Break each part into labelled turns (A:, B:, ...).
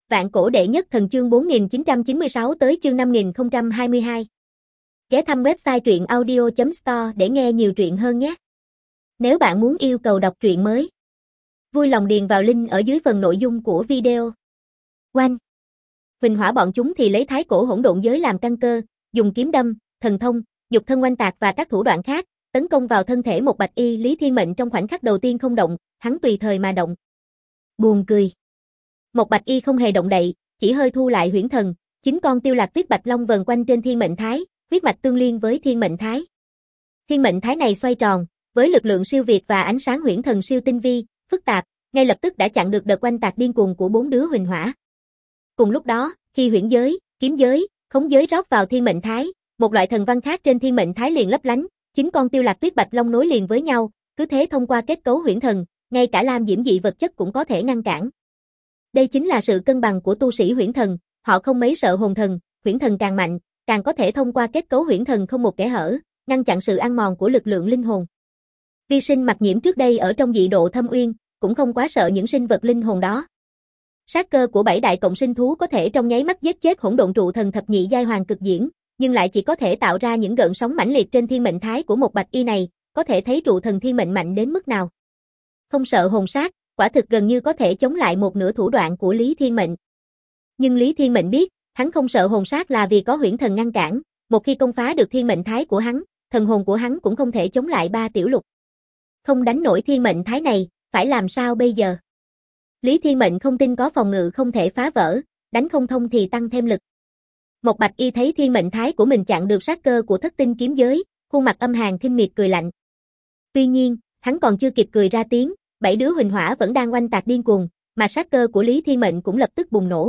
A: Vạn cổ đệ nhất thần chương 4996 tới chương 5022. Ghé thăm website truyện audio.store để nghe nhiều truyện hơn nhé. Nếu bạn muốn yêu cầu đọc truyện mới, vui lòng điền vào link ở dưới phần nội dung của video. Oanh! Huỳnh Hỏa bọn chúng thì lấy thái cổ hỗn độn giới làm căn cơ, dùng kiếm đâm, thần thông, nhục thân oanh tạc và các thủ đoạn khác, tấn công vào thân thể một bạch y Lý Thiên Mệnh trong khoảnh khắc đầu tiên không động, hắn tùy thời mà động. Buồn cười. Một bạch y không hề động đậy, chỉ hơi thu lại huyễn thần, 9 con tiêu lạc tuyết bạch long vần quanh trên thiên mệnh thái, huyết mạch tương liên với thiên mệnh thái. Thiên mệnh thái này xoay tròn, với lực lượng siêu việt và ánh sáng huyễn thần siêu tinh vi, phức tạp, ngay lập tức đã chặn được đợt oanh tạc điên cuồng của 4 đứa Huỳnh Hỏa. Cùng lúc đó, khi huyễn giới, kiếm giới, khống giới rót vào thiên mệnh thái, một loại thần văn khác trên thiên mệnh thái liền lấp lánh, 9 con tiêu lạc tuyết bạch long nối liền với nhau, cứ thế thông qua kết cấu huyễn thần, ngay cả lam diễm dị vật chất cũng có thể ngăn cản. Đây chính là sự cân bằng của tu sĩ huyễn thần, họ không mấy sợ hồn thần, huyễn thần càng mạnh, càng có thể thông qua kết cấu huyễn thần không một kẽ hở, ngăn chặn sự ăn mòn của lực lượng linh hồn. Vi sinh Mặc Nhiễm trước đây ở trong dị độ thâm uyên, cũng không quá sợ những sinh vật linh hồn đó. Sát cơ của 7 đại cộng sinh thú có thể trong nháy mắt giết chết hỗn độn trụ thần thập nhị giai hoàng cực diễn, nhưng lại chỉ có thể tạo ra những gợn sóng mãnh liệt trên thiên mệnh thái của một bạch y này, có thể thấy trụ thần thiên mệnh mạnh đến mức nào. Không sợ hồn sát, quả thực gần như có thể chống lại một nửa thủ đoạn của Lý Thiên Mệnh. Nhưng Lý Thiên Mệnh biết, hắn không sợ hồn sát là vì có huyễn thần ngăn cản, một khi công phá được thiên mệnh thái của hắn, thần hồn của hắn cũng không thể chống lại 3 tiểu lục. Không đánh nổi thiên mệnh thái này, phải làm sao bây giờ? Lý Thiên Mệnh không tin có phòng ngự không thể phá vỡ, đánh không thông thì tăng thêm lực. Một bạch y thấy thiên mệnh thái của mình chặn được sát cơ của thất tinh kiếm giới, khuôn mặt âm hàn khinh miệt cười lạnh. Tuy nhiên, hắn còn chưa kịp cười ra tiếng, 7 đứa Huỳnh Hỏa vẫn đang oanh tạc điên cuồng, mà sát cơ của Lý Thiên Mệnh cũng lập tức bùng nổ.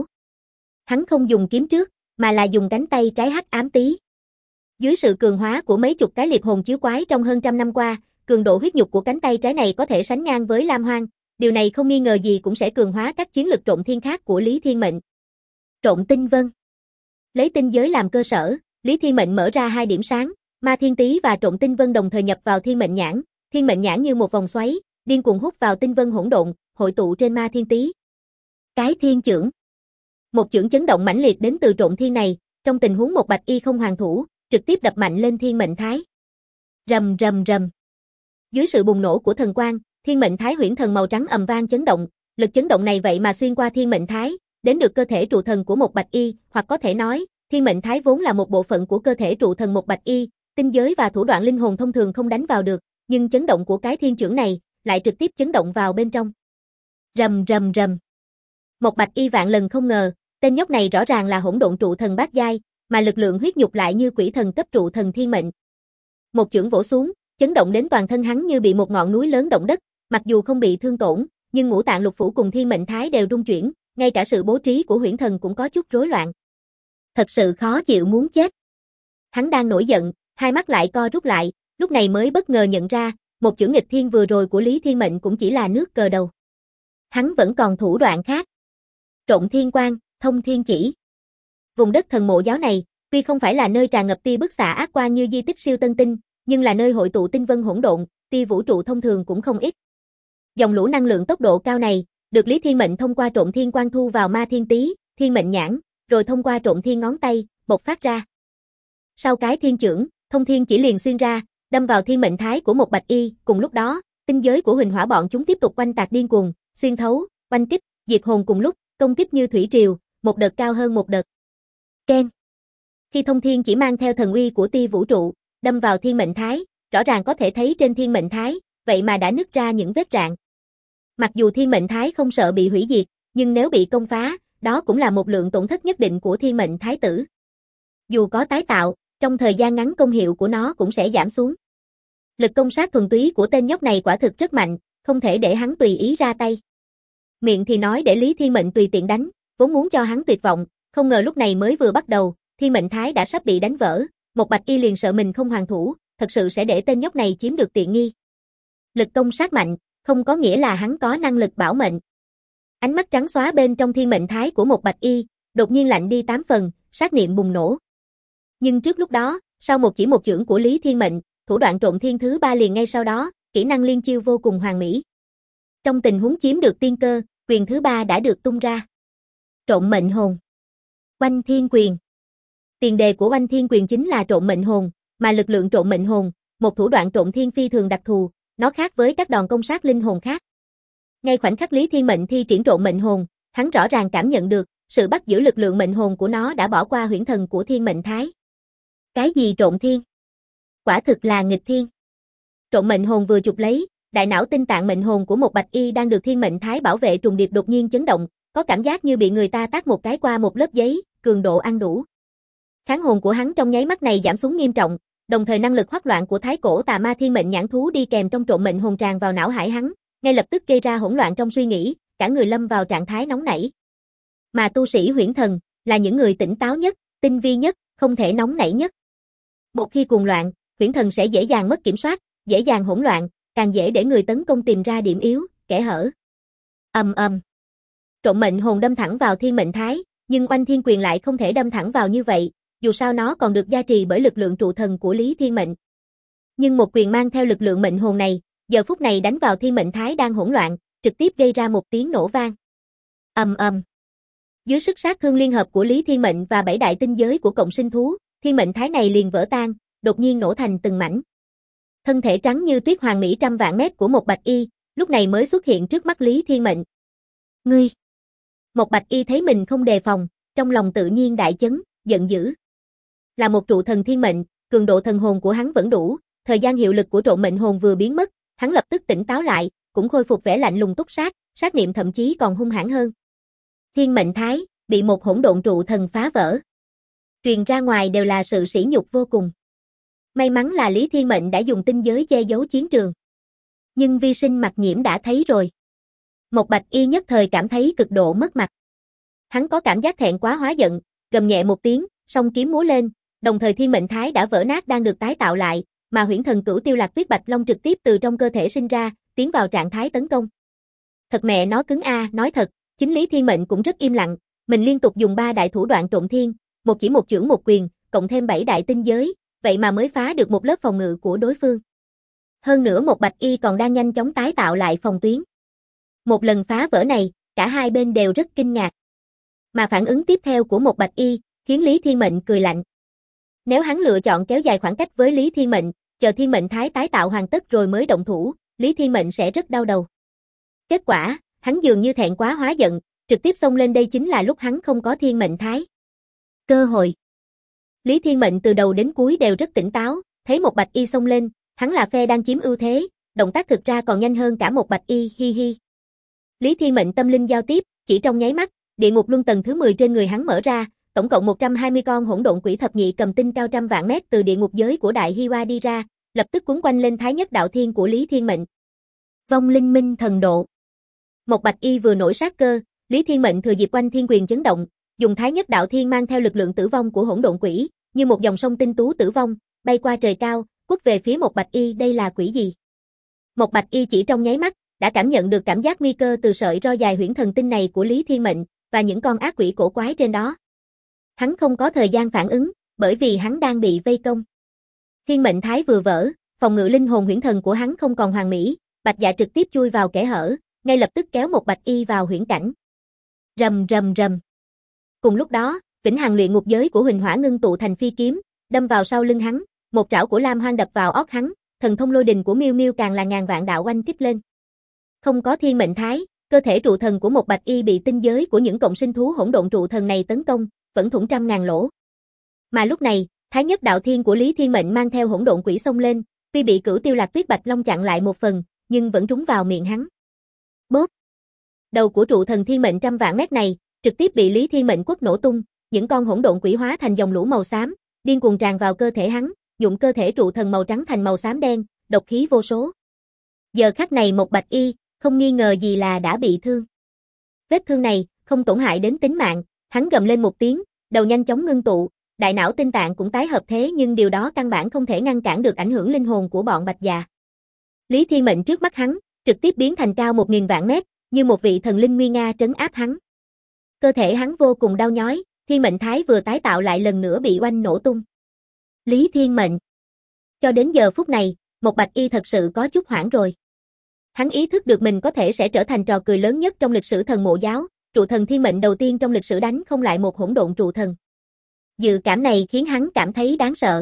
A: Hắn không dùng kiếm trước, mà là dùng cánh tay trái hắc ám tí. Dưới sự cường hóa của mấy chục cái liệt hồn chiếu quái trong hơn trăm năm qua, cường độ huyết nhục của cánh tay trái này có thể sánh ngang với Lam Hoang, điều này không nghi ngờ gì cũng sẽ cường hóa các chiến lực trộn thiên khác của Lý Thiên Mệnh. Trộn tinh vân. Lấy tinh giới làm cơ sở, Lý Thiên Mệnh mở ra 2 điểm sáng, Ma Thiên Tý và Trộn Tinh Vân đồng thời nhập vào Thiên Mệnh Nhãn, Thiên Mệnh Nhãn như một vòng xoáy, điên cuồng hút vào tinh vân hỗn độn, hội tụ trên Ma Thiên Tý. Cái thiên chưởng. Một chưởng chấn động mãnh liệt đến từ Trộn Thiên này, trong tình huống một bạch y không hoàn thủ, trực tiếp đập mạnh lên Thiên Mệnh Thái. Rầm rầm rầm. Dưới sự bùng nổ của thần quang, Thiên Mệnh Thái huyễn thần màu trắng ầm vang chấn động, lực chấn động này vậy mà xuyên qua Thiên Mệnh Thái, đến được cơ thể trụ thần của một bạch y, hoặc có thể nói, Thiên Mệnh Thái vốn là một bộ phận của cơ thể trụ thần một bạch y, tinh giới và thủ đoạn linh hồn thông thường không đánh vào được, nhưng chấn động của cái thiên chưởng này lại trực tiếp chấn động vào bên trong. Rầm rầm rầm. Một bạch y vạn lần không ngờ, tên nhóc này rõ ràng là hỗn độn trụ thần bát giai, mà lực lượng huyết nhục lại như quỷ thần cấp trụ thần thiên mệnh. Một chưởng vỗ xuống, chấn động đến toàn thân hắn như bị một ngọn núi lớn động đất, mặc dù không bị thương tổn, nhưng ngũ tạng lục phủ cùng thiên mệnh thái đều rung chuyển, ngay cả sự bố trí của huyễn thần cũng có chút rối loạn. Thật sự khó chịu muốn chết. Hắn đang nổi giận, hai mắt lại co rút lại, lúc này mới bất ngờ nhận ra, một chưởng nghịch thiên vừa rồi của Lý Thiên Mệnh cũng chỉ là nước cờ đầu. Hắn vẫn còn thủ đoạn khác. Trộn thiên quang, thông thiên chỉ. Vùng đất thần mộ giáo này, tuy không phải là nơi tràn ngập tia bức xạ ác quang như di tích siêu tân tinh, nhưng là nơi hội tụ tinh vân hỗn độn, tia vũ trụ thông thường cũng không ít. Dòng lũ năng lượng tốc độ cao này, được Lý Thiên Mệnh thông qua trộn thiên quang thu vào Ma Thiên Tý, Thiên Mệnh Nhãn, rồi thông qua trộn thiên ngón tay, bộc phát ra. Sau cái thiên chưởng, thông thiên chỉ liền xuyên ra, đâm vào thiên mệnh thái của một bạch y, cùng lúc đó, tinh giới của Huỳnh Hỏa bọn chúng tiếp tục oanh tạc điên cuồng, xuyên thấu, oanh kích, diệt hồn cùng lúc, công kích như thủy triều, một đợt cao hơn một đợt. Keng. Khi thông thiên chỉ mang theo thần uy của tia vũ trụ, đâm vào thiên mệnh thái, rõ ràng có thể thấy trên thiên mệnh thái, vậy mà đã nứt ra những vết rạn. Mặc dù thiên mệnh thái không sợ bị hủy diệt, nhưng nếu bị công phá, đó cũng là một lượng tổn thất nhất định của thiên mệnh thái tử. Dù có tái tạo, trong thời gian ngắn công hiệu của nó cũng sẽ giảm xuống. Lực công sát thuần túy của tên nhóc này quả thực rất mạnh, không thể để hắn tùy ý ra tay. Miệng thì nói để Lý Thiên Mệnh tùy tiện đánh, vốn muốn cho hắn tuyệt vọng, không ngờ lúc này mới vừa bắt đầu, thiên mệnh thái đã sắp bị đánh vỡ, một bạch y liền sợ mình không hoàn thủ, thật sự sẽ để tên nhóc này chiếm được tiện nghi. Lực công sát mạnh, không có nghĩa là hắn có năng lực bảo mệnh. Ánh mắt trắng xóa bên trong thiên mệnh thái của một bạch y, đột nhiên lạnh đi 8 phần, sát niệm bùng nổ. Nhưng trước lúc đó, sau một chỉ một chưởng của Lý Thiên Mệnh, thủ đoạn trộn thiên thứ 3 liền ngay sau đó, kỹ năng liên chiêu vô cùng hoàn mỹ. Trong tình huống chiếm được tiên cơ, quyền thứ 3 đã được tung ra. Trộn mệnh hồn. Oanh Thiên Quyền. Tiền đề của Oanh Thiên Quyền chính là trộn mệnh hồn, mà lực lượng trộn mệnh hồn, một thủ đoạn trộn thiên phi thường đặc thù, nó khác với các đòn công sát linh hồn khác. Ngay khoảnh khắc Lý Thiên Mệnh thi triển trộn mệnh hồn, hắn rõ ràng cảm nhận được, sự bắt giữ lực lượng mệnh hồn của nó đã bỏ qua huyễn thần của Thiên Mệnh Thái. Cái gì trộn thiên? Quả thực là nghịch thiên. Trộn mệnh hồn vừa chụp lấy, đại não tinh tạng mệnh hồn của một bạch y đang được Thiên Mệnh Thái bảo vệ trùng điệp đột nhiên chấn động, có cảm giác như bị người ta tát một cái qua một lớp giấy, cường độ ăn đủ. Kháng hồn của hắn trong nháy mắt này giảm xuống nghiêm trọng, đồng thời năng lực hoắc loạn của thái cổ tà ma thiên mệnh nhãn thú đi kèm trong trộn mệnh hồn tràn vào não hải hắn, ngay lập tức gây ra hỗn loạn trong suy nghĩ, cả người lâm vào trạng thái nóng nảy. Mà tu sĩ huyễn thần là những người tỉnh táo nhất, tinh vi nhất, không thể nóng nảy nhất. Một khi cuồng loạn, huyễn thần sẽ dễ dàng mất kiểm soát, dễ dàng hỗn loạn, càng dễ để người tấn công tìm ra điểm yếu, kẽ hở. Ầm ầm. Trộn mệnh hồn đâm thẳng vào Thiên Mệnh Thái, nhưng Oanh Thiên Quyền lại không thể đâm thẳng vào như vậy, dù sao nó còn được gia trì bởi lực lượng trụ thần của Lý Thiên Mệnh. Nhưng một quyền mang theo lực lượng mệnh hồn này, giờ phút này đánh vào Thiên Mệnh Thái đang hỗn loạn, trực tiếp gây ra một tiếng nổ vang. Ầm ầm. Dưới sức sát thương liên hợp của Lý Thiên Mệnh và 7 đại tinh giới của cộng sinh thú, Thiên Mệnh Thái này liền vỡ tan, đột nhiên nổ thành từng mảnh. Thân thể trắng như tuyết hoàng mỹ trăm vạn mét của một bạch y, lúc này mới xuất hiện trước mắt Lý Thiên Mệnh. Ngươi! Một bạch y thấy mình không đề phòng, trong lòng tự nhiên đại chấn, giận dữ. Là một trụ thần thiên mệnh, cường độ thần hồn của hắn vẫn đủ, thời gian hiệu lực của trộn mệnh hồn vừa biến mất, hắn lập tức tỉnh táo lại, cũng khôi phục vẻ lạnh lùng túc sát, sát niệm thậm chí còn hung hãn hơn. Thiên Mệnh Thái bị một hỗn độn trụ thần phá vỡ. Truyền ra ngoài đều là sự sỉ nhục vô cùng. May mắn là Lý Thiên Mệnh đã dùng tinh giới che giấu chiến trường. Nhưng vi sinh Mặc Nhiễm đã thấy rồi. Một bạch y nhất thời cảm thấy cực độ mất mặt. Hắn có cảm giác thẹn quá hóa giận, gầm nhẹ một tiếng, song kiếm múa lên, đồng thời Thiên Mệnh Thái đã vỡ nát đang được tái tạo lại, mà huyễn thần Cửu Tiêu Lạc Tuyết Bạch Long trực tiếp từ trong cơ thể sinh ra, tiến vào trạng thái tấn công. Thật mẹ nó cứng a, nói thật, chính Lý Thiên Mệnh cũng rất im lặng, mình liên tục dùng 3 đại thủ đoạn trộn thiên, một chỉ một chưởng một quyền, cộng thêm 7 đại tinh giới, vậy mà mới phá được một lớp phòng ngự của đối phương. Hơn nữa một bạch y còn đang nhanh chóng tái tạo lại phòng tuyến. Một lần phá vỡ này, cả hai bên đều rất kinh ngạc. Mà phản ứng tiếp theo của một bạch y, khiến Lý Thiên Mệnh cười lạnh. Nếu hắn lựa chọn kéo dài khoảng cách với Lý Thiên Mệnh, chờ Thiên Mệnh Thái tái tạo hoàn tất rồi mới động thủ, Lý Thiên Mệnh sẽ rất đau đầu. Kết quả, hắn dường như thẹn quá hóa giận, trực tiếp xông lên, đây chính là lúc hắn không có Thiên Mệnh Thái. Cơ hội. Lý Thiên Mệnh từ đầu đến cuối đều rất tỉnh táo, thấy một bạch y xông lên, hắn là phe đang chiếm ưu thế, động tác thực ra còn nhanh hơn cả một bạch y, hi hi. Lý Thiên Mệnh tâm linh giao tiếp, chỉ trong nháy mắt, địa ngục luân tầng thứ 10 trên người hắn mở ra, tổng cộng 120 con hỗn độn quỷ thập nhị cầm tinh cao trăm vạn mét từ địa ngục giới của Đại Hi Hoa đi ra, lập tức quấn quanh lên Thái Nhất Đạo Thiên của Lý Thiên Mệnh. Vong linh minh thần độ. Một bạch y vừa nổi sát cơ, Lý Thiên Mệnh thừa dịp Oanh Thiên Quyền chấn động, dùng Thái Nhất Đạo Thiên mang theo lực lượng tử vong của hỗn độn quỷ, như một dòng sông tinh tú tử vong, bay qua trời cao, quất về phía một bạch y, đây là quỷ gì? Một bạch y chỉ trong nháy mắt, đã cảm nhận được cảm giác nguy cơ từ sợi roi dài huyễn thần tinh này của Lý Thiên Mệnh, và những con ác quỷ cổ quái trên đó. Hắn không có thời gian phản ứng, bởi vì hắn đang bị vây công. Thiên Mệnh Thái vừa vỡ, phòng ngự linh hồn huyễn thần của hắn không còn hoàn mỹ, Bạch Dạ trực tiếp chui vào kẽ hở, ngay lập tức kéo một bạch y vào huyễn cảnh. Rầm rầm rầm. Cùng lúc đó, vĩnh hằng luyện ngục giới của Huỳnh Hỏa ngưng tụ thành phi kiếm, đâm vào sau lưng hắn, một trảo của Lam Hoang đập vào óc hắn, thần thông lôi đình của Miêu Miêu càng là ngàn vạn đạo oanh kích lên. Không có Thiên Mệnh Thái, cơ thể trụ thần của một bạch y bị tinh giới của những cộng sinh thú hỗn độn trụ thần này tấn công, vẫn thủng trăm ngàn lỗ. Mà lúc này, Thái Nhất Đạo Thiên của Lý Thiên Mệnh mang theo hỗn độn quỷ xông lên, tuy bị Cửu Tiêu Lạc Tuyết Bạch Long chặn lại một phần, nhưng vẫn trúng vào miệng hắn. Bốp. Đầu của trụ thần Thiên Mệnh trăm vạn mét này, trực tiếp bị Lý Thiên Mệnh quất nổ tung, những con hỗn độn quỷ hóa thành dòng lũ màu xám, điên cuồng tràn vào cơ thể hắn, nhuộm cơ thể trụ thần màu trắng thành màu xám đen, độc khí vô số. Giờ khắc này một bạch y, không nghi ngờ gì là đã bị thương. Vết thương này, không tổn hại đến tính mạng, hắn gầm lên một tiếng, đầu nhanh chóng ngưng tụ, đại não tinh tạng cũng tái hợp thế, nhưng điều đó căn bản không thể ngăn cản được ảnh hưởng linh hồn của bọn Bạch Dạ. Lý Thiên Mệnh trước mắt hắn, trực tiếp biến thành cao 1000 vạn mét, như một vị thần linh nguy nga trấn áp hắn. Cơ thể hắn vô cùng đau nhói, Thiên Mệnh Thái vừa tái tạo lại lần nữa bị oanh nổ tung. Lý Thiên Mệnh. Cho đến giờ phút này, một bạch y thật sự có chút hoảng rồi. Hắn ý thức được mình có thể sẽ trở thành trò cười lớn nhất trong lịch sử thần mộ giáo, trụ thần thiên mệnh đầu tiên trong lịch sử đánh không lại một hỗn độn trụ thần. Dự cảm này khiến hắn cảm thấy đáng sợ.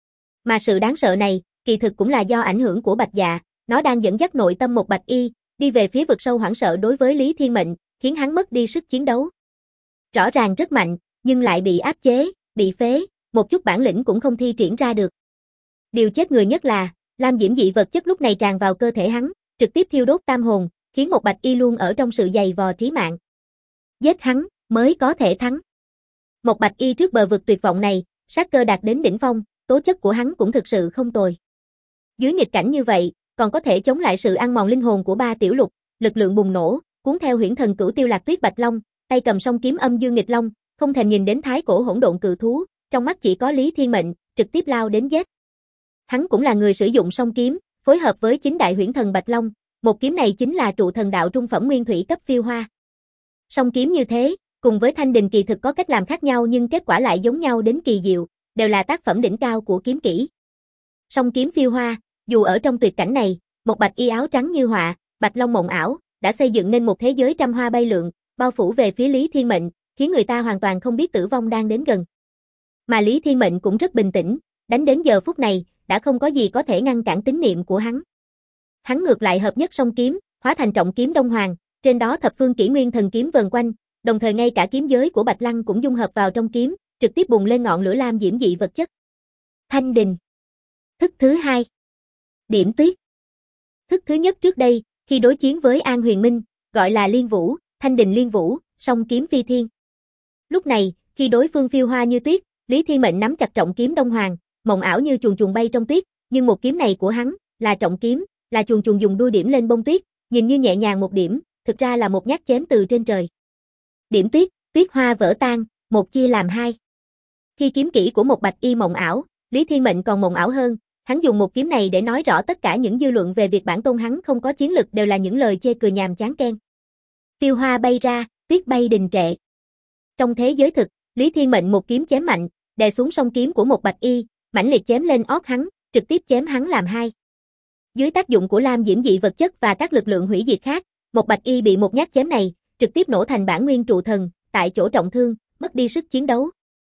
A: Mà sự đáng sợ này, kỳ thực cũng là do ảnh hưởng của Bạch Dạ, nó đang dẫn dắt nội tâm một Bạch Y, đi về phía vực sâu hoảng sợ đối với Lý Thiên Mệnh, khiến hắn mất đi sức chiến đấu. Rõ ràng rất mạnh, nhưng lại bị áp chế, bị phế, một chút bản lĩnh cũng không thi triển ra được. Điều chết người nhất là, lam diễm dị vật chất lúc này tràn vào cơ thể hắn, trực tiếp thiêu đốt tam hồn, khiến một Bạch Y luôn ở trong sự dày vò trí mạng. Giết hắn, mới có thể thắng. Một Bạch Y trước bờ vực tuyệt vọng này, sát cơ đạt đến đỉnh phong, tố chất của hắn cũng thực sự không tồi. Dưới nghịch cảnh như vậy, còn có thể chống lại sự ăn mòn linh hồn của ba tiểu lục, lực lượng bùng nổ, cuốn theo huyễn thần cửu tiêu lạc tuyết bạch long, tay cầm song kiếm âm dương nghịch long, không thèm nhìn đến thái cổ hỗn độn cự thú, trong mắt chỉ có Lý Thiên Mệnh, trực tiếp lao đến giết. Hắn cũng là người sử dụng song kiếm, phối hợp với chính đại huyễn thần bạch long, một kiếm này chính là trụ thần đạo trung phẩm nguyên thủy cấp phiêu hoa. Song kiếm như thế, cùng với thanh đình kỳ thực có cách làm khác nhau nhưng kết quả lại giống nhau đến kỳ diệu, đều là tác phẩm đỉnh cao của kiếm kỹ. Song kiếm phiêu hoa, dù ở trong tuyệt cảnh này, một Bạch Y áo trắng như họa, bạch long mộng ảo, đã xây dựng nên một thế giới trăm hoa bay lượn, bao phủ về phía Lý Thiên Mệnh, khiến người ta hoàn toàn không biết tử vong đang đến gần. Mà Lý Thiên Mệnh cũng rất bình tĩnh, đánh đến giờ phút này, đã không có gì có thể ngăn cản tín niệm của hắn. Hắn ngược lại hợp nhất song kiếm, hóa thành trọng kiếm Đông Hoàng, trên đó thập phương kỷ nguyên thần kiếm vần quanh, đồng thời ngay cả kiếm giới của Bạch Lăng cũng dung hợp vào trong kiếm, trực tiếp bùng lên ngọn lửa lam diễm dị vật chất. Thanh đình. Thức thứ hai. Điểm tuyết. Thức thứ nhất trước đây, khi đối chiến với An Huyền Minh, gọi là Liên Vũ, Thanh đình Liên Vũ, song kiếm phi thiên. Lúc này, khi đối phương phiêu hoa như tuyết, Lý Thiên Mệnh nắm chặt trọng kiếm Đông Hoàng, mộng ảo như chuồn chuồn bay trong tuyết, nhưng một kiếm này của hắn, là trọng kiếm, là chuồn chuồn dùng đuôi điểm lên bông tuyết, nhìn như nhẹ nhàng một điểm, thực ra là một nhát chém từ trên trời. Điểm tuyết, tuyết hoa vỡ tan, một chia làm hai. Khi kiếm kỹ của một Bạch Y mộng ảo, Lý Thiên Mệnh còn mộng ảo hơn, hắn dùng một kiếm này để nói rõ tất cả những dư luận về việc bản tôn hắn không có chiến lực đều là những lời chê cười nhàm chán ken. Phiêu hoa bay ra, tuyết bay đình trệ. Trong thế giới thực, Lý Thiên Mệnh một kiếm chém mạnh, đè xuống song kiếm của một Bạch Y, mãnh liệt chém lên ót hắn, trực tiếp chém hắn làm hai. Dưới tác dụng của lam diễm dị vật chất và các lực lượng hủy diệt khác, một Bạch Y bị một nhát chém này, trực tiếp nổ thành bản nguyên trụ thần, tại chỗ trọng thương, mất đi sức chiến đấu.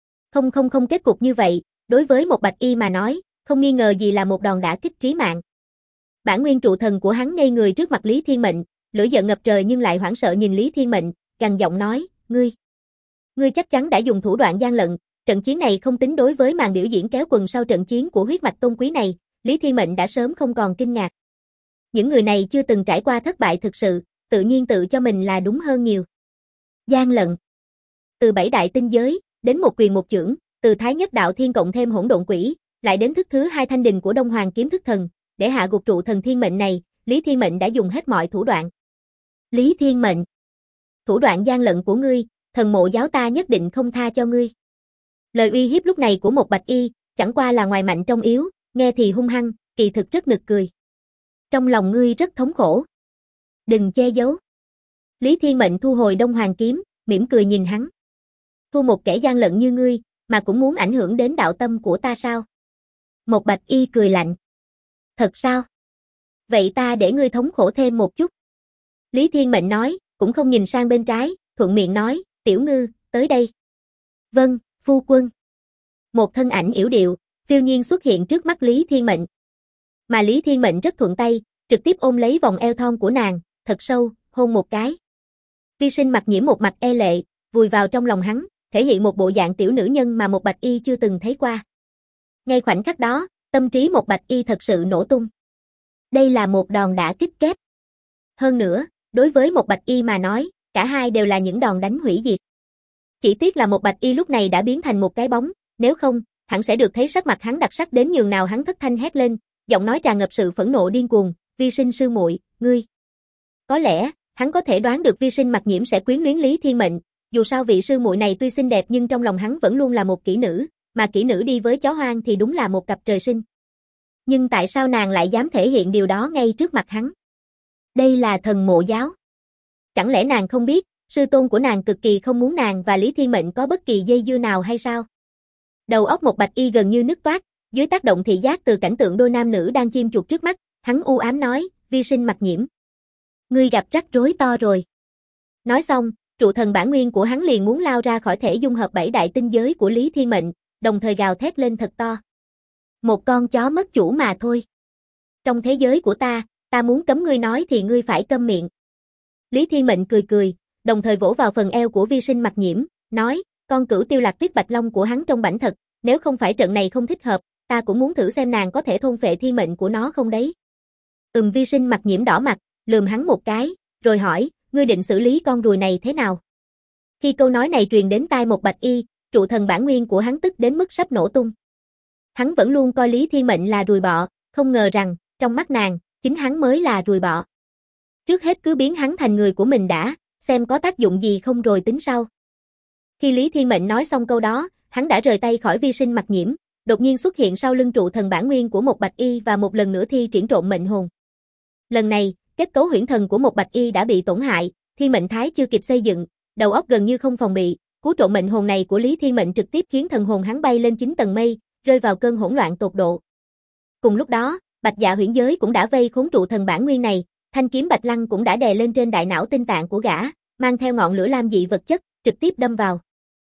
A: Không kết cục như vậy, đối với một Bạch Y mà nói, không nghi ngờ gì là một đòn đả kích trí mạng. Bản nguyên trụ thần của hắn ngây người trước mặt Lý Thiên Mệnh, lửa giận ngập trời nhưng lại hoảng sợ nhìn Lý Thiên Mệnh, gằn giọng nói, ngươi chắc chắn đã dùng thủ đoạn gian lận, trận chiến này không tính đối với màn biểu diễn kéo quần sau trận chiến của huyết mạch tôn quý này, Lý Thiên Mệnh đã sớm không còn kinh ngạc. Những người này chưa từng trải qua thất bại thực sự, tự nhiên tự cho mình là đúng hơn nhiều. Gian lận. Từ 7 đại tinh giới, đến một quyền một chưởng, từ thái nhất đạo thiên cộng thêm hỗn độn quỷ, lại đến thức thứ hai thanh đình của Đông Hoàng kiếm thức thần, để hạ gục trụ thần thiên mệnh này, Lý Thiên Mệnh đã dùng hết mọi thủ đoạn. Lý Thiên Mệnh, thủ đoạn gian lận của ngươi, thần mộ giáo ta nhất định không tha cho ngươi. Lời uy hiếp lúc này của một Bạch Y, chẳng qua là ngoài mạnh trong yếu, nghe thì hung hăng, kỳ thực rất nực cười. Trong lòng ngươi rất thống khổ. Đừng che giấu. Lý Thiên Mệnh thu hồi Đông Hoàng kiếm, mỉm cười nhìn hắn. Thua một kẻ gian lận như ngươi, mà cũng muốn ảnh hưởng đến đạo tâm của ta sao? Một Bạch Y cười lạnh. Thật sao? Vậy ta để ngươi thống khổ thêm một chút. Lý Thiên Mệnh nói, cũng không nhìn sang bên trái, thuận miệng nói, Tiểu Ngư, tới đây. Vâng, phu quân. Một thân ảnh yểu điệu, phiêu nhiên xuất hiện trước mắt Lý Thiên Mệnh. Mà Lý Thiên Mệnh rất thuận tay, trực tiếp ôm lấy vòng eo thon của nàng, thật sâu, hôn một cái. Vi Sinh Mặc Nhiễm một mặt e lệ, vùi vào trong lòng hắn, thể hiện một bộ dạng tiểu nữ nhân mà một Bạch Y chưa từng thấy qua. Ngay khoảnh khắc đó, tâm trí một Bạch Y thật sự nổ tung. Đây là một đòn đả kích kép. Hơn nữa, đối với một Bạch Y mà nói, cả hai đều là những đòn đánh hủy diệt. Chỉ tiếc là một Bạch Y lúc này đã biến thành một cái bóng, nếu không, hắn sẽ được thấy sắc mặt hắn đặc sắc đến nhường nào hắn thất thanh hét lên, giọng nói tràn ngập sự phẫn nộ điên cuồng, Vi Sinh sư muội, ngươi. Có lẽ, hắn có thể đoán được Vi Sinh Mặc Nhiễm sẽ quyến luyến Lý Thiên Mệnh, dù sao vị sư muội này tuy xinh đẹp nhưng trong lòng hắn vẫn luôn là một kỹ nữ, mà kỹ nữ đi với chó hoang thì đúng là một cặp trời sinh. Nhưng tại sao nàng lại dám thể hiện điều đó ngay trước mặt hắn? Đây là thần mộ giáo. Chẳng lẽ nàng không biết, sư tôn của nàng cực kỳ không muốn nàng và Lý Thiên Mệnh có bất kỳ dây dưa nào hay sao? Đầu óc một Bạch Y gần như nứt toát, dưới tác động thị giác từ cảnh tượng đôi nam nữ đang chim chuột trước mắt, hắn u ám nói, Vi Sinh Mặc Nhiễm. Ngươi gặp rắc rối to rồi. Nói xong, trụ thần bản nguyên của hắn liền muốn lao ra khỏi thể dung hợp 7 đại tinh giới của Lý Thiên Mệnh, đồng thời gào thét lên thật to. Một con chó mất chủ mà thôi. Trong thế giới của ta muốn cấm ngươi nói thì ngươi phải câm miệng. Lý Thiên Mệnh cười cười, đồng thời vỗ vào phần eo của Vi Sinh Mặc Nhiễm, nói, con cửu tiêu lạc tuyết bạch long của hắn trông bảnh thật, nếu không phải trận này không thích hợp, ta cũng muốn thử xem nàng có thể thôn phệ thiên mệnh của nó không đấy. Vi Sinh Mặc Nhiễm đỏ mặt, lườm hắn một cái, rồi hỏi, ngươi định xử lý con ruồi này thế nào? Khi câu nói này truyền đến tai Một Bạch Y, trụ thần bản nguyên của hắn tức đến mức sắp nổ tung. Hắn vẫn luôn coi Lý Thiên Mệnh là ruồi bọ, không ngờ rằng, trong mắt nàng, chính hắn mới là ruồi bọ. Trước hết cứ biến hắn thành người của mình đã, xem có tác dụng gì không rồi tính sau. Khi Lý Thiên Mệnh nói xong câu đó, hắn đã rời tay khỏi Vi Sinh Mặc Nhiễm, đột nhiên xuất hiện sau lưng trụ thần bản nguyên của Một Bạch Y và một lần nữa thi triển trộn mệnh hồn. Lần này, kết cấu huyễn thần của Một Bạch Y đã bị tổn hại, thiên mệnh thái chưa kịp xây dựng, đầu óc gần như không phòng bị, cú trộn mệnh hồn này của Lý Thiên Mệnh trực tiếp khiến thần hồn hắn bay lên 9 tầng mây, rơi vào cơn hỗn loạn tột độ. Cùng lúc đó, Bạch Dạ huyễn giới cũng đã vây khốn trụ thần bản nguyên này, thanh kiếm Bạch Lăng cũng đã đè lên trên đại não tinh tạng của gã, mang theo ngọn lửa lam dị vật chất, trực tiếp đâm vào.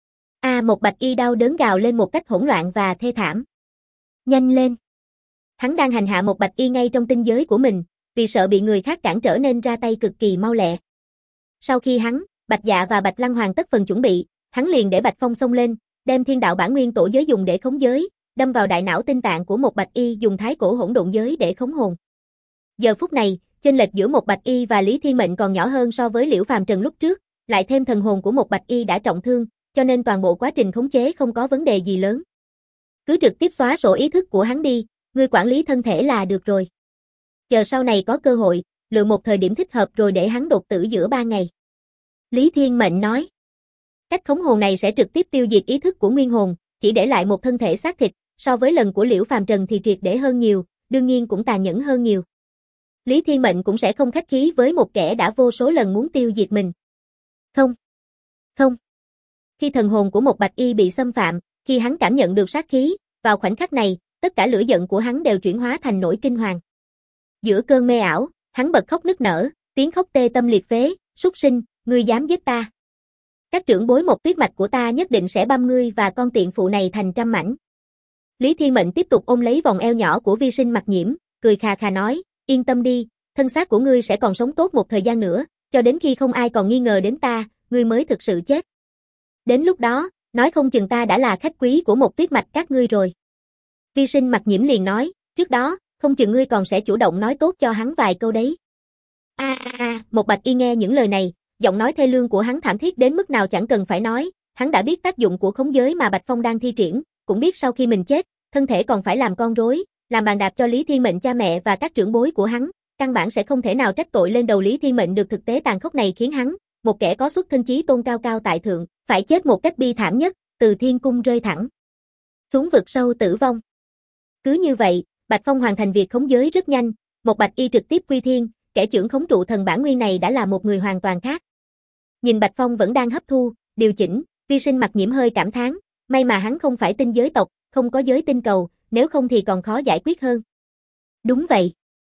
A: Một Bạch Y đau đớn gào lên một cách hỗn loạn và thê thảm. Nhanh lên! Hắn đang hành hạ Một Bạch Y ngay trong tinh giới của mình, vì sợ bị người khác cản trở nên ra tay cực kỳ mau lẹ. Sau khi hắn, Bạch Dạ và Bạch Lăng hoàn tất phần chuẩn bị, hắn liền để Bạch Phong xông lên, đem thiên đạo bản nguyên tổ giới dùng để khống giới, đâm vào đại não tinh tạng của Một Bạch Y dùng thái cổ hỗn độn giới để khống hồn. Giờ phút này, chênh lệch giữa Một Bạch Y và Lý Thiên Mệnh còn nhỏ hơn so với Liễu Phàm Trần lúc trước, lại thêm thần hồn của Một Bạch Y đã trọng thương, cho nên toàn bộ quá trình khống chế không có vấn đề gì lớn. Cứ trực tiếp xóa sổ ý thức của hắn đi, ngươi quản lý thân thể là được rồi. Chờ sau này có cơ hội, lựa một thời điểm thích hợp rồi để hắn đột tử giữa 3 ngày. Lý Thiên Mệnh nói. Cách khống hồn này sẽ trực tiếp tiêu diệt ý thức của nguyên hồn, chỉ để lại một thân thể xác thịt, so với lần của Liễu Phàm Trần thì triệt để hơn nhiều, đương nhiên cũng tàn nhẫn hơn nhiều. Lý Thiên Mệnh cũng sẽ không khách khí với một kẻ đã vô số lần muốn tiêu diệt mình. Không. Khi thần hồn của Một Bạch Y bị xâm phạm, khi hắn cảm nhận được sát khí, vào khoảnh khắc này, tất cả lửa giận của hắn đều chuyển hóa thành nỗi kinh hoàng. Giữa cơn mê ảo, hắn bật khóc nức nở, tiếng khóc tê tâm liệt phế, súc sinh, ngươi dám giết ta. Các trưởng bối Một Tuyết mạch của ta nhất định sẽ băm ngươi và con tiện phụ này thành trăm mảnh. Lý Thiên Mệnh tiếp tục ôm lấy vòng eo nhỏ của Vi Sinh Mặc Nhiễm, cười khà khà nói, yên tâm đi, thân xác của ngươi sẽ còn sống tốt một thời gian nữa, cho đến khi không ai còn nghi ngờ đến ta, ngươi mới thực sự chết. Đến lúc đó, nói không chừng ta đã là khách quý của Một Tuyết mạch các ngươi rồi. Vi Sinh Mặc Nhiễm liền nói, trước đó, không chừng ngươi còn sẽ chủ động nói tốt cho hắn vài câu đấy. Một Bạch Y nghe những lời này, giọng nói thê lương của hắn thảm thiết đến mức nào chẳng cần phải nói, hắn đã biết tác dụng của khống giới mà Bạch Phong đang thi triển, cũng biết sau khi mình chết, thân thể còn phải làm con rối, làm bàn đạp cho Lý Thiên Mệnh cha mẹ và các trưởng bối của hắn, căn bản sẽ không thể nào trách tội lên đầu Lý Thiên Mệnh được thực tế tàn khốc này khiến hắn, một kẻ có xuất thân chí tôn cao cao tại thượng, phải chết một cách bi thảm nhất, từ thiên cung rơi thẳng xuống vực sâu tử vong. Cứ như vậy, Bạch Phong hoàn thành việc khống giới rất nhanh, Một Bạch Y trực tiếp quy thiên, kẻ trưởng khống trụ thần bản nguyên này đã là một người hoàn toàn khác. Nhìn Bạch Phong vẫn đang hấp thu, điều chỉnh, Vi Sinh Mặc Nhiễm hơi cảm thán, may mà hắn không phải tinh giới tộc, không có giới tinh cầu, nếu không thì còn khó giải quyết hơn. Đúng vậy.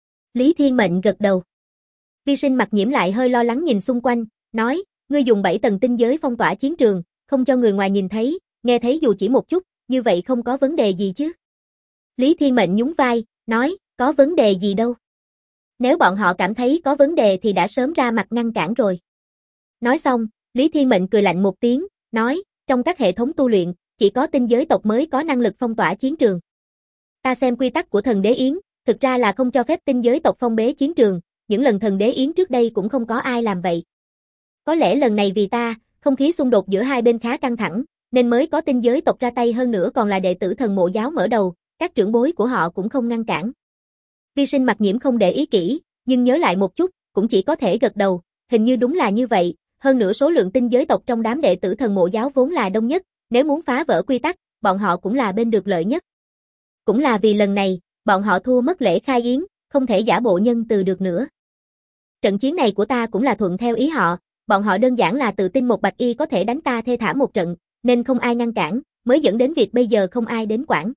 A: Lý Thiên Mệnh gật đầu. Vi Sinh Mặc Nhiễm lại hơi lo lắng nhìn xung quanh, nói, ngươi dùng 7 tầng tinh giới phong tỏa chiến trường, không cho người ngoài nhìn thấy, nghe thấy dù chỉ một chút, như vậy không có vấn đề gì chứ? Lý Thiên Mệnh nhún vai, nói, có vấn đề gì đâu. Nếu bọn họ cảm thấy có vấn đề thì đã sớm ra mặt ngăn cản rồi. Nói xong, Lý Thiên Mệnh cười lạnh một tiếng, nói, trong các hệ thống tu luyện, chỉ có tinh giới tộc mới có năng lực phong tỏa chiến trường. Ta xem quy tắc của thần đế yến, thực ra là không cho phép tinh giới tộc phong bế chiến trường, những lần thần đế yến trước đây cũng không có ai làm vậy. Có lẽ lần này vì ta, không khí xung đột giữa hai bên khá căng thẳng, nên mới có tinh giới tộc ra tay, hơn nữa còn là đệ tử thần mộ giáo mở đầu, các trưởng bối của họ cũng không ngăn cản. Vi Sinh Mặc Nhiễm không để ý kỹ, nhưng nhớ lại một chút, cũng chỉ có thể gật đầu, hình như đúng là như vậy, hơn nữa số lượng tinh giới tộc trong đám đệ tử thần mộ giáo vốn là đông nhất, nếu muốn phá vỡ quy tắc, bọn họ cũng là bên được lợi nhất. Cũng là vì lần này, bọn họ thua mất lễ khai yến, không thể giả bộ nhân từ được nữa. Trận chiến này của ta cũng là thuận theo ý họ, bọn họ đơn giản là tự tin Một Bạch Y có thể đánh ta thê thảm một trận, nên không ai ngăn cản, mới dẫn đến việc bây giờ không ai đến quản.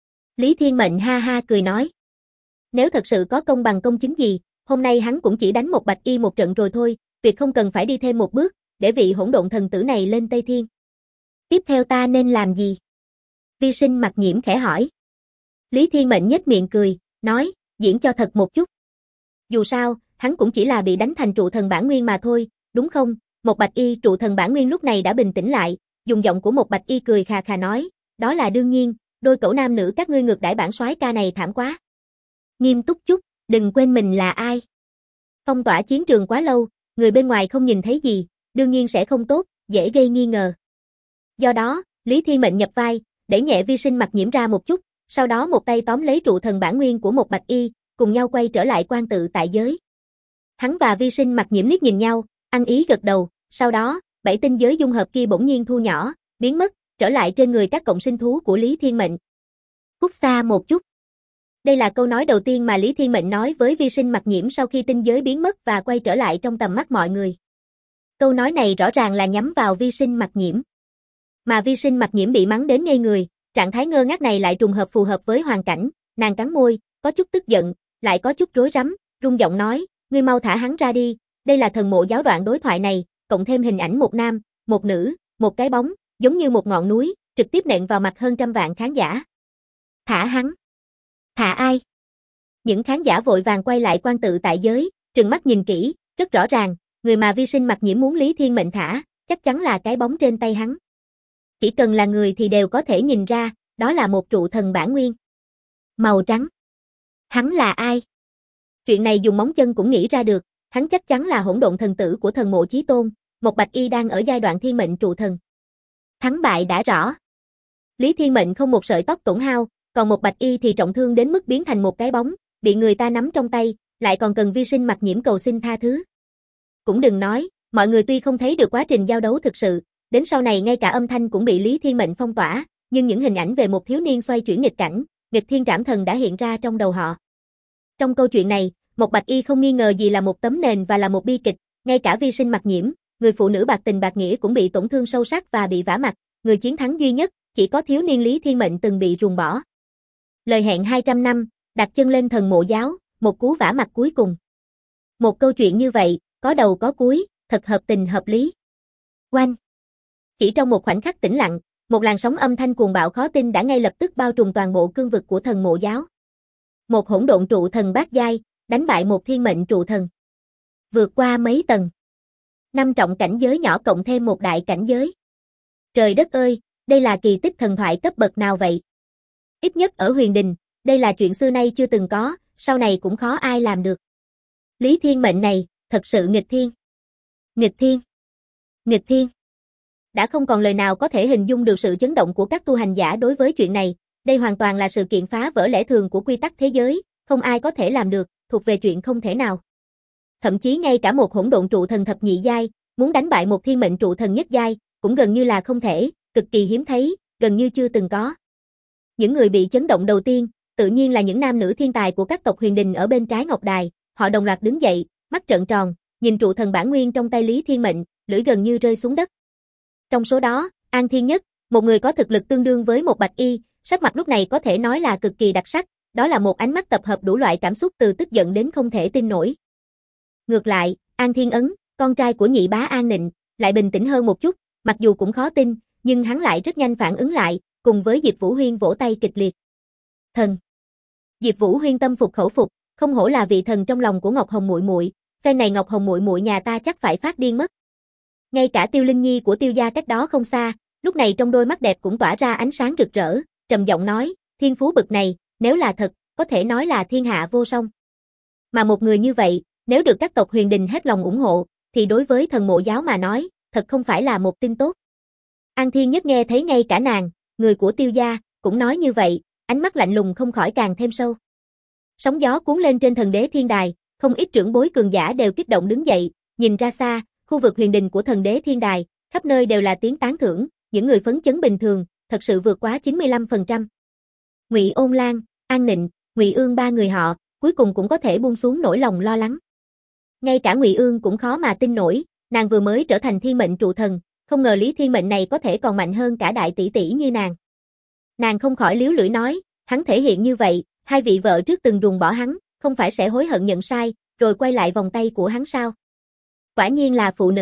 A: Lý Thiên Mệnh ha ha cười nói. Nếu thật sự có công bằng công chính gì, hôm nay hắn cũng chỉ đánh Một Bạch Y một trận rồi thôi, việc không cần phải đi thêm một bước, để vị hỗn độn thần tử này lên Tây Thiên. Tiếp theo ta nên làm gì? Vi Sinh Mặc Nhiễm khẽ hỏi. Lý Thiên Mệnh nhếch miệng cười, nói, diễn cho thật một chút. Dù sao, hắn cũng chỉ là bị đánh thành trụ thần bản nguyên mà thôi, đúng không? Một Bạch Y trụ thần bản nguyên lúc này đã bình tĩnh lại, dùng giọng của một Bạch Y cười khà khà nói, đó là đương nhiên, đôi cẩu nam nữ các ngươi ngược đãi bản soái ca này thảm quá. Nghiêm túc chút, đừng quên mình là ai. Phong tỏa chiến trường quá lâu, người bên ngoài không nhìn thấy gì, đương nhiên sẽ không tốt, dễ gây nghi ngờ. Do đó, Lý Thiên Mệnh nhập vai, đẩy nhẹ Vi Sinh Mặc Nhiễm ra một chút, sau đó một tay tóm lấy trụ thần bản nguyên của một Bạch Y, cùng nhau quay trở lại quan tự tại giới. Hắn và Vi Sinh Mặc Nhiễm liếc nhìn nhau, ăn ý gật đầu, sau đó, 7 tinh giới dung hợp kia bỗng nhiên thu nhỏ, biến mất, trở lại trên người các cộng sinh thú của Lý Thiên Mệnh. Cút xa một chút. Đây là câu nói đầu tiên mà Lý Thiên Mệnh nói với Vi Sinh Mặc Nhiễm sau khi tinh giới biến mất và quay trở lại trong tầm mắt mọi người. Câu nói này rõ ràng là nhắm vào Vi Sinh Mặc Nhiễm. Mà Vi Sinh Mặc Nhiễm bị mắng đến ngây người, trạng thái ngơ ngác này lại trùng hợp phù hợp với hoàn cảnh, nàng cắn môi, có chút tức giận, lại có chút rối rắm, run giọng nói, ngươi mau thả hắn ra đi, đây là thần mộ giáo đoạn đối thoại này, cộng thêm hình ảnh một nam, một nữ, một cái bóng, giống như một ngọn núi, trực tiếp nện vào mặt hơn trăm vạn khán giả. Thả hắn. Thả ai? Những khán giả vội vàng quay lại quan tự tại giới, trừng mắt nhìn kỹ, rất rõ ràng, người mà Vi Sinh Mặc Nhiễm muốn Lý Thiên Mệnh thả, chắc chắn là cái bóng trên tay hắn. Chỉ cần là người thì đều có thể nhìn ra, đó là một trụ thần bản nguyên. Màu trắng. Hắn là ai? Chuyện này dùng móng chân cũng nghĩ ra được, hắn chắc chắn là hỗn độn thần tử của thần mộ Chí Tôn, một Bạch Y đang ở giai đoạn thiên mệnh trụ thần. Thắng bại đã rõ. Lý Thiên Mệnh không một sợi tóc tổn hao, còn một Bạch Y thì trọng thương đến mức biến thành một cái bóng, bị người ta nắm trong tay, lại còn cần Vi Sinh Mặc Nhiễm cầu xin tha thứ. Cũng đừng nói, mọi người tuy không thấy được quá trình giao đấu thực sự, đến sau này ngay cả âm thanh cũng bị Lý Thiên Mệnh phong tỏa, nhưng những hình ảnh về một thiếu niên xoay chuyển nghịch cảnh, nghịch thiên trảm thần đã hiện ra trong đầu họ. Trong câu chuyện này, một Bạch Y không nghi ngờ gì là một tấm nền và là một bi kịch, ngay cả Vi Sinh Mặc Nhiễm, người phụ nữ bạc tình bạc nghĩa cũng bị tổn thương sâu sắc và bị vả mặt, người chiến thắng duy nhất, chỉ có thiếu niên Lý Thiên Mệnh từng bị ruồng bỏ. Lời hẹn 200 năm, đặt chân lên thần mộ giáo, một cú vả mặt cuối cùng. Một câu chuyện như vậy, có đầu có cuối, thật hợp tình hợp lý. Oanh! Chỉ trong một khoảnh khắc tĩnh lặng, một làn sóng âm thanh cuồng bạo khó tin đã ngay lập tức bao trùm toàn bộ cương vực của thần mộ giáo. Một hỗn độn trụ thần bát giai, đánh bại một thiên mệnh trụ thần. Vượt qua mấy tầng. 5 trọng cảnh giới nhỏ cộng thêm một đại cảnh giới. Trời đất ơi, đây là kỳ tích thần thoại cấp bậc nào vậy? Ít nhất ở huyền đình, đây là chuyện xưa nay chưa từng có, sau này cũng khó ai làm được. Lý Thiên Mệnh này, thật sự nghịch thiên. Nghịch thiên. Nghịch thiên. Đã không còn lời nào có thể hình dung được sự chấn động của các tu hành giả đối với chuyện này, đây hoàn toàn là sự kiện phá vỡ lẽ thường của quy tắc thế giới, không ai có thể làm được, thuộc về chuyện không thể nào. Thậm chí ngay cả một hỗn độn trụ thần thập nhị giai, muốn đánh bại một thiên mệnh trụ thần nhất giai, cũng gần như là không thể, cực kỳ hiếm thấy, gần như chưa từng có. Những người bị chấn động đầu tiên, tự nhiên là những nam nữ thiên tài của các tộc huyền đình ở bên trái ngọc đài, họ đồng loạt đứng dậy, mắt trợn tròn, nhìn trụ thần bản nguyên trong tay Lý Thiên Mệnh, lưỡi gần như rơi xuống đất. Trong số đó, An Thiên Nhất, một người có thực lực tương đương với một Bạch Y, sắc mặt lúc này có thể nói là cực kỳ đặc sắc, đó là một ánh mắt tập hợp đủ loại cảm xúc từ tức giận đến không thể tin nổi. Ngược lại, An Thiên Ấn, con trai của nhị bá An Nịnh, lại bình tĩnh hơn một chút, mặc dù cũng khó tin, nhưng hắn lại rất nhanh phản ứng lại, cùng với Diệp Vũ Huyên vỗ tay kịch liệt. Thần. Diệp Vũ Huyên tâm phục khẩu phục, không hổ là vị thần trong lòng của Ngọc Hồng muội muội, phen này Ngọc Hồng muội muội nhà ta chắc phải phát điên mất. Ngay cả Tiêu Linh Nhi của Tiêu gia cách đó không xa, lúc này trong đôi mắt đẹp cũng tỏa ra ánh sáng rực rỡ, trầm giọng nói, thiên phú bực này, nếu là thật, có thể nói là thiên hạ vô song. Mà một người như vậy, nếu được các tộc huyền đình hết lòng ủng hộ, thì đối với thần mộ giáo mà nói, thật không phải là một tin tốt. An Thiên Nhất nghe thấy ngay cả nàng, người của Tiêu gia, cũng nói như vậy, ánh mắt lạnh lùng không khỏi càng thêm sâu. Sóng gió cuốn lên trên thần đế thiên đài, không ít trưởng bối cường giả đều kích động đứng dậy, nhìn ra xa, khu vực huyền đình của thần đế thiên đài, khắp nơi đều là tiếng tán thưởng, những người phấn chấn bình thường, thật sự vượt quá 95%. Ngụy Ôn Lan, An Nịnh, Ngụy Ương ba người họ, cuối cùng cũng có thể buông xuống nỗi lòng lo lắng. Ngay cả Ngụy Ương cũng khó mà tin nổi, nàng vừa mới trở thành thiên mệnh trụ thần, không ngờ Lý Thiên Mệnh này có thể còn mạnh hơn cả đại tỷ tỷ như nàng. Nàng không khỏi líu lưỡi nói, hắn thể hiện như vậy, hai vị vợ trước từng ruồng bỏ hắn, không phải sẽ hối hận nhận sai, rồi quay lại vòng tay của hắn sao? Quả nhiên là phụ nữ,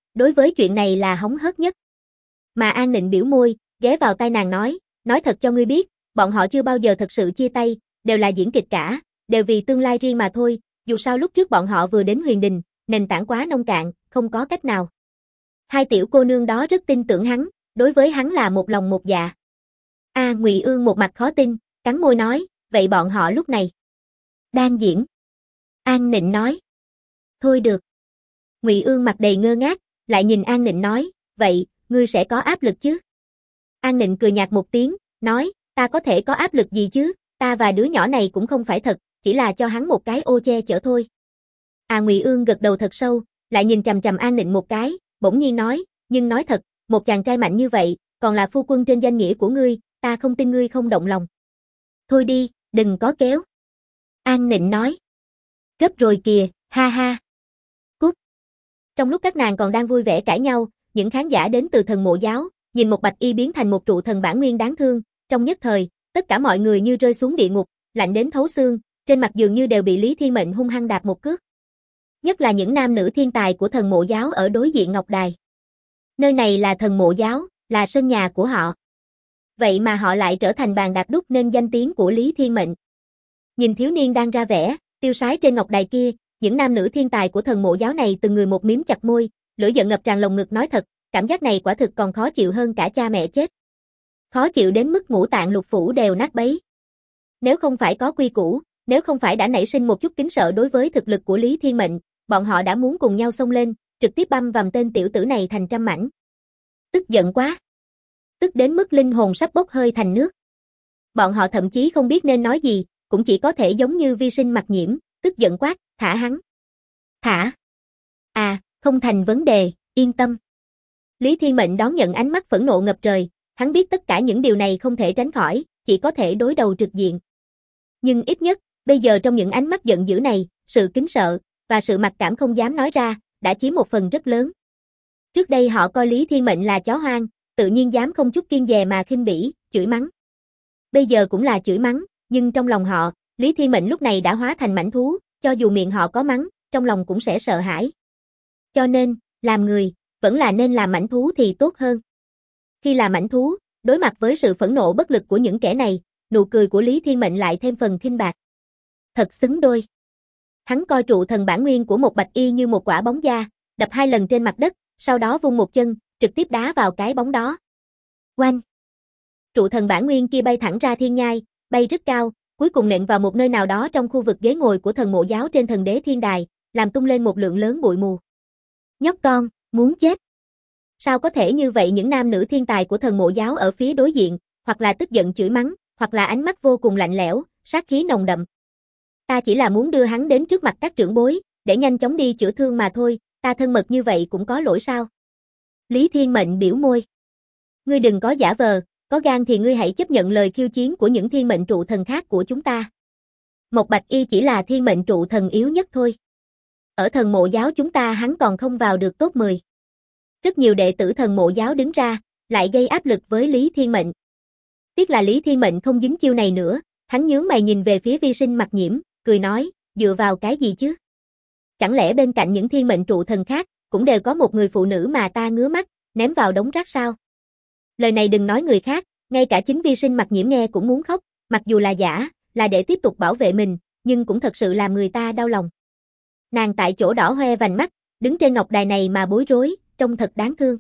A: đối với chuyện này là hóng hớt nhất. Mà An Nịnh biểu môi, ghé vào tai nàng nói thật cho ngươi biết, bọn họ chưa bao giờ thật sự chia tay, đều là diễn kịch cả, đều vì tương lai riêng mà thôi, dù sao lúc trước bọn họ vừa đến Huyền Đình, nền tảng quá nông cạn, không có cách nào. Hai tiểu cô nương đó rất tin tưởng hắn, đối với hắn là một lòng một dạ. Ngụy Ương một mặt khó tin, cắn môi nói, vậy bọn họ lúc này đang diễn. An Nịnh nói, thôi được. Ngụy Ương mặt đầy ngơ ngác, lại nhìn An Nịnh nói, vậy, ngươi sẽ có áp lực chứ? An Nịnh cười nhạt một tiếng, nói, ta có thể có áp lực gì chứ, ta và đứa nhỏ này cũng không phải thật, chỉ là cho hắn một cái ô che chở thôi. Ngụy Ương gật đầu thật sâu, lại nhìn chằm chằm An Nịnh một cái, bỗng nhiên nói, nhưng nói thật, một chàng trai mạnh như vậy, còn là phu quân trên danh nghĩa của ngươi, ta không tin ngươi không động lòng. Thôi đi, đừng có kéo. An Nịnh nói. Gấp rồi kìa, ha ha. Cút. Trong lúc các nàng còn đang vui vẻ cãi nhau, những khán giả đến từ Thần Mộ Giáo, nhìn một Bạch Y biến thành một trụ thần bản nguyên đáng thương, trong nhất thời, tất cả mọi người như rơi xuống địa ngục, lạnh đến thấu xương, trên mặt dường như đều bị Lý Thiên Mệnh hung hăng đạp một cước. Nhất là những nam nữ thiên tài của Thần Mộ Giáo ở đối diện Ngọc Đài. Nơi này là Thần Mộ Giáo, là sân nhà của họ. Vậy mà họ lại trở thành bàn đạp đúc nên danh tiếng của Lý Thiên Mệnh. Nhìn thiếu niên đang ra vẻ, tiêu sái trên Ngọc Đài kia, những nam nữ thiên tài của Thần Mộ Giáo này từng người một miếm chặt môi, lửa giận ngập tràn lồng ngực nói thật, cảm giác này quả thực còn khó chịu hơn cả cha mẹ chết. Khó chịu đến mức ngũ tạng lục phủ đều nát bấy. Nếu không phải có quy củ, nếu không phải đã nảy sinh một chút kính sợ đối với thực lực của Lý Thiên Mệnh, bọn họ đã muốn cùng nhau xông lên, trực tiếp băm vằm tên tiểu tử này thành trăm mảnh. Tức giận quá. Tức đến mức linh hồn sắp bốc hơi thành nước. Bọn họ thậm chí không biết nên nói gì, cũng chỉ có thể giống như vi sinh Mặc Nhiễm, tức giận quát, thả hắn. Thả. Không thành vấn đề, yên tâm. Lý Thiên Mệnh đón nhận ánh mắt phẫn nộ ngập trời, hắn biết tất cả những điều này không thể tránh khỏi, chỉ có thể đối đầu trực diện. Nhưng ít nhất, bây giờ trong những ánh mắt giận dữ này, sự kính sợ, và sự mặc cảm không dám nói ra, đã chiếm một phần rất lớn. Trước đây họ coi Lý Thiên Mệnh là chó hoang, tự nhiên dám không chút kiêng dè mà khinh bỉ, chửi mắng. Bây giờ cũng là chửi mắng, nhưng trong lòng họ, Lý Thiên Mệnh lúc này đã hóa thành mãnh thú, cho dù miệng họ có mắng, trong lòng cũng sẽ sợ hãi. Cho nên, làm người, vẫn là nên làm mãnh thú thì tốt hơn. Khi là mãnh thú, đối mặt với sự phẫn nộ bất lực của những kẻ này, nụ cười của Lý Thiên Mệnh lại thêm phần khinh bạc. Thật xứng đôi. Hắn coi trụ thần bản nguyên của một Bạch Y như một quả bóng da, đập 2 lần trên mặt đất, sau đó vung một chân, trực tiếp đá vào cái bóng đó. Oanh! Trụ thần bản nguyên kia bay thẳng ra thiên nhai, bay rất cao, cuối cùng nện vào một nơi nào đó trong khu vực ghế ngồi của Thần Mộ Giáo trên Thần Đế Thiên Đài, làm tung lên một lượng lớn bụi mù. Nhóc con, muốn chết. Sao có thể như vậy? Những nam nữ thiên tài của Thần Mộ Giáo ở phía đối diện, hoặc là tức giận chửi mắng, hoặc là ánh mắt vô cùng lạnh lẽo, sát khí nồng đậm. Ta chỉ là muốn đưa hắn đến trước mặt các trưởng bối, để nhanh chóng đi chữa thương mà thôi, ta thân mật như vậy cũng có lỗi sao? Lý Thiên Mệnh biểu môi. Ngươi đừng có giả vờ, có gan thì ngươi hãy chấp nhận lời khiêu chiến của những thiên mệnh trụ thần khác của chúng ta. Một Bạch Y chỉ là thiên mệnh trụ thần yếu nhất thôi. Ở Thần Mộ Giáo chúng ta hắn còn không vào được top 10. Rất nhiều đệ tử Thần Mộ Giáo đứng ra, lại gây áp lực với Lý Thiên Mệnh. Tiếc là Lý Thiên Mệnh không dính chiêu này nữa, hắn nhướng mày nhìn về phía vi sinh Mặc Nhiễm, cười nói, dựa vào cái gì chứ? Chẳng lẽ bên cạnh những thiên mệnh trụ thần khác, cũng đều có một người phụ nữ mà ta ngứa mắt, ném vào đống rác sao? Lời này đừng nói người khác, ngay cả chính vi sinh Mặc Nhiễm nghe cũng muốn khóc, mặc dù là giả, là để tiếp tục bảo vệ mình, nhưng cũng thật sự làm người ta đau lòng. Nàng tại chỗ đỏ hoe vành mắt, đứng trên ngọc đài này mà bối rối, trông thật đáng thương.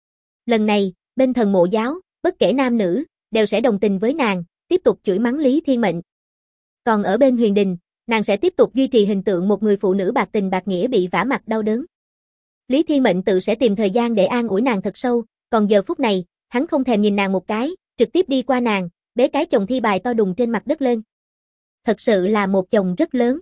A: Lần này, bên Thần Mộ Giáo, bất kể nam nữ, đều sẽ đồng tình với nàng, tiếp tục chửi mắng Lý Thiên Mệnh. Còn ở bên Huyền Đình, nàng sẽ tiếp tục duy trì hình tượng một người phụ nữ bạc tình bạc nghĩa bị vả mặt đau đớn. Lý Thiên Mệnh tự sẽ tìm thời gian để an ủi nàng thật sâu, còn giờ phút này, hắn không thèm nhìn nàng một cái, trực tiếp đi qua nàng, bế cái chồng thi bài to đùng trên mặt đất lên. Thật sự là một chồng rất lớn.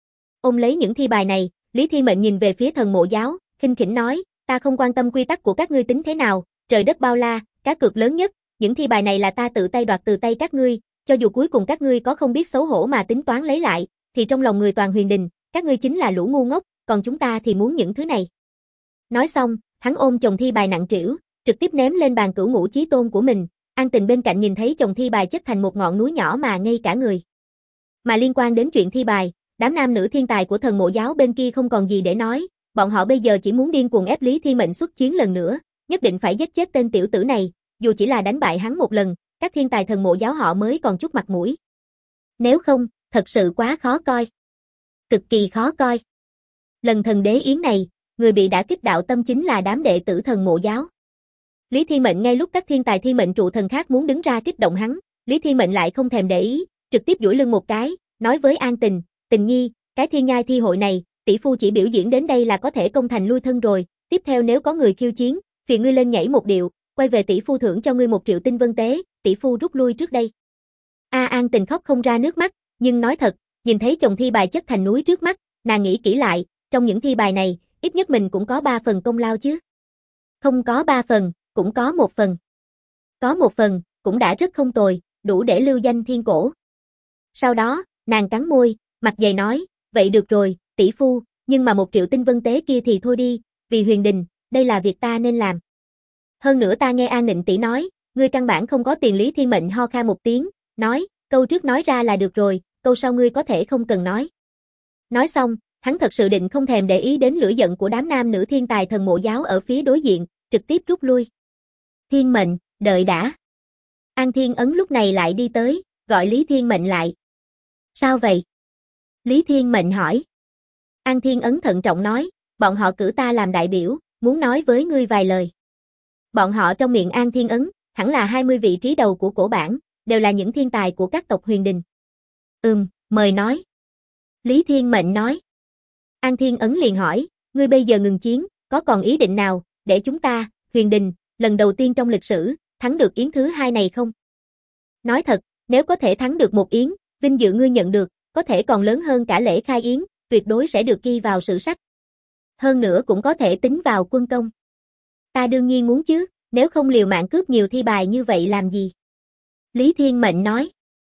A: Ôm lấy những thi bài này, Lý Thiên Mệnh nhìn về phía Thần Mộ Giáo, khinh khỉnh nói, ta không quan tâm quy tắc của các ngươi tính thế nào, trời đất bao la, cá cược lớn nhất, những thi bài này là ta tự tay đoạt từ tay các ngươi, cho dù cuối cùng các ngươi có không biết xấu hổ mà tính toán lấy lại, thì trong lòng người toàn Huyền Đình, các ngươi chính là lũ ngu ngốc, còn chúng ta thì muốn những thứ này. Nói xong, hắn ôm chồng thi bài nặng trĩu, trực tiếp ném lên bàn Cửu Ngũ Chí Tôn của mình, An Tình bên cạnh nhìn thấy chồng thi bài chất thành một ngọn núi nhỏ mà ngây cả người. Mà liên quan đến chuyện thi bài, đám nam nữ thiên tài của Thần Mộ Giáo bên kia không còn gì để nói, bọn họ bây giờ chỉ muốn điên cuồng ép Lý Thiên Mệnh xuất chiến lần nữa, nhất định phải giết chết tên tiểu tử này, dù chỉ là đánh bại hắn một lần, các thiên tài thần mộ giáo họ mới còn chút mặt mũi. Nếu không, thật sự quá khó coi. Cực kỳ khó coi. Lần thần đế yến này, người bị đả kích đạo tâm chính là đám đệ tử thần mộ giáo. Lý Thiên Mệnh ngay lúc các thiên tài thiên mệnh trụ thần khác muốn đứng ra kích động hắn, Lý Thiên Mệnh lại không thèm để ý, trực tiếp duỗi lưng một cái, nói với An Tình, Tình Nhi, cái thiên nhai thi hội này, tỷ phu chỉ biểu diễn đến đây là có thể công thành lui thân rồi, tiếp theo nếu có người khiêu chiến, phiền ngươi lên nhảy một điệu, quay về tỷ phu thưởng cho ngươi 1 triệu tinh vân tế, tỷ phu rút lui trước đây. An Tình khóc không ra nước mắt, nhưng nói thật, nhìn thấy chồng thi bài chất thành núi trước mắt, nàng nghĩ kỹ lại, trong những thi bài này, ít nhất mình cũng có 3 phần công lao chứ. Không có 3 phần, cũng có 1 phần. Có 1 phần, cũng đã rất không tồi, đủ để lưu danh thiên cổ. Sau đó, nàng cắn môi, mặt dày nói, vậy được rồi, tỷ phu, nhưng mà 1 triệu tinh vân tế kia thì thôi đi, vì Huyền Đình, đây là việc ta nên làm. Hơn nữa ta nghe An Nịnh tỷ nói, ngươi căn bản không có tiền. Lý Thiên Mệnh ho kha một tiếng, nói, câu trước nói ra là được rồi, câu sau ngươi có thể không cần nói. Nói xong, hắn thật sự định không thèm để ý đến lửa giận của đám nam nữ thiên tài thần mộ giáo ở phía đối diện, trực tiếp rút lui. Thiên Mệnh, đợi đã. An Thiên Ấn lúc này lại đi tới, gọi Lý Thiên Mệnh lại. Sao vậy? Lý Thiên Mệnh hỏi. An Thiên Ấn thận trọng nói, bọn họ cử ta làm đại biểu, muốn nói với ngươi vài lời. Bọn họ trong miệng An Thiên Ấn, hẳn là 20 vị trí đầu của cổ bản, đều là những thiên tài của các tộc Huyền Đình. Mời nói. Lý Thiên Mệnh nói. An Thiên Ấn liền hỏi, ngươi bây giờ ngừng chiến, có còn ý định nào, để chúng ta, Huyền Đình, lần đầu tiên trong lịch sử, thắng được yến thứ 2 này không? Nói thật, nếu có thể thắng được một yến, vinh dự ngươi nhận được, có thể còn lớn hơn cả lễ khai yến, tuyệt đối sẽ được ghi vào sử sách. Hơn nữa cũng có thể tính vào quân công. Ta đương nhiên muốn chứ, nếu không liều mạng cướp nhiều thi bài như vậy làm gì? Lý Thiên Mệnh nói.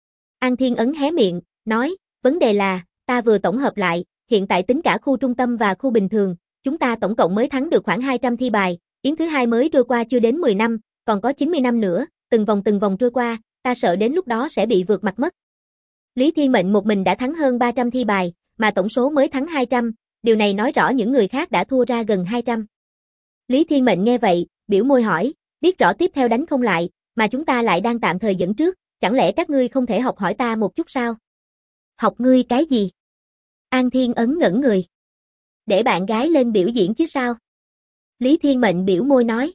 A: An Thiên Ấn hé miệng, nói, vấn đề là, ta vừa tổng hợp lại, hiện tại tính cả khu trung tâm và khu bình thường, chúng ta tổng cộng mới thắng được khoảng 200 thi bài, yến thứ 2 mới trôi qua chưa đến 10 năm, còn có 90 năm nữa, từng vòng trôi qua, ta sợ đến lúc đó sẽ bị vượt mặt mất. Lý Thiên Mệnh một mình đã thắng hơn 300 thi bài, mà tổng số mới thắng 200, điều này nói rõ những người khác đã thua ra gần 200. Lý Thiên Mệnh nghe vậy, biểu môi hỏi, biết rõ tiếp theo đánh không lại, mà chúng ta lại đang tạm thời dẫn trước, chẳng lẽ các ngươi không thể học hỏi ta một chút sao? Học ngươi cái gì? An Thiên Ấn ngẩn người. Để bạn gái lên biểu diễn chứ sao? Lý Thiên Mệnh biểu môi nói.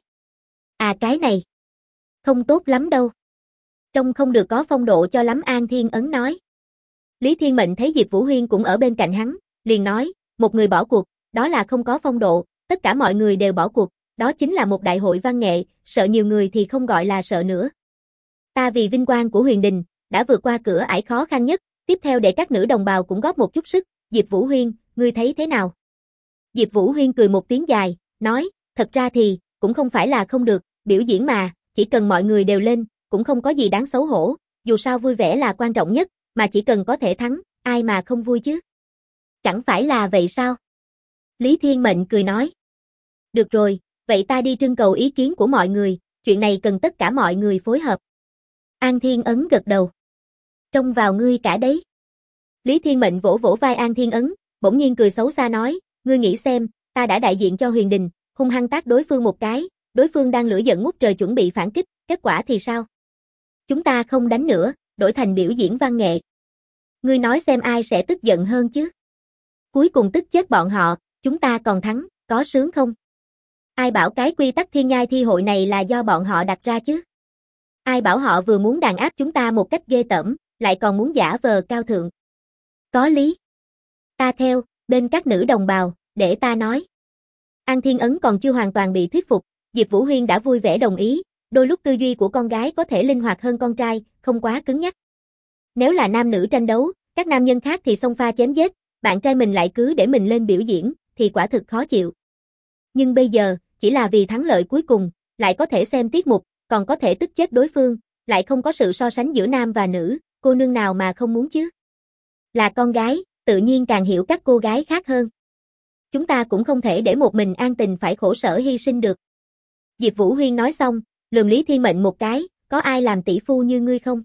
A: Cái này không tốt lắm đâu. Trông không được có phong độ cho lắm. An Thiên Ấn nói. Lý Thiên Mệnh thấy Diệp Vũ Huyên cũng ở bên cạnh hắn, liền nói, một người bỏ cuộc, đó là không có phong độ, tất cả mọi người đều bỏ cuộc, đó chính là một đại hội văn nghệ, sợ nhiều người thì không gọi là sợ nữa. Ta vì vinh quang của Huyền Đình, đã vượt qua cửa ải khó khăn nhất, tiếp theo để các nữ đồng bào cũng góp một chút sức, Diệp Vũ Huyên, ngươi thấy thế nào? Diệp Vũ Huyên cười một tiếng dài, nói, thật ra thì, cũng không phải là không được, biểu diễn mà, chỉ cần mọi người đều lên, cũng không có gì đáng xấu hổ, dù sao vui vẻ là quan trọng nhất, mà chỉ cần có thể thắng, ai mà không vui chứ? Chẳng phải là vậy sao? Lý Thiên Mệnh cười nói. Được rồi, vậy ta đi trưng cầu ý kiến của mọi người, chuyện này cần tất cả mọi người phối hợp. An Thiên Ấn gật đầu. Trông vào ngươi cả đấy. Lý Thiên Mệnh vỗ vỗ vai An Thiên Ấn, bỗng nhiên cười xấu xa nói, ngươi nghĩ xem, ta đã đại diện cho Huyền Đình, hung hăng tát đối phương một cái, đối phương đang lửa giận ngút trời chuẩn bị phản kích, kết quả thì sao? Chúng ta không đánh nữa, đổi thành biểu diễn văn nghệ. Ngươi nói xem ai sẽ tức giận hơn chứ? Cuối cùng tức chết bọn họ, chúng ta còn thắng, có sướng không? Ai bảo cái quy tắc thiên nhai thi hội này là do bọn họ đặt ra chứ? Ai bảo họ vừa muốn đàn áp chúng ta một cách ghê tởm, lại còn muốn giả vờ cao thượng? Có lý. Ta theo, bên các nữ đồng bào, để ta nói. An Thiên Ấn còn chưa hoàn toàn bị thuyết phục, Diệp Vũ Huyên đã vui vẻ đồng ý, đôi lúc tư duy của con gái có thể linh hoạt hơn con trai, không quá cứng nhắc. Nếu là nam nữ tranh đấu, các nam nhân khác thì xông pha chém giết, bạn trai mình lại cứ để mình lên biểu diễn, thì quả thực khó chịu. Nhưng bây giờ, chỉ là vì thắng lợi cuối cùng, lại có thể xem tiết mục, còn có thể tức chết đối phương, lại không có sự so sánh giữa nam và nữ, cô nương nào mà không muốn chứ? Là con gái, tự nhiên càng hiểu các cô gái khác hơn. Chúng ta cũng không thể để một mình An Tình phải khổ sở hy sinh được. Diệp Vũ Huyên nói xong, lườm Lý Thiên Mệnh một cái, có ai làm tỷ phu như ngươi không?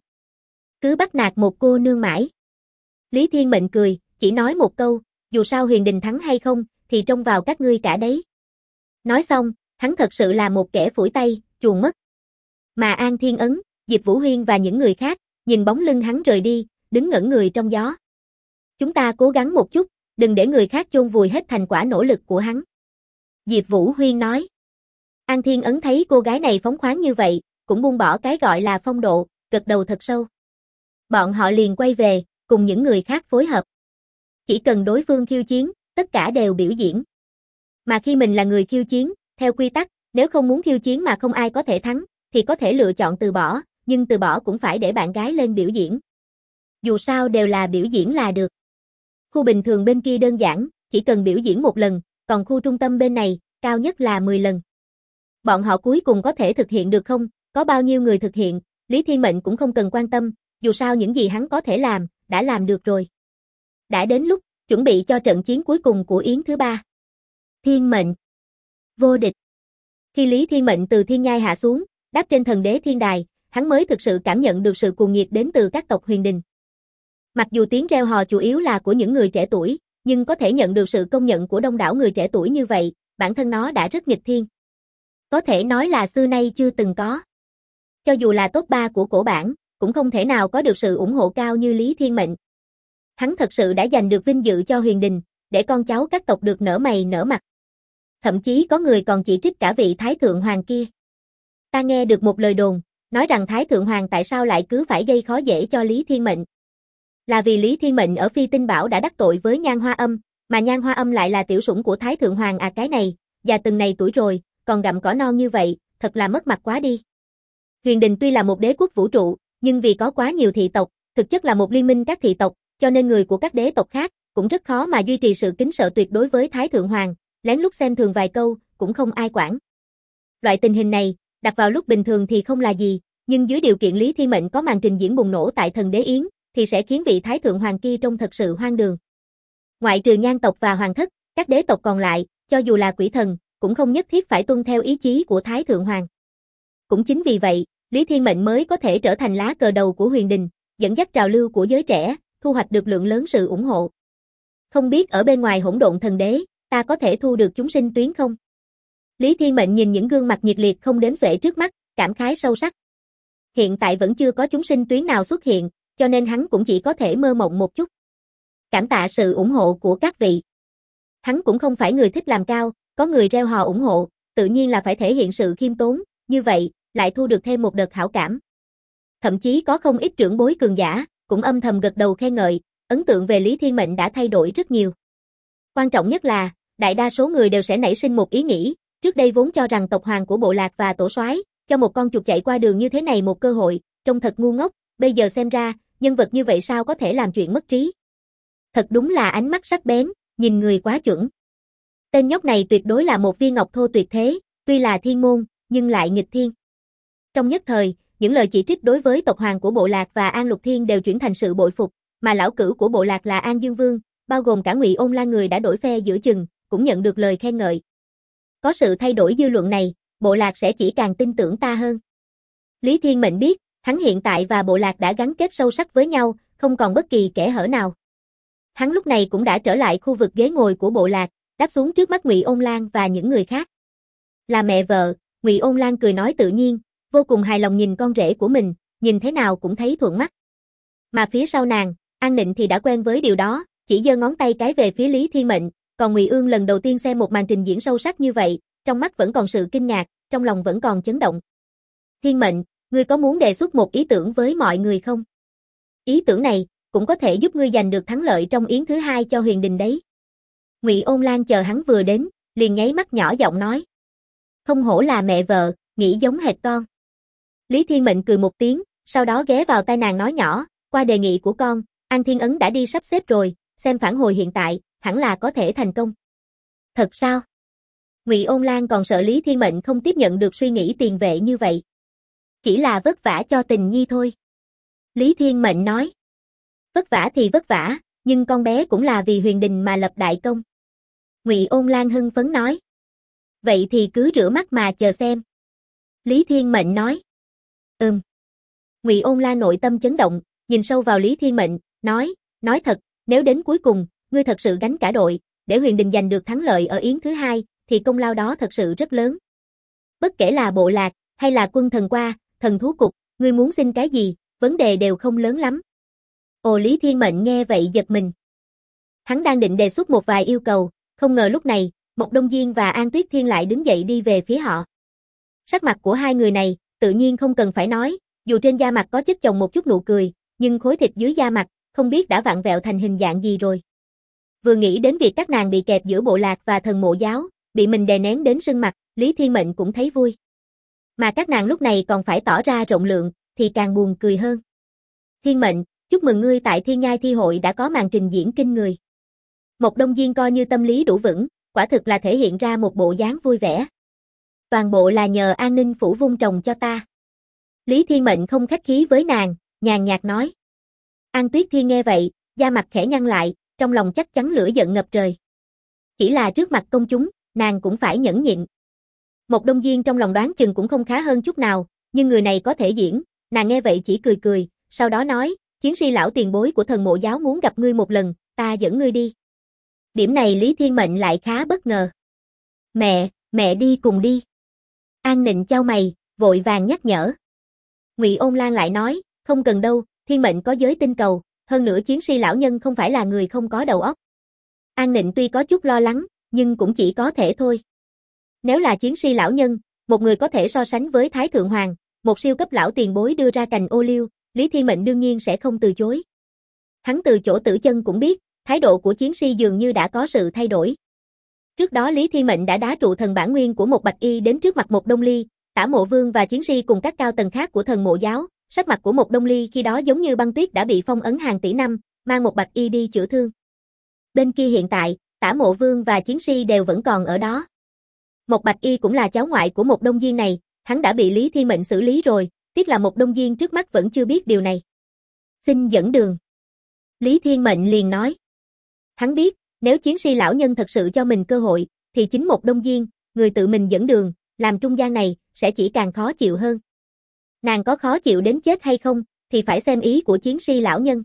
A: Cứ bắt nạt một cô nương mãi. Lý Thiên Mệnh cười, chỉ nói một câu, dù sao Huyền Đình thắng hay không, thì trông vào các ngươi cả đấy. Nói xong, hắn thật sự là một kẻ phủi tay, chuồn mất. Mà An Thiên Ấn, Diệp Vũ Huyên và những người khác, nhìn bóng lưng hắn rời đi, đứng ngẩn người trong gió. Chúng ta cố gắng một chút, đừng để người khác chôn vùi hết thành quả nỗ lực của hắn. Diệp Vũ Huyên nói. An Thiên Ấn thấy cô gái này phóng khoáng như vậy, cũng buông bỏ cái gọi là phong độ, gật đầu thật sâu. Bọn họ liền quay về, cùng những người khác phối hợp. Chỉ cần đối phương khiêu chiến, tất cả đều biểu diễn. Mà khi mình là người khiêu chiến, theo quy tắc, nếu không muốn khiêu chiến mà không ai có thể thắng, thì có thể lựa chọn từ bỏ, nhưng từ bỏ cũng phải để bạn gái lên biểu diễn. Dù sao đều là biểu diễn là được. Khu bình thường bên kia đơn giản, chỉ cần biểu diễn một lần, còn khu trung tâm bên này, cao nhất là 10 lần. Bọn họ cuối cùng có thể thực hiện được không, có bao nhiêu người thực hiện, Lý Thiên Mệnh cũng không cần quan tâm, dù sao những gì hắn có thể làm, đã làm được rồi. Đã đến lúc, chuẩn bị cho trận chiến cuối cùng của yến thứ 3. Thiên Mệnh vô địch. Khi Lý Thiên Mệnh từ thiên nhai hạ xuống, đáp trên thần đế thiên đài, hắn mới thực sự cảm nhận được sự cuồng nhiệt đến từ các tộc huyền đình. Mặc dù tiếng reo hò chủ yếu là của những người trẻ tuổi, nhưng có thể nhận được sự công nhận của đông đảo người trẻ tuổi như vậy, bản thân nó đã rất nghịch thiên. Có thể nói là xưa nay chưa từng có. Cho dù là top 3 của cổ bảng, cũng không thể nào có được sự ủng hộ cao như Lý Thiên Mệnh. Hắn thật sự đã giành được vinh dự cho huyền đình, để con cháu các tộc được nở mày nở mặt. Thậm chí có người còn chỉ trích cả vị Thái Thượng Hoàng kia. Ta nghe được một lời đồn, nói rằng Thái Thượng Hoàng tại sao lại cứ phải gây khó dễ cho Lý Thiên Mệnh. Là vì Lý Thiên Mệnh ở Phi Tinh Bảo đã đắc tội với Nhan Hoa Âm, mà Nhan Hoa Âm lại là tiểu sủng của Thái Thượng Hoàng à cái này, già từng này tuổi rồi, còn gặm cỏ non như vậy, thật là mất mặt quá đi. Huyền đình tuy là một đế quốc vũ trụ, nhưng vì có quá nhiều thị tộc, thực chất là một liên minh các thị tộc, cho nên người của các đế tộc khác cũng rất khó mà duy trì sự kính sợ tuyệt đối với Thái Thượng Hoàng, lén lút xem thường vài câu, cũng không ai quản. Loại tình hình này, đặt vào lúc bình thường thì không là gì, nhưng dưới điều kiện Lý Thiên Mệnh có màn trình diễn bùng nổ tại thần đế yến, thì sẽ khiến vị Thái Thượng Hoàng kia trông thật sự hoang đường. Ngoại trừ Nhan tộc và Hoàng thất, các đế tộc còn lại, cho dù là quỷ thần, cũng không nhất thiết phải tuân theo ý chí của Thái Thượng Hoàng. Cũng chính vì vậy, Lý Thiên Mệnh mới có thể trở thành lá cờ đầu của huyền đình, dẫn dắt trào lưu của giới trẻ, thu hoạch được lượng lớn sự ủng hộ. Không biết ở bên ngoài hỗn độn thần đế, ta có thể thu được chúng sinh tuyến không? Lý Thiên Mệnh nhìn những gương mặt nhiệt liệt không đếm xuể trước mắt, cảm khái sâu sắc. Hiện tại vẫn chưa có chúng sinh tuyến nào xuất hiện, cho nên hắn cũng chỉ có thể mơ mộng một chút. Cảm tạ sự ủng hộ của các vị. Hắn cũng không phải người thích làm cao, có người reo hò ủng hộ, tự nhiên là phải thể hiện sự khiêm tốn, như vậy, lại thu được thêm một đợt hảo cảm. Thậm chí có không ít trưởng bối cường giả, cũng âm thầm gật đầu khen ngợi, ấn tượng về Lý Thiên Mệnh đã thay đổi rất nhiều. Quan trọng nhất là, đại đa số người đều sẽ nảy sinh một ý nghĩ, trước đây vốn cho rằng tộc hoàng của bộ lạc và tổ soái cho một con chuột chạy qua đường như thế này một cơ hội, trông thật ngu ngốc, bây giờ xem ra, nhân vật như vậy sao có thể làm chuyện mất trí. Thật đúng là ánh mắt sắc bén, nhìn người quá chuẩn. Tên nhóc này tuyệt đối là một viên ngọc thô tuyệt thế, tuy là thiên môn, nhưng lại nghịch thiên. Trong nhất thời, những lời chỉ trích đối với tộc hoàng của bộ lạc và An Lục Thiên đều chuyển thành sự bội phục, mà lão cửu của bộ lạc là An Dương Vương, bao gồm cả Ngụy Ôn Lan người đã đổi phe giữa chừng, cũng nhận được lời khen ngợi. Có sự thay đổi dư luận này, bộ lạc sẽ chỉ càng tin tưởng ta hơn. Lý Thiên Mệnh biết, hắn hiện tại và bộ lạc đã gắn kết sâu sắc với nhau, không còn bất kỳ kẽ hở nào. Hắn lúc này cũng đã trở lại khu vực ghế ngồi của bộ lạc, đáp xuống trước mắt Ngụy Ôn Lan và những người khác. Là mẹ vợ, Ngụy Ôn Lan cười nói tự nhiên, vô cùng hài lòng nhìn con rể của mình, nhìn thế nào cũng thấy thuận mắt. Mà phía sau nàng, An Nịnh thì đã quen với điều đó, chỉ giơ ngón tay cái về phía Lý Thiên Mệnh, còn Ngụy Ương lần đầu tiên xem một màn trình diễn sâu sắc như vậy, trong mắt vẫn còn sự kinh ngạc, trong lòng vẫn còn chấn động. Thiên Mệnh, ngươi có muốn đề xuất một ý tưởng với mọi người không? Ý tưởng này, cũng có thể giúp ngươi giành được thắng lợi trong yến thứ 2 cho huyền đình đấy. Ngụy Ôn Lan chờ hắn vừa đến, liền nháy mắt nhỏ giọng nói. Không hổ là mẹ vợ, nghĩ giống hệt con. Lý Thiên Mệnh cười một tiếng, sau đó ghé vào tai nàng nói nhỏ, qua đề nghị của con, An Thiên Ấn đã đi sắp xếp rồi, xem phản hồi hiện tại, hẳn là có thể thành công. Thật sao? Ngụy Ôn Lan còn sợ Lý Thiên Mệnh không tiếp nhận được suy nghĩ tiền vệ như vậy. Chỉ là vất vả cho tình nhi thôi. Lý Thiên Mệnh nói. Vất vả thì vất vả, nhưng con bé cũng là vì huyền đình mà lập đại công. Ngụy Ôn Lan hưng phấn nói. Vậy thì cứ rửa mắt mà chờ xem. Lý Thiên Mệnh nói. Ngụy Ôn Lan nội tâm chấn động, nhìn sâu vào Lý Thiên Mệnh, nói thật, nếu đến cuối cùng, ngươi thật sự gánh cả đội, để Huyền Đình giành được thắng lợi ở yến thứ hai, thì công lao đó thật sự rất lớn. Bất kể là bộ lạc, hay là quân thần qua, thần thú cục, ngươi muốn xin cái gì, vấn đề đều không lớn lắm. Ồ, Lý Thiên Mệnh nghe vậy giật mình. Hắn đang định đề xuất một vài yêu cầu, không ngờ lúc này, Mộc Đông Diên và An Tuyết Thiên lại đứng dậy đi về phía họ. Sắc mặt của hai người này, tự nhiên không cần phải nói, dù trên da mặt có chất chồng một chút nụ cười, nhưng khối thịt dưới da mặt, không biết đã vặn vẹo thành hình dạng gì rồi. Vừa nghĩ đến việc các nàng bị kẹp giữa bộ lạc và thần mộ giáo, bị mình đè nén đến sưng mặt, Lý Thiên Mệnh cũng thấy vui. Mà các nàng lúc này còn phải tỏ ra rộng lượng, thì càng buồn cười hơn. Thiên Mệnh, chúc mừng ngươi tại Thiên Nhai Thi Hội đã có màn trình diễn kinh người. Mộc Đông Diên coi như tâm lý đủ vững, quả thực là thể hiện ra một bộ dáng vui vẻ. Toàn bộ là nhờ An Ninh Phủ vung trồng cho ta. Lý Thiên Mệnh không khách khí với nàng, nhàn nhạt nói. An Tuyết Thiên nghe vậy, da mặt khẽ nhăn lại, trong lòng chắc chắn lửa giận ngập trời. Chỉ là trước mặt công chúng, nàng cũng phải nhẫn nhịn. Mộc Đông Diên trong lòng đoán chừng cũng không khá hơn chút nào, nhưng người này có thể diễn, nàng nghe vậy chỉ cười cười, sau đó nói, chiến sĩ lão tiền bối của thần mộ giáo muốn gặp ngươi một lần, ta dẫn ngươi đi. Điểm này Lý Thiên Mệnh lại khá bất ngờ. Mẹ đi cùng đi. An Nịnh chau mày, vội vàng nhắc nhở. Ngụy Ôn Lan lại nói, không cần đâu, Thiên Mệnh có giới tinh cầu, hơn nữa chiến sĩ lão nhân không phải là người không có đầu óc. An Nịnh tuy có chút lo lắng, nhưng cũng chỉ có thể thôi. Nếu là chiến sĩ lão nhân, một người có thể so sánh với Thái Thượng Hoàng, một siêu cấp lão tiền bối đưa ra cành ô liu, Lý Thiên Mệnh đương nhiên sẽ không từ chối. Hắn từ chỗ Tử Chân cũng biết, thái độ của chiến sĩ dường như đã có sự thay đổi. Trước đó Lý Thiên Mệnh đã đá trụ thần bản nguyên của một Bạch Y đến trước mặt một Đông Ly, Tả Mộ Vương và chiến sĩ cùng các cao tầng khác của thần mộ giáo, sắc mặt của một Đông Ly khi đó giống như băng tuyết đã bị phong ấn hàng tỷ năm, mang một Bạch Y đi chữa thương. Bên kia hiện tại, Tả Mộ Vương và chiến sĩ đều vẫn còn ở đó. Một Bạch Y cũng là cháu ngoại của một Đông Diên này, hắn đã bị Lý Thiên Mệnh xử lý rồi, tiếc là một Đông Diên trước mắt vẫn chưa biết điều này. Xin dẫn đường. Lý Thiên Mệnh liền nói. Hắn biết, nếu chiến sĩ lão nhân thật sự cho mình cơ hội, thì chính một Đông Diên, người tự mình dẫn đường, làm trung gian này, sẽ chỉ càng khó chịu hơn. Nàng có khó chịu đến chết hay không, thì phải xem ý của chiến sĩ lão nhân.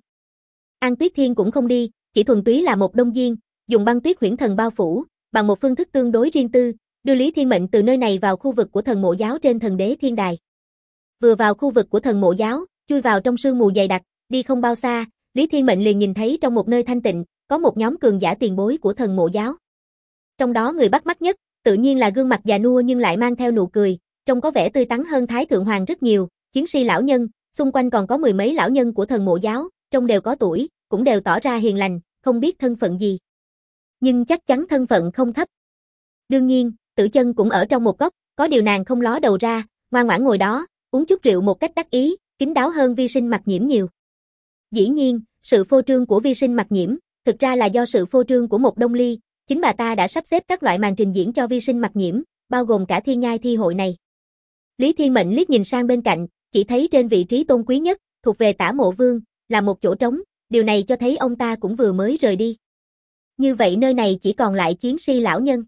A: An Tuyết Thiên cũng không đi, chỉ thuần túy là một Đông Diên, dùng băng tuyết huyễn thần bao phủ, bằng một phương thức tương đối riêng tư, đưa Lý Thiên Mệnh từ nơi này vào khu vực của thần mộ giáo trên thần đế thiên đài. Vừa vào khu vực của thần mộ giáo, chui vào trong sương mù dày đặc, đi không bao xa, Lý Thiên Mệnh liền nhìn thấy trong một nơi thanh tịnh, có một nhóm cường giả tiền bối của thần mộ giáo. Trong đó người bắt mắt nhất, tự nhiên là gương mặt già nua nhưng lại mang theo nụ cười, trông có vẻ tươi tắn hơn Thái Thượng Hoàng rất nhiều, chiến sĩ lão nhân, xung quanh còn có mười mấy lão nhân của thần mộ giáo, trông đều có tuổi, cũng đều tỏ ra hiền lành, không biết thân phận gì. Nhưng chắc chắn thân phận không thấp. Đương nhiên, Tử Chân cũng ở trong một góc, có điều nàng không ló đầu ra, ngoan ngoãn ngồi đó, uống chút rượu một cách đắc ý, kín đáo hơn Vi Sinh Mặc Nhiễm nhiều. Dĩ nhiên, sự phô trương của Vi Sinh Mặc Nhiễm, thực ra là do sự phô trương của một Đông Ly, chính bà ta đã sắp xếp các loại màn trình diễn cho Vi Sinh Mặc Nhiễm, bao gồm cả Thiên Nhai Thi Hội này. Lý Thiên Mệnh liếc nhìn sang bên cạnh, chỉ thấy trên vị trí tôn quý nhất, thuộc về Tả Mộ Vương, là một chỗ trống, điều này cho thấy ông ta cũng vừa mới rời đi. Như vậy nơi này chỉ còn lại chiến sĩ lão nhân.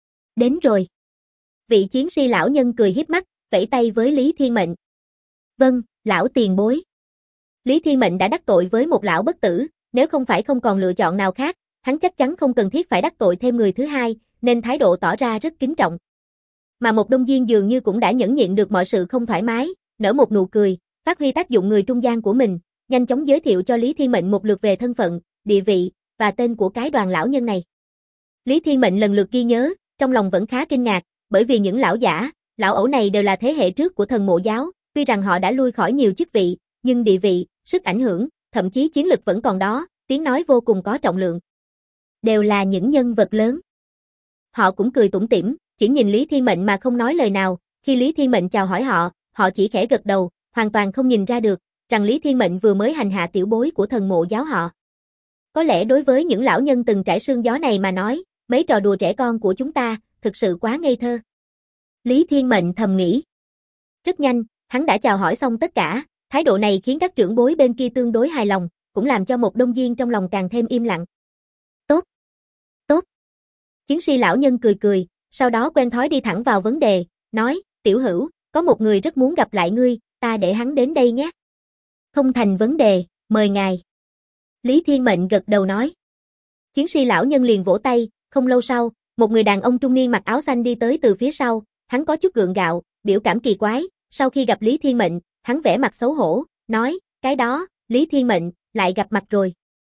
A: Đến rồi. Vị chiến sĩ lão nhân cười hiếp mắt, vẫy tay với Lý Thiên Mệnh. Vâng, lão tiền bối. Lý Thiên Mệnh đã đắc tội với một lão bất tử, nếu không phải không còn lựa chọn nào khác, hắn chắc chắn không cần thiết phải đắc tội thêm người thứ hai, nên thái độ tỏ ra rất kính trọng. Mà một Đông Diên dường như cũng đã nhẫn nhịn được mọi sự không thoải mái, nở một nụ cười, phát huy tác dụng người trung gian của mình, nhanh chóng giới thiệu cho Lý Thiên Mệnh một lượt về thân phận, địa vị và tên của cái đoàn lão nhân này. Lý Thiên Mệnh lần lượt ghi nhớ, trong lòng vẫn khá kinh ngạc, bởi vì những lão giả, lão ẩu này đều là thế hệ trước của thần mộ giáo, tuy rằng họ đã lui khỏi nhiều chức vị, nhưng địa vị, sức ảnh hưởng, thậm chí chiến lực vẫn còn đó, tiếng nói vô cùng có trọng lượng. Đều là những nhân vật lớn. Họ cũng cười tủm tỉm, chỉ nhìn Lý Thiên Mệnh mà không nói lời nào, khi Lý Thiên Mệnh chào hỏi họ, họ chỉ khẽ gật đầu, hoàn toàn không nhìn ra được, rằng Lý Thiên Mệnh vừa mới hành hạ tiểu bối của thần mộ giáo họ. Có lẽ đối với những lão nhân từng trải sương gió này mà nói, mấy trò đùa trẻ con của chúng ta, thực sự quá ngây thơ. Lý Thiên Mệnh thầm nghĩ. Rất nhanh, hắn đã chào hỏi xong tất cả, thái độ này khiến các trưởng bối bên kia tương đối hài lòng, cũng làm cho một Đông Diên trong lòng càng thêm im lặng. Tốt, tốt. Chiến sĩ lão nhân cười cười, sau đó quen thói đi thẳng vào vấn đề, nói, tiểu hữu, có một người rất muốn gặp lại ngươi, ta để hắn đến đây nhé. Không thành vấn đề, mời ngài. Lý Thiên Mệnh gật đầu nói. Chiến sĩ lão nhân liền vỗ tay, Không lâu sau, một người đàn ông trung niên mặc áo xanh đi tới từ phía sau, hắn có chút gượng gạo, biểu cảm kỳ quái, sau khi gặp Lý Thiên Mệnh, hắn vẻ mặt xấu hổ, nói, cái đó, Lý Thiên Mệnh, lại gặp mặt rồi.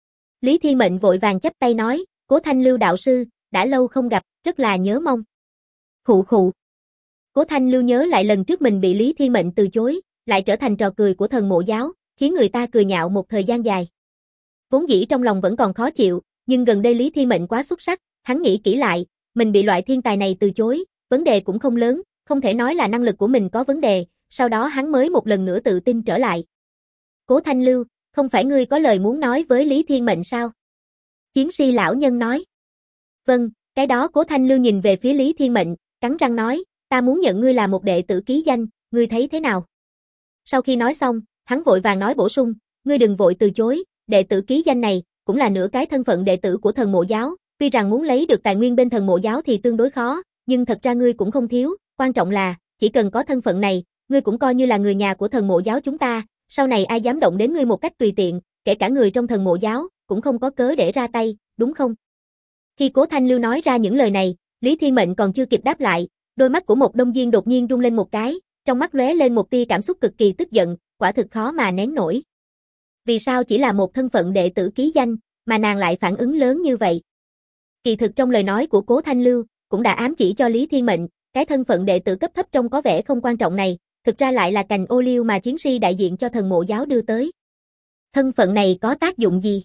A: Lý Thiên Mệnh vội vàng chắp tay nói, Cố Thanh Lưu đạo sư, đã lâu không gặp, rất là nhớ mong. Khụ khụ. Cố Thanh Lưu nhớ lại lần trước mình bị Lý Thiên Mệnh từ chối, lại trở thành trò cười của thần mộ giáo, khiến người ta cười nhạo một thời gian dài. Vốn dĩ trong lòng vẫn còn khó chịu, nhưng gần đây Lý Thiên Mệnh quá xuất sắc, hắn nghĩ kỹ lại, mình bị loại thiên tài này từ chối, vấn đề cũng không lớn, không thể nói là năng lực của mình có vấn đề, sau đó hắn mới một lần nữa tự tin trở lại. Cố Thanh Lưu, không phải ngươi có lời muốn nói với Lý Thiên Mệnh sao? Chiến si lão nhân nói. Vâng, cái đó Cố Thanh Lưu nhìn về phía Lý Thiên Mệnh, cắn răng nói, ta muốn nhận ngươi là một đệ tử ký danh, ngươi thấy thế nào? Sau khi nói xong, hắn vội vàng nói bổ sung, ngươi đừng vội từ chối, đệ tử ký danh này, cũng là nửa cái thân phận đệ tử của thần mộ giáo, tuy rằng muốn lấy được tài nguyên bên thần mộ giáo thì tương đối khó, nhưng thật ra ngươi cũng không thiếu, quan trọng là, chỉ cần có thân phận này, ngươi cũng coi như là người nhà của thần mộ giáo chúng ta, sau này ai dám động đến ngươi một cách tùy tiện, kể cả người trong thần mộ giáo, cũng không có cớ để ra tay, đúng không? Khi Cố Thanh Lưu nói ra những lời này, Lý Thiên Mệnh còn chưa kịp đáp lại, đôi mắt của một đông diên đột nhiên rung lên một cái, trong mắt lóe lên một tia cảm xúc cực kỳ tức giận, quả thực khó mà nén nổi. Vì sao chỉ là một thân phận đệ tử ký danh, mà nàng lại phản ứng lớn như vậy? Kỳ thực trong lời nói của Cố Thanh Lưu, cũng đã ám chỉ cho Lý Thiên Mệnh, cái thân phận đệ tử cấp thấp trông có vẻ không quan trọng này, thực ra lại là cành ô liu mà chiến si đại diện cho thần mộ giáo đưa tới. Thân phận này có tác dụng gì?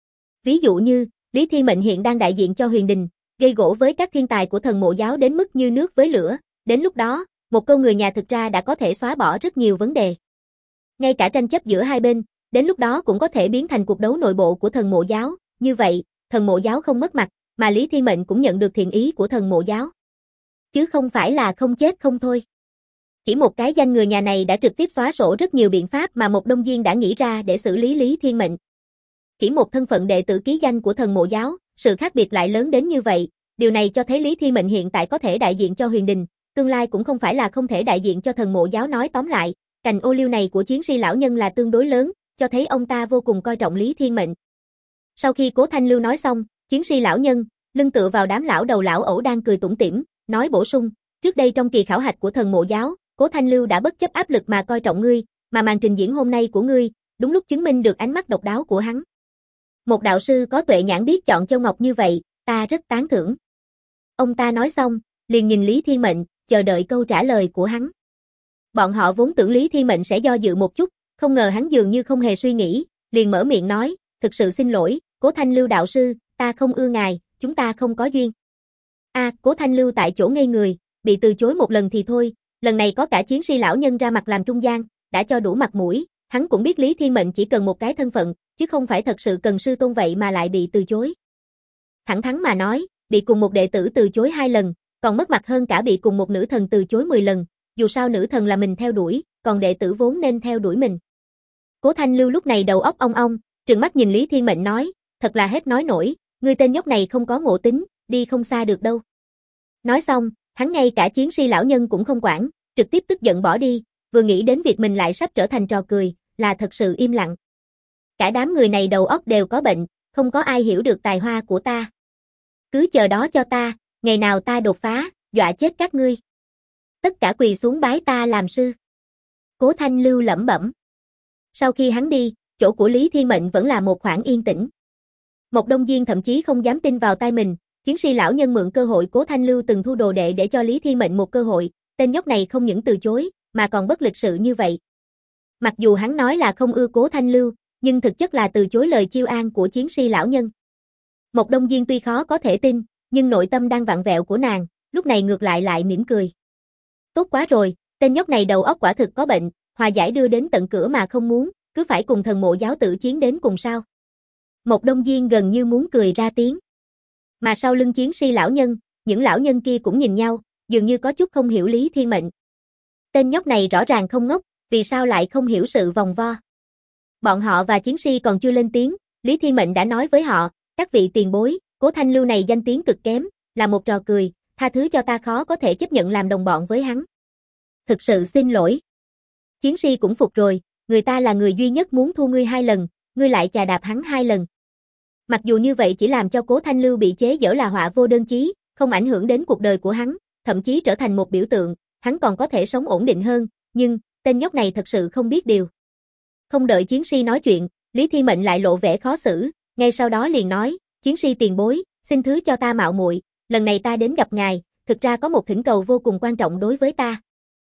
A: Ví dụ như, Lý Thiên Mệnh hiện đang đại diện cho Huyền Đình, gây gổ với các thiên tài của thần mộ giáo đến mức như nước với lửa, đến lúc đó, một câu người nhà thực ra đã có thể xóa bỏ rất nhiều vấn đề. Ngay cả tranh chấp giữa hai bên, đến lúc đó cũng có thể biến thành cuộc đấu nội bộ của thần mộ giáo, như vậy, thần mộ giáo không mất mặt, mà Lý Thiên Mệnh cũng nhận được thiện ý của thần mộ giáo. Chứ không phải là không chết không thôi. Chỉ một cái danh người nhà này đã trực tiếp xóa sổ rất nhiều biện pháp mà một đông diên đã nghĩ ra để xử lý Lý Thiên Mệnh. Chỉ một thân phận đệ tử ký danh của thần mộ giáo, sự khác biệt lại lớn đến như vậy, điều này cho thấy Lý Thiên Mệnh hiện tại có thể đại diện cho Huyền Đình, tương lai cũng không phải là không thể đại diện cho thần mộ giáo. Nói tóm lại, cành ô liu này của chiến si lão nhân là tương đối lớn, cho thấy ông ta vô cùng coi trọng Lý Thiên Mệnh. Sau khi Cố Thanh Lưu nói xong, chiến si lão nhân, lưng tựa vào đám lão đầu lão ẩu đang cười tủm tỉm, nói bổ sung, trước đây trong kỳ khảo hạch của thần mộ giáo, Cố Thanh Lưu đã bất chấp áp lực mà coi trọng ngươi, mà màn trình diễn hôm nay của ngươi, đúng lúc chứng minh được ánh mắt độc đáo của hắn. Một đạo sư có tuệ nhãn biết chọn châu ngọc như vậy, ta rất tán thưởng. Ông ta nói xong, liền nhìn Lý Thiên Mệnh, chờ đợi câu trả lời của hắn. Bọn họ vốn tưởng Lý Thiên Mệnh sẽ do dự một chút, không ngờ hắn dường như không hề suy nghĩ, liền mở miệng nói, thực sự xin lỗi, Cố Thanh Lưu đạo sư, ta không ưa ngài, chúng ta không có duyên. Cố Thanh Lưu tại chỗ ngây người, bị từ chối một lần thì thôi, lần này có cả chiến si lão nhân ra mặt làm trung gian, đã cho đủ mặt mũi, hắn cũng biết Lý Thiên Mệnh chỉ cần một cái thân phận, chứ không phải thật sự cần sư tôn vậy mà lại bị từ chối. Thẳng thắn mà nói, bị cùng một đệ tử từ chối 2 lần, còn mất mặt hơn cả bị cùng một nữ thần từ chối 10 lần, dù sao nữ thần là mình theo đuổi, còn đệ tử vốn nên theo đuổi mình. Cố Thanh Lưu lúc này đầu óc ong ong, trừng mắt nhìn Lý Thiên Mệnh nói, thật là hết nói nổi, ngươi tên nhóc này không có ngộ tính, đi không xa được đâu. Nói xong, hắn ngay cả chiến si lão nhân cũng không quản, trực tiếp tức giận bỏ đi, vừa nghĩ đến việc mình lại sắp trở thành trò cười, là thật sự im lặng. Cả đám người này đầu óc đều có bệnh, không có ai hiểu được tài hoa của ta. Cứ chờ đó cho ta, ngày nào ta đột phá, dọa chết các ngươi. Tất cả quỳ xuống bái ta làm sư. Cố Thanh Lưu lẩm bẩm. Sau khi hắn đi, chỗ của Lý Thiên Mệnh vẫn là một khoảng yên tĩnh. Một đông diên thậm chí không dám tin vào tai mình, chiến si lão nhân mượn cơ hội Cố Thanh Lưu từng thu đồ đệ để cho Lý Thiên Mệnh một cơ hội, tên nhóc này không những từ chối, mà còn bất lịch sự như vậy. Mặc dù hắn nói là không ưa Cố Thanh Lưu, nhưng thực chất là từ chối lời chiêu an của chiến si lão nhân. Một đông diên tuy khó có thể tin, nhưng nội tâm đang vặn vẹo của nàng, lúc này ngược lại mỉm cười. Tốt quá rồi, tên nhóc này đầu óc quả thực có bệnh, hòa giải đưa đến tận cửa mà không muốn, cứ phải cùng thần mộ giáo tử chiến đến cùng sao. Một đông diên gần như muốn cười ra tiếng. Mà sau lưng chiến si lão nhân, những lão nhân kia cũng nhìn nhau, dường như có chút không hiểu Lý Thiên Mệnh. Tên nhóc này rõ ràng không ngốc, vì sao lại không hiểu sự vòng vo. Bọn họ và chiến si còn chưa lên tiếng, Lý Thiên Mệnh đã nói với họ, các vị tiền bối, Cố Thanh Lưu này danh tiếng cực kém, là một trò cười, tha thứ cho ta khó có thể chấp nhận làm đồng bọn với hắn. Thực sự xin lỗi. Chiến si cũng phục rồi, người ta là người duy nhất muốn thu ngươi 2 lần, ngươi lại chà đạp hắn 2 lần. Mặc dù như vậy chỉ làm cho Cố Thanh Lưu bị chế giễu là họa vô đơn chí, không ảnh hưởng đến cuộc đời của hắn, thậm chí trở thành một biểu tượng, hắn còn có thể sống ổn định hơn, nhưng, tên nhóc này thật sự không biết điều. Không đợi chiến si nói chuyện, Lý Thiên Mệnh lại lộ vẻ khó xử, ngay sau đó liền nói, chiến si tiền bối, xin thứ cho ta mạo muội, lần này ta đến gặp ngài, thực ra có một thỉnh cầu vô cùng quan trọng đối với ta.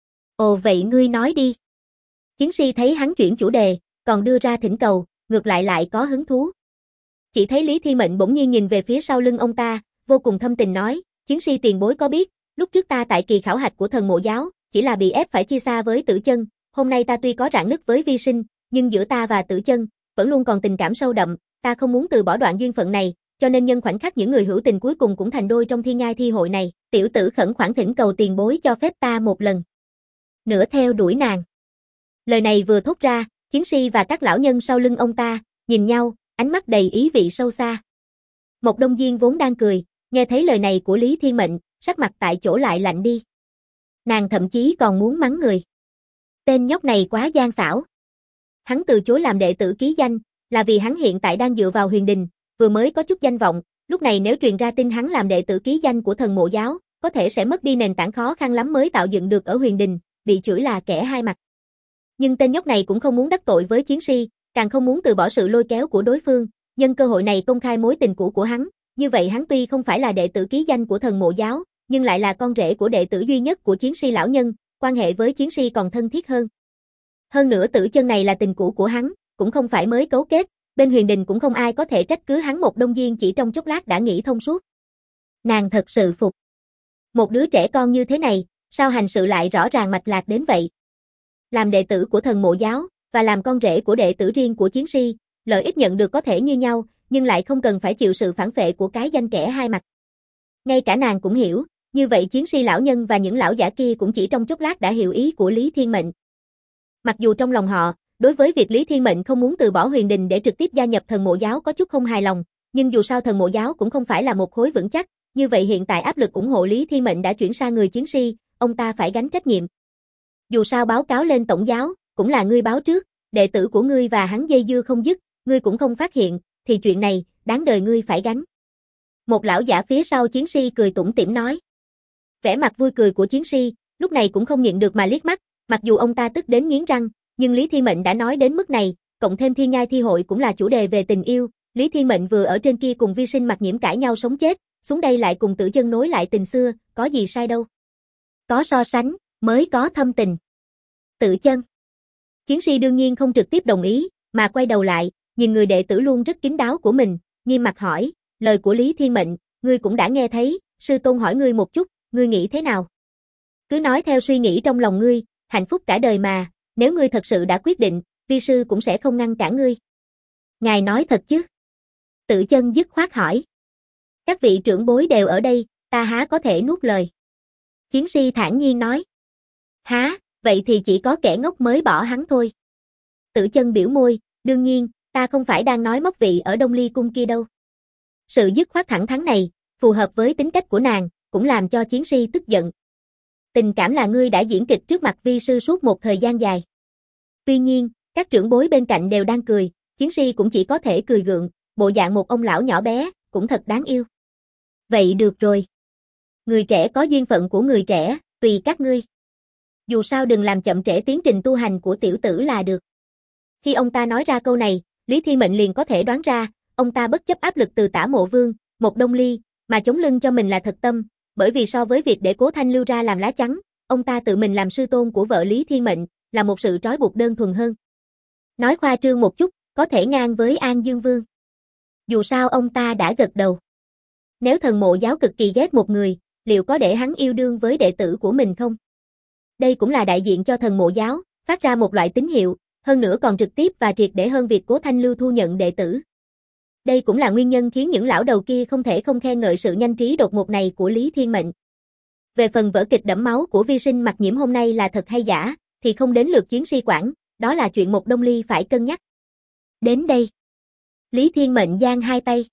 A: Ồ vậy ngươi nói đi. Chiến si thấy hắn chuyển chủ đề, còn đưa ra thỉnh cầu, ngược lại có hứng thú. Chỉ thấy Lý Thiên Mệnh bỗng nhiên nhìn về phía sau lưng ông ta, vô cùng thâm tình nói, chiến si tiền bối có biết, lúc trước ta tại kỳ khảo hạch của thần mộ giáo, chỉ là bị ép phải chia xa với Tử Chân, hôm nay ta tuy có rạn nứt với Vi Sinh, nhưng giữa ta và Tử Chân, vẫn luôn còn tình cảm sâu đậm, ta không muốn từ bỏ đoạn duyên phận này, cho nên nhân khoảnh khắc những người hữu tình cuối cùng cũng thành đôi trong thiên ngai thi hội này, tiểu tử khẩn khoản thỉnh cầu tiền bối cho phép ta một lần nữa theo đuổi nàng. Lời này vừa thốt ra, chiến si và các lão nhân sau lưng ông ta, nhìn nhau, ánh mắt đầy ý vị sâu xa. Một Đông Diên vốn đang cười, nghe thấy lời này của Lý Thiên Mệnh, sắc mặt tại chỗ lại lạnh đi. Nàng thậm chí còn muốn mắng người. Tên nhóc này quá gian xảo. Hắn từ chối làm đệ tử ký danh, là vì hắn hiện tại đang dựa vào Huyền Đình, vừa mới có chút danh vọng, lúc này nếu truyền ra tin hắn làm đệ tử ký danh của thần mộ giáo, có thể sẽ mất đi nền tảng khó khăn lắm mới tạo dựng được ở Huyền Đình, bị chửi là kẻ hai mặt. Nhưng tên nhóc này cũng không muốn đắc tội với chiến si, càng không muốn từ bỏ sự lôi kéo của đối phương, nhân cơ hội này công khai mối tình cũ của hắn, như vậy hắn tuy không phải là đệ tử ký danh của thần mộ giáo, nhưng lại là con rể của đệ tử duy nhất của chiến si lão nhân, quan hệ với chiến si còn thân thiết hơn. Hơn nữa Tử Chân này là tình cũ của hắn, cũng không phải mới cấu kết, bên Huyền Đình cũng không ai có thể trách cứ hắn. Một Đông Diên chỉ trong chốc lát đã nghĩ thông suốt. Nàng thật sự phục. Một đứa trẻ con như thế này, sao hành sự lại rõ ràng mạch lạc đến vậy? Làm đệ tử của thần mộ giáo, và làm con rể của đệ tử riêng của chiến si, lợi ích nhận được có thể như nhau, nhưng lại không cần phải chịu sự phản phệ của cái danh kẻ hai mặt. Ngay cả nàng cũng hiểu, như vậy chiến si lão nhân và những lão giả kia cũng chỉ trong chốc lát đã hiểu ý của Lý Thiên Mệnh. Mặc dù trong lòng họ, đối với việc Lý Thiên Mệnh không muốn từ bỏ Huyền Đình để trực tiếp gia nhập thần mộ giáo có chút không hài lòng, nhưng dù sao thần mộ giáo cũng không phải là một khối vững chắc, như vậy hiện tại áp lực ủng hộ Lý Thiên Mệnh đã chuyển sang người chiến si, ông ta phải gánh trách nhiệm. Dù sao báo cáo lên tổng giáo, cũng là ngươi báo trước, đệ tử của ngươi và hắn dây dưa không dứt, ngươi cũng không phát hiện, thì chuyện này, đáng đời ngươi phải gánh. Một lão giả phía sau chiến si cười tủm tỉm nói. Vẻ mặt vui cười của chiến si, lúc này cũng không nhịn được mà liếc mắt, mặc dù ông ta tức đến nghiến răng, nhưng Lý Thiên Mệnh đã nói đến mức này, cộng thêm thiên nhai thi hội cũng là chủ đề về tình yêu, Lý Thiên Mệnh vừa ở trên kia cùng Vi Sinh Mặc Nhiễm cãi nhau sống chết, xuống đây lại cùng Tử Chân nối lại tình xưa, có gì sai đâu. Có so sánh, mới có thâm tình. Tử Chân. Chiến si đương nhiên không trực tiếp đồng ý, mà quay đầu lại, nhìn người đệ tử luôn rất kín đáo của mình, nghiêm mặt hỏi, lời của Lý Thiên Mệnh, ngươi cũng đã nghe thấy, sư tôn hỏi ngươi một chút, ngươi nghĩ thế nào? Cứ nói theo suy nghĩ trong lòng ngươi, hạnh phúc cả đời mà, nếu ngươi thật sự đã quyết định, vi sư cũng sẽ không ngăn cản ngươi. Ngài nói thật chứ? Tử Chân dứt khoát hỏi. Các vị trưởng bối đều ở đây, ta há có thể nuốt lời. Chiến si thản nhiên nói. Há, vậy thì chỉ có kẻ ngốc mới bỏ hắn thôi. Tử Chân biểu môi, đương nhiên, ta không phải đang nói mốc vị ở Đông Ly cung kia đâu. Sự dứt khoát thẳng thắn này, phù hợp với tính cách của nàng, cũng làm cho chiến si tức giận. Tình cảm là ngươi đã diễn kịch trước mặt vi sư suốt một thời gian dài. Tuy nhiên, các trưởng bối bên cạnh đều đang cười, chiến si cũng chỉ có thể cười gượng, bộ dạng một ông lão nhỏ bé, cũng thật đáng yêu. Vậy được rồi. Người trẻ có duyên phận của người trẻ, tùy các ngươi. Dù sao đừng làm chậm trễ tiến trình tu hành của tiểu tử là được. Khi ông ta nói ra câu này, Lý Thiên Mệnh liền có thể đoán ra, ông ta bất chấp áp lực từ Tả Mộ Vương, một Đông Ly, mà chống lưng cho mình là thật tâm, bởi vì so với việc để Cố Thanh Lưu ra làm lá chắn, ông ta tự mình làm sư tôn của vợ Lý Thiên Mệnh, là một sự trói buộc đơn thuần hơn. Nói khoa trương một chút, có thể ngang với An Dương Vương. Dù sao ông ta đã gật đầu. Nếu thần mộ giáo cực kỳ ghét một người, liệu có để hắn yêu đương với đệ tử của mình không? Đây cũng là đại diện cho thần mộ giáo, phát ra một loại tín hiệu, hơn nữa còn trực tiếp và triệt để hơn việc Cố Thanh Lưu thu nhận đệ tử. Đây cũng là nguyên nhân khiến những lão đầu kia không thể không khen ngợi sự nhanh trí đột ngột này của Lý Thiên Mệnh. Về phần vở kịch đẫm máu của Vi Sinh Mặc Nhiễm hôm nay là thật hay giả, thì không đến lượt chiến si quản, đó là chuyện một Đông Ly phải cân nhắc. Đến đây. Lý Thiên Mệnh giang hai tay.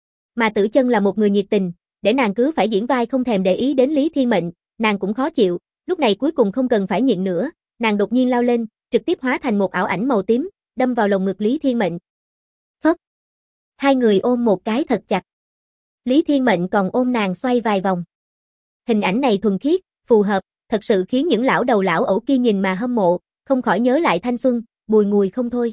A: Mà Tử Chân là một người nhiệt tình, để nàng cứ phải diễn vai không thèm để ý đến Lý Thiên Mệnh, nàng cũng khó chịu, lúc này cuối cùng không cần phải nhịn nữa, nàng đột nhiên lao lên, trực tiếp hóa thành một ảo ảnh màu tím, đâm vào lồng ngực Lý Thiên Mệnh. Phốc. Hai người ôm một cái thật chặt. Lý Thiên Mệnh còn ôm nàng xoay vài vòng. Hình ảnh này thuần khiết, phù hợp, thật sự khiến những lão đầu lão ẩu kia nhìn mà hâm mộ, không khỏi nhớ lại thanh xuân, bùi ngùi không thôi.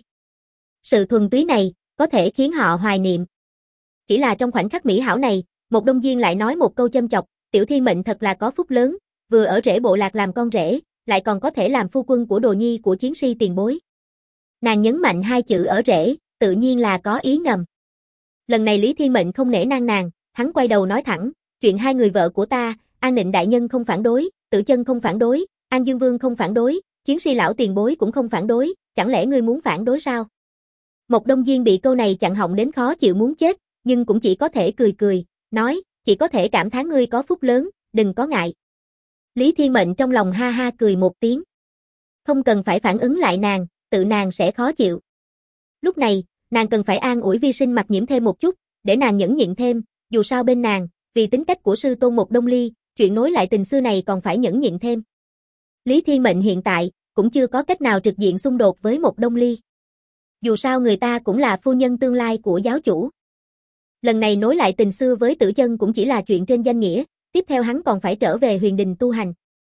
A: Sự thuần túy này, có thể khiến họ hoài niệm. Chỉ là trong khoảnh khắc mỹ hảo này, một đông viên lại nói một câu châm chọc, Tiểu Thiên Mệnh thật là có phúc lớn, vừa ở rễ bộ lạc làm con rể, lại còn có thể làm phu quân của đồ nhi của chiến si tiền bối. Nàng nhấn mạnh hai chữ ở rễ, tự nhiên là có ý ngầm. Lần này Lý Thiên Mệnh không nể nang nàng, hắn quay đầu nói thẳng, chuyện hai người vợ của ta, An Nịnh đại nhân không phản đối, Tử Chân không phản đối, An Dương Vương không phản đối, chiến si lão tiền bối cũng không phản đối, chẳng lẽ ngươi muốn phản đối sao? Một đông viên bị câu này chặn họng đến khó chịu muốn chết, nhưng cũng chỉ có thể cười cười, nói, chỉ có thể cảm thán ngươi có phúc lớn, đừng có ngại. Lý Thiên Mệnh trong lòng ha ha cười một tiếng. Không cần phải phản ứng lại nàng, tự nàng sẽ khó chịu. Lúc này, nàng cần phải an ủi Vi Sinh Mặc Nhiễm thêm một chút, để nàng nhẫn nhịn thêm, dù sao bên nàng, vì tính cách của sư tôn Một Đông Ly, chuyện nối lại tình xưa này còn phải nhẫn nhịn thêm. Lý Thiên Mệnh hiện tại, cũng chưa có cách nào trực diện xung đột với Một Đông Ly. Dù sao người ta cũng là phu nhân tương lai của giáo chủ. Lần này nối lại tình xưa với Tử Chân cũng chỉ là chuyện trên danh nghĩa, tiếp theo hắn còn phải trở về Huyền Đình tu hành.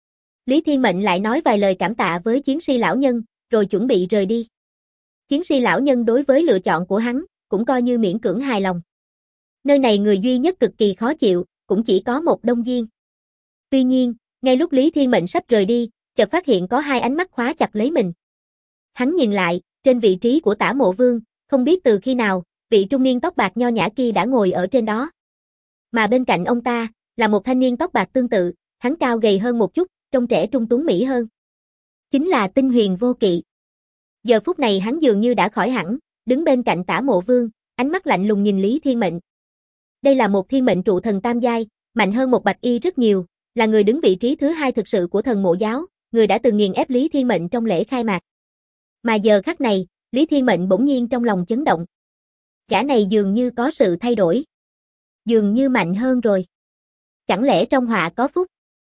A: Lý Thiên Mệnh lại nói vài lời cảm tạ với chiến si lão nhân, rồi chuẩn bị rời đi. Chiến si lão nhân đối với lựa chọn của hắn, cũng coi như miễn cưỡng hài lòng. Nơi này người duy nhất cực kỳ khó chịu, cũng chỉ có một đông viên. Tuy nhiên, ngay lúc Lý Thiên Mệnh sắp rời đi, chợt phát hiện có hai ánh mắt khóa chặt lấy mình. Hắn nhìn lại, trên vị trí của Tả Mộ Vương, không biết từ khi nào, vị trung niên tóc bạc nho nhã kia đã ngồi ở trên đó. Mà bên cạnh ông ta, là một thanh niên tóc bạc tương tự, hắn cao gầy hơn một chút, trông trẻ trung tuấn mỹ hơn. Chính là Tinh Huyền Vô Kỵ. Giờ phút này hắn dường như đã khỏi hẳn, đứng bên cạnh Tả Mộ Vương, ánh mắt lạnh lùng nhìn Lý Thiên Mệnh. Đây là một thiên mệnh trụ thần tam giai, mạnh hơn một bạch y rất nhiều, là người đứng vị trí thứ hai thực sự của thần mộ giáo, người đã từng nghiền ép Lý Thiên Mệnh trong lễ khai mạc. Mà giờ khắc này, Lý Thiên Mệnh bỗng nhiên trong lòng chấn động. Gã này dường như có sự thay đổi. Dường như mạnh hơn rồi. Chẳng lẽ trong họa có phúc?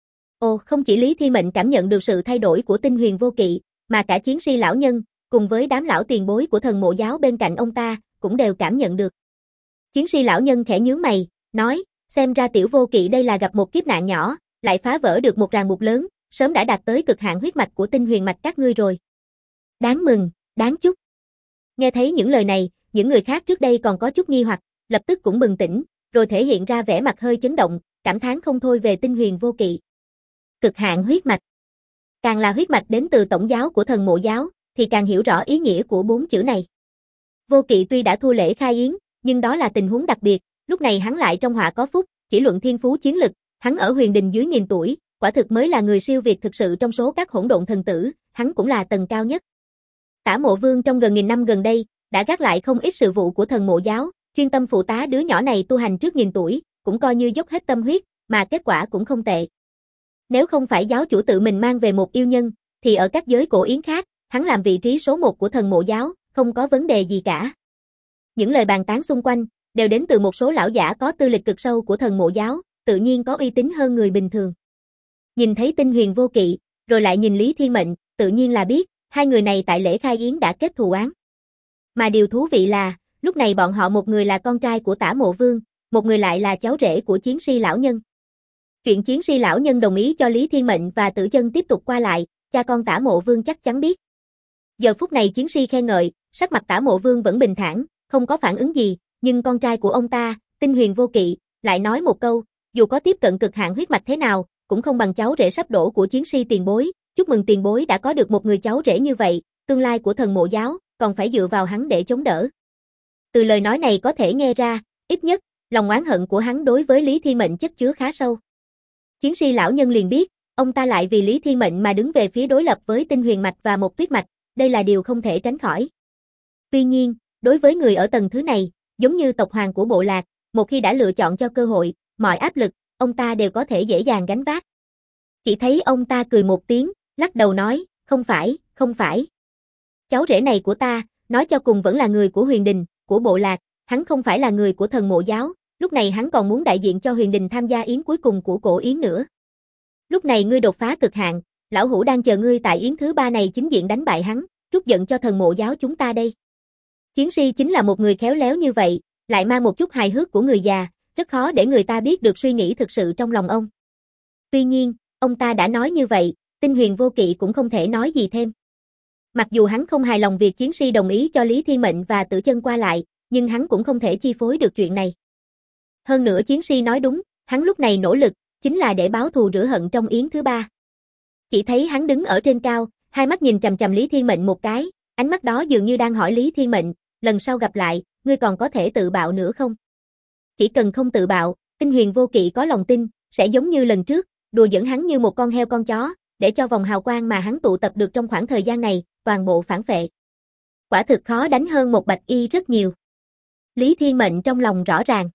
A: Ồ, không chỉ Lý Thiên Mệnh cảm nhận được sự thay đổi của Tinh Huyền Vô Kỵ, mà cả chiến si lão nhân, cùng với đám lão tiền bối của thần mộ giáo bên cạnh ông ta, cũng đều cảm nhận được. Chiến si lão nhân khẽ nhướng mày, nói, xem ra Tiểu Vô Kỵ đây là gặp một kiếp nạn nhỏ, lại phá vỡ được một ràng buộc lớn, sớm đã đạt tới cực hạn huyết mạch của tinh huyền mạch các ngươi rồi. Đáng mừng, đáng chúc. Nghe thấy những lời này, những người khác trước đây còn có chút nghi hoặc, lập tức cũng bừng tỉnh, rồi thể hiện ra vẻ mặt hơi chấn động, cảm thán không thôi về Tinh Huyền Vô Kỵ. Cực hạn huyết mạch. Càng là huyết mạch đến từ tổng giáo của thần mộ giáo, thì càng hiểu rõ ý nghĩa của bốn chữ này. Vô Kỵ tuy đã thua lễ khai yến, nhưng đó là tình huống đặc biệt, lúc này hắn lại trong họa có phúc, chỉ luận thiên phú chiến lực, hắn ở Huyền Đình dưới 1000 tuổi, quả thực mới là người siêu việt thực sự trong số các hỗn độn thần tử, hắn cũng là tầng cao nhất. Tả Mộ Vương trong gần 1000 năm gần đây, đã gác lại không ít sự vụ của thần mộ giáo, chuyên tâm phụ tá đứa nhỏ này tu hành trước 1000 tuổi, cũng coi như dốc hết tâm huyết, mà kết quả cũng không tệ. Nếu không phải giáo chủ tự mình mang về một yêu nhân, thì ở các giới cổ yến khác, hắn làm vị trí số 1 của thần mộ giáo, không có vấn đề gì cả. Những lời bàn tán xung quanh, đều đến từ một số lão giả có tư lịch cực sâu của thần mộ giáo, tự nhiên có uy tín hơn người bình thường. Nhìn thấy Tinh Huyền Vô Kỵ, rồi lại nhìn Lý Thiên Mệnh, tự nhiên là biết, hai người này tại lễ khai yến đã kết thù oán. Mà điều thú vị là, lúc này bọn họ một người là con trai của Tả Mộ Vương, một người lại là cháu rể của chiến si lão nhân. Chuyện chiến si lão nhân đồng ý cho Lý Thiên Mệnh và Tử Chân tiếp tục qua lại, cha con Tả Mộ Vương chắc chắn biết. Giờ phút này chiến si khen ngợi, sắc mặt Tả Mộ Vương vẫn bình thản, không có phản ứng gì, nhưng con trai của ông ta, Tinh Huyền Vô Kỵ, lại nói một câu, dù có tiếp cận cực hạn huyết mạch thế nào, cũng không bằng cháu rể sắp đổ của chiến si tiền bối, chúc mừng tiền bối đã có được một người cháu rể như vậy, tương lai của thần mộ giáo, còn phải dựa vào hắn để chống đỡ. Từ lời nói này có thể nghe ra, ít nhất, lòng oán hận của hắn đối với Lý Thiên Mệnh chất chứa khá sâu. Chiến si lão nhân liền biết, ông ta lại vì Lý Thiên Mệnh mà đứng về phía đối lập với Tinh Huyền mạch và Một Tuyết mạch, đây là điều không thể tránh khỏi. Tuy nhiên, đối với người ở tầng thứ này, giống như tộc hoàng của bộ lạc, một khi đã lựa chọn cho cơ hội, mọi áp lực, ông ta đều có thể dễ dàng gánh vác. Chỉ thấy ông ta cười một tiếng, lắc đầu nói, không phải, không phải. Cháu rể này của ta, nói cho cùng vẫn là người của Huyền Đình, của bộ lạc, hắn không phải là người của thần mộ giáo, lúc này hắn còn muốn đại diện cho Huyền Đình tham gia yến cuối cùng của cổ yến nữa. Lúc này ngươi đột phá cực hạn, lão hủ đang chờ ngươi tại yến thứ 3 này chính diện đánh bại hắn, trút giận cho thần mộ giáo chúng ta đây. Chiến si chính là một người khéo léo như vậy, lại mang một chút hài hước của người già, rất khó để người ta biết được suy nghĩ thực sự trong lòng ông. Tuy nhiên, ông ta đã nói như vậy, Tinh Huyền Vô Kỵ cũng không thể nói gì thêm. Mặc dù hắn không hài lòng việc Chiến Si đồng ý cho Lý Thiên Mệnh và Tử Chân qua lại, nhưng hắn cũng không thể chi phối được chuyện này. Hơn nữa Chiến Si nói đúng, hắn lúc này nỗ lực, chính là để báo thù rửa hận trong yến thứ 3. Chỉ thấy hắn đứng ở trên cao, hai mắt nhìn chằm chằm Lý Thiên Mệnh một cái, ánh mắt đó dường như đang hỏi Lý Thiên Mệnh, lần sau gặp lại, ngươi còn có thể tự bạo nữa không? Chỉ cần không tự bạo, Tinh Huyền Vô Kỵ có lòng tin, sẽ giống như lần trước, đùa giỡn hắn như một con heo con chó, để cho vòng hào quang mà hắn tụ tập được trong khoảng thời gian này, toàn bộ phản phệ. Quả thực khó đánh hơn một bạch y rất nhiều. Lý Thiên Mệnh trong lòng rõ ràng.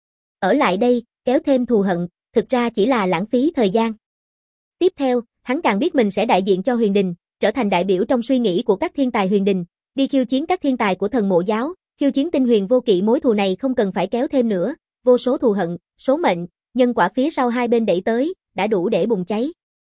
A: Ở lại đây, kéo thêm thù hận, thực ra chỉ là lãng phí thời gian. Tiếp theo, hắn càng biết mình sẽ đại diện cho Huyền Đình, trở thành đại biểu trong suy nghĩ của các thiên tài Huyền Đình, đi khiêu chiến các thiên tài của Thần Mộ Giáo, khiêu chiến Tinh Huyền Vô Kỵ. Mối thù này không cần phải kéo thêm nữa, vô số thù hận, số mệnh, nhân quả phía sau hai bên đẩy tới, đã đủ để bùng cháy.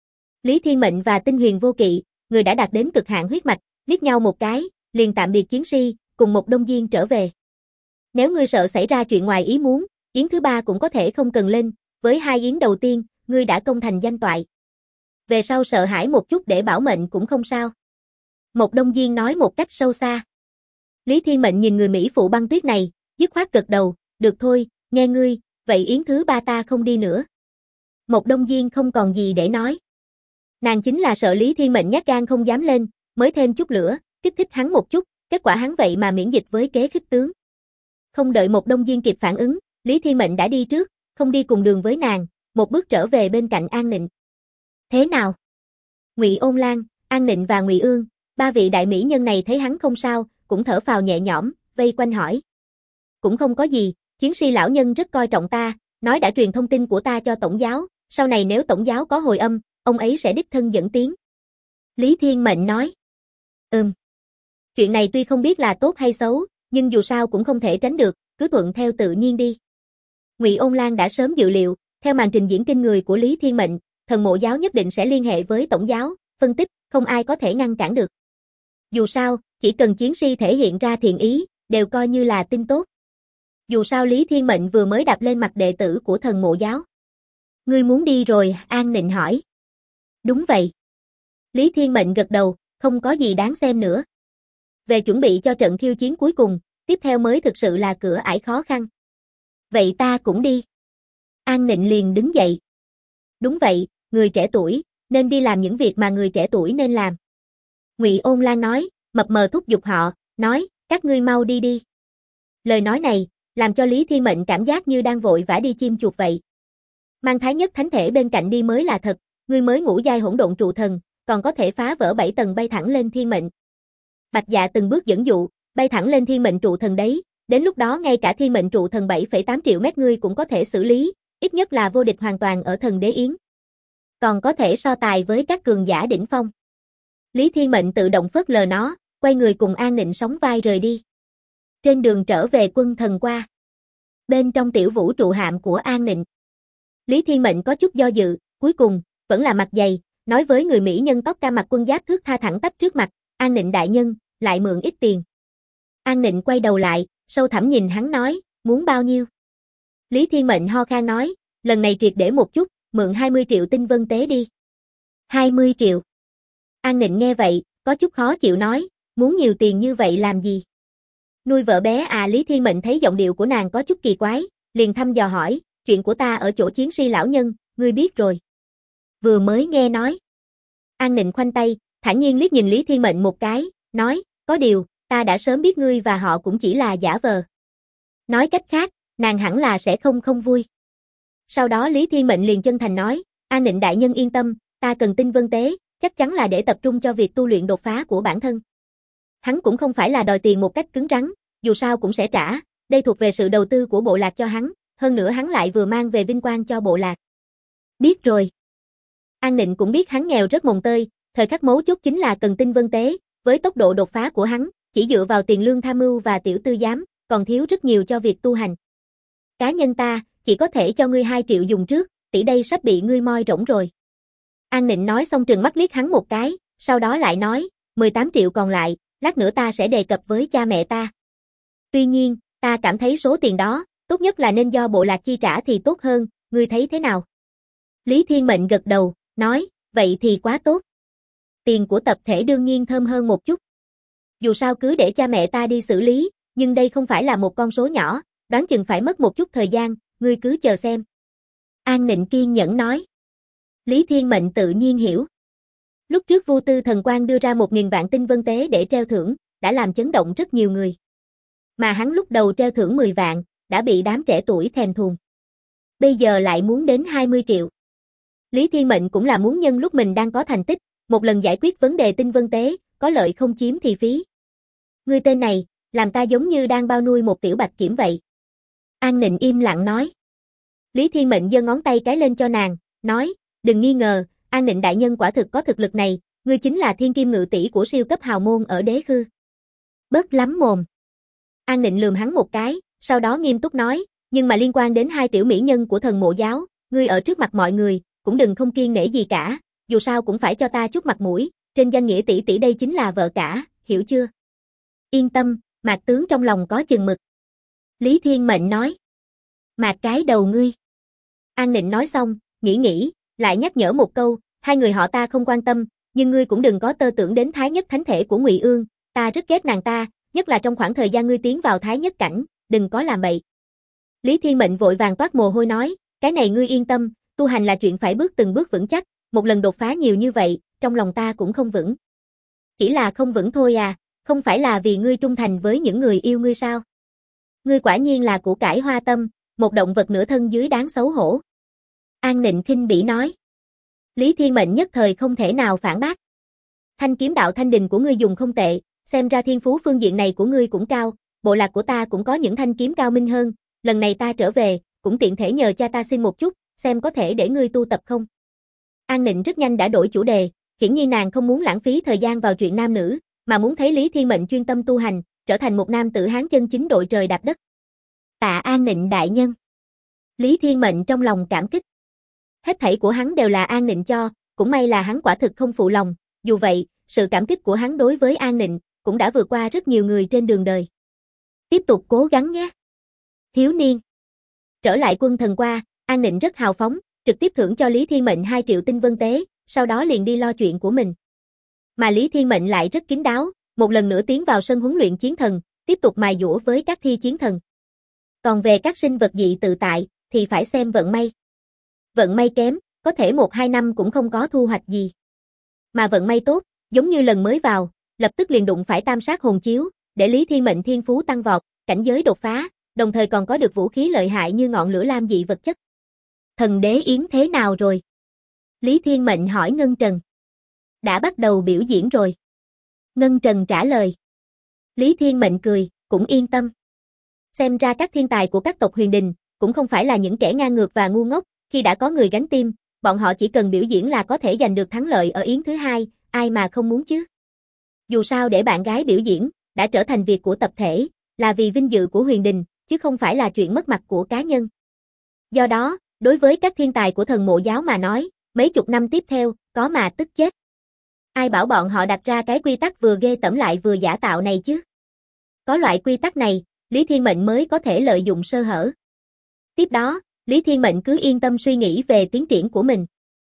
A: Lý Thiên Mệnh và Tinh Huyền Vô Kỵ, người đã đạt đến cực hạn huyết mạch, liếc nhau một cái, liền tạm biệt Chiến Si, cùng một Đông Diên trở về. Nếu ngươi sợ xảy ra chuyện ngoài ý muốn, yến thứ 3 cũng có thể không cần lên, với hai yến đầu tiên, ngươi đã công thành danh toại. Về sau sợ hãi một chút để bảo mệnh cũng không sao. Một Đông Diên nói một cách sâu xa. Lý Thiên Mệnh nhìn người Mỹ phụ băng tuyết này, dứt khoát gật đầu, được thôi, nghe ngươi, vậy yến thứ 3 ta không đi nữa. Một Đông Diên không còn gì để nói. Nàng chính là sợ Lý Thiên Mệnh nhát gan không dám lên, mới thêm chút lửa, kích thích hắn một chút, kết quả hắn vậy mà miễn dịch với kế khích tướng. Không đợi một Đông Diên kịp phản ứng, Lý Thiên Mệnh đã đi trước, không đi cùng đường với nàng, một bước trở về bên cạnh An Nịnh. Thế nào? Ngụy Ôn Lan, An Nịnh và Ngụy Ương, ba vị đại mỹ nhân này thấy hắn không sao, cũng thở phào nhẹ nhõm, vây quanh hỏi. Cũng không có gì, Chiến Si lão nhân rất coi trọng ta, nói đã truyền thông tin của ta cho tổng giáo, sau này nếu tổng giáo có hồi âm, ông ấy sẽ đích thân dẫn tiếng. Lý Thiên Mệnh nói. Chuyện này tuy không biết là tốt hay xấu, nhưng dù sao cũng không thể tránh được, cứ thuận theo tự nhiên đi. Ngụy Ôn Lan đã sớm dự liệu, theo màn trình diễn kinh người của Lý Thiên Mệnh, Thần Mộ Giáo nhất định sẽ liên hệ với tổng giáo, phân tích, không ai có thể ngăn cản được. Dù sao, chỉ cần Chiến Si thể hiện ra thiện ý, đều coi như là tin tốt. Dù sao Lý Thiên Mệnh vừa mới đạp lên mặt đệ tử của Thần Mộ Giáo. Ngươi muốn đi rồi, An Nịnh hỏi. Đúng vậy. Lý Thiên Mệnh gật đầu, không có gì đáng xem nữa. Về chuẩn bị cho trận khiêu chiến cuối cùng, tiếp theo mới thực sự là cửa ải khó khăn. Vậy ta cũng đi. An Nịnh liền đứng dậy. Đúng vậy, người trẻ tuổi, nên đi làm những việc mà người trẻ tuổi nên làm. Ngụy Ôn Lan nói, mập mờ thúc giục họ, nói, các ngươi mau đi đi. Lời nói này, làm cho Lý Thiên Mệnh cảm giác như đang vội vã đi chim chuột vậy. Mang Thái Nhất Thánh Thể bên cạnh đi mới là thật, ngươi mới ngũ giai hỗn độn trụ thần, còn có thể phá vỡ 7 tầng bay thẳng lên thiên mệnh. Bạch Dạ từng bước dẫn dụ, bay thẳng lên thiên mệnh trụ thần đấy, đến lúc đó ngay cả thiên mệnh trụ thần 7,8 triệu mét ngươi cũng có thể xử lý, ít nhất là vô địch hoàn toàn ở thần đế yến. Còn có thể so tài với các cường giả đỉnh phong. Lý Thiên Mệnh tự động phớt lờ nó, quay người cùng An Nịnh sóng vai rời đi. Trên đường trở về quân thần qua. Bên trong tiểu vũ trụ hạm của An Nịnh. Lý Thiên Mệnh có chút do dự, cuối cùng, vẫn là mặt dày, nói với người Mỹ nhân tóc cam mặc quân giáp thước tha thẳng tắp trước mặt, An Nịnh đại nhân, lại mượn ít tiền. An Nịnh quay đầu lại, sâu thẳm nhìn hắn nói, muốn bao nhiêu? Lý Thiên Mệnh ho khan nói, lần này triệt để một chút, mượn 20 triệu tinh vân tế đi. 20 triệu. An Nịnh nghe vậy, có chút khó chịu nói, muốn nhiều tiền như vậy làm gì? Nuôi vợ bé à? Lý Thiên Mệnh thấy giọng điệu của nàng có chút kỳ quái, liền thăm dò hỏi, chuyện của ta ở chỗ Chiến Si lão nhân, ngươi biết rồi. Vừa mới nghe nói. An Nịnh khoanh tay, thản nhiên liếc nhìn Lý Thiên Mệnh một cái, nói, có điều, ta đã sớm biết ngươi và họ cũng chỉ là giả vờ. Nói cách khác, nàng hẳn là sẽ không vui. Sau đó Lý Thiên Mệnh liền chân thành nói, An Nịnh đại nhân yên tâm, ta cần tinh vân tế, chắc chắn là để tập trung cho việc tu luyện đột phá của bản thân. Hắn cũng không phải là đòi tiền một cách cứng rắn, dù sao cũng sẽ trả, đây thuộc về sự đầu tư của bộ lạc cho hắn, hơn nữa hắn lại vừa mang về vinh quang cho bộ lạc. Biết rồi. An Nịnh cũng biết hắn nghèo rất mồng tơi, thời khắc mấu chốt chính là cần tinh vân tế, với tốc độ đột phá của hắn, chỉ dựa vào tiền lương tham mưu và tiểu tư giám, còn thiếu rất nhiều cho việc tu hành. Cá nhân ta, chỉ có thể cho ngươi 2 triệu dùng trước, tỷ đây sắp bị ngươi moi rỗng rồi. An Nịnh nói xong trừng mắt liếc hắn một cái, sau đó lại nói, 18 triệu còn lại, lát nữa ta sẽ đề cập với cha mẹ ta. Tuy nhiên, Ta cảm thấy số tiền đó, tốt nhất là nên do bộ lạc chi trả thì tốt hơn, ngươi thấy thế nào? Lý Thiên Mệnh gật đầu, nói, vậy thì quá tốt. Tiền của tập thể đương nhiên thơm hơn một chút. Dù sao cứ để cha mẹ ta đi xử lý, nhưng đây không phải là một con số nhỏ, đoán chừng phải mất một chút thời gian, ngươi cứ chờ xem. An Nịnh kiên nhẫn nói. Lý Thiên Mệnh tự nhiên hiểu. Lúc trước Vu Tư Thần Quang đưa ra 1.000 vạn tinh vân tế để treo thưởng, đã làm chấn động rất nhiều người. Mà hắn lúc đầu treo thưởng 10 vạn, đã bị đám trẻ tuổi thèm thuồng. Bây giờ lại muốn đến 20 triệu. Lý Thiên Mệnh cũng là muốn nhân lúc mình đang có thành tích, một lần giải quyết vấn đề tinh vân tế, có lợi không chiếm thì phí. Ngươi tên này, làm ta giống như đang bao nuôi một tiểu bạch kiểm vậy. An Nịnh im lặng nói. Lý Thiên Mệnh giơ ngón tay cái lên cho nàng, nói, đừng nghi ngờ, An Nịnh đại nhân quả thực có thực lực này, ngươi chính là thiên kim ngự tỷ của siêu cấp hào môn ở đế khư. Bớt lắm mồm. An Nịnh lườm hắn một cái, sau đó nghiêm túc nói, nhưng mà liên quan đến 2 tiểu mỹ nhân của thần mộ giáo, ngươi ở trước mặt mọi người, cũng đừng không kiêng nể gì cả, dù sao cũng phải cho ta chút mặt mũi, trên danh nghĩa tỷ tỷ đây chính là vợ cả, hiểu chưa? Yên tâm, Mạc tướng trong lòng có chừng mực. Lý Thiên Mệnh nói. Mạc cái đầu ngươi. An Nịnh nói xong, nghĩ, lại nhắc nhở một câu, 2 người họ ta không quan tâm, nhưng ngươi cũng đừng có tơ tưởng đến thái nhất thánh thể của Ngụy Ương, ta rất ghét nàng ta, nhất là trong khoảng thời gian ngươi tiến vào thái nhất cảnh, đừng có làm bậy. Lý Thiên Mệnh vội vàng toát mồ hôi nói, cái này ngươi yên tâm, tu hành là chuyện phải bước từng bước vững chắc, một lần đột phá nhiều như vậy, trong lòng ta cũng không vững. Chỉ là không vững thôi à, không phải là vì ngươi trung thành với những người yêu ngươi sao? Ngươi quả nhiên là củ cải hoa tâm, một động vật nửa thân dưới đáng xấu hổ. An Nịnh khinh bỉ nói. Lý Thiên Mệnh nhất thời không thể nào phản bác. Thanh kiếm đạo thanh đình của ngươi dùng không tệ, xem ra thiên phú phương diện này của ngươi cũng cao, bộ lạc của ta cũng có những thanh kiếm cao minh hơn, lần này ta trở về, cũng tiện thể nhờ cha ta xin một chút, xem có thể để ngươi tu tập không. An Nịnh rất nhanh đã đổi chủ đề, hiển nhiên nàng không muốn lãng phí thời gian vào chuyện nam nữ, mà muốn thấy Lý Thiên Mệnh chuyên tâm tu hành, trở thành một nam tử Hán chân chính đội trời đạp đất. Tạ An Nịnh đại nhân. Lý Thiên Mệnh trong lòng cảm kích. Hết thảy của hắn đều là An Nịnh cho, cũng may là hắn quả thực không phụ lòng, dù vậy, sự cảm kích của hắn đối với An Nịnh cũng đã vượt qua rất nhiều người trên đường đời. Tiếp tục cố gắng nhé. Thiếu niên. Trở lại quân thần qua, An Nịnh rất hào phóng, trực tiếp thưởng cho Lý Thiên Mệnh 2 triệu tinh vân tế, sau đó liền đi lo chuyện của mình. Mà Lý Thiên Mệnh lại rất kín đáo, một lần nữa tiến vào sân huấn luyện chiến thần, tiếp tục mài dũa với các thi chiến thần. Còn về các sinh vật dị tự tại, thì phải xem vận may. Vận may kém, có thể 1-2 năm cũng không có thu hoạch gì. Mà vận may tốt, giống như lần mới vào, lập tức liền đụng phải tam sát hồn chiếu, để Lý Thiên Mệnh thiên phú tăng vọt, cảnh giới đột phá, đồng thời còn có được vũ khí lợi hại như ngọn lửa lam dị vật chất. Thần đế yến thế nào rồi? Lý Thiên Mệnh hỏi Ngân Trần. Đã bắt đầu biểu diễn rồi. Ngân Trần trả lời. Lý Thiên Mệnh cười, cũng yên tâm. Xem ra các thiên tài của các tộc huyền đình, cũng không phải là những kẻ ngang ngược và ngu ngốc, khi đã có người gánh tim, bọn họ chỉ cần biểu diễn là có thể giành được thắng lợi ở yến thứ 2, ai mà không muốn chứ. Dù sao để bạn gái biểu diễn, đã trở thành việc của tập thể, là vì vinh dự của huyền đình, chứ không phải là chuyện mất mặt của cá nhân. Do đó, đối với các thiên tài của thần mộ giáo mà nói, mấy chục năm tiếp theo, có mà tức chết. Ai bảo bọn họ đặt ra cái quy tắc vừa ghê tởm lại vừa giả tạo này chứ? Có loại quy tắc này, Lý Thiên Mệnh mới có thể lợi dụng sơ hở. Tiếp đó, Lý Thiên Mệnh cứ yên tâm suy nghĩ về tiến triển của mình.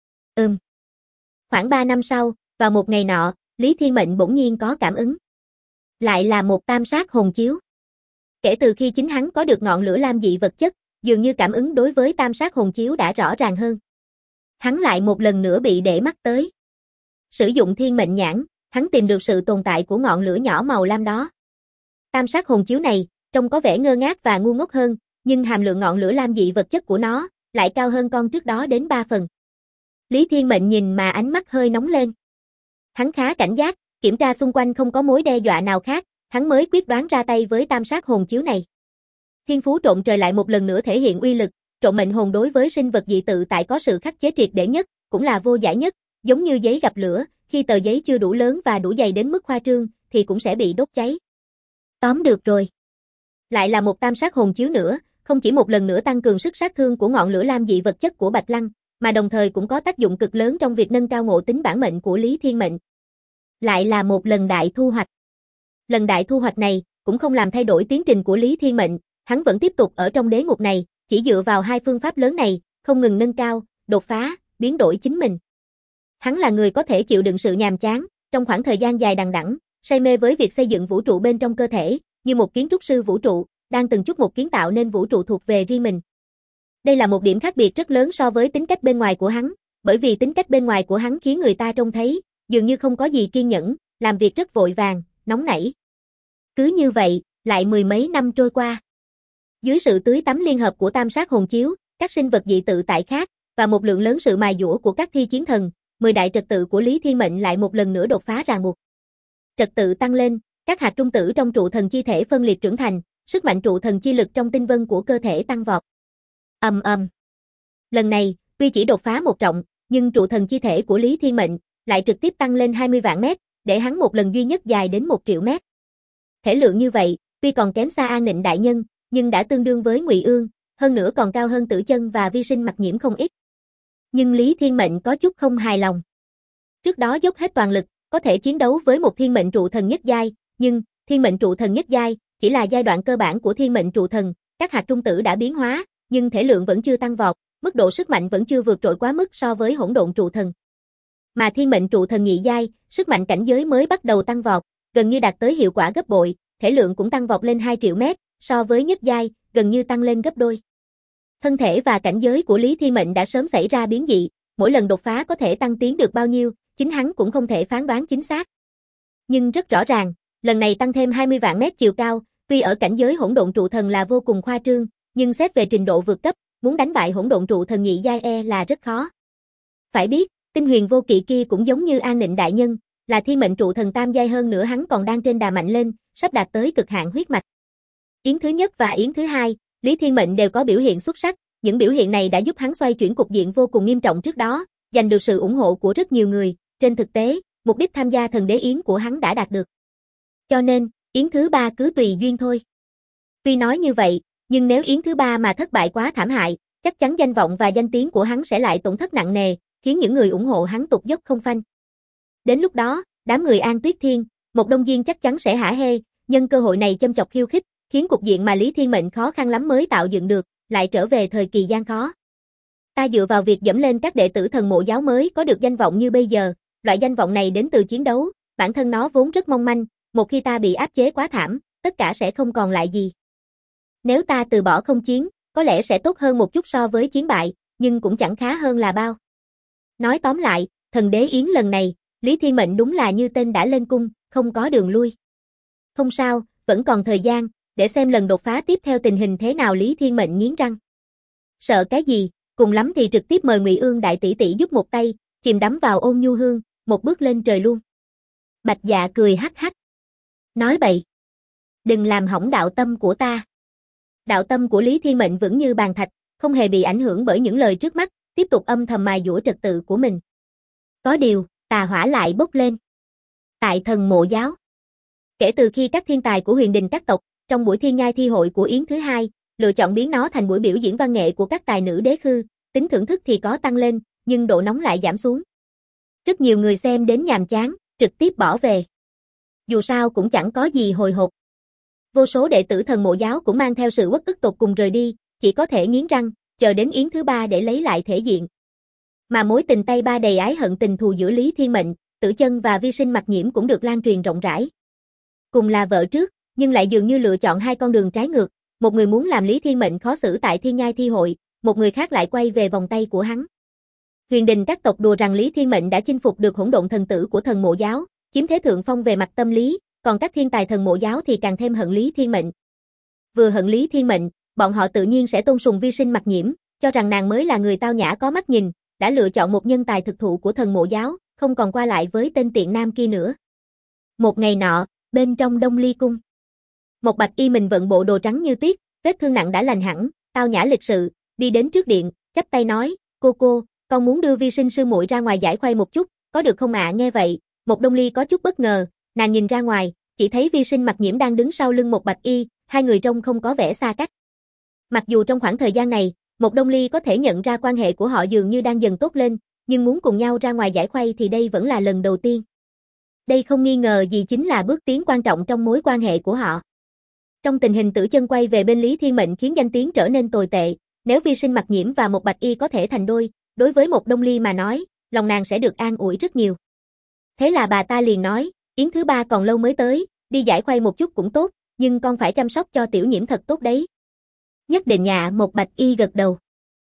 A: Khoảng 3 năm sau, vào một ngày nọ, Lý Thiên Mệnh bỗng nhiên có cảm ứng. Lại là một tam sát hồn chiếu. Kể từ khi chính hắn có được ngọn lửa lam dị vật chất, dường như cảm ứng đối với tam sát hồn chiếu đã rõ ràng hơn. Hắn lại một lần nữa bị để mắt tới. Sử dụng thiên mệnh nhãn, hắn tìm được sự tồn tại của ngọn lửa nhỏ màu lam đó. Tam sát hồn chiếu này, trông có vẻ ngơ ngác và ngu ngốc hơn, nhưng hàm lượng ngọn lửa lam dị vật chất của nó, lại cao hơn con trước đó đến 3 phần. Lý Thiên Mệnh nhìn mà ánh mắt hơi nóng lên. Hắn khá cảnh giác, kiểm tra xung quanh không có mối đe dọa nào khác, hắn mới quyết đoán ra tay với tam sát hồn chiếu này. Thiên phú trộn trời lại một lần nữa thể hiện uy lực, trộn mệnh hồn đối với sinh vật dị tự tại có sự khắc chế triệt để nhất, cũng là vô giải nhất, giống như giấy gặp lửa, khi tờ giấy chưa đủ lớn và đủ dày đến mức khoa trương, thì cũng sẽ bị đốt cháy. Tóm được rồi. Lại là một tam sát hồn chiếu nữa, không chỉ một lần nữa tăng cường sức sát thương của ngọn lửa lam dị vật chất của Bạch Lăng, mà đồng thời cũng có tác dụng cực lớn trong việc nâng cao ngộ tính bản mệnh của Lý Thiên Mệnh. Lại là một lần đại thu hoạch. Lần đại thu hoạch này, cũng không làm thay đổi tiến trình của Lý Thiên Mệnh, hắn vẫn tiếp tục ở trong đế ngục này, chỉ dựa vào hai phương pháp lớn này, không ngừng nâng cao, đột phá, biến đổi chính mình. Hắn là người có thể chịu đựng sự nhàm chán, trong khoảng thời gian dài đằng đẵng, say mê với việc xây dựng vũ trụ bên trong cơ thể, như một kiến trúc sư vũ trụ, đang từng chút một kiến tạo nên vũ trụ thuộc về riêng mình. Đây là một điểm khác biệt rất lớn so với tính cách bên ngoài của hắn, bởi vì tính cách bên ngoài của hắn khiến người ta trông thấy, dường như không có gì kiên nhẫn, làm việc rất vội vàng, nóng nảy. Cứ như vậy, lại mười mấy năm trôi qua. Dưới sự tưới tắm liên hợp của tam sát hồn chiếu, các sinh vật dị tự tại khác, và một lượng lớn sự mài dũa của các thi chiến thần, 10 đại trật tự của Lý Thiên Mệnh lại một lần nữa đột phá ràng buộc. Trật tự tăng lên, các hạt trung tử trong trụ thần chi thể phân liệt trưởng thành, sức mạnh trụ thần chi lực trong tinh vân của cơ thể tăng vọt. Lần này, tuy chỉ đột phá một trọng, nhưng trụ thần chi thể của Lý Thiên Mệnh lại trực tiếp tăng lên 20 vạn mét, để hắn một lần duy nhất dài đến 1 triệu mét. Thể lượng như vậy, tuy còn kém xa An Nịnh đại nhân, nhưng đã tương đương với Ngụy Ương, hơn nữa còn cao hơn Tử Chân và Vi Sinh Mặc Nhiễm không ít. Nhưng Lý Thiên Mệnh có chút không hài lòng. Trước đó dốc hết toàn lực, có thể chiến đấu với một thiên mệnh trụ thần nhất giai, nhưng thiên mệnh trụ thần nhất giai chỉ là giai đoạn cơ bản của thiên mệnh trụ thần, các hạt trung tử đã biến hóa, nhưng thể lượng vẫn chưa tăng vọt, mức độ sức mạnh vẫn chưa vượt trội quá mức so với hỗn độn trụ thần. Mà thiên mệnh trụ thần nhị giai, sức mạnh cảnh giới mới bắt đầu tăng vọt, gần như đạt tới hiệu quả gấp bội, thể lượng cũng tăng vọt lên 2 triệu mét, so với nhất giai, gần như tăng lên gấp đôi. Thân thể và cảnh giới của Lý Thiên Mệnh đã sớm xảy ra biến dị, mỗi lần đột phá có thể tăng tiến được bao nhiêu, chính hắn cũng không thể phán đoán chính xác. Nhưng rất rõ ràng, lần này tăng thêm 20 vạn mét chiều cao, tuy ở cảnh giới hỗn độn trụ thần là vô cùng khoa trương, nhưng xét về trình độ vượt cấp, muốn đánh bại hỗn độn trụ thần nhị giai là rất khó. Phải biết, Tinh Huyền Vô Kỵ kia cũng giống như An Nịnh đại nhân, là thiên mệnh trụ thần tam giai, hơn nữa hắn còn đang trên đà mạnh lên, sắp đạt tới cực hạn huyết mạch. Yến thứ nhất và Yến thứ hai, Lý Thiên Mệnh đều có biểu hiện xuất sắc, những biểu hiện này đã giúp hắn xoay chuyển cục diện vô cùng nghiêm trọng trước đó, giành được sự ủng hộ của rất nhiều người, trên thực tế, mục đích tham gia thần đế yến của hắn đã đạt được. Cho nên, Yến thứ ba cứ tùy duyên thôi. Tuy nói như vậy, nhưng nếu Yến thứ ba mà thất bại quá thảm hại, chắc chắn danh vọng và danh tiếng của hắn sẽ lại tổn thất nặng nề, khiến những người ủng hộ hắn tụt dốc không phanh. Đến lúc đó, đám người An Tuyết Thiên, Một Đông Diên chắc chắn sẽ hả hê, nhân cơ hội này châm chọc khiêu khích, khiến cục diện mà Lý Thiên Mệnh khó khăn lắm mới tạo dựng được, lại trở về thời kỳ gian khó. Ta dựa vào việc dẫm lên các đệ tử thần mộ giáo mới có được danh vọng như bây giờ, loại danh vọng này đến từ chiến đấu, bản thân nó vốn rất mong manh, một khi ta bị áp chế quá thảm, tất cả sẽ không còn lại gì. Nếu ta từ bỏ không chiến, có lẽ sẽ tốt hơn một chút so với chiến bại, nhưng cũng chẳng khá hơn là bao. Nói tóm lại, thần đế yến lần này, Lý Thiên Mệnh đúng là như tên đã lên cung, không có đường lui. Không sao, vẫn còn thời gian, để xem lần đột phá tiếp theo tình hình thế nào. Lý Thiên Mệnh nghiến răng. Sợ cái gì, cùng lắm thì trực tiếp mời Ngụy Ương đại tỷ tỷ giúp một tay, chìm đắm vào ôn nhu hương, một bước lên trời luôn. Bạch Dạ cười hắc hắc. Nói bậy. Đừng làm hỏng đạo tâm của ta. Đạo tâm của Lý Thiên Mệnh vững như bàn thạch, không hề bị ảnh hưởng bởi những lời trước mắt, tiếp tục âm thầm mài dũa trật tự của mình. Có điều, tà hỏa lại bốc lên. Tại thần mộ giáo. Kể từ khi các thiên tài của huyền đình các tộc, trong buổi thiên nhai thi hội của Yến thứ hai, lựa chọn biến nó thành buổi biểu diễn văn nghệ của các tài nữ đế khư, tính thưởng thức thì có tăng lên, nhưng độ nóng lại giảm xuống. Rất nhiều người xem đến nhàm chán, trực tiếp bỏ về. Dù sao cũng chẳng có gì hồi hộp. Vô số đệ tử thần mộ giáo cũng mang theo sự uất ức tột cùng rời đi, chỉ có thể nghiến răng, chờ đến Yến thứ ba để lấy lại thể diện. Mà mối tình tay ba đầy ái hận tình thù giữa Lý Thiên Mệnh, Tử Chân và Vi Sinh Mặc Nhiễm cũng được lan truyền rộng rãi. Cùng là vợ trước, nhưng lại dường như lựa chọn hai con đường trái ngược, một người muốn làm Lý Thiên Mệnh khó xử tại thiên nhai thi hội, một người khác lại quay về vòng tay của hắn. Huyền đình các tộc đùa rằng Lý Thiên Mệnh đã chinh phục được hỗn độn thần tử của thần mộ giáo, chiếm thế thượng phong về mặt tâm lý, còn các thiên tài thần mộ giáo thì càng thêm hận Lý Thiên Mệnh. Vừa hận Lý Thiên Mệnh, bọn họ tự nhiên sẽ tôn sùng Vi Sinh Mặc Nhiễm, cho rằng nàng mới là người tao nhã có mắt nhìn, đã lựa chọn một nhân tài thực thụ của thần mộ giáo, không còn qua lại với tên tiện nam kia nữa. Một ngày nọ, bên trong Đông Ly cung, một bạch y mình vận bộ đồ trắng như tuyết, vết thương nặng đã lành hẳn, tao nhã lịch sự, đi đến trước điện, chắp tay nói, cô, con muốn đưa Vi Sinh sư muội ra ngoài giải khuây một chút, có được không ạ? Nghe vậy, một Đông Ly có chút bất ngờ, nàng nhìn ra ngoài, chỉ thấy Vi Sinh Mặc Nhiễm đang đứng sau lưng một bạch y, hai người trông không có vẻ xa cách. Mặc dù trong khoảng thời gian này, một Đông Ly có thể nhận ra quan hệ của họ dường như đang dần tốt lên, nhưng muốn cùng nhau ra ngoài giải khuây thì đây vẫn là lần đầu tiên. Đây không nghi ngờ gì chính là bước tiến quan trọng trong mối quan hệ của họ. Trong tình hình Tử Chân quay về bên Lý Thiên Mệnh khiến danh tiếng trở nên tồi tệ, nếu Vi Sinh Mặc Nhiễm và một Bạch Y có thể thành đôi, đối với một Đông Ly mà nói, lòng nàng sẽ được an ủi rất nhiều. Thế là bà ta liền nói, yến thứ 3 còn lâu mới tới, đi giải khuây một chút cũng tốt, nhưng con phải chăm sóc cho Tiểu Nhiễm thật tốt đấy. Nhất định nhạ, một Bạch Y gật đầu.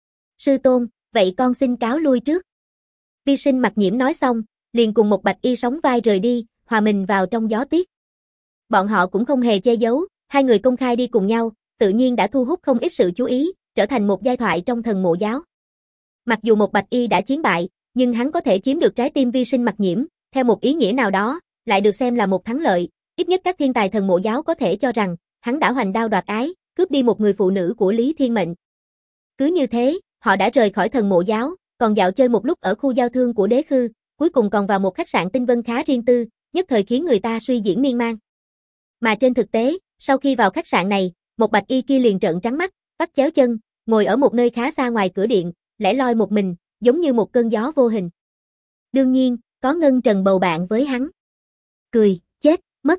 A: Sư tôn, vậy con xin cáo lui trước. Vi Sinh Mặc Nhiễm nói xong, liền cùng một Bạch Y sóng vai rời đi, hòa mình vào trong gió tuyết. Bọn họ cũng không hề che giấu, hai người công khai đi cùng nhau, tự nhiên đã thu hút không ít sự chú ý, trở thành một giai thoại trong thần mộ giáo. Mặc dù một Bạch Y đã chiến bại, nhưng hắn có thể chiếm được trái tim Vi Sinh Mặc Nhiễm, theo một ý nghĩa nào đó, lại được xem là một thắng lợi, ít nhất các thiên tài thần mộ giáo có thể cho rằng, hắn đã hoành đao đoạt ái, cướp đi một người phụ nữ của Lý Thiên Mệnh. Cứ như thế, họ đã rời khỏi thần mộ giáo, còn dạo chơi một lúc ở khu giao thương của Đế Khư, cuối cùng còn vào một khách sạn tinh vân khá riêng tư, nhất thời khiến người ta suy diễn miên man. Mà trên thực tế, sau khi vào khách sạn này, một Bạch Y kia liền trợn trắng mắt, vắt chéo chân, ngồi ở một nơi khá xa ngoài cửa điện, lẻ loi một mình, giống như một cơn gió vô hình. Đương nhiên, có Ngân Trần bầu bạn với hắn. Cười, chết, mất.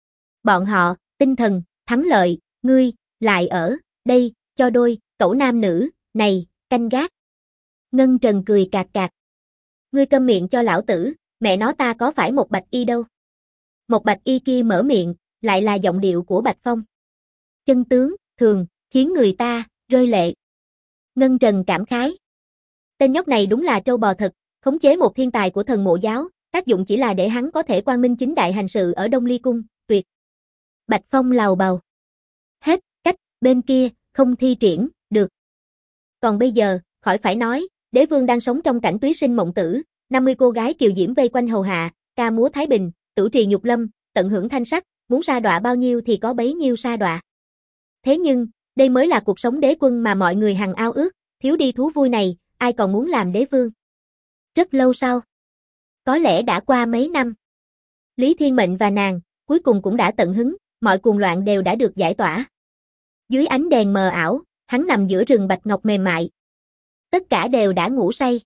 A: Bọn họ, tinh thần, thắng lợi, ngươi, lại ở, đây, cho đôi, cẩu nam nữ, này, canh gác. Ngân Trần cười cạc cạc. Ngươi câm miệng cho lão tử, mẹ nó ta có phải một Bạch Y đâu. Một Bạch Y kia mở miệng, lại là giọng điệu của Bạch Phong. Chân tướng, thường, khiến người ta, rơi lệ. Ngân Trần cảm khái. Tên nhóc này đúng là trâu bò thật, khống chế một thiên tài của thần mộ giáo, tác dụng chỉ là để hắn có thể quang minh chính đại hành sự ở Đông Ly Cung, tuyệt. Bạch Phong lào bào. Hết, cách, bên kia, không thi triển, được. Còn bây giờ, khỏi phải nói, đế vương đang sống trong cảnh túy sinh mộng tử, 50 cô gái kiều diễm vây quanh hầu hạ, ca múa thái bình, tửu trì nhục lâm, tận hưởng thanh sắc, muốn sa đọa bao nhiêu thì có bấy nhiêu sa đọa. Thế nhưng, đây mới là cuộc sống đế quân mà mọi người hằng ao ước, thiếu đi thú vui này, ai còn muốn làm đế vương. Rất lâu sau, có lẽ đã qua mấy năm, Lý Thiên Mệnh và nàng, cuối cùng cũng đã tận hứng, mọi cuồng loạn đều đã được giải tỏa. Dưới ánh đèn mờ ảo, hắn nằm giữa rừng bạch ngọc mềm mại. Tất cả đều đã ngủ say.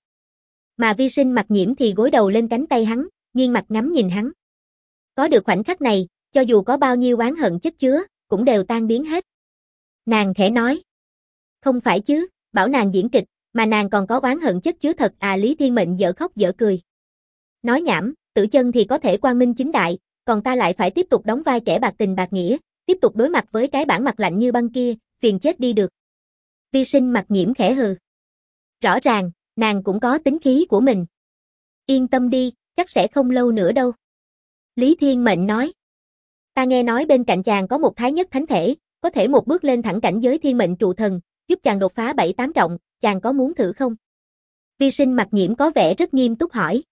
A: Mà Vi Sinh Mặc Nhiễm thì gối đầu lên cánh tay hắn, nghiêng mặt ngắm nhìn hắn. Có được khoảnh khắc này, cho dù có bao nhiêu oán hận chất chứa, cũng đều tan biến hết. Nàng khẽ nói. Không phải chứ, bảo nàng diễn kịch, mà nàng còn có oán hận chất chứa thật à. Lý Thiên Mệnh dở khóc dở cười. Nói nhảm, Tử Chân thì có thể quang minh chính đại, còn ta lại phải tiếp tục đóng vai kẻ bạc tình bạc nghĩa, tiếp tục đối mặt với cái bản mặt lạnh như băng kia, phiền chết đi được. Vi Sinh Mặc Nhiễm khẽ hừ. Rõ ràng, nàng cũng có tính khí của mình. Yên tâm đi, chắc sẽ không lâu nữa đâu. Lý Thiên Mệnh nói. Ta nghe nói bên cạnh chàng có một thái nhất thánh thể, có thể một bước lên thẳng cảnh giới thiên mệnh trụ thần, giúp chàng đột phá 7-8 trọng, chàng có muốn thử không? Vi Sinh Mặc Nhiễm có vẻ rất nghiêm túc hỏi.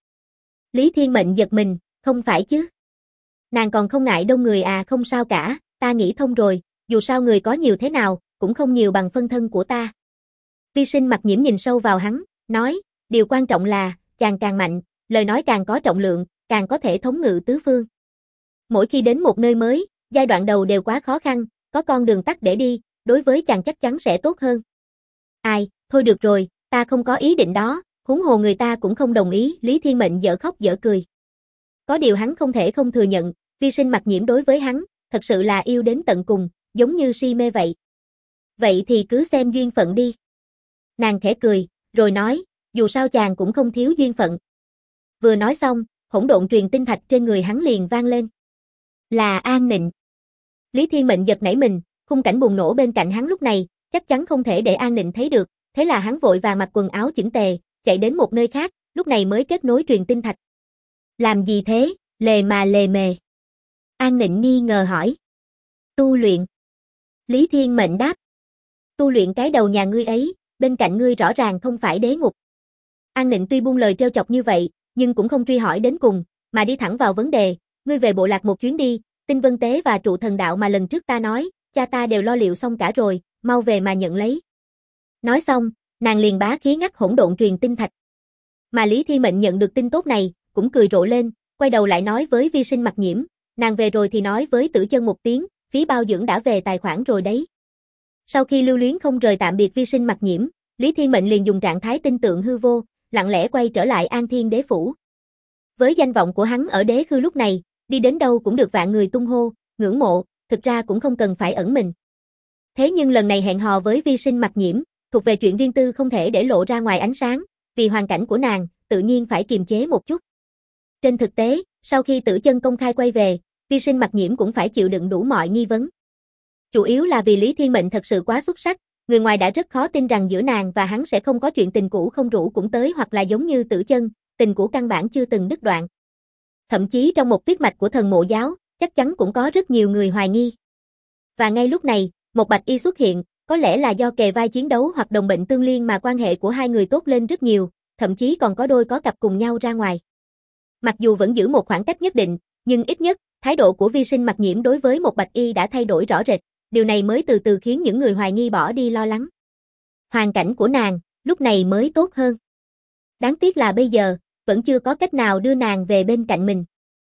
A: Lý Thiên Mệnh giật mình, không phải chứ. Nàng còn không ngại đông người à? Không sao cả, ta nghĩ thông rồi, dù sao người có nhiều thế nào, cũng không nhiều bằng phân thân của ta. Vi Sinh Mặc Nhiễm nhìn sâu vào hắn, nói, điều quan trọng là, chàng càng mạnh, lời nói càng có trọng lượng, càng có thể thống ngự tứ phương. Mỗi khi đến một nơi mới, giai đoạn đầu đều quá khó khăn, có con đường tắt để đi, đối với chàng chắc chắn sẽ tốt hơn. Ai, thôi được rồi, ta không có ý định đó, huống hồ người ta cũng không đồng ý. Lý Thiên Mệnh dở khóc dở cười. Có điều hắn không thể không thừa nhận, Vi Sinh Mặc Nhiễm đối với hắn, thật sự là yêu đến tận cùng, giống như si mê vậy. Vậy thì cứ xem duyên phận đi. Nàng khẽ cười, rồi nói, dù sao chàng cũng không thiếu duyên phận. Vừa nói xong, hỗn độn truyền tinh thạch trên người hắn liền vang lên. Là An Nịnh. Lý Thiên Mệnh giật nảy mình, khung cảnh bùng nổ bên cạnh hắn lúc này, chắc chắn không thể để An Nịnh thấy được, thế là hắn vội vàng mặc quần áo chỉnh tề, chạy đến một nơi khác, lúc này mới kết nối truyền tinh thạch. Làm gì thế, lề mà lề mề? An Nịnh nghi ngờ hỏi. Tu luyện. Lý Thiên Mệnh đáp. Tu luyện cái đầu nhà ngươi ấy, bên cạnh ngươi rõ ràng không phải đế ngục. An Nịnh tuy buông lời trêu chọc như vậy, nhưng cũng không truy hỏi đến cùng, mà đi thẳng vào vấn đề, ngươi về bộ lạc một chuyến đi, tinh vân tế và trụ thần đạo mà lần trước ta nói, cha ta đều lo liệu xong cả rồi, mau về mà nhận lấy. Nói xong, nàng liền bá khí ngắt hỗn độn truyền tinh thạch. Mà Lý Thiên Mệnh nhận được tin tốt này, cũng cười rộ lên, quay đầu lại nói với Vi Sinh Mặc Nhiễm, nàng về rồi thì nói với Tử Chân một tiếng, phí bao dưỡng đã về tài khoản rồi đấy. Sau khi lưu luyến không rời tạm biệt Vi Sinh Mặc Nhiễm, Lý Thiên Mệnh liền dùng trạng thái tinh tượng hư vô, lặng lẽ quay trở lại An Thiên Đế phủ. Với danh vọng của hắn ở Đế Khư lúc này, đi đến đâu cũng được vạn người tung hô, ngưỡng mộ, thực ra cũng không cần phải ẩn mình. Thế nhưng lần này hẹn hò với Vi Sinh Mặc Nhiễm, thuộc về chuyện riêng tư không thể để lộ ra ngoài ánh sáng, vì hoàn cảnh của nàng, tự nhiên phải kiềm chế một chút. Trên thực tế, sau khi Tử Chân công khai quay về, Vi Sinh Mặc Nhiễm cũng phải chịu đựng đủ mọi nghi vấn. Chủ yếu là vì Lý Thiên Mệnh thật sự quá xuất sắc, người ngoài đã rất khó tin rằng giữa nàng và hắn sẽ không có chuyện tình cũ không rủ cũng tới, hoặc là giống như Tử Chân, tình cũ căn bản chưa từng đứt đoạn. Thậm chí trong một tuyết mạch của Thần Mộ giáo, chắc chắn cũng có rất nhiều người hoài nghi. Và ngay lúc này, một bạch y xuất hiện, có lẽ là do kề vai chiến đấu hoặc đồng bệnh tương liên mà quan hệ của hai người tốt lên rất nhiều, thậm chí còn có đôi có cặp cùng nhau ra ngoài. Mặc dù vẫn giữ một khoảng cách nhất định, nhưng ít nhất, thái độ của Vi Sinh Mặc Nhiễm đối với một bạch y đã thay đổi rõ rệt, điều này mới từ từ khiến những người hoài nghi bỏ đi lo lắng. Hoàn cảnh của nàng, lúc này mới tốt hơn. Đáng tiếc là bây giờ, vẫn chưa có cách nào đưa nàng về bên cạnh mình.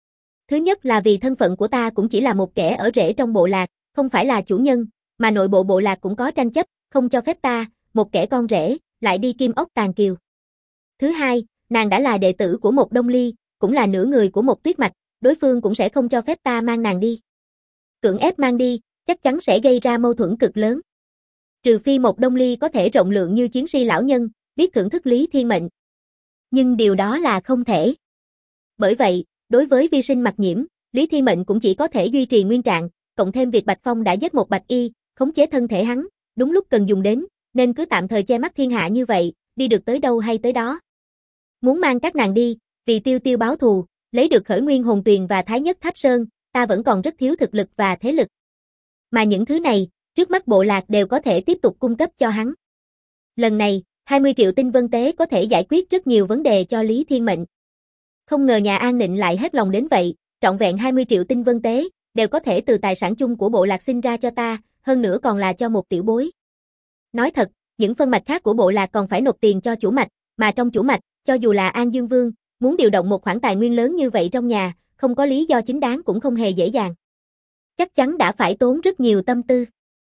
A: Thứ nhất là vì thân phận của ta cũng chỉ là một kẻ ở rễ trong bộ lạc, không phải là chủ nhân, mà nội bộ bộ lạc cũng có tranh chấp, không cho phép ta, một kẻ con rể, lại đi Kim Ốc Tàn Kiều. Thứ hai, nàng đã là đệ tử của một Đông Ly, cũng là nửa người của một Tuyết Mạch, đối phương cũng sẽ không cho phép ta mang nàng đi. Cưỡng ép mang đi, chắc chắn sẽ gây ra mâu thuẫn cực lớn. Trừ phi một Đông Ly có thể rộng lượng như chiến si lão nhân, biết thưởng thức Lý Thiên Mệnh. Nhưng điều đó là không thể. Bởi vậy, đối với Vi Sinh Mặc Nhiễm, Lý Thiên Mệnh cũng chỉ có thể duy trì nguyên trạng, cộng thêm việc Bạch Phong đã giết một bạch y, khống chế thân thể hắn, đúng lúc cần dùng đến, nên cứ tạm thời che mắt thiên hạ như vậy, đi được tới đâu hay tới đó. Muốn mang các nàng đi, vì Tiêu Tiêu báo thù, lấy được Khởi Nguyên Hồn Tuyền và Thái Nhất Tháp Sơn, ta vẫn còn rất thiếu thực lực và thế lực. Mà những thứ này, trước mắt bộ lạc đều có thể tiếp tục cung cấp cho hắn. Lần này, 20 triệu tinh vân tế có thể giải quyết rất nhiều vấn đề cho Lý Thiên Mệnh. Không ngờ nhà An Nịnh lại hết lòng đến vậy, trọn vẹn 20 triệu tinh vân tế, đều có thể từ tài sản chung của bộ lạc sinh ra cho ta, hơn nữa còn là cho một tiểu bối. Nói thật, những phân mạch khác của bộ lạc còn phải nộp tiền cho chủ mạch, mà trong chủ mạch, cho dù là An Dương Vương, muốn điều động một khoản tài nguyên lớn như vậy trong nhà, không có lý do chính đáng cũng không hề dễ dàng. Chắc chắn đã phải tốn rất nhiều tâm tư.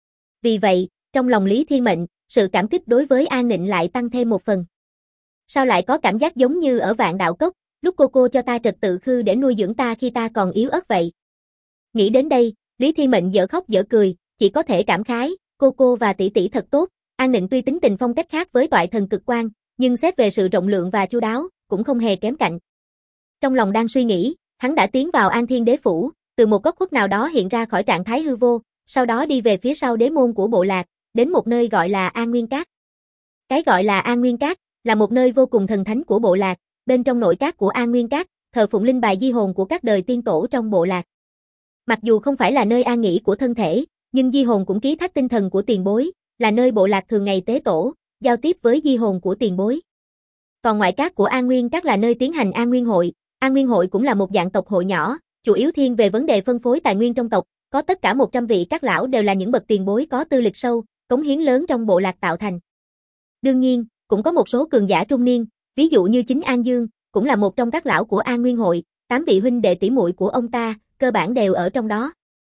A: Vì vậy, trong lòng Lý Thiên Mệnh, sự cảm kích đối với An Nịnh lại tăng thêm một phần. Sao lại có cảm giác giống như ở Vạn Đạo Cốc, lúc cô cho ta trật tự khư để nuôi dưỡng ta khi ta còn yếu ớt vậy. Nghĩ đến đây, Lý Thiên Mệnh dở khóc dở cười, chỉ có thể cảm khái, cô và tỷ tỷ thật tốt. An Nịnh tuy tính tình phong cách khác với toại thần cực quan, nhưng xét về sự rộng lượng và chu đáo, cũng không hề kém cạnh. Trong lòng đang suy nghĩ, hắn đã tiến vào An Thiên Đế Phủ, từ một góc khuất nào đó hiện ra khỏi trạng thái hư vô, sau đó đi về phía sau đế môn của bộ lạc, đến một nơi gọi là An Nguyên Cát. Cái gọi là An Nguyên Cát, là một nơi vô cùng thần thánh của bộ lạc, bên trong nội cát của An Nguyên Cát, thờ phụng linh bài di hồn của các đời tiên tổ trong bộ lạc. Mặc dù không phải là nơi an nghỉ của thân thể, nhưng di hồn cũng ký thác tinh thần của tiền bối, là nơi bộ lạc thường ngày tế tổ, giao tiếp với di hồn của tiền bối. Còn ngoại cát của An Nguyên Cát là nơi tiến hành An Nguyên Hội. An Nguyên Hội cũng là một dạng tộc hội nhỏ, chủ yếu thiên về vấn đề phân phối tài nguyên trong tộc, có tất cả 100 vị các lão đều là những bậc tiền bối có tư lịch sâu, cống hiến lớn trong bộ lạc tạo thành. Đương nhiên, cũng có một số cường giả trung niên, ví dụ như chính An Dương, cũng là một trong các lão của An Nguyên Hội, 8 vị huynh đệ tỷ muội của ông ta, cơ bản đều ở trong đó.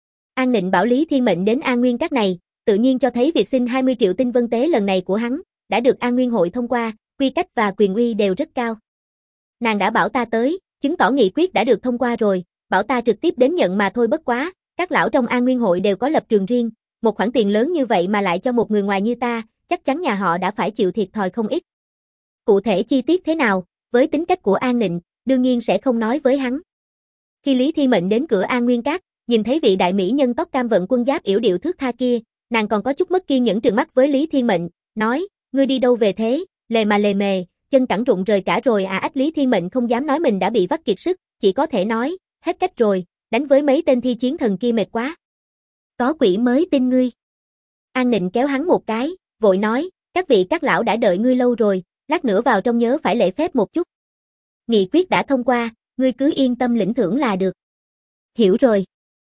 A: An Nịnh bảo Lý Thiên Mệnh đến An Nguyên Cát này, tự nhiên cho thấy việc xin 20 triệu tinh vân tế lần này của hắn, đã được An Nguyên Hội thông qua, quy cách và quyền uy đều rất cao. Nàng đã bảo ta tới, chứng tỏ nghị quyết đã được thông qua rồi, bảo ta trực tiếp đến nhận mà thôi, bất quá, các lão trong An Nguyên Hội đều có lập trường riêng, một khoản tiền lớn như vậy mà lại cho một người ngoài như ta, chắc chắn nhà họ đã phải chịu thiệt thòi không ít. Cụ thể chi tiết thế nào, với tính cách của An Nịnh, đương nhiên sẽ không nói với hắn. Khi Lý Thiên Mệnh đến cửa An Nguyên Cát, nhìn thấy vị đại mỹ nhân tóc cam vận quân giáp yểu điệu thước tha kia, nàng còn có chút mất kiên nhẫn trừng mắt với Lý Thiên Mệnh, nói, ngươi đi đâu về thế, lề mà lề mề, chân cẳng rụng rời cả rồi à. Ách Lý Thiên Mệnh không dám nói mình đã bị vắt kiệt sức, chỉ có thể nói, hết cách rồi, đánh với mấy tên thi chiến thần kia mệt quá. Có quỷ mới tin ngươi. An Nịnh kéo hắn một cái, vội nói, các vị các lão đã đợi ngươi lâu rồi, lát nữa vào trong nhớ phải lễ phép một chút. Nghị quyết đã thông qua, ngươi cứ yên tâm lĩnh thưởng là được. Hiểu rồi.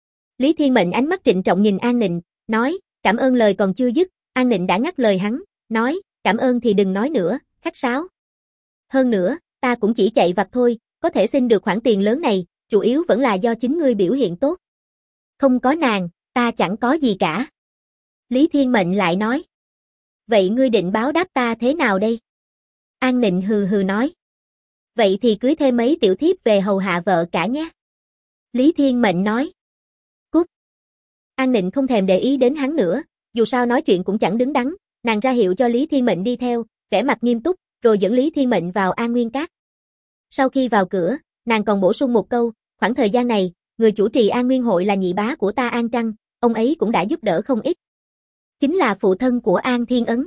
A: Lý Thiên Mệnh ánh mắt trịnh trọng nhìn An Nịnh, nói, cảm ơn. Lời còn chưa dứt, An Nịnh đã ngắt lời hắn, nói, cảm ơn thì đừng nói nữa, khách sáo. Hơn nữa, ta cũng chỉ chạy vặt thôi, có thể xin được khoản tiền lớn này, chủ yếu vẫn là do chính ngươi biểu hiện tốt. Không có nàng, ta chẳng có gì cả. Lý Thiên Mệnh lại nói. Vậy ngươi định báo đáp ta thế nào đây? An Nịnh hừ hừ nói. Vậy thì cưới thêm mấy tiểu thiếp về hầu hạ vợ cả nhé. Lý Thiên Mệnh nói. Cút. An Nịnh không thèm để ý đến hắn nữa, dù sao nói chuyện cũng chẳng đứng đắn, nàng ra hiệu cho Lý Thiên Mệnh đi theo, vẻ mặt nghiêm túc, rồi dẫn Lý Thiên Mệnh vào An Nguyên Các. Sau khi vào cửa, nàng còn bổ sung một câu, khoảng thời gian này, người chủ trì An Nguyên hội là nhị bá của ta An Trăng, ông ấy cũng đã giúp đỡ không ít. Chính là phụ thân của An Thiên Ấn.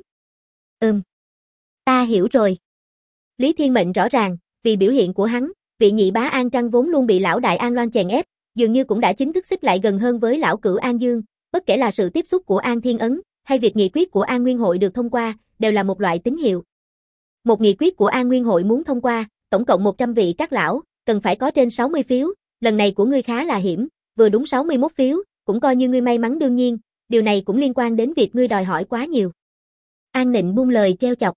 A: Ta hiểu rồi. Lý Thiên Mệnh rõ ràng, vì biểu hiện của hắn, vị nhị bá An Trăng vốn luôn bị lão đại An Loan chèn ép, dường như cũng đã chính thức xích lại gần hơn với lão cửu An Dương, bất kể là sự tiếp xúc của An Thiên Ấn, hay việc nghị quyết của An Nguyên hội được thông qua, đều là một loại tín hiệu. Một nghị quyết của An Nguyên hội muốn thông qua, tổng cộng 100 vị các lão, cần phải có trên 60 phiếu, lần này của ngươi khá là hiểm, vừa đúng 61 phiếu, cũng coi như ngươi may mắn đương nhiên, điều này cũng liên quan đến việc ngươi đòi hỏi quá nhiều. An Nịnh buông lời trêu chọc.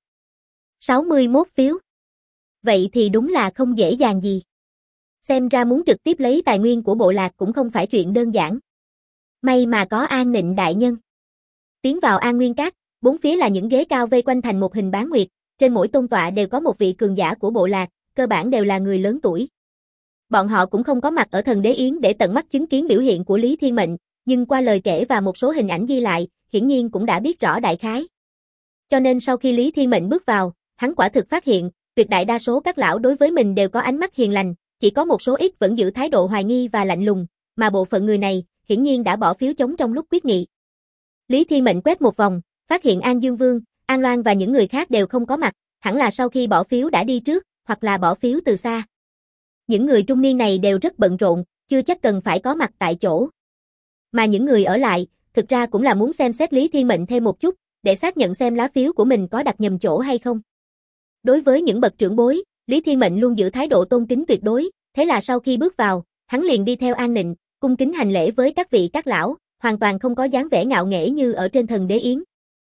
A: 61 phiếu. Vậy thì đúng là không dễ dàng gì. Xem ra muốn trực tiếp lấy tài nguyên của bộ lạc cũng không phải chuyện đơn giản. May mà có An Nịnh đại nhân. Tiến vào An Nguyên Các, bốn phía là những ghế cao vây quanh thành một hình bán nguyệt, trên mỗi tôn tọa đều có một vị cường giả của bộ lạc, cơ bản đều là người lớn tuổi. Bọn họ cũng không có mặt ở Thần Đế Yến để tận mắt chứng kiến biểu hiện của Lý Thiên Mệnh, nhưng qua lời kể và một số hình ảnh ghi lại, hiển nhiên cũng đã biết rõ đại khái. Cho nên sau khi Lý Thiên Mệnh bước vào, hắn quả thực phát hiện, tuyệt đại đa số các lão đối với mình đều có ánh mắt hiền lành, chỉ có một số ít vẫn giữ thái độ hoài nghi và lạnh lùng, mà bộ phận người này, hiển nhiên đã bỏ phiếu chống trong lúc quyết nghị. Lý Thiên Mệnh quét một vòng, phát hiện An Dương Vương, An Loan và những người khác đều không có mặt, hẳn là sau khi bỏ phiếu đã đi trước, hoặc là bỏ phiếu từ xa. Những người trung niên này đều rất bận rộn, chưa chắc cần phải có mặt tại chỗ. Mà những người ở lại, thực ra cũng là muốn xem xét Lý Thiên Mệnh thêm một chút, để xác nhận xem lá phiếu của mình có đặt nhầm chỗ hay không. Đối với những bậc trưởng bối, Lý Thiên Mệnh luôn giữ thái độ tôn kính tuyệt đối, thế là sau khi bước vào, hắn liền đi theo An Nịnh, cung kính hành lễ với các vị các lão, hoàn toàn không có dáng vẻ ngạo nghễ như ở trên Thần Đế Yến.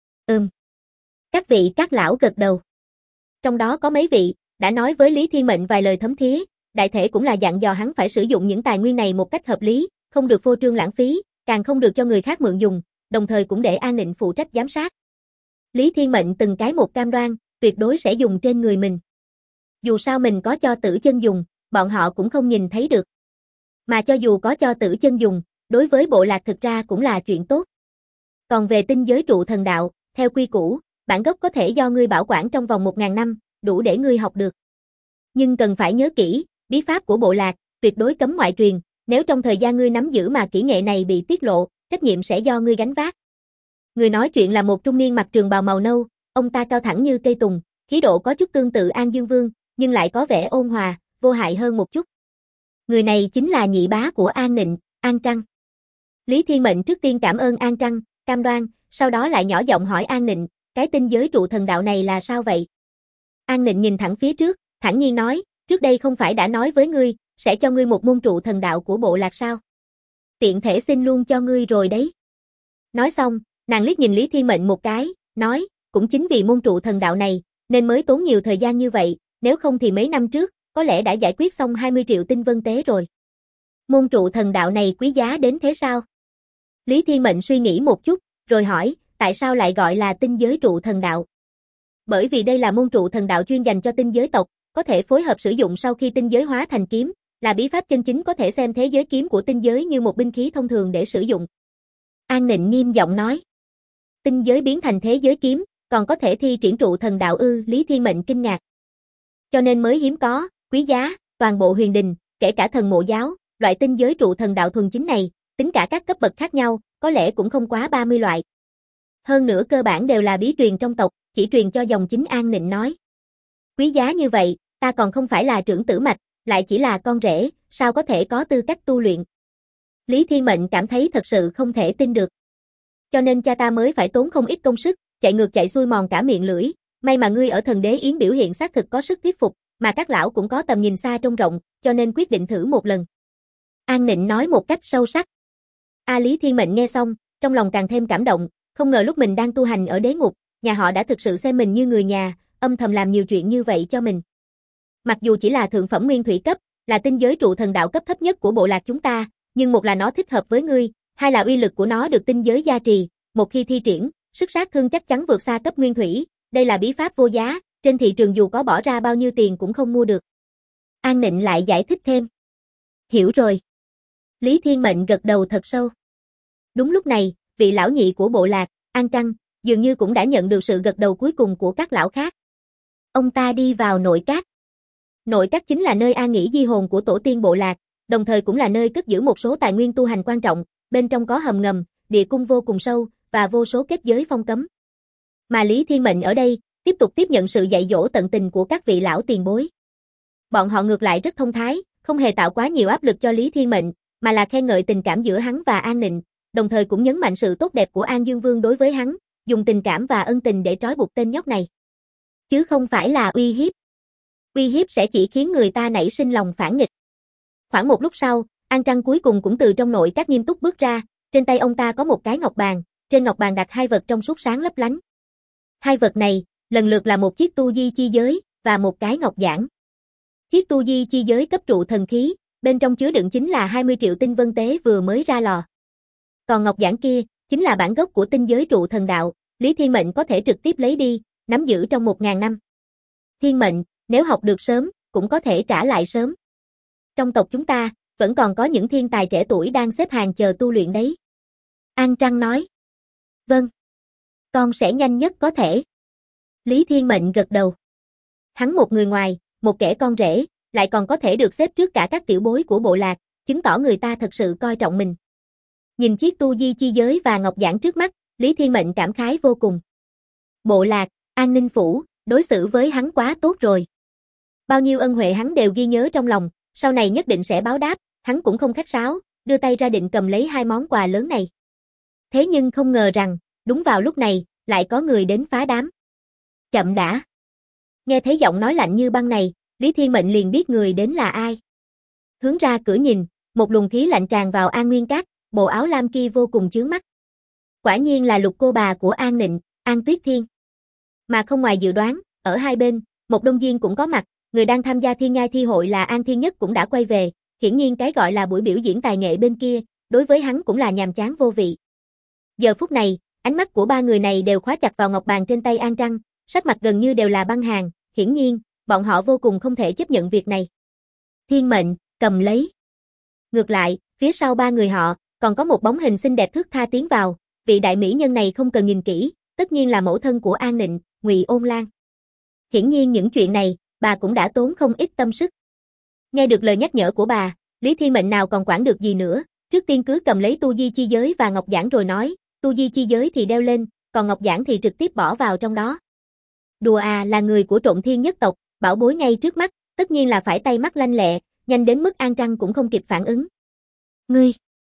A: Các vị các lão gật đầu. Trong đó có mấy vị, đã nói với Lý Thiên Mệnh vài lời thấm thía, đại thể cũng là dặn dò hắn phải sử dụng những tài nguyên này một cách hợp lý, không được phô trương lãng phí, càng không được cho người khác mượn dùng, đồng thời cũng để An Nịnh phụ trách giám sát. Lý Thiên Mệnh từng cái một cam đoan, tuyệt đối sẽ dùng trên người mình. Dù sao mình có cho tử chân dùng, bọn họ cũng không nhìn thấy được. Mà cho dù có cho tử chân dùng, đối với bộ lạc thực ra cũng là chuyện tốt. Còn về tinh giới trụ thần đạo, theo quy củ, bản gốc có thể do ngươi bảo quản trong vòng 1000 năm, đủ để ngươi học được. Nhưng cần phải nhớ kỹ, bí pháp của bộ lạc, tuyệt đối cấm ngoại truyền, nếu trong thời gian ngươi nắm giữ mà kỹ nghệ này bị tiết lộ, trách nhiệm sẽ do ngươi gánh vác. Người nói chuyện là một trung niên mặc trường bào màu nâu, ông ta cao thẳng như cây tùng, khí độ có chút tương tự An Dương Vương, nhưng lại có vẻ ôn hòa, vô hại hơn một chút. Người này chính là nhị bá của An Nịnh, An Trăng. Lý Thiên Mệnh trước tiên cảm ơn An Trăng, cam đoan, sau đó lại nhỏ giọng hỏi An Nịnh, cái tinh giới trụ thần đạo này là sao vậy? An Nịnh nhìn thẳng phía trước, thản nhiên nói, trước đây không phải đã nói với ngươi, sẽ cho ngươi một môn trụ thần đạo của bộ lạc sao? Tiện thể xin luôn cho ngươi rồi đấy. Nói xong, nàng liếc nhìn Lý Thiên Mệnh một cái, nói, cũng chính vì môn trụ thần đạo này, nên mới tốn nhiều thời gian như vậy, nếu không thì mấy năm trước, có lẽ đã giải quyết xong 20 triệu tinh vân tế rồi. Môn trụ thần đạo này quý giá đến thế sao? Lý Thiên Mệnh suy nghĩ một chút, rồi hỏi, tại sao lại gọi là tinh giới trụ thần đạo? Bởi vì đây là môn trụ thần đạo chuyên dành cho tinh giới tộc, có thể phối hợp sử dụng sau khi tinh giới hóa thành kiếm, là bí pháp chân chính có thể xem thế giới kiếm của tinh giới như một binh khí thông thường để sử dụng. An Nịnh nghiêm giọng nói. Tinh giới biến thành thế giới kiếm, còn có thể thi triển trụ thần đạo ư? Lý Thiên Mệnh kinh ngạc. Cho nên mới hiếm có, quý giá, toàn bộ huyền đình, kể cả thần mộ giáo, loại tinh giới trụ thần đạo thuần chính này, tính cả các cấp bậc khác nhau, có lẽ cũng không quá 30 loại. Hơn nữa cơ bản đều là bí truyền trong tộc, chỉ truyền cho dòng chính. An Nịnh nói. Quý giá như vậy, ta còn không phải là trưởng tử mạch, lại chỉ là con rể, sao có thể có tư cách tu luyện? Lý Thiên Mệnh cảm thấy thật sự không thể tin được. Cho nên cha ta mới phải tốn không ít công sức, chạy ngược chạy xuôi mòn cả miệng lưỡi, may mà ngươi ở Thần Đế Yến biểu hiện xác thực có sức thuyết phục, mà các lão cũng có tầm nhìn xa trông rộng, cho nên quyết định thử một lần. An Nịnh nói một cách sâu sắc. Lý Thiên Mệnh nghe xong, trong lòng càng thêm cảm động, không ngờ lúc mình đang tu hành ở đế ngục, nhà họ đã thực sự xem mình như người nhà, âm thầm làm nhiều chuyện như vậy cho mình. Mặc dù chỉ là thượng phẩm nguyên thủy cấp, là tinh giới trụ thần đạo cấp thấp nhất của bộ lạc chúng ta, nhưng một là nó thích hợp với ngươi, hai là uy lực của nó được tinh giới gia trì, một khi thi triển, sức sát thương chắc chắn vượt xa cấp nguyên thủy, đây là bí pháp vô giá, trên thị trường dù có bỏ ra bao nhiêu tiền cũng không mua được. An Nịnh lại giải thích thêm. Hiểu rồi. Lý Thiên Mệnh gật đầu thật sâu. Đúng lúc này, vị lão nhị của bộ lạc, An Trăng, dường như cũng đã nhận được sự gật đầu cuối cùng của các lão khác. Ông ta đi vào nội các. Nội các chính là nơi an nghỉ di hồn của tổ tiên bộ lạc, đồng thời cũng là nơi cất giữ một số tài nguyên tu hành quan trọng, bên trong có hầm ngầm, địa cung vô cùng sâu, và vô số kết giới phong cấm. Mà Lý Thiên Mệnh ở đây, tiếp tục tiếp nhận sự dạy dỗ tận tình của các vị lão tiền bối. Bọn họ ngược lại rất thông thái, không hề tạo quá nhiều áp lực cho Lý Thiên Mệnh, mà là khen ngợi tình cảm giữa hắn và An Nịnh, đồng thời cũng nhấn mạnh sự tốt đẹp của An Dương Vương đối với hắn, dùng tình cảm và ân tình để trói buộc tên nhóc này. Chứ không phải là uy hiếp. Uy hiếp sẽ chỉ khiến người ta nảy sinh lòng phản nghịch. Khoảng một lúc sau, An Trăng cuối cùng cũng từ trong nội các nghiêm túc bước ra, trên tay ông ta có một cái ngọc bàn, trên ngọc bàn đặt hai vật trong suốt sáng lấp lánh. Hai vật này, lần lượt là một chiếc tu di chi giới, và một cái ngọc giản. Chiếc tu di chi giới cấp trụ thần khí, bên trong chứa đựng chính là 20 triệu tinh vân tế vừa mới ra lò. Còn ngọc giản kia, chính là bản gốc của tinh giới trụ thần đạo, Lý Thiên Mệnh có thể trực tiếp lấy đi, nắm giữ trong 1000 năm. Thiên Mệnh, nếu học được sớm, cũng có thể trả lại sớm. Trong tộc chúng ta, vẫn còn có những thiên tài trẻ tuổi đang xếp hàng chờ tu luyện đấy. An Trăng nói. Vâng. Con sẽ nhanh nhất có thể. Lý Thiên Mệnh gật đầu. Hắn một người ngoài, một kẻ con rể, lại còn có thể được xếp trước cả các tiểu bối của bộ lạc, chứng tỏ người ta thật sự coi trọng mình. Nhìn chiếc tu di chi giới và ngọc giản trước mắt, Lý Thiên Mệnh cảm khái vô cùng. Bộ lạc, An Ninh Phủ, đối xử với hắn quá tốt rồi. Bao nhiêu ân huệ hắn đều ghi nhớ trong lòng, sau này nhất định sẽ báo đáp, hắn cũng không khách sáo, đưa tay ra định cầm lấy hai món quà lớn này. Thế nhưng không ngờ rằng, đúng vào lúc này, lại có người đến phá đám. Chậm đã. Nghe thấy giọng nói lạnh như băng này, Lý Thiên Mệnh liền biết người đến là ai. Hướng ra cửa nhìn, một luồng khí lạnh tràn vào An Nguyên Các, bộ áo lam kia vô cùng chướng mắt. Quả nhiên là Lục cô bà của An Nịnh, An Tuyết Thiên. Mà không ngoài dự đoán, ở hai bên, một Đông Diên cũng có mặt, người đang tham gia Thiên Nhai thi hội là An Thiên Nhất cũng đã quay về, hiển nhiên cái gọi là buổi biểu diễn tài nghệ bên kia, đối với hắn cũng là nhàm chán vô vị. Giờ phút này, ánh mắt của ba người này đều khóa chặt vào ngọc bàn trên tay An Trăng, sắc mặt gần như đều là băng hàn, hiển nhiên, bọn họ vô cùng không thể chấp nhận việc này. Thiên Mệnh, cầm lấy. Ngược lại, phía sau ba người họ, còn có một bóng hình xinh đẹp thướt tha tiến vào, vị đại mỹ nhân này không cần nhìn kỹ, tất nhiên là mẫu thân của An Nịnh, Ngụy Ôn Lan. Hiển nhiên những chuyện này, bà cũng đã tốn không ít tâm sức. Nghe được lời nhắc nhở của bà, Lý Thiên Mệnh nào còn quản được gì nữa, trước tiên cứ cầm lấy tu di chi giới và ngọc giản rồi nói, tu di chi giới thì đeo lên, còn ngọc giản thì trực tiếp bỏ vào trong đó. Đùa à, là người của Trộn Thiên nhất tộc, bảo bối ngay trước mắt, tất nhiên là phải tay mắt lanh lẹ, nhanh đến mức An Trăng cũng không kịp phản ứng. Ngươi!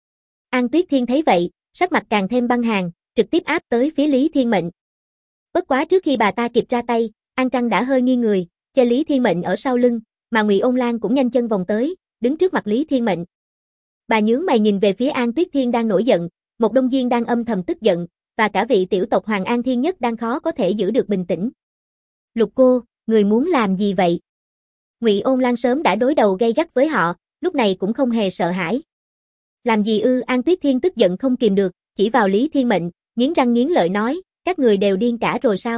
A: An Tuyết Thiên thấy vậy, sắc mặt càng thêm băng hàn, trực tiếp áp tới phía Lý Thiên Mệnh. Bất quá trước khi bà ta kịp ra tay, An Trăng đã hơi nghiêng người, che Lý Thiên Mệnh ở sau lưng, mà Ngụy Ôn Lan cũng nhanh chân vòng tới, đứng trước mặt Lý Thiên Mệnh. Bà nhướng mày nhìn về phía An Tuyết Thiên đang nổi giận, một Đông Diên đang âm thầm tức giận, và cả vị tiểu tộc Hoàng An Thiên Nhất đang khó có thể giữ được bình tĩnh. Lục cô, người muốn làm gì vậy? Ngụy Ôn Lan sớm đã đối đầu gay gắt với họ, lúc này cũng không hề sợ hãi. Làm gì ư? An Tuyết Thiên tức giận không kìm được, chỉ vào Lý Thiên Mệnh, nghiến răng nghiến lợi nói, các người đều điên cả rồi sao?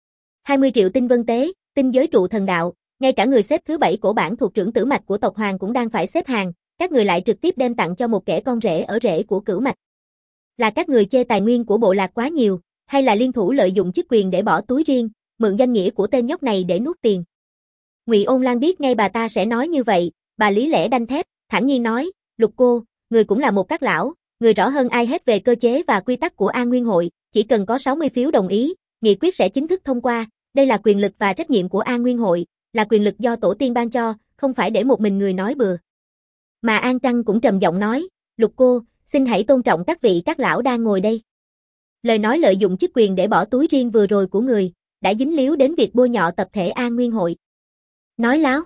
A: 20 triệu tinh vân tế, tinh giới trụ thần đạo, ngay cả người xếp thứ 7 cổ bản thuộc trưởng tử mạch của tộc Hoàng cũng đang phải xếp hàng, các người lại trực tiếp đem tặng cho một kẻ con rể ở rễ của cửu mạch. Là các người chê tài nguyên của bộ lạc quá nhiều, hay là liên thủ lợi dụng chức quyền để bỏ túi riêng, mượn danh nghĩa của tên nhóc này để nuốt tiền? Ngụy Ôn Lan biết ngay bà ta sẽ nói như vậy, bà lý lẽ đanh thép, thản nhiên nói, Lục cô, người cũng là một các lão, người rõ hơn ai hết về cơ chế và quy tắc của An Nguyên hội, chỉ cần có 60 phiếu đồng ý, nghị quyết sẽ chính thức thông qua, đây là quyền lực và trách nhiệm của An Nguyên hội, là quyền lực do tổ tiên ban cho, không phải để một mình người nói bừa. Mà An Trăng cũng trầm giọng nói, Lục cô, xin hãy tôn trọng các vị các lão đang ngồi đây. Lời nói lợi dụng chức quyền để bỏ túi riêng vừa rồi của người, đã dính líu đến việc bôi nhọ tập thể An Nguyên hội. Nói láo.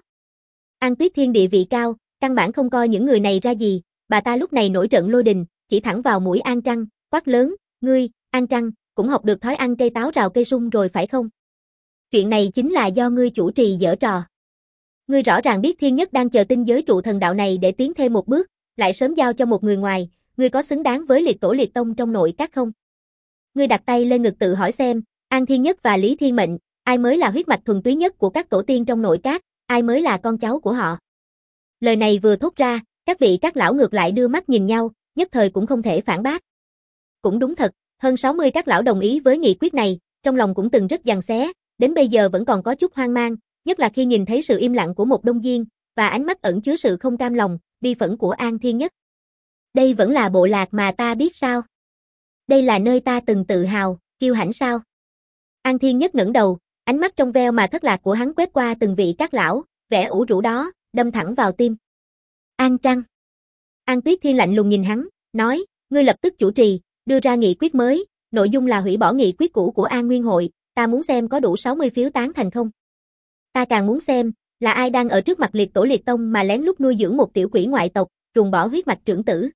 A: An Tuyết Thiên địa vị cao, căn bản không coi những người này ra gì, bà ta lúc này nổi trận lôi đình, chỉ thẳng vào mũi An Trăng, quát lớn, ngươi, An Trăng, cũng học được thói ăn cây táo rào cây sung rồi phải không? Chuyện này chính là do ngươi chủ trì giở trò. Ngươi rõ ràng biết Thiên Nhất đang chờ tinh giới trụ thần đạo này để tiến thêm một bước, lại sớm giao cho một người ngoài, ngươi có xứng đáng với liệt tổ liệt tông trong nội các không? Ngươi đặt tay lên ngực tự hỏi xem, An Thiên Nhất và Lý Thiên Mệnh, ai mới là huyết mạch thuần túy nhất của các tổ tiên trong nội các, ai mới là con cháu của họ? Lời này vừa thốt ra, các vị các lão ngược lại đưa mắt nhìn nhau, nhất thời cũng không thể phản bác. Cũng đúng thật, hơn 60 các lão đồng ý với nghị quyết này, trong lòng cũng từng rất giằng xé, đến bây giờ vẫn còn có chút hoang mang, nhất là khi nhìn thấy sự im lặng của một Đông Diên, và ánh mắt ẩn chứa sự không cam lòng, bi phẫn của An Thiên Nhất. Đây vẫn là bộ lạc mà ta biết sao? Đây là nơi ta từng tự hào, kiêu hãnh sao? An Thiên Nhất ngẩng đầu, ánh mắt trong veo mà thất lạc của hắn quét qua từng vị các lão, vẻ ủ rũ đó, đâm thẳng vào tim. An Trăng. An Tuyết Thiên lạnh lùng nhìn hắn, nói, ngươi lập tức chủ trì, đưa ra nghị quyết mới, nội dung là hủy bỏ nghị quyết cũ của An Nguyên Hội, ta muốn xem có đủ 60 phiếu tán thành không. Ta càng muốn xem, là ai đang ở trước mặt liệt tổ liệt tông mà lén lút nuôi dưỡng một tiểu quỷ ngoại tộc, ruồng bỏ huyết mạch trưởng tử.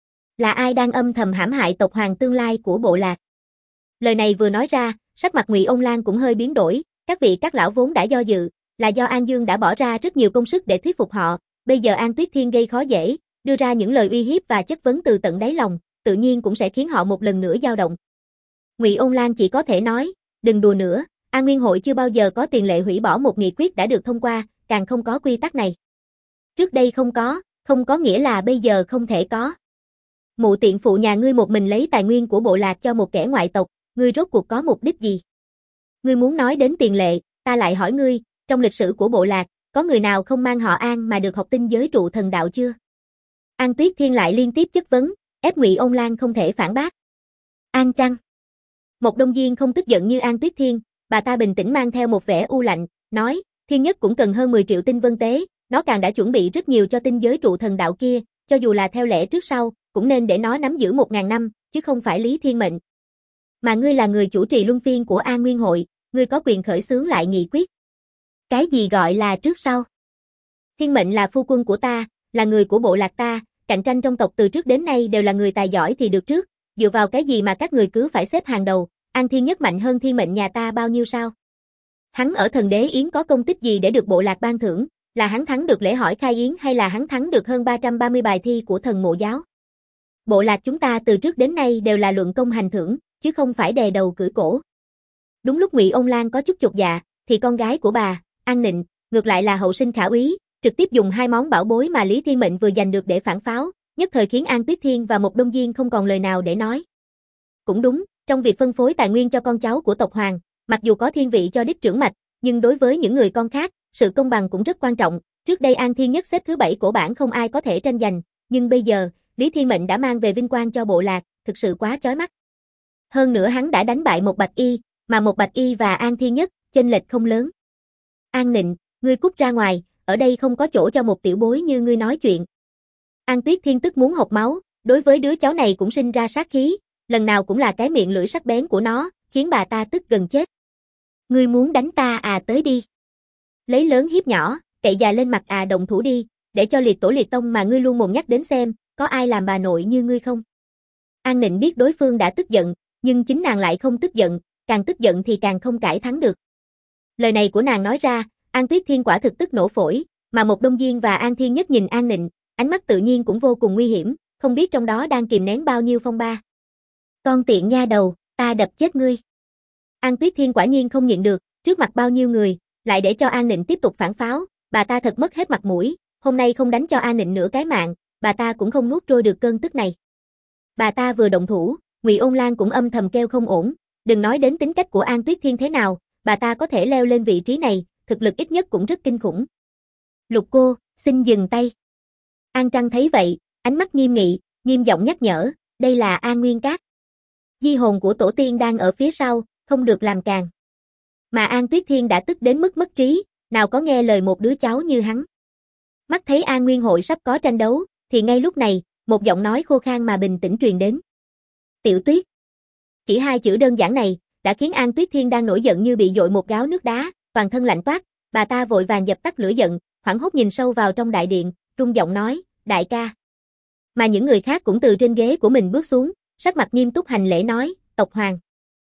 A: Là ai đang âm thầm hãm hại tộc hoàng tương lai của bộ lạc. Lời này vừa nói ra, sắc mặt Ngụy Ôn Lan cũng hơi biến đổi, các vị các lão vốn đã do dự, là do An Dương đã bỏ ra rất nhiều công sức để thuyết phục họ, bây giờ An Tuyết Thiên gây khó dễ, đưa ra những lời uy hiếp và chất vấn từ tận đáy lòng, tự nhiên cũng sẽ khiến họ một lần nữa dao động. Ngụy Ôn Lan chỉ có thể nói, đừng đùa nữa, An Nguyên Hội chưa bao giờ có tiền lệ hủy bỏ một nghị quyết đã được thông qua, càng không có quy tắc này. Trước đây không có nghĩa là bây giờ không thể có. Mụ tiện phụ nhà ngươi một mình lấy tài nguyên của bộ lạc cho một kẻ ngoại tộc, ngươi rốt cuộc có mục đích gì? Ngươi muốn nói đến tiền lệ, ta lại hỏi ngươi, trong lịch sử của bộ lạc, có người nào không mang họ An mà được học tinh giới trụ thần đạo chưa? An Tuyết Thiên lại liên tiếp chất vấn, ép Ngụy Ôn Lan không thể phản bác. An Trăng. Một Đông Diên không tức giận như An Tuyết Thiên, bà ta bình tĩnh mang theo một vẻ u lạnh, nói, Thiên Nhất cũng cần hơn 10 triệu tinh vân tế, nó càng đã chuẩn bị rất nhiều cho tinh giới trụ thần đạo kia, cho dù là theo lẽ trước sau, cũng nên để nó nắm giữ 1000 năm, chứ không phải Lý Thiên Mệnh. Mà ngươi là người chủ trì luân phiên của An Nguyên Hội, ngươi có quyền khởi xướng lại nghị quyết. Cái gì gọi là trước sau? Thiên Mệnh là phu quân của ta, là người của bộ lạc ta, cạnh tranh trong tộc từ trước đến nay đều là người tài giỏi thì được trước, dựa vào cái gì mà các người cứ phải xếp hàng đầu, An Thiên Nhất mạnh hơn Thiên Mệnh nhà ta bao nhiêu sao? Hắn ở Thần Đế Yến có công tích gì để được bộ lạc ban thưởng, là hắn thắng được lễ hỏi khai yến hay là hắn thắng được hơn 330 bài thi của thần mộ giáo? Bộ lạc chúng ta từ trước đến nay đều là luận công hành thưởng, chứ không phải đè đầu cưỡi cổ. Đúng lúc Ngụy Ôn Lan có chút chột dạ, thì con gái của bà, An Nịnh, ngược lại là hậu sinh khả úy, trực tiếp dùng 2 món bảo bối mà Lý Thiên Mệnh vừa giành được để phản pháo, nhất thời khiến An Tuyết Thiên và một Đông Diên không còn lời nào để nói. Cũng đúng, trong việc phân phối tài nguyên cho con cháu của tộc Hoàng, mặc dù có thiên vị cho đích trưởng mạch, nhưng đối với những người con khác, sự công bằng cũng rất quan trọng. Trước đây An Thiên Nhất xếp thứ 7 cổ bảng không ai có thể tranh giành, nhưng bây giờ, Lý Thiên Mệnh đã mang về vinh quang cho bộ lạc, thực sự quá chói mắt. Hơn nữa hắn đã đánh bại một Bạch Y, mà một Bạch Y và An Thiên Nhất, chênh lệch không lớn. An Nịnh, ngươi cút ra ngoài, ở đây không có chỗ cho một tiểu bối như ngươi nói chuyện. An Tuyết Thiên tức muốn hộc máu, đối với đứa cháu này cũng sinh ra sát khí, lần nào cũng là cái miệng lưỡi sắc bén của nó, khiến bà ta tức gần chết. Ngươi muốn đánh ta à, tới đi. Lấy lớn hiếp nhỏ, cậy già lên mặt à, động thủ đi, để cho liệt tổ liệt tông mà ngươi luôn mồm nhắc đến xem, có ai làm bà nội như ngươi không? An Nịnh biết đối phương đã tức giận, nhưng chính nàng lại không tức giận, càng tức giận thì càng không cãi thắng được. Lời này của nàng nói ra, An Tuyết Thiên quả thực tức nổ phổi, mà một Đông Diên và An Thiên Nhất nhìn An Nịnh, ánh mắt tự nhiên cũng vô cùng nguy hiểm, không biết trong đó đang kìm nén bao nhiêu phong ba. Con tiện nha đầu, ta đập chết ngươi. An Tuyết Thiên quả nhiên không nhịn được, trước mặt bao nhiêu người, lại để cho An Nịnh tiếp tục phản pháo, bà ta thật mất hết mặt mũi, hôm nay không đánh cho An Nịnh nửa cái mạng, bà ta cũng không nuốt trôi được cơn tức này. Bà ta vừa động thủ, Ngụy Ôn Lan cũng âm thầm kêu không ổn, đừng nói đến tính cách của An Tuyết Thiên thế nào, bà ta có thể leo lên vị trí này, thực lực ít nhất cũng rất kinh khủng. Lục cô, xin dừng tay. An Trăng thấy vậy, ánh mắt nghiêm nghị, nghiêm giọng nhắc nhở, đây là An Nguyên Các. Di hồn của tổ tiên đang ở phía sau, không được làm càn. Mà An Tuyết Thiên đã tức đến mức mất trí, nào có nghe lời một đứa cháu như hắn. Mắt thấy An Nguyên Hội sắp có tranh đấu, thì ngay lúc này, một giọng nói khô khan mà bình tĩnh truyền đến. Tiểu Tuyết. Chỉ 2 chữ đơn giản này, đã khiến An Tuyết Thiên đang nổi giận như bị dội một gáo nước đá, toàn thân lạnh toát, bà ta vội vàng dập tắt lửa giận, hoảng hốt nhìn sâu vào trong đại điện, run giọng nói, đại ca. Mà những người khác cũng từ trên ghế của mình bước xuống, sắc mặt nghiêm túc hành lễ nói, tộc Hoàng.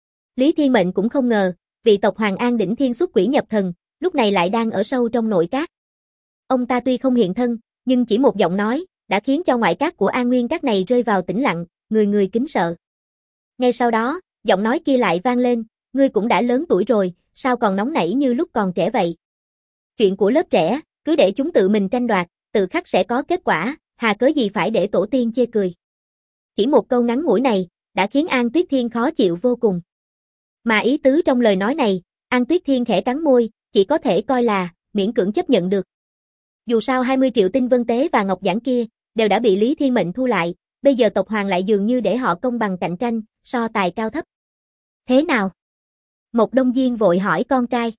A: Lý Thiên Mệnh cũng không ngờ, vị tộc Hoàng An Đỉnh Thiên xuất quỷ nhập thần, lúc này lại đang ở sâu trong nội các. Ông ta tuy không hiện thân, nhưng chỉ một giọng nói, đã khiến cho ngoại các của An Nguyên Các này rơi vào tĩnh lặng, người người kính sợ. Ngay sau đó, giọng nói kia lại vang lên, ngươi cũng đã lớn tuổi rồi, sao còn nóng nảy như lúc còn trẻ vậy? Chuyện của lớp trẻ, cứ để chúng tự mình tranh đoạt, tự khắc sẽ có kết quả, hà cớ gì phải để tổ tiên chê cười. Chỉ một câu ngắn ngủi này, đã khiến An Tuyết Thiên khó chịu vô cùng. Mà ý tứ trong lời nói này, An Tuyết Thiên khẽ cắn môi, chỉ có thể coi là miễn cưỡng chấp nhận được. Dù sao 20 triệu tinh vân tế và ngọc giản kia đều đã bị Lý Thiên Mệnh thu lại, bây giờ tộc hoàng lại dường như để họ công bằng cạnh tranh, so tài cao thấp. Thế nào? Một Đông Diên vội hỏi con trai.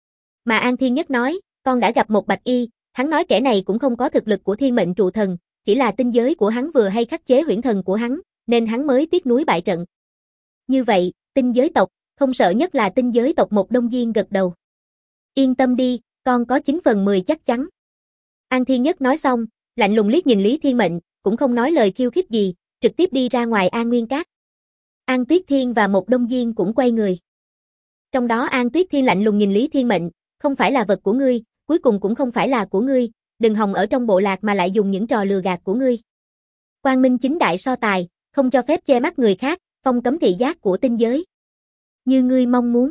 A: Mà An Thiên Nhất nói, con đã gặp một bạch y, hắn nói kẻ này cũng không có thực lực của thiên mệnh trụ thần, chỉ là tinh giới của hắn vừa hay khắc chế huyễn thần của hắn, nên hắn mới tiếc nuối bại trận. Như vậy, tinh giới tộc, không sợ nhất là tinh giới tộc. Một Đông Diên gật đầu. Yên tâm đi, con có 9 phần 10 chắc chắn. An Thiên Nhất nói xong, lạnh lùng liếc nhìn Lý Thiên Mệnh, cũng không nói lời khiêu khích gì, trực tiếp đi ra ngoài An Nguyên Các. An Tuyết Thiên và Một Đông Diên cũng quay người. Trong đó An Tuyết Thiên lạnh lùng nhìn Lý Thiên Mệnh, không phải là vật của ngươi, cuối cùng cũng không phải là của ngươi, đừng hòng ở trong bộ lạc mà lại dùng những trò lừa gạt của ngươi. Quang minh chính đại so tài, không cho phép che mắt người khác, phong cấm thị giác của tinh giới. Như ngươi mong muốn.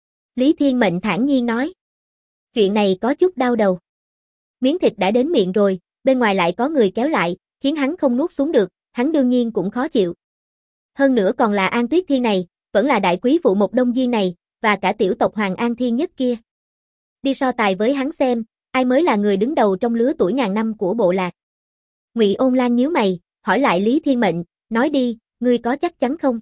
A: Lý Thiên Mệnh thản nhiên nói. Chuyện này có chút đau đầu. Miếng thịt đã đến miệng rồi, bên ngoài lại có người kéo lại, khiến hắn không nuốt xuống được, hắn đương nhiên cũng khó chịu. Hơn nữa còn là An Tuyết Thiên này, vẫn là đại quý phụ Một Đông Diên này, và cả tiểu tộc Hoàng An Thiên Nhất kia. Đi so tài với hắn xem, ai mới là người đứng đầu trong lứa tuổi ngàn năm của bộ lạc. Ngụy Ôn Lan nhíu mày, hỏi lại Lý Thiên Mệnh, nói đi, ngươi có chắc chắn không?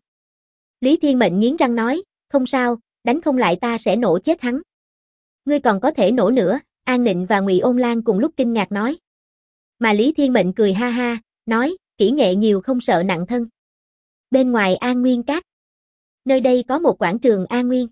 A: Lý Thiên Mệnh nghiến răng nói, không sao, đánh không lại ta sẽ nổ chết hắn. Ngươi còn có thể nổ nữa, An Nịnh và Ngụy Ôn Lan cùng lúc kinh ngạc nói. Mà Lý Thiên Mệnh cười ha ha, nói, kỹ nghệ nhiều không sợ nặng thân. Bên ngoài An Nguyên Các, nơi đây có một quảng trường An Nguyên.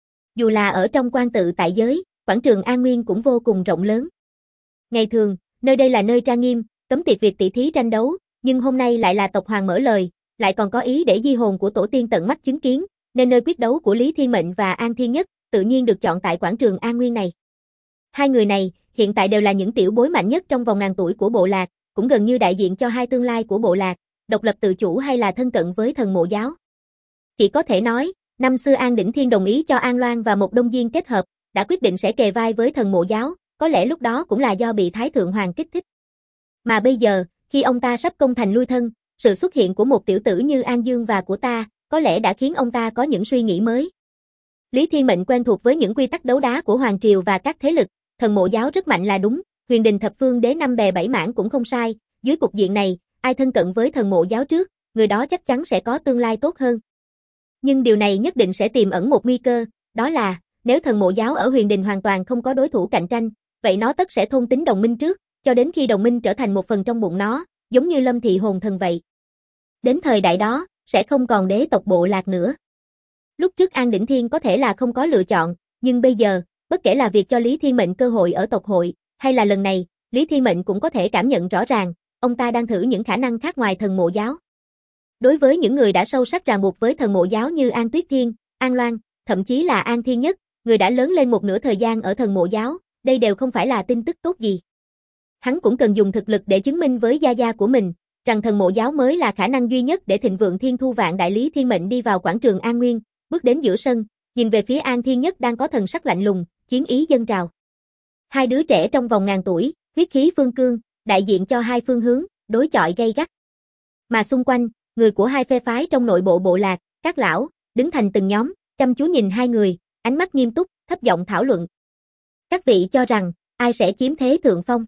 A: Dù là ở trong quan tự tại giới, quảng trường An Nguyên cũng vô cùng rộng lớn. Ngày thường, nơi đây là nơi trang nghiêm, cấm tiệt việc tỷ thí tranh đấu, nhưng hôm nay lại là tộc hoàng mở lời, lại còn có ý để di hồn của tổ tiên tận mắt chứng kiến, nên nơi quyết đấu của Lý Thiên Mệnh và An Thiên Nhất tự nhiên được chọn tại quảng trường An Nguyên này. Hai người này hiện tại đều là những tiểu bối mạnh nhất trong vòng ngàn tuổi của bộ lạc, cũng gần như đại diện cho hai tương lai của bộ lạc, độc lập tự chủ hay là thân cận với thần mộ giáo. Chỉ có thể nói, năm xưa An Đỉnh Thiên đồng ý cho An Loan và Một Đông Diên kết hợp, đã quyết định sẽ kề vai với thần mộ giáo, có lẽ lúc đó cũng là do bị Thái Thượng Hoàng kích thích. Mà bây giờ, khi ông ta sắp công thành lui thân, sự xuất hiện của một tiểu tử như An Dương và của ta, có lẽ đã khiến ông ta có những suy nghĩ mới. Lý Thiên Mệnh quen thuộc với những quy tắc đấu đá của Hoàng Triều và các thế lực, thần mộ giáo rất mạnh là đúng, huyền đình thập phương đế năm bè bảy mảng cũng không sai, dưới cục diện này, ai thân cận với thần mộ giáo trước, người đó chắc chắn sẽ có tương lai tốt hơn. Nhưng điều này nhất định sẽ tiềm ẩn một nguy cơ, đó là, nếu thần mộ giáo ở huyền đình hoàn toàn không có đối thủ cạnh tranh, vậy nó tất sẽ thôn tính đồng minh trước, cho đến khi đồng minh trở thành một phần trong bụng nó, giống như Lâm Thị hồn thần vậy. Đến thời đại đó, sẽ không còn đế tộc bộ lạc nữa. Lúc trước An Đỉnh Thiên có thể là không có lựa chọn, nhưng bây giờ, bất kể là việc cho Lý Thiên Mệnh cơ hội ở tộc hội, hay là lần này, Lý Thiên Mệnh cũng có thể cảm nhận rõ ràng, ông ta đang thử những khả năng khác ngoài thần mộ giáo. Đối với những người đã sâu sắc ràng buộc với thần mộ giáo như An Tuyết Thiên, An Loan, thậm chí là An Thiên Nhất, người đã lớn lên một nửa thời gian ở thần mộ giáo, đây đều không phải là tin tức tốt gì. Hắn cũng cần dùng thực lực để chứng minh với gia gia của mình, rằng thần mộ giáo mới là khả năng duy nhất để thịnh vượng thiên thu vạn đại. Lý Thiên Mệnh đi vào quảng trường An Nguyên, bước đến giữa sân, nhìn về phía An Thiên Nhất đang có thần sắc lạnh lùng, chiến ý dâng trào. Hai đứa trẻ trong vòng ngàn tuổi, huyết khí phương cương, đại diện cho hai phương hướng, đối chọi gay gắt. Mà xung quanh, người của hai phe phái trong nội bộ bộ lạc, các lão, đứng thành từng nhóm, chăm chú nhìn hai người, ánh mắt nghiêm túc, thấp giọng thảo luận. Các vị cho rằng, ai sẽ chiếm thế thượng phong?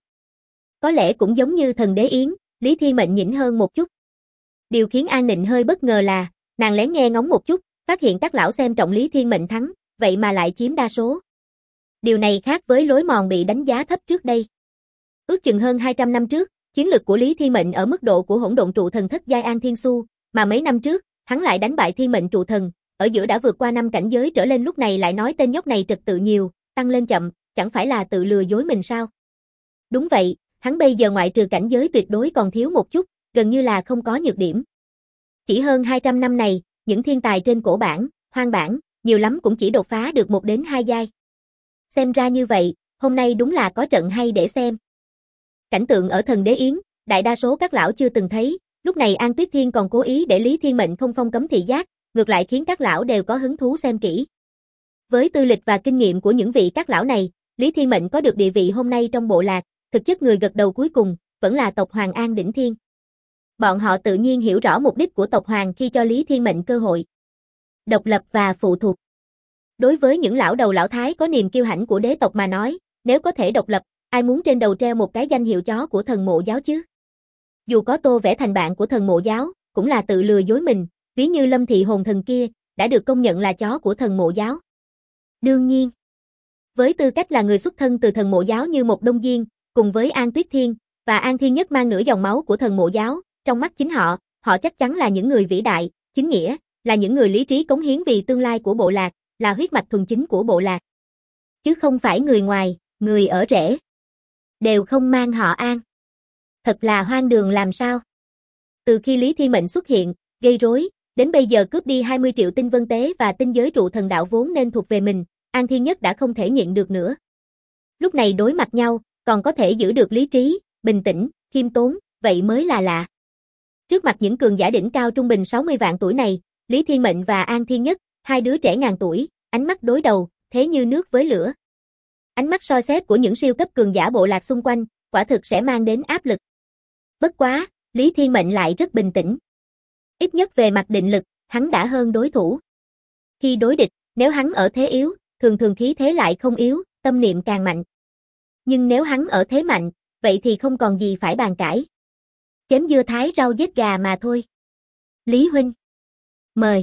A: Có lẽ cũng giống như thần đế Yến, Lý Thiên Mệnh nhỉnh hơn một chút. Điều khiến An Nịnh hơi bất ngờ là, nàng lén nghe ngóng một chút, phát hiện các lão xem trọng Lý Thiên Mệnh thắng, vậy mà lại chiếm đa số. Điều này khác với lối mòn bị đánh giá thấp trước đây. Ước chừng hơn 200 năm trước, chiến lực của Lý Thiên Mệnh ở mức độ của hỗn độn trụ thần thất giai An Thiên Xu, mà mấy năm trước, hắn lại đánh bại Thiên Mệnh trụ thần, ở giữa đã vượt qua 5 cảnh giới trở lên, lúc này lại nói tên nhóc này trật tự nhiều, tăng lên chậm, chẳng phải là tự lừa dối mình sao? Đúng vậy, hắn bây giờ ngoại trừ cảnh giới tuyệt đối còn thiếu một chút, gần như là không có nhược điểm. Chỉ hơn 200 năm này, những thiên tài trên cổ bản, hoang bản, nhiều lắm cũng chỉ đột phá được 1 đến 2 giai. Xem ra như vậy, hôm nay đúng là có trận hay để xem. Cảnh tượng ở thần đế Yến, đại đa số các lão chưa từng thấy, lúc này An Tuyết Thiên còn cố ý để Lý Thiên Mệnh không phong cấm thị giác, ngược lại khiến các lão đều có hứng thú xem kỹ. Với tư lịch và kinh nghiệm của những vị các lão này, Lý Thiên Mệnh có được địa vị hôm nay trong bộ lạc, thực chất người gật đầu cuối cùng, vẫn là tộc Hoàng An Đỉnh Thiên. Bọn họ tự nhiên hiểu rõ mục đích của tộc Hoàng khi cho Lý Thiên Mệnh cơ hội độc lập và phụ thuộc. Đối với những lão đầu lão thái có niềm kiêu hãnh của đế tộc mà nói, nếu có thể độc lập, ai muốn trên đầu treo một cái danh hiệu chó của thần mộ giáo chứ? Dù có tô vẽ thành bạn của thần mộ giáo, cũng là tự lừa dối mình, ví như Lâm Thị Hồn Thần kia, đã được công nhận là chó của thần mộ giáo. Đương nhiên, với tư cách là người xuất thân từ thần mộ giáo như một Đông Diên, cùng với An Tuyết Thiên và An Thiên Nhất mang nửa dòng máu của thần mộ giáo, trong mắt chính họ, họ chắc chắn là những người vĩ đại, chính nghĩa, là những người lý trí cống hiến vì tương lai của bộ lạc, là huyết mạch thuần chính của bộ lạc. Chứ không phải người ngoài, người ở rễ. Đều không mang họ An. Thật là hoang đường làm sao? Từ khi Lý Thiên Mệnh xuất hiện, gây rối, đến bây giờ cướp đi 20 triệu tinh vân tế và tinh giới trụ thần đạo vốn nên thuộc về mình, An Thiên Nhất đã không thể nhịn được nữa. Lúc này đối mặt nhau, còn có thể giữ được lý trí, bình tĩnh, khiêm tốn, vậy mới là lạ. Trước mặt những cường giả đỉnh cao trung bình 60 vạn tuổi này, Lý Thiên Mệnh và An Thiên Nhất, hai đứa trẻ ngàn tuổi, ánh mắt đối đầu, thế như nước với lửa. Ánh mắt soi xét của những siêu cấp cường giả bộ lạc xung quanh, quả thực sẽ mang đến áp lực. Bất quá, Lý Thiên Mệnh lại rất bình tĩnh. Ít nhất về mặt định lực, hắn đã hơn đối thủ. Khi đối địch, nếu hắn ở thế yếu, thường thường khí thế lại không yếu, tâm niệm càng mạnh. Nhưng nếu hắn ở thế mạnh, vậy thì không còn gì phải bàn cãi. Chém dưa thái rau giết gà mà thôi. Lý huynh. Mời.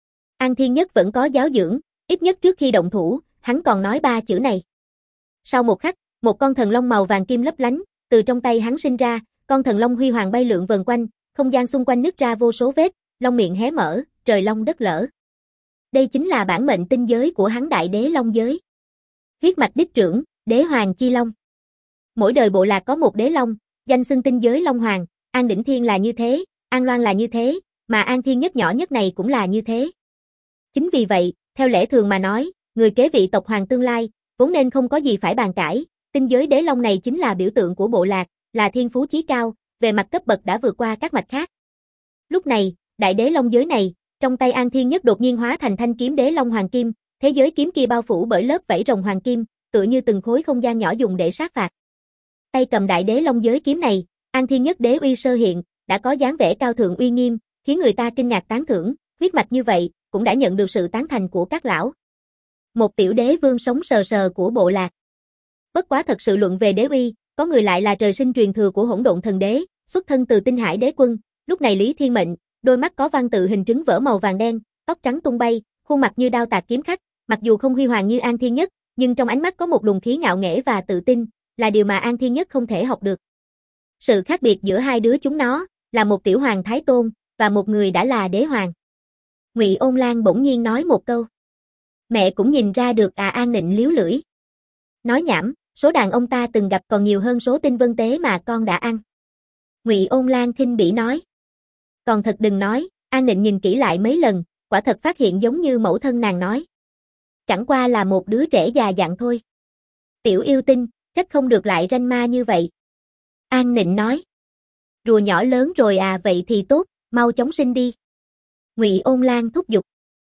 A: An Thiên Nhất vẫn có giáo dưỡng, ít nhất trước khi động thủ, hắn còn nói 3 chữ này. Sau một khắc, một con thần long màu vàng kim lấp lánh, từ trong tay hắn sinh ra, con thần long huy hoàng bay lượn vần quanh, không gian xung quanh nứt ra vô số vết, long miệng hé mở, trời long đất lở. Đây chính là bản mệnh tinh giới của hắn đại đế long giới. Huyết mạch đích trưởng, đế hoàng chi long. Mỗi đời bộ lạc có một đế long, danh xưng tinh giới long hoàng, An Đỉnh Thiên là như thế, An Loan là như thế, mà An Thiên Nhất nhỏ nhất này cũng là như thế. Chính vì vậy, theo lẽ thường mà nói, người kế vị tộc hoàng tương lai, vốn nên không có gì phải bàn cãi, tinh giới đế long này chính là biểu tượng của bộ lạc, là thiên phú chí cao, về mặt cấp bậc đã vượt qua các mạch khác. Lúc này, đại đế long giới này, trong tay An Thiên Nhất đột nhiên hóa thành thanh kiếm đế long hoàng kim, thế giới kiếm kia bao phủ bởi lớp vảy rồng hoàng kim, tựa như từng khối không gian nhỏ dùng để sát phạt. Tay cầm đại đế long giới kiếm này, An Thiên Nhất đế uy sơ hiện, đã có dáng vẻ cao thượng uy nghiêm, khiến người ta kinh ngạc tán thưởng, huyết mạch như vậy, cũng đã nhận được sự tán thành của các lão. Một tiểu đế vương sống sờ sờ của bộ lạc. Bất quá thật sự luận về đế uy, có người lại là trời sinh truyền thừa của Hỗn Độn Thần Đế, xuất thân từ Tinh Hải Đế Quân, lúc này Lý Thiên Mệnh, đôi mắt có văn tự hình trứng vỡ màu vàng đen, tóc trắng tung bay, khuôn mặt như đao tạc kiếm khắc, mặc dù không huy hoàng như An Thiên Nhất, nhưng trong ánh mắt có một luồng khí ngạo nghễ và tự tin, là điều mà An Thiên Nhất không thể học được. Sự khác biệt giữa hai đứa chúng nó, là một tiểu hoàng thái tôn, và một người đã là đế hoàng. Ngụy Ôn Lan bỗng nhiên nói một câu. Mẹ cũng nhìn ra được An Nịnh liếu lưỡi. Nói nhảm, số đàn ông ta từng gặp còn nhiều hơn số tinh vân tế mà con đã ăn. Ngụy Ôn Lan khinh bỉ nói. Còn thật đừng nói, An Nịnh nhìn kỹ lại mấy lần, quả thật phát hiện giống như mẫu thân nàng nói. Chẳng qua là một đứa trẻ già dặn thôi. Tiểu yêu tinh, trách không được lại ranh ma như vậy. An Nịnh nói. Rùa nhỏ lớn rồi vậy thì tốt, mau chóng sinh đi. Ngụy Ôn Lan thúc giục.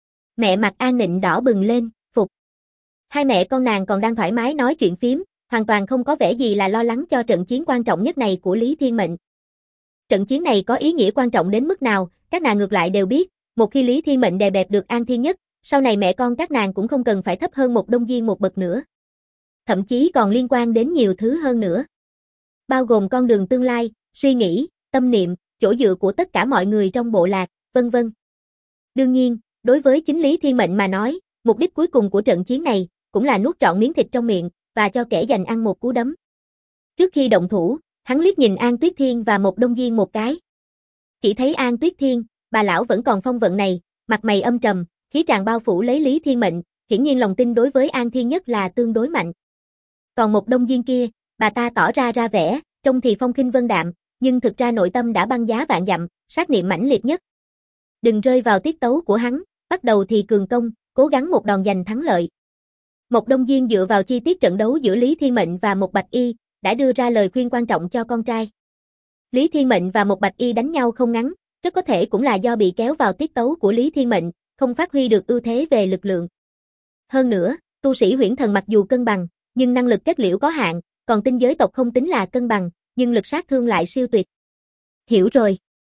A: Mẹ mặt An Nịnh đỏ bừng lên, phục. Hai mẹ con nàng còn đang thoải mái nói chuyện phím, hoàn toàn không có vẻ gì là lo lắng cho trận chiến quan trọng nhất này của Lý Thiên Mệnh. Trận chiến này có ý nghĩa quan trọng đến mức nào, các nàng ngược lại đều biết, một khi Lý Thiên Mệnh đè bẹp được An Thiên Nhất, sau này mẹ con các nàng cũng không cần phải thấp hơn một Đông Diên một bậc nữa. Thậm chí còn liên quan đến nhiều thứ hơn nữa. Bao gồm con đường tương lai, suy nghĩ, tâm niệm, chỗ dựa của tất cả mọi người trong bộ lạc, vân vân. Đương nhiên, đối với chính Lý Thiên Mệnh mà nói, mục đích cuối cùng của trận chiến này, cũng là nuốt trọn miếng thịt trong miệng, và cho kẻ giành ăn một cú đấm. Trước khi động thủ, hắn liếc nhìn An Tuyết Thiên và một Đông Diên một cái. Chỉ thấy An Tuyết Thiên, bà lão vẫn còn phong vận này, mặt mày âm trầm, khí tràng bao phủ lấy Lý Thiên Mệnh, hiển nhiên lòng tin đối với An Thiên Nhất là tương đối mạnh. Còn một Đông Diên kia, bà ta tỏ ra vẻ, trông thì phong khinh vân đạm, nhưng thực ra nội tâm đã băng giá vạn dặm, sát niệm mãnh liệt nhất. Đừng rơi vào tiết tấu của hắn, bắt đầu thì cường công, cố gắng một đòn giành thắng lợi. Một Đông Diên dựa vào chi tiết trận đấu giữa Lý Thiên Mệnh và một Bạch Y, đã đưa ra lời khuyên quan trọng cho con trai. Lý Thiên Mệnh và một Bạch Y đánh nhau không ngắn, rất có thể cũng là do bị kéo vào tiết tấu của Lý Thiên Mệnh, không phát huy được ưu thế về lực lượng. Hơn nữa, tu sĩ huyễn thần mặc dù cân bằng, nhưng năng lực kết liễu có hạn, còn tinh giới tộc không tính là cân bằng, nhưng lực sát thương lại siêu tuyệt. Hiểu rồi.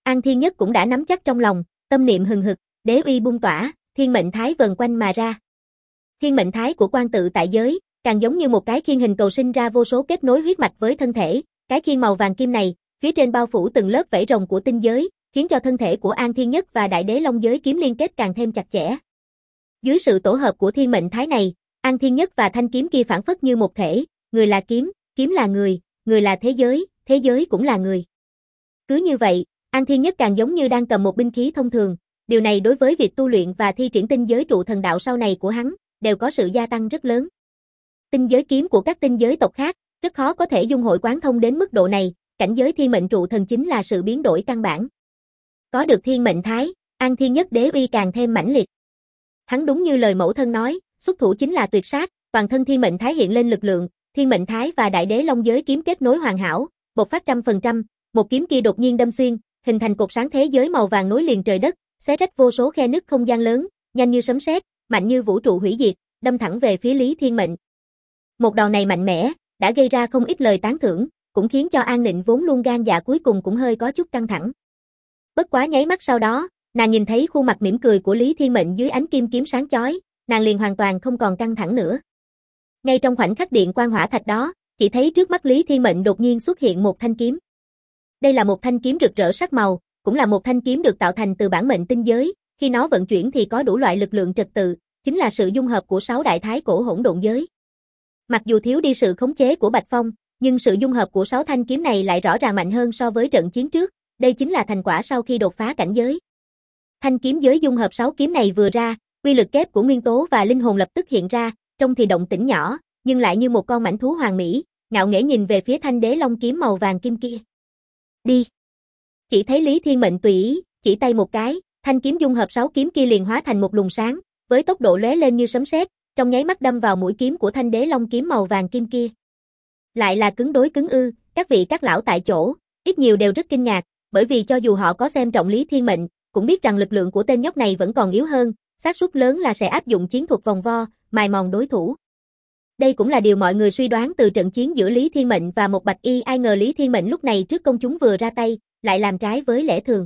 A: An Thiên Nhất cũng đã nắm chắc trong lòng, tâm niệm hừng hực, đế uy bung tỏa, thiên mệnh thái vần quanh mà ra. Thiên mệnh thái của quan tự tại giới, càng giống như một cái khiên hình cầu sinh ra vô số kết nối huyết mạch với thân thể, cái khiên màu vàng kim này, phía trên bao phủ từng lớp vảy rồng của tinh giới, khiến cho thân thể của An Thiên Nhất và Đại Đế Long giới kiếm liên kết càng thêm chặt chẽ. Dưới sự tổ hợp của thiên mệnh thái này, An Thiên Nhất và thanh kiếm kia phản phất như một thể, người là kiếm, kiếm là người là thế giới cũng là người. Cứ như vậy, An Thiên Nhất càng giống như đang cầm một binh khí thông thường, điều này đối với việc tu luyện và thi triển tinh giới trụ thần đạo sau này của hắn, đều có sự gia tăng rất lớn. Tinh giới kiếm của các tinh giới tộc khác, rất khó có thể dung hội quán thông đến mức độ này, cảnh giới thiên mệnh trụ thần chính là sự biến đổi căn bản. Có được thiên mệnh thái, An Thiên Nhất đế uy càng thêm mãnh liệt. Hắn đúng như lời mẫu thân nói, xuất thủ chính là tuyệt sát, toàn thân thiên mệnh thái hiện lên lực lượng, thiên mệnh thái và Đại Đế Long giới kiếm kết nối hoàn hảo, bộc phát 100%, một kiếm kia đột nhiên đâm xuyên, hình thành cột sáng thế giới màu vàng nối liền trời đất, xé rách vô số khe nứt không gian lớn, nhanh như sấm sét, mạnh như vũ trụ hủy diệt, đâm thẳng về phía Lý Thiên Mệnh. Một đòn này mạnh mẽ, đã gây ra không ít lời tán thưởng, cũng khiến cho An Nịnh vốn luôn gan dạ cuối cùng cũng hơi có chút căng thẳng. Bất quá nháy mắt sau đó, nàng nhìn thấy khuôn mặt mỉm cười của Lý Thiên Mệnh dưới ánh kim kiếm sáng chói, nàng liền hoàn toàn không còn căng thẳng nữa. Ngay trong khoảnh khắc điện quang hỏa thạch đó, chỉ thấy trước mắt Lý Thiên Mệnh đột nhiên xuất hiện một thanh kiếm. Đây là một thanh kiếm rực rỡ sắc màu, cũng là một thanh kiếm được tạo thành từ bản mệnh tinh giới, khi nó vận chuyển thì có đủ loại lực lượng trật tự, chính là sự dung hợp của 6 đại thái cổ hỗn độn giới. Mặc dù thiếu đi sự khống chế của Bạch Phong, nhưng sự dung hợp của 6 thanh kiếm này lại rõ ràng mạnh hơn so với trận chiến trước, đây chính là thành quả sau khi đột phá cảnh giới. Thanh kiếm giới dung hợp 6 kiếm này vừa ra, uy lực kép của nguyên tố và linh hồn lập tức hiện ra, trông thì động tĩnh nhỏ, nhưng lại như một con mãnh thú hoàn mỹ, ngạo nghễ nhìn về phía thanh đế long kiếm màu vàng kim kia. Đi! Chỉ thấy Lý Thiên Mệnh tùy ý, chỉ tay một cái, thanh kiếm dung hợp 6 kiếm kia liền hóa thành một luồng sáng, với tốc độ lóe lên như sấm sét, trong nháy mắt đâm vào mũi kiếm của thanh đế long kiếm màu vàng kim kia. Lại là cứng đối cứng ư? Các vị các lão tại chỗ, ít nhiều đều rất kinh ngạc, bởi vì cho dù họ có xem trọng Lý Thiên Mệnh, cũng biết rằng lực lượng của tên nhóc này vẫn còn yếu hơn, xác suất lớn là sẽ áp dụng chiến thuật vòng vo, mài mòn đối thủ. Đây cũng là điều mọi người suy đoán từ trận chiến giữa Lý Thiên Mệnh và một bạch y, ai ngờ Lý Thiên Mệnh lúc này trước công chúng vừa ra tay, lại làm trái với lẽ thường.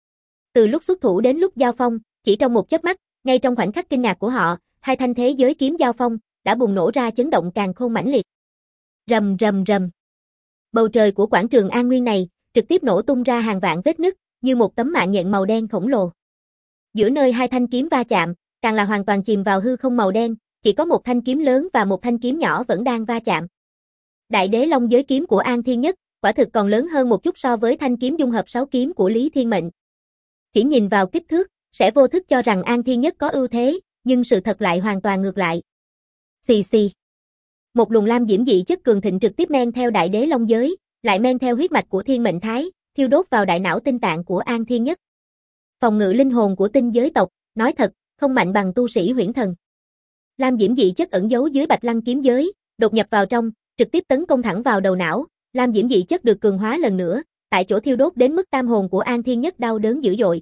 A: Từ lúc xuất thủ đến lúc giao phong, chỉ trong một chớp mắt, ngay trong khoảnh khắc kinh ngạc của họ, hai thanh thế giới kiếm giao phong đã bùng nổ ra chấn động càn khôn mãnh liệt. Rầm rầm rầm. Bầu trời của quảng trường An Nguyên này trực tiếp nổ tung ra hàng vạn vết nứt, như một tấm mạng nhện màu đen khổng lồ. Giữa nơi hai thanh kiếm va chạm, càng là hoàn toàn chìm vào hư không màu đen, chỉ có một thanh kiếm lớn và một thanh kiếm nhỏ vẫn đang va chạm. Đại Đế Long giới kiếm của An Thiên Nhất, quả thực còn lớn hơn một chút so với thanh kiếm dung hợp 6 kiếm của Lý Thiên Mệnh. Chỉ nhìn vào kích thước, sẽ vô thức cho rằng An Thiên Nhất có ưu thế, nhưng sự thật lại hoàn toàn ngược lại. Xì xì. Một luồng lam diễm dị chất cường thịnh trực tiếp men theo Đại Đế Long giới, lại men theo huyết mạch của Thiên Mệnh Thái, thiêu đốt vào đại não tinh tạng của An Thiên Nhất. Phòng ngự linh hồn của tinh giới tộc, nói thật, không mạnh bằng tu sĩ huyễn thần. Lam diễm dị chất ẩn giấu dưới Bạch Lăng kiếm giới, đột nhập vào trong, trực tiếp tấn công thẳng vào đầu não. Lam diễm dị chất được cường hóa lần nữa, tại chỗ thiêu đốt đến mức tam hồn của An Thiên Nhất đau đớn dữ dội.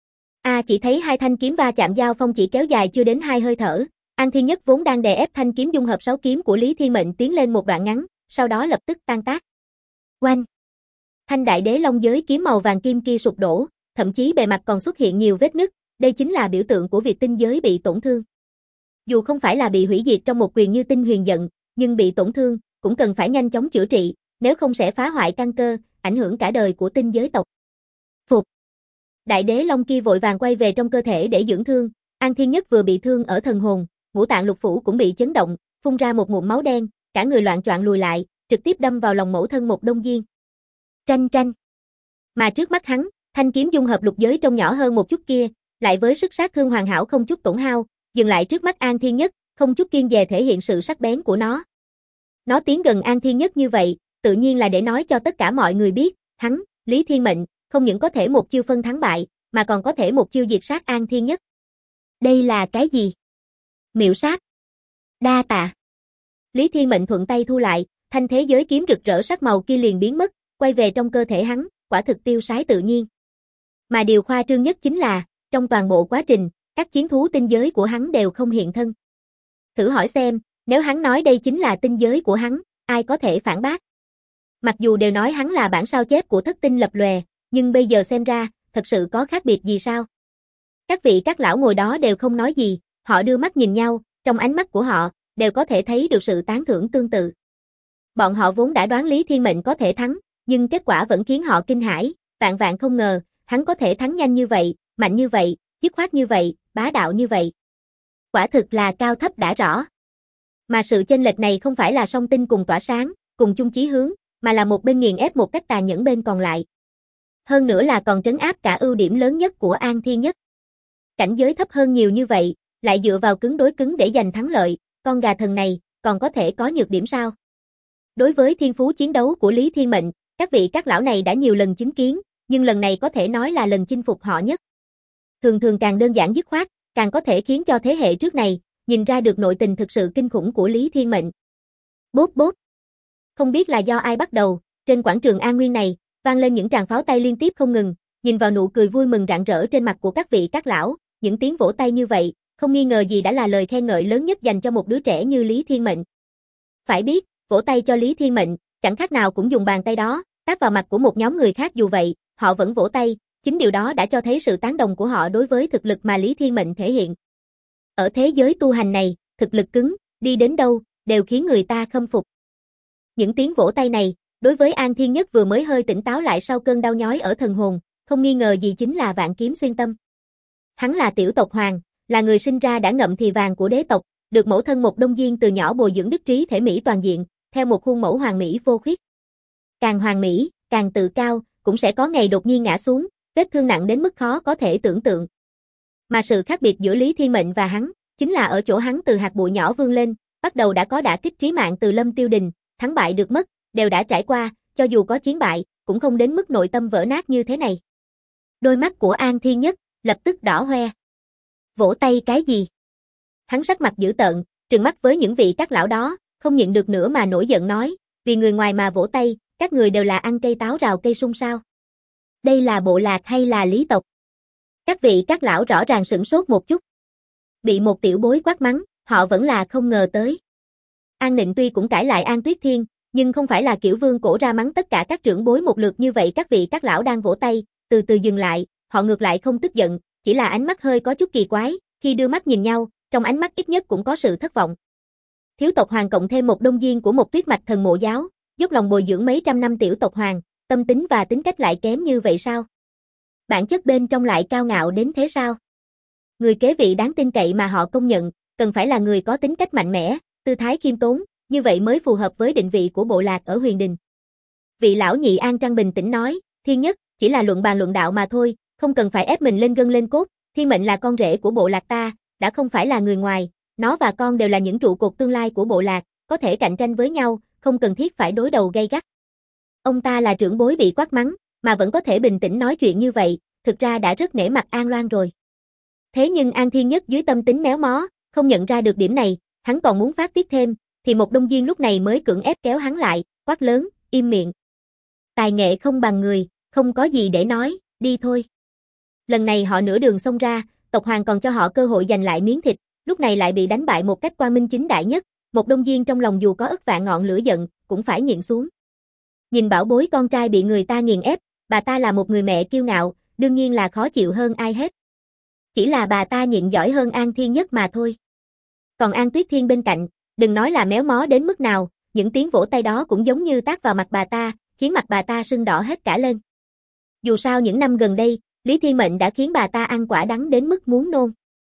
A: Chỉ thấy hai thanh kiếm va chạm giao phong chỉ kéo dài chưa đến 2 hơi thở. An Thiên Nhất vốn đang đè ép thanh kiếm dung hợp 6 kiếm của Lý Thiên Mệnh tiến lên một đoạn ngắn, sau đó lập tức tan tác. Oanh! Thanh Đại Đế Long giới kiếm màu vàng kim kia sụp đổ, thậm chí bề mặt còn xuất hiện nhiều vết nứt, đây chính là biểu tượng của việc tinh giới bị tổn thương. Dù không phải là bị hủy diệt trong một quyền như tinh huyền giận, nhưng bị tổn thương, cũng cần phải nhanh chóng chữa trị, nếu không sẽ phá hoại căn cơ, ảnh hưởng cả đời của tinh giới tộc. Phục! Đại Đế Long kia vội vàng quay về trong cơ thể để dưỡng thương, An Thiên Nhất vừa bị thương ở thần hồn, ngũ tạng lục phủ cũng bị chấn động, phun ra một ngụm máu đen, cả người loạng choạng lùi lại, trực tiếp đâm vào lòng mẫu thân một đông diên. Tranh tranh. Mà trước mắt hắn, thanh kiếm dung hợp lục giới trông nhỏ hơn một chút kia, lại với sức sát thương hoàn hảo không chút tổn hao, dừng lại trước mắt An Thiên Nhất, không chút kiêng dè thể hiện sự sắc bén của nó. Nó tiến gần An Thiên Nhất như vậy, tự nhiên là để nói cho tất cả mọi người biết, hắn, Lý Thiên Mệnh, không những có thể một chiêu phân thắng bại, mà còn có thể một chiêu diệt sát An Thiên Nhất. Đây là cái gì? Miệu sát. Đa tạ. Lý Thiên Mệnh thuận tay thu lại, thanh thế giới kiếm rực rỡ sắc màu kia liền biến mất, quay về trong cơ thể hắn, quả thực tiêu sái tự nhiên. Mà điều khoa trương nhất chính là, trong toàn bộ quá trình, các chiến thú tinh giới của hắn đều không hiện thân. Thử hỏi xem, nếu hắn nói đây chính là tinh giới của hắn, ai có thể phản bác? Mặc dù đều nói hắn là bản sao chép của thất tinh lập lòe, nhưng bây giờ xem ra, thật sự có khác biệt gì sao? Các vị các lão ngồi đó đều không nói gì, họ đưa mắt nhìn nhau, trong ánh mắt của họ, đều có thể thấy được sự tán thưởng tương tự. Bọn họ vốn đã đoán Lý Thiên Mệnh có thể thắng, nhưng kết quả vẫn khiến họ kinh hãi, vạn vạn không ngờ, hắn có thể thắng nhanh như vậy, mạnh như vậy, dứt khoát như vậy, bá đạo như vậy. Quả thực là cao thấp đã rõ. Mà sự chênh lệch này không phải là song tinh cùng tỏa sáng, cùng chung chí hướng, mà là một bên nghiền ép một cách tàn nhẫn bên còn lại. Hơn nữa là còn trấn áp cả ưu điểm lớn nhất của An Thiên Nhất. Cảnh giới thấp hơn nhiều như vậy, lại dựa vào cứng đối cứng để giành thắng lợi, con gà thần này, còn có thể có nhược điểm sao? Đối với thiên phú chiến đấu của Lý Thiên Mệnh, các vị các lão này đã nhiều lần chứng kiến, nhưng lần này có thể nói là lần chinh phục họ nhất. Thường thường càng đơn giản dứt khoát, càng có thể khiến cho thế hệ trước này, nhìn ra được nội tình thực sự kinh khủng của Lý Thiên Mệnh. Bốp bốp. Không biết là do ai bắt đầu, trên quảng trường An Nguyên này, vang lên những tràng pháo tay liên tiếp không ngừng, nhìn vào nụ cười vui mừng rạng rỡ trên mặt của các vị các lão, những tiếng vỗ tay như vậy, không nghi ngờ gì đã là lời khen ngợi lớn nhất dành cho một đứa trẻ như Lý Thiên Mệnh. Phải biết, vỗ tay cho Lý Thiên Mệnh, chẳng khác nào cũng dùng bàn tay đó, tát vào mặt của một nhóm người khác dù vậy, họ vẫn vỗ tay, chính điều đó đã cho thấy sự tán đồng của họ đối với thực lực mà Lý Thiên Mệnh thể hiện. Ở thế giới tu hành này, thực lực cứng, đi đến đâu, đều khiến người ta khâm phục. Những tiếng vỗ tay này, đối với An Thiên Nhất vừa mới hơi tỉnh táo lại sau cơn đau nhói ở thần hồn, không nghi ngờ gì chính là vạn kiếm xuyên tâm. Hắn là tiểu tộc hoàng, là người sinh ra đã ngậm thì vàng của đế tộc, được mẫu thân Một Đông Diên từ nhỏ bồi dưỡng đức trí thể mỹ toàn diện, theo một khuôn mẫu hoàn mỹ vô khuyết. Càng hoàn mỹ, càng tự cao, cũng sẽ có ngày đột nhiên ngã xuống, vết thương nặng đến mức khó có thể tưởng tượng. Mà sự khác biệt giữa Lý Thiên Mệnh và hắn, chính là ở chỗ hắn từ hạt bụi nhỏ vươn lên, bắt đầu đã có đả kích trí mạng từ Lâm Tiêu Đình, thắng bại được mất, đều đã trải qua, cho dù có chiến bại, cũng không đến mức nội tâm vỡ nát như thế này. Đôi mắt của An Thiên Nhất, lập tức đỏ hoe. Vỗ tay cái gì? Hắn sắc mặt dữ tợn, trừng mắt với những vị các lão đó, không nhịn được nữa mà nổi giận nói, vì người ngoài mà vỗ tay, các người đều là ăn cây táo rào cây sung sao? Đây là bộ lạc hay là Lý tộc? Các vị các lão rõ ràng sửng sốt một chút. Bị một tiểu bối quát mắng, họ vẫn là không ngờ tới. An Nịnh tuy cũng cãi lại An Tuyết Thiên, nhưng không phải là kiểu vương cổ ra mắng tất cả các trưởng bối một lượt như vậy. Các vị các lão đang vỗ tay, từ từ dừng lại, họ ngược lại không tức giận, chỉ là ánh mắt hơi có chút kỳ quái, khi đưa mắt nhìn nhau, trong ánh mắt ít nhất cũng có sự thất vọng. Thiếu tộc hoàng cộng thêm Một Đông Diên của một tuyết mạch thần mộ giáo, dốc lòng bồi dưỡng mấy trăm năm tiểu tộc hoàng, tâm tính và tính cách lại kém như vậy sao? Bản chất bên trong lại cao ngạo đến thế sao? Người kế vị đáng tin cậy mà họ công nhận, cần phải là người có tính cách mạnh mẽ, tư thái khiêm tốn, như vậy mới phù hợp với định vị của bộ lạc ở Huyền Đình. Vị lão nhị An Trăng bình tĩnh nói, Thiên Nhất, chỉ là luận bàn luận đạo mà thôi, không cần phải ép mình lên gân lên cốt, Thiên Mệnh là con rể của bộ lạc ta, đã không phải là người ngoài, nó và con đều là những trụ cột tương lai của bộ lạc, có thể cạnh tranh với nhau, không cần thiết phải đối đầu gay gắt. Ông ta là trưởng bối bị quát mắng, mà vẫn có thể bình tĩnh nói chuyện như vậy, thực ra đã rất nể mặt An Loan rồi. Thế nhưng An Thiên Nhất dưới tâm tính méo mó, không nhận ra được điểm này, hắn còn muốn phát tiết thêm, thì Một Đông Diên lúc này mới cưỡng ép kéo hắn lại, quát lớn, im miệng. Tài nghệ không bằng người, không có gì để nói, đi thôi. Lần này họ nửa đường xông ra, tộc hoàng còn cho họ cơ hội giành lại miếng thịt, lúc này lại bị đánh bại một cách quang minh chính đại nhất, Một Đông Diên trong lòng dù có ức vạn ngọn lửa giận, cũng phải nhịn xuống. Nhìn bảo bối con trai bị người ta nghiền ép, bà ta là một người mẹ kiêu ngạo, đương nhiên là khó chịu hơn ai hết. Chỉ là bà ta nhịn giỏi hơn An Thiên Nhất mà thôi. Còn An Tuyết Thiên bên cạnh, đừng nói là méo mó đến mức nào, những tiếng vỗ tay đó cũng giống như tát vào mặt bà ta, khiến mặt bà ta sưng đỏ hết cả lên. Dù sao những năm gần đây, Lý Thiên Mệnh đã khiến bà ta ăn quả đắng đến mức muốn nôn.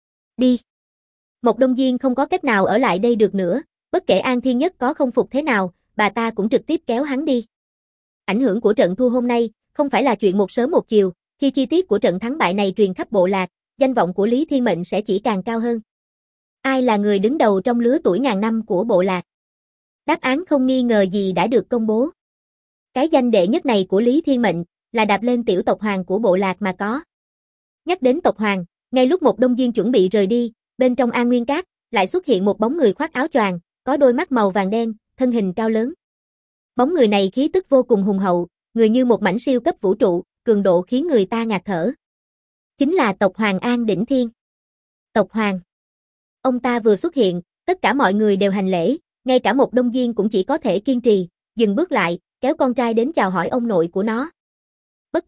A: Đi. Một Đông Diên không có cách nào ở lại đây được nữa, bất kể An Thiên Nhất có không phục thế nào, bà ta cũng trực tiếp kéo hắn đi. Ảnh hưởng của trận thua hôm nay, không phải là chuyện một sớm một chiều, khi chi tiết của trận thắng bại này truyền khắp bộ lạc, danh vọng của Lý Thiên Mệnh sẽ chỉ càng cao hơn. Ai là người đứng đầu trong lứa tuổi ngàn năm của bộ lạc? Đáp án không nghi ngờ gì đã được công bố. Cái danh đệ nhất này của Lý Thiên Mệnh, là đạp lên tiểu tộc hoàng của bộ lạc mà có. Nhắc đến tộc hoàng, ngay lúc Một Đông Diên chuẩn bị rời đi, bên trong An Nguyên Cát, lại xuất hiện một bóng người khoác áo choàng, có đôi mắt màu vàng đen, thân hình cao lớn. Bóng người này khí tức vô cùng hùng hậu, người như một mảnh siêu cấp vũ trụ, cường độ khiến người ta ngạt thở. Chính là tộc hoàng An Đỉnh Thiên. Tộc hoàng. Ông ta vừa xuất hiện, tất cả mọi người đều hành lễ, ngay cả Một Đông Diên cũng chỉ có thể kiên trì, dừng bước lại, kéo con trai đến chào hỏi ông nội của nó. Bất quá,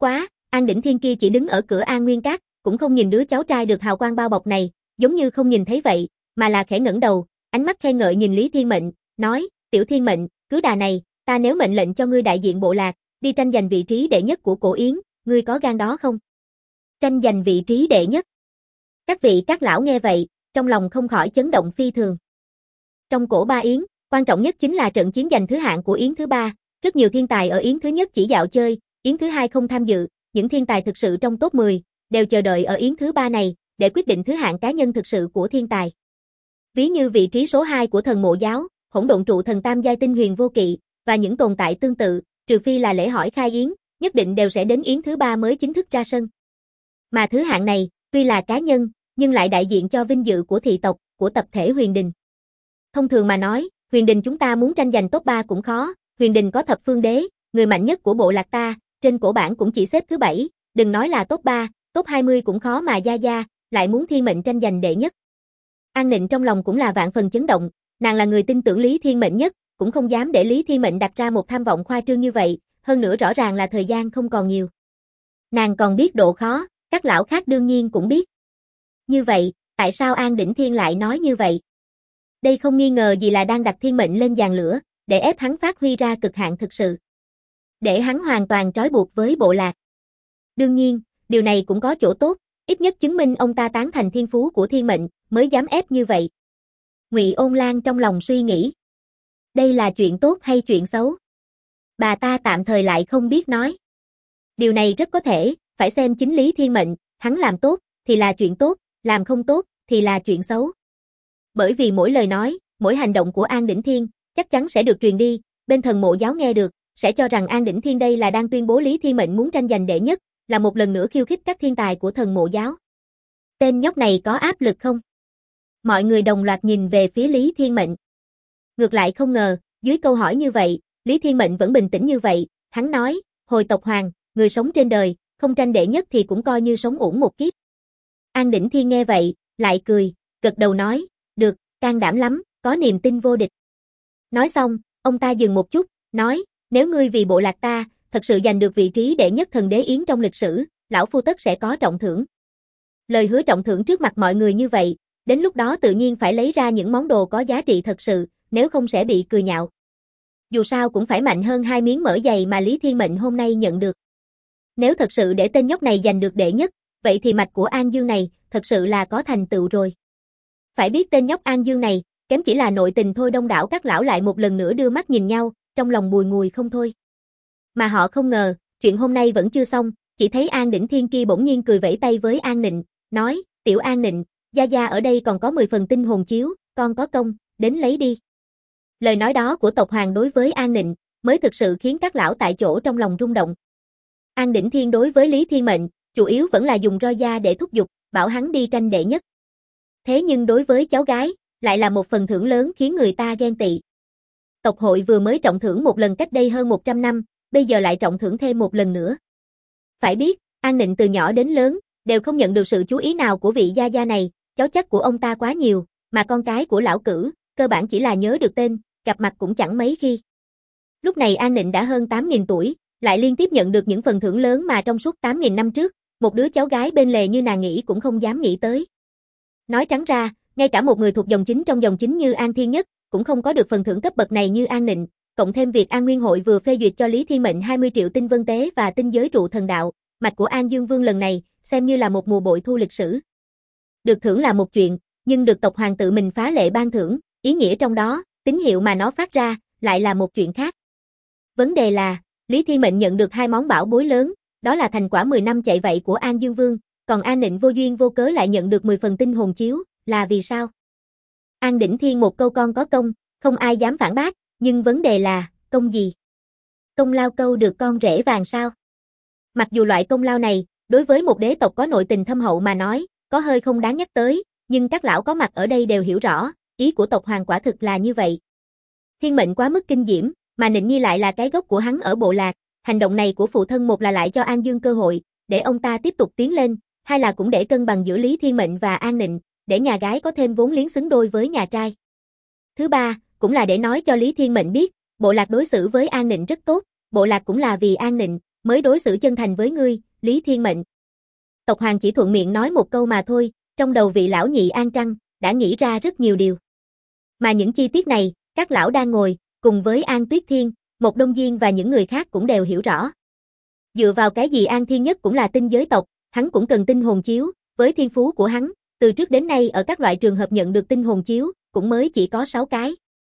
A: An Đỉnh Thiên kia chỉ đứng ở cửa An Nguyên Các, cũng không nhìn đứa cháu trai được hào quang bao bọc này, giống như không nhìn thấy vậy, mà là khẽ ngẩng đầu, ánh mắt khen ngợi nhìn Lý Thiên Mệnh, nói, Tiểu Thiên Mệnh, cứ đà này, ta nếu mệnh lệnh cho ngươi đại diện bộ lạc, đi tranh giành vị trí đệ nhất của Cổ Yến, ngươi có gan đó không? Tranh giành vị trí đệ nhất. Các vị các lão nghe vậy, trong lòng không khỏi chấn động phi thường. Trong Cổ Ba Yến, quan trọng nhất chính là trận chiến giành thứ hạng của Yến thứ ba, rất nhiều thiên tài ở Yến thứ nhất chỉ dạo chơi, Yến thứ hai không tham dự, những thiên tài thực sự trong top 10 đều chờ đợi ở Yến thứ ba này để quyết định thứ hạng cá nhân thực sự của thiên tài. Ví như vị trí số 2 của thần mộ giáo, hỗn độn trụ thần tam giai tinh huyền vô kỵ và những tồn tại tương tự, trừ phi là lễ hỏi khai Yến, nhất định đều sẽ đến Yến thứ ba mới chính thức ra sân. Mà thứ hạng này, tuy là cá nhân, nhưng lại đại diện cho vinh dự của thị tộc, của tập thể Huyền Đình. Thông thường mà nói, Huyền Đình chúng ta muốn tranh giành top 3 cũng khó, Huyền Đình có thập phương đế, người mạnh nhất của bộ lạc ta, trên cổ bảng cũng chỉ xếp thứ 7, đừng nói là top 3, top 20 cũng khó mà Gia Gia, lại muốn Thiên Mệnh tranh giành đệ nhất. An Nịnh trong lòng cũng là vạn phần chấn động, nàng là người tin tưởng Lý Thiên Mệnh nhất, cũng không dám để Lý Thiên Mệnh đặt ra một tham vọng khoa trương như vậy, hơn nữa rõ ràng là thời gian không còn nhiều. Nàng còn biết độ khó, các lão khác đương nhiên cũng biết. Như vậy, tại sao An Đỉnh Thiên lại nói như vậy? Đây không nghi ngờ gì là đang đặt Thiên Mệnh lên giàn lửa, để ép hắn phát huy ra cực hạn thực sự. Để hắn hoàn toàn trói buộc với bộ lạc. Đương nhiên, điều này cũng có chỗ tốt, ít nhất chứng minh ông ta tán thành thiên phú của Thiên Mệnh, mới dám ép như vậy. Ngụy Ôn Lan trong lòng suy nghĩ. Đây là chuyện tốt hay chuyện xấu? Bà ta tạm thời lại không biết nói. Điều này rất có thể, phải xem chính Lý Thiên Mệnh, hắn làm tốt, thì là chuyện tốt, làm không tốt, thì là chuyện xấu. Bởi vì mỗi lời nói, mỗi hành động của An Đỉnh Thiên, chắc chắn sẽ được truyền đi, bên thần mộ giáo nghe được, sẽ cho rằng An Đỉnh Thiên đây là đang tuyên bố Lý Thiên Mệnh muốn tranh giành đệ nhất, là một lần nữa khiêu khích các thiên tài của thần mộ giáo. Tên nhóc này có áp lực không? Mọi người đồng loạt nhìn về phía Lý Thiên Mệnh. Ngược lại không ngờ, dưới câu hỏi như vậy, Lý Thiên Mệnh vẫn bình tĩnh như vậy, hắn nói, hồi tộc hoàng, người sống trên đời, không tranh đệ nhất thì cũng coi như sống uổng một kiếp. An Đỉnh Thiên nghe vậy, lại cười, gật đầu nói, được, can đảm lắm, có niềm tin vô địch. Nói xong, ông ta dừng một chút, nói, nếu ngươi vì bộ lạc ta, thật sự giành được vị trí đệ nhất thần đế yến trong lịch sử, lão phu tất sẽ có trọng thưởng. Lời hứa trọng thưởng trước mặt mọi người như vậy, đến lúc đó tự nhiên phải lấy ra những món đồ có giá trị thật sự, nếu không sẽ bị cười nhạo. Dù sao cũng phải mạnh hơn 2 miếng mỡ dày mà Lý Thiên Mệnh hôm nay nhận được. Nếu thật sự để tên nhóc này giành được đệ nhất, vậy thì mạch của An Dương này, thật sự là có thành tựu rồi. Phải biết tên nhóc An Dương này, kém chỉ là nội tình thôi. Đông đảo các lão lại một lần nữa đưa mắt nhìn nhau, trong lòng bùi ngùi không thôi. Mà họ không ngờ, chuyện hôm nay vẫn chưa xong, chỉ thấy An Đỉnh Thiên kia bỗng nhiên cười vẫy tay với An Nịnh, nói, tiểu An Nịnh, Gia Gia ở đây còn có 10 phần tinh hồn chiếu, con có công, đến lấy đi. Lời nói đó của tộc hoàng đối với An Nịnh, mới thực sự khiến các lão tại chỗ trong lòng rung động. An Đỉnh Thiên đối với Lý Thiên Mệnh, chủ yếu vẫn là dùng roi da để thúc giục, bảo hắn đi tranh đệ nhất. Thế nhưng đối với cháu gái, lại là một phần thưởng lớn khiến người ta ghen tị. Tộc hội vừa mới trọng thưởng một lần cách đây hơn 100 năm, bây giờ lại trọng thưởng thêm một lần nữa. Phải biết, An Nịnh từ nhỏ đến lớn, đều không nhận được sự chú ý nào của vị Gia Gia này, cháu chắc của ông ta quá nhiều, mà con cái của lão cử, cơ bản chỉ là nhớ được tên, gặp mặt cũng chẳng mấy khi. Lúc này An Nịnh đã hơn 8.000 tuổi, lại liên tiếp nhận được những phần thưởng lớn mà trong suốt 8.000 năm trước, một đứa cháu gái bên lề như nàng nghĩ cũng không dám nghĩ tới. Nói trắng ra, ngay cả một người thuộc dòng chính trong dòng chính như An Thiên Nhất, cũng không có được phần thưởng cấp bậc này như An Nịnh, cộng thêm việc An Nguyên Hội vừa phê duyệt cho Lý Thiên Mệnh 20 triệu tinh vân tế và tinh giới trụ thần đạo, mạch của An Dương Vương lần này, xem như là một mùa bội thu lịch sử. Được thưởng là một chuyện, nhưng được tộc hoàng tự mình phá lệ ban thưởng, ý nghĩa trong đó, tín hiệu mà nó phát ra, lại là một chuyện khác. Vấn đề là, Lý Thiên Mệnh nhận được 2 món bảo bối lớn, đó là thành quả 10 năm chạy vậy của An Dương Vương, còn An Nịnh vô duyên vô cớ lại nhận được 10 phần tinh hồn chiếu, là vì sao? An Đỉnh Thiên một câu con có công, không ai dám phản bác, nhưng vấn đề là, công gì? Công lao câu được con rể vàng sao? Mặc dù loại công lao này, đối với một đế tộc có nội tình thâm hậu mà nói, có hơi không đáng nhắc tới, nhưng các lão có mặt ở đây đều hiểu rõ, ý của tộc hoàng quả thực là như vậy. Thiên Mệnh quá mức kinh diễm, mà Nịnh Nhi lại là cái gốc của hắn ở bộ lạc, hành động này của phụ thân một là lại cho An Dương cơ hội, để ông ta tiếp tục tiến lên, hai là cũng để cân bằng giữa Lý Thiên Mệnh và An Nịnh, để nhà gái có thêm vốn liếng xứng đôi với nhà trai. Thứ ba, cũng là để nói cho Lý Thiên Mệnh biết, bộ lạc đối xử với An Nịnh rất tốt, bộ lạc cũng là vì An Nịnh mới đối xử chân thành với ngươi, Lý Thiên Mệnh. Tộc Hoàng chỉ thuận miệng nói một câu mà thôi, trong đầu vị lão nhị An Trăng đã nghĩ ra rất nhiều điều. Mà những chi tiết này, các lão đang ngồi, cùng với An Tuyết Thiên, Mộc Đông Diên và những người khác cũng đều hiểu rõ. Dựa vào cái gì An Thiên Nhất cũng là tinh giới tộc, hắn cũng cần tinh hồn chiếu, với thiên phú của hắn, từ trước đến nay ở các loại trường hợp nhận được tinh hồn chiếu, cũng mới chỉ có 6 cái.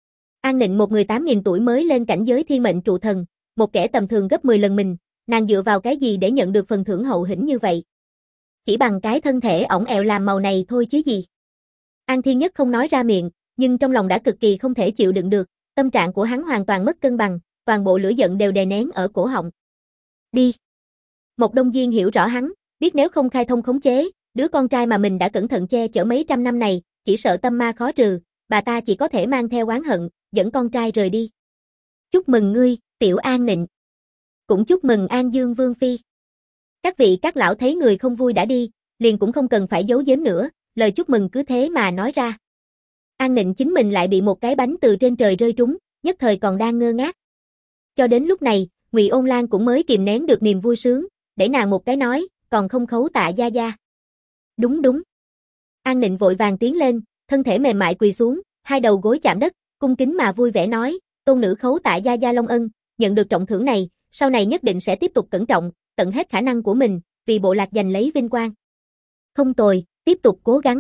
A: An Nịnh một người 8.000 tuổi mới lên cảnh giới thiên mệnh trụ thần, một kẻ tầm thường gấp 10 lần mình, nàng dựa vào cái gì để nhận được phần thưởng hậu hĩnh như vậy? Chỉ bằng cái thân thể ổng ẹo làm màu này thôi chứ gì. An Thiên Nhất không nói ra miệng, nhưng trong lòng đã cực kỳ không thể chịu đựng được, tâm trạng của hắn hoàn toàn mất cân bằng, toàn bộ lửa giận đều đè nén ở cổ họng. Đi. Mộc Đông Diên hiểu rõ hắn, biết nếu không khai thông khống chế, đứa con trai mà mình đã cẩn thận che chở mấy trăm năm này, chỉ sợ tâm ma khó trừ, bà ta chỉ có thể mang theo oán hận, dẫn con trai rời đi. Chúc mừng ngươi, tiểu An Nịnh. Cũng chúc mừng An Dương Vương Phi. Các vị các lão thấy người không vui đã đi, liền cũng không cần phải giấu giếm nữa, lời chúc mừng cứ thế mà nói ra. An Nịnh chính mình lại bị một cái bánh từ trên trời rơi trúng, nhất thời còn đang ngơ ngác. Cho đến lúc này, Ngụy Ôn Lan cũng mới kìm nén được niềm vui sướng, để nàng một cái nói, còn không khấu tạ gia gia. Đúng đúng. An Nịnh vội vàng tiến lên, thân thể mềm mại quỳ xuống, hai đầu gối chạm đất, cung kính mà vui vẻ nói, tôn nữ khấu tạ gia gia long ân, nhận được trọng thưởng này, sau này nhất định sẽ tiếp tục cẩn trọng, tận hết khả năng của mình, vì bộ lạc giành lấy vinh quang. Không tồi, tiếp tục cố gắng.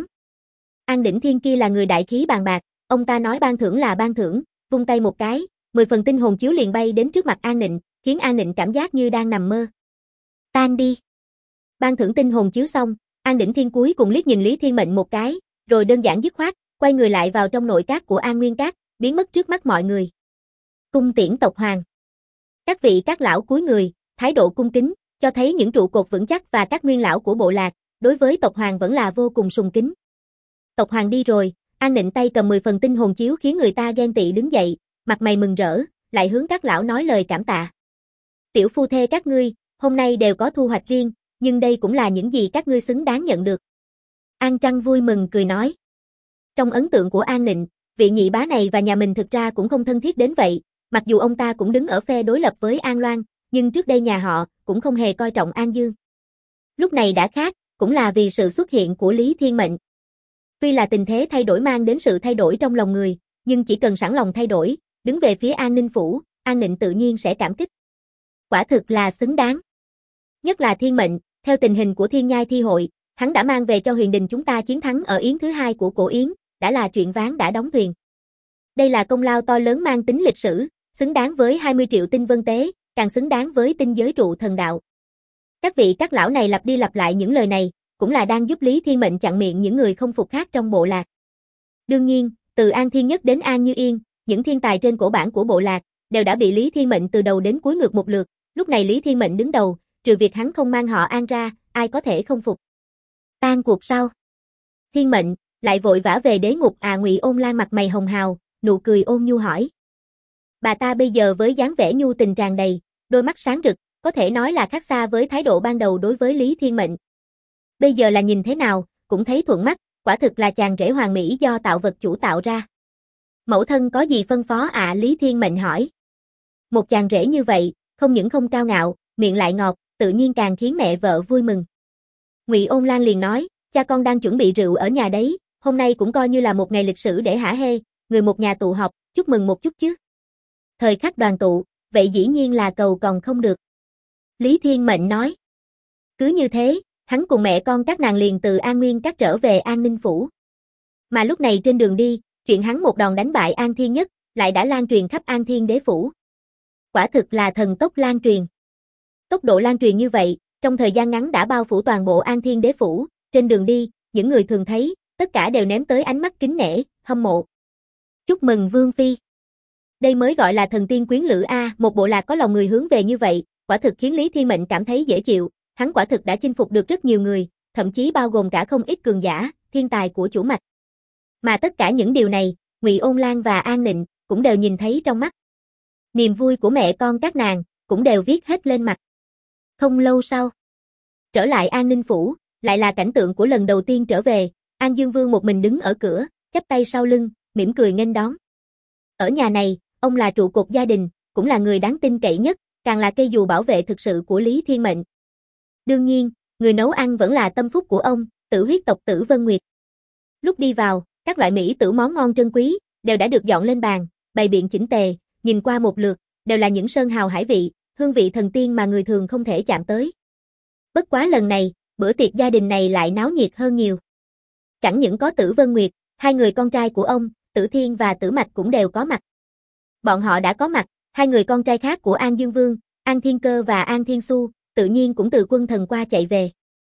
A: An Đỉnh Thiên kia là người đại khí bàn bạc, ông ta nói ban thưởng là ban thưởng, vung tay một cái, 10 phần tinh hồn chiếu liền bay đến trước mặt An Nịnh, khiến An Nịnh cảm giác như đang nằm mơ. Tan đi. Ban thưởng tinh hồn chiếu xong, An Đỉnh Thiên cuối cùng liếc nhìn Lý Thiên Mệnh một cái, rồi đơn giản dứt khoát, quay người lại vào trong nội các của An Nguyên Các, biến mất trước mắt mọi người. Cung tiễn tộc hoàng. Các vị các lão cúi người, thái độ cung kính, cho thấy những trụ cột vững chắc và các nguyên lão của bộ lạc, đối với tộc hoàng vẫn là vô cùng sùng kính. Tộc hoàng đi rồi, An Nịnh tay cầm 10 phần tinh hồn chiếu khiến người ta ghen tị đứng dậy, mặt mày mừng rỡ, lại hướng các lão nói lời cảm tạ. Tiểu phu thê các ngươi, hôm nay đều có thu hoạch riêng, nhưng đây cũng là những gì các ngươi xứng đáng nhận được. An Trăng vui mừng cười nói. Trong ấn tượng của An Nịnh, vị nhị bá này và nhà mình thực ra cũng không thân thiết đến vậy, mặc dù ông ta cũng đứng ở phe đối lập với An Loan, nhưng trước đây nhà họ cũng không hề coi trọng An Dương. Lúc này đã khác, cũng là vì sự xuất hiện của Lý Thiên Mệnh. Tuy là tình thế thay đổi mang đến sự thay đổi trong lòng người, nhưng chỉ cần sẵn lòng thay đổi, đứng về phía An Ninh Phủ, An Nịnh tự nhiên sẽ cảm kích. Quả thực là xứng đáng. Nhất là Thiên Mệnh, theo tình hình của Thiên Nhai Thi Hội, hắn đã mang về cho Huyền Đình chúng ta chiến thắng ở yến thứ 2 của cổ yến, đã là chuyện ván đã đóng thuyền. Đây là công lao to lớn mang tính lịch sử, xứng đáng với 20 triệu tinh vân tế, càng xứng đáng với tinh giới trụ thần đạo. Các vị các lão này lặp đi lặp lại những lời này, cũng là đang giúp Lý Thiên Mệnh chặn miệng những người không phục khác trong bộ lạc. Đương nhiên, từ An Thiên Nhất đến An Như Yên, những thiên tài trên cổ bản của bộ lạc, đều đã bị Lý Thiên Mệnh từ đầu đến cuối ngược một lượt, lúc này Lý Thiên Mệnh đứng đầu, trừ việc hắn không mang họ An ra, ai có thể không phục. Tan cuộc sau. Thiên Mệnh, lại vội vã về đế ngục à? Ngụy Ôn Lan mặt mày hồng hào, nụ cười ôn nhu hỏi. Bà ta bây giờ với dáng vẻ nhu tình tràn đầy, đôi mắt sáng rực, có thể nói là khác xa với thái độ ban đầu đối với Lý Thiên Mệnh. Bây giờ là nhìn thế nào, cũng thấy thuận mắt, quả thực là chàng rể hoàng mỹ do tạo vật chủ tạo ra. Mẫu thân có gì phân phó ạ? Lý Thiên Mệnh hỏi. Một chàng rể như vậy, không những không cao ngạo, miệng lại ngọt, tự nhiên càng khiến mẹ vợ vui mừng. Ngụy Ôn Lan liền nói, cha con đang chuẩn bị rượu ở nhà đấy, hôm nay cũng coi như là một ngày lịch sử để hả hê, người một nhà tụ họp, chúc mừng một chút chứ. Thời khắc đoàn tụ, vậy dĩ nhiên là cầu còn không được. Lý Thiên Mệnh nói. Cứ như thế, hắn cùng mẹ con các nàng liền từ An Nguyên Các trở về An Ninh Phủ. Mà lúc này trên đường đi, chuyện hắn một đòn đánh bại An Thiên Nhất, lại đã lan truyền khắp An Thiên Đế Phủ. Quả thực là thần tốc lan truyền. Tốc độ lan truyền như vậy, trong thời gian ngắn đã bao phủ toàn bộ An Thiên Đế Phủ, trên đường đi, những người thường thấy, tất cả đều ném tới ánh mắt kính nể, hâm mộ. Chúc mừng Vương Phi. Đây mới gọi là thần tiên quyến lữ a, một bộ lạc có lòng người hướng về như vậy, quả thực khiến Lý Thiên Mệnh cảm thấy dễ chịu, hắn quả thực đã chinh phục được rất nhiều người, thậm chí bao gồm cả không ít cường giả, thiên tài của chủ mạch. Mà tất cả những điều này, Ngụy Ôn Lan và An Nịnh cũng đều nhìn thấy trong mắt. Niềm vui của mẹ con các nàng cũng đều viết hết lên mặt. Không lâu sau, trở lại An Ninh Phủ, lại là cảnh tượng của lần đầu tiên trở về, An Dương Vương một mình đứng ở cửa, chắp tay sau lưng, mỉm cười nghênh đón. Ở nhà này, ông là trụ cột gia đình, cũng là người đáng tin cậy nhất, càng là cây dù bảo vệ thực sự của Lý Thiên Mệnh. Đương nhiên, người nấu ăn vẫn là tâm phúc của ông, Tử huyết tộc Tử Vân Nguyệt. Lúc đi vào, các loại mỹ tử món ngon trân quý đều đã được dọn lên bàn, bày biện chỉnh tề, nhìn qua một lượt, đều là những sơn hào hải vị, hương vị thần tiên mà người thường không thể chạm tới. Bất quá lần này, bữa tiệc gia đình này lại náo nhiệt hơn nhiều. Chẳng những có Tử Vân Nguyệt, hai người con trai của ông, Tử Thiên và Tử Mạch cũng đều có mặt. Bọn họ đã có mặt, hai người con trai khác của An Dương Vương, An Thiên Cơ và An Thiên Xu, tự nhiên cũng từ quân thần qua chạy về.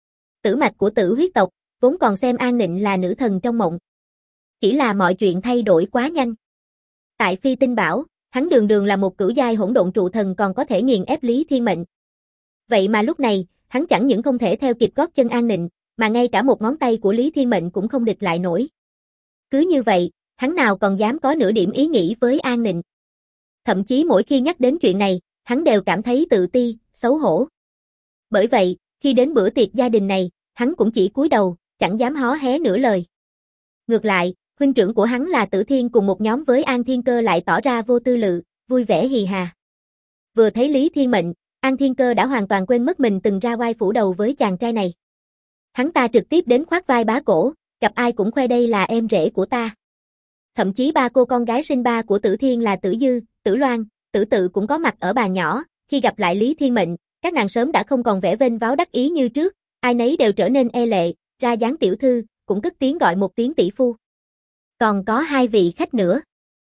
A: Tử Mạch của Tử huyết tộc, vốn còn xem An Nịnh là nữ thần trong mộng. Chỉ là mọi chuyện thay đổi quá nhanh. Tại Phi Tinh Bảo, hắn đường đường là một cửu giai hỗn độn trụ thần còn có thể nghiền ép Lý Thiên Mệnh. Vậy mà lúc này, hắn chẳng những không thể theo kịp gót chân An Nịnh, mà ngay cả một ngón tay của Lý Thiên Mệnh cũng không địch lại nổi. Cứ như vậy, hắn nào còn dám có nửa điểm ý nghĩ với An Nịnh. Thậm chí mỗi khi nhắc đến chuyện này, hắn đều cảm thấy tự ti, xấu hổ. Bởi vậy, khi đến bữa tiệc gia đình này, hắn cũng chỉ cúi đầu, chẳng dám hó hé nửa lời. Ngược lại, huynh trưởng của hắn là Tử Thiên cùng một nhóm với An Thiên Cơ lại tỏ ra vô tư lự, vui vẻ hì hà. Vừa thấy Lý Thiên Mệnh, An Thiên Cơ đã hoàn toàn quên mất mình từng ra oai phủ đầu với chàng trai này. Hắn ta trực tiếp đến khoác vai bá cổ, gặp ai cũng khoe đây là em rể của ta. Thậm chí ba cô con gái sinh ba của Tử Thiên là Tử Dư, Tử Loan, Tử Tự cũng có mặt ở bàn nhỏ, khi gặp lại Lý Thiên Mệnh, các nàng sớm đã không còn vẻ vênh váo đắc ý như trước, ai nấy đều trở nên e lệ, ra dáng tiểu thư, cũng cất tiếng gọi một tiếng tỷ phu. Còn có hai vị khách nữa.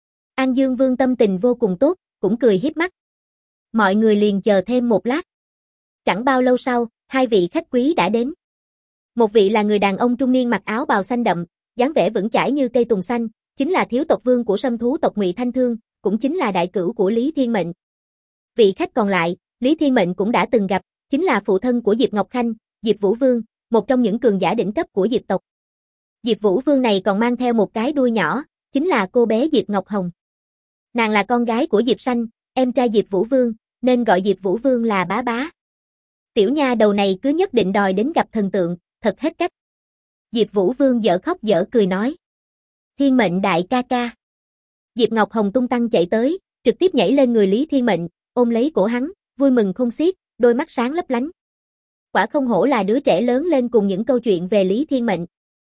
A: An Dương Vương tâm tình vô cùng tốt, cũng cười hiếp mắt. Mọi người liền chờ thêm một lát. Chẳng bao lâu sau, hai vị khách quý đã đến. Một vị là người đàn ông trung niên mặc áo bào xanh đậm, dáng vẻ vững chãi như cây tùng xanh, chính là thiếu tộc vương của Sâm Thú tộc Ngụy Thanh Thương, cũng chính là đại cửu của Lý Thiên Mệnh. Vị khách còn lại, Lý Thiên Mệnh cũng đã từng gặp, chính là phụ thân của Diệp Ngọc Khanh, Diệp Vũ Vương, một trong những cường giả đỉnh cấp của Diệp tộc. Diệp Vũ Vương này còn mang theo một cái đuôi nhỏ, chính là cô bé Diệp Ngọc Hồng. Nàng là con gái của Diệp Sanh, em trai Diệp Vũ Vương, nên gọi Diệp Vũ Vương là bá bá. Tiểu nha đầu này cứ nhất định đòi đến gặp thần tượng, thật hết cách. Diệp Vũ Vương dở khóc dở cười nói. Thiên Mệnh đại ca ca. Diệp Ngọc Hồng tung tăng chạy tới, trực tiếp nhảy lên người Lý Thiên Mệnh, ôm lấy cổ hắn, vui mừng không xiết, đôi mắt sáng lấp lánh. Quả không hổ là đứa trẻ lớn lên cùng những câu chuyện về Lý Thiên Mệnh.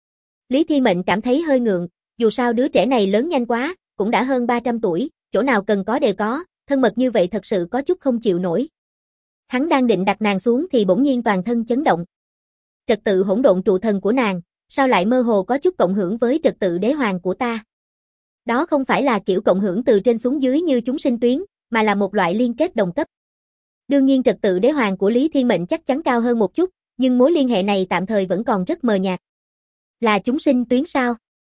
A: Lý Thiên Mệnh cảm thấy hơi ngượng, dù sao đứa trẻ này lớn nhanh quá, cũng đã hơn 300 tuổi, chỗ nào cần có đều có, thân mật như vậy thật sự có chút không chịu nổi. Hắn đang định đặt nàng xuống thì bỗng nhiên toàn thân chấn động. Trật tự hỗn độn trụ thần của nàng, sao lại mơ hồ có chút cộng hưởng với trật tự đế hoàng của ta? Đó không phải là kiểu cộng hưởng từ trên xuống dưới như chúng sinh tuyến, mà là một loại liên kết đồng cấp. Đương nhiên trật tự đế hoàng của Lý Thiên Mệnh chắc chắn cao hơn một chút, nhưng mối liên hệ này tạm thời vẫn còn rất mờ nhạt. Là chúng sinh tuyến sao?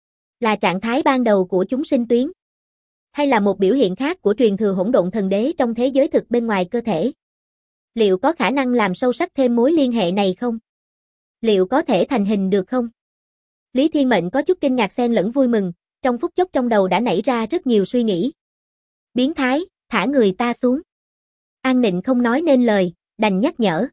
A: Là trạng thái ban đầu của chúng sinh tuyến? Hay là một biểu hiện khác của truyền thừa hỗn độn thần đế trong thế giới thực bên ngoài cơ thể? Liệu có khả năng làm sâu sắc thêm mối liên hệ này không? Liệu có thể thành hình được không? Lý Thiên Mệnh có chút kinh ngạc xen lẫn vui mừng, trong phút chốc trong đầu đã nảy ra rất nhiều suy nghĩ. Biến thái, thả người ta xuống. An Nịnh không nói nên lời, đành nhắc nhở.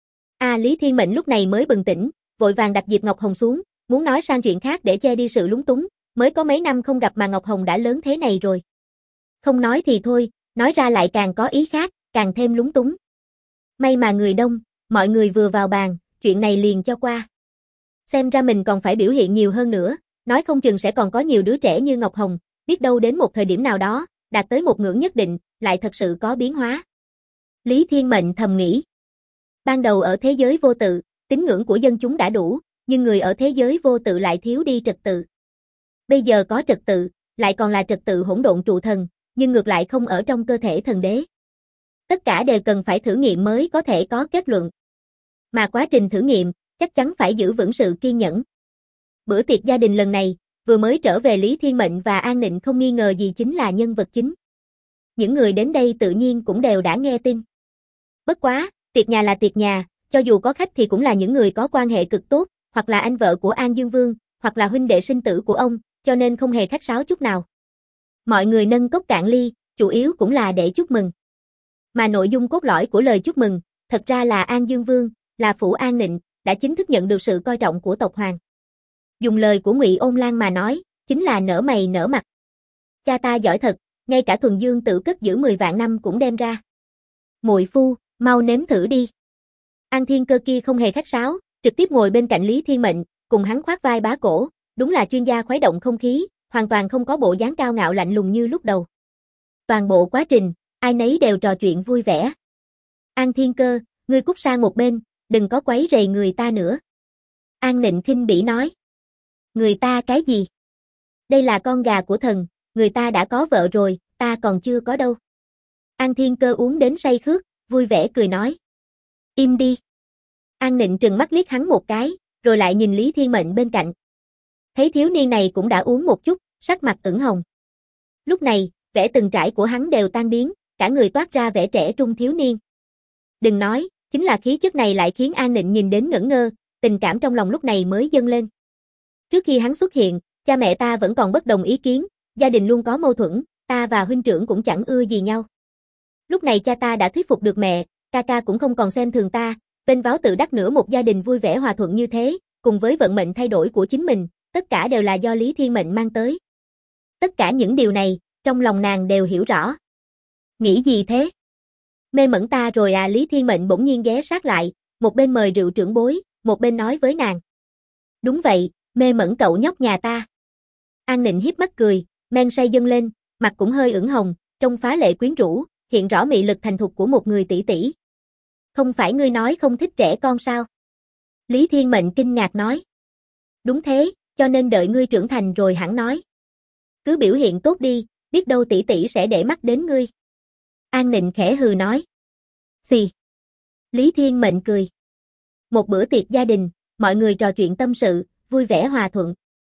A: Lý Thiên Mệnh lúc này mới bừng tỉnh, vội vàng đặt Diệp Ngọc Hồng xuống, muốn nói sang chuyện khác để che đi sự lúng túng, mới có mấy năm không gặp mà Ngọc Hồng đã lớn thế này rồi. Không nói thì thôi, nói ra lại càng có ý khác, càng thêm lúng túng. May mà người đông, mọi người vừa vào bàn, chuyện này liền cho qua. Xem ra mình còn phải biểu hiện nhiều hơn nữa, nói không chừng sẽ còn có nhiều đứa trẻ như Ngọc Hồng, biết đâu đến một thời điểm nào đó, đạt tới một ngưỡng nhất định, lại thật sự có biến hóa. Lý Thiên Mệnh thầm nghĩ. Ban đầu ở thế giới vô tự, tín ngưỡng của dân chúng đã đủ, nhưng người ở thế giới vô tự lại thiếu đi trật tự. Bây giờ có trật tự, lại còn là trật tự hỗn độn trụ thần, nhưng ngược lại không ở trong cơ thể thần đế. Tất cả đều cần phải thử nghiệm mới có thể có kết luận. Mà quá trình thử nghiệm, chắc chắn phải giữ vững sự kiên nhẫn. Bữa tiệc gia đình lần này, vừa mới trở về Lý Thiên Mệnh và An Nịnh không nghi ngờ gì chính là nhân vật chính. Những người đến đây tự nhiên cũng đều đã nghe tin. Bất quá, tiệc nhà là tiệc nhà, cho dù có khách thì cũng là những người có quan hệ cực tốt, hoặc là anh vợ của An Dương Vương, hoặc là huynh đệ sinh tử của ông, cho nên không hề khách sáo chút nào. Mọi người nâng cốc cạn ly, chủ yếu cũng là để chúc mừng. Mà nội dung cốt lõi của lời chúc mừng, thật ra là An Dương Vương, là phủ An Nịnh, đã chính thức nhận được sự coi trọng của tộc hoàng. Dùng lời của Ngụy Ôn Lan mà nói, chính là nở mày nở mặt. Cha ta giỏi thật, ngay cả thuần dương tự cất giữ 10 vạn năm cũng đem ra. Muội phu, mau nếm thử đi. An Thiên Cơ kia không hề khách sáo, trực tiếp ngồi bên cạnh Lý Thiên Mệnh, cùng hắn khoác vai bá cổ, đúng là chuyên gia khuấy động không khí, hoàn toàn không có bộ dáng cao ngạo lạnh lùng như lúc đầu. Toàn bộ quá trình, ai nấy đều trò chuyện vui vẻ. An Thiên Cơ, ngươi cút sang một bên, đừng có quấy rầy người ta nữa. An Nịnh khinh bỉ nói. Người ta cái gì? Đây là con gà của thần, người ta đã có vợ rồi, ta còn chưa có đâu. An Thiên Cơ uống đến say khước, vui vẻ cười nói. Im đi. An Nịnh trừng mắt liếc hắn một cái, rồi lại nhìn Lý Thiên Mệnh bên cạnh. Thấy thiếu niên này cũng đã uống một chút, sắc mặt ửng hồng. Lúc này, vẻ từng trải của hắn đều tan biến, cả người toát ra vẻ trẻ trung thiếu niên. Đừng nói, chính là khí chất này lại khiến An Nịnh nhìn đến ngẩn ngơ, tình cảm trong lòng lúc này mới dâng lên. Trước khi hắn xuất hiện, cha mẹ ta vẫn còn bất đồng ý kiến, gia đình luôn có mâu thuẫn, ta và huynh trưởng cũng chẳng ưa gì nhau. Lúc này cha ta đã thuyết phục được mẹ, ca ca cũng không còn xem thường ta, vênh váo tự đắc nữa một gia đình vui vẻ hòa thuận như thế, cùng với vận mệnh thay đổi của chính mình, tất cả đều là do Lý Thiên Mệnh mang tới. Tất cả những điều này, trong lòng nàng đều hiểu rõ. Nghĩ gì thế? Mê mẩn ta rồi à? Lý Thiên Mệnh bỗng nhiên ghé sát lại, một bên mời rượu trưởng bối, một bên nói với nàng. Đúng vậy, mê mẩn cậu nhóc nhà ta. An Nịnh hiếp mắt cười, men say dâng lên, mặt cũng hơi ửng hồng, trông phá lệ quyến rũ, hiện rõ mị lực thành thục của một người tỷ tỷ. Không phải ngươi nói không thích trẻ con sao? Lý Thiên Mệnh kinh ngạc nói. Đúng thế, cho nên đợi ngươi trưởng thành rồi hẳn nói. Cứ biểu hiện tốt đi, biết đâu tỷ tỷ sẽ để mắt đến ngươi. An Nịnh khẽ hừ nói. Xì. Lý Thiên Mệnh cười. Một bữa tiệc gia đình, mọi người trò chuyện tâm sự, vui vẻ hòa thuận.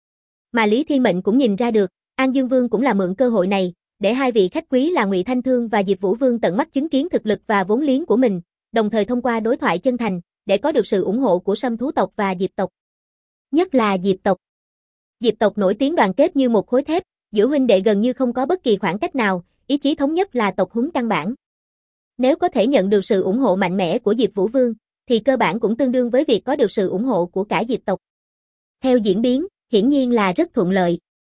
A: Mà Lý Thiên Mệnh cũng nhìn ra được, An Dương Vương cũng là mượn cơ hội này, để hai vị khách quý là Ngụy Thanh Thương và Diệp Vũ Vương tận mắt chứng kiến thực lực và vốn liếng của mình, đồng thời thông qua đối thoại chân thành, để có được sự ủng hộ của Sâm thú tộc và Diệp tộc. Nhất là Diệp tộc. Diệp tộc nổi tiếng đoàn kết như một khối thép, giữa huynh đệ gần như không có bất kỳ khoảng cách nào, ý chí thống nhất là tộc huấn căn bản. Nếu có thể nhận được sự ủng hộ mạnh mẽ của Diệp Vũ Vương, thì cơ bản cũng tương đương với việc có được sự ủng hộ của cả Diệp tộc. Theo diễn biến, hiển nhiên là rất thuận lợi.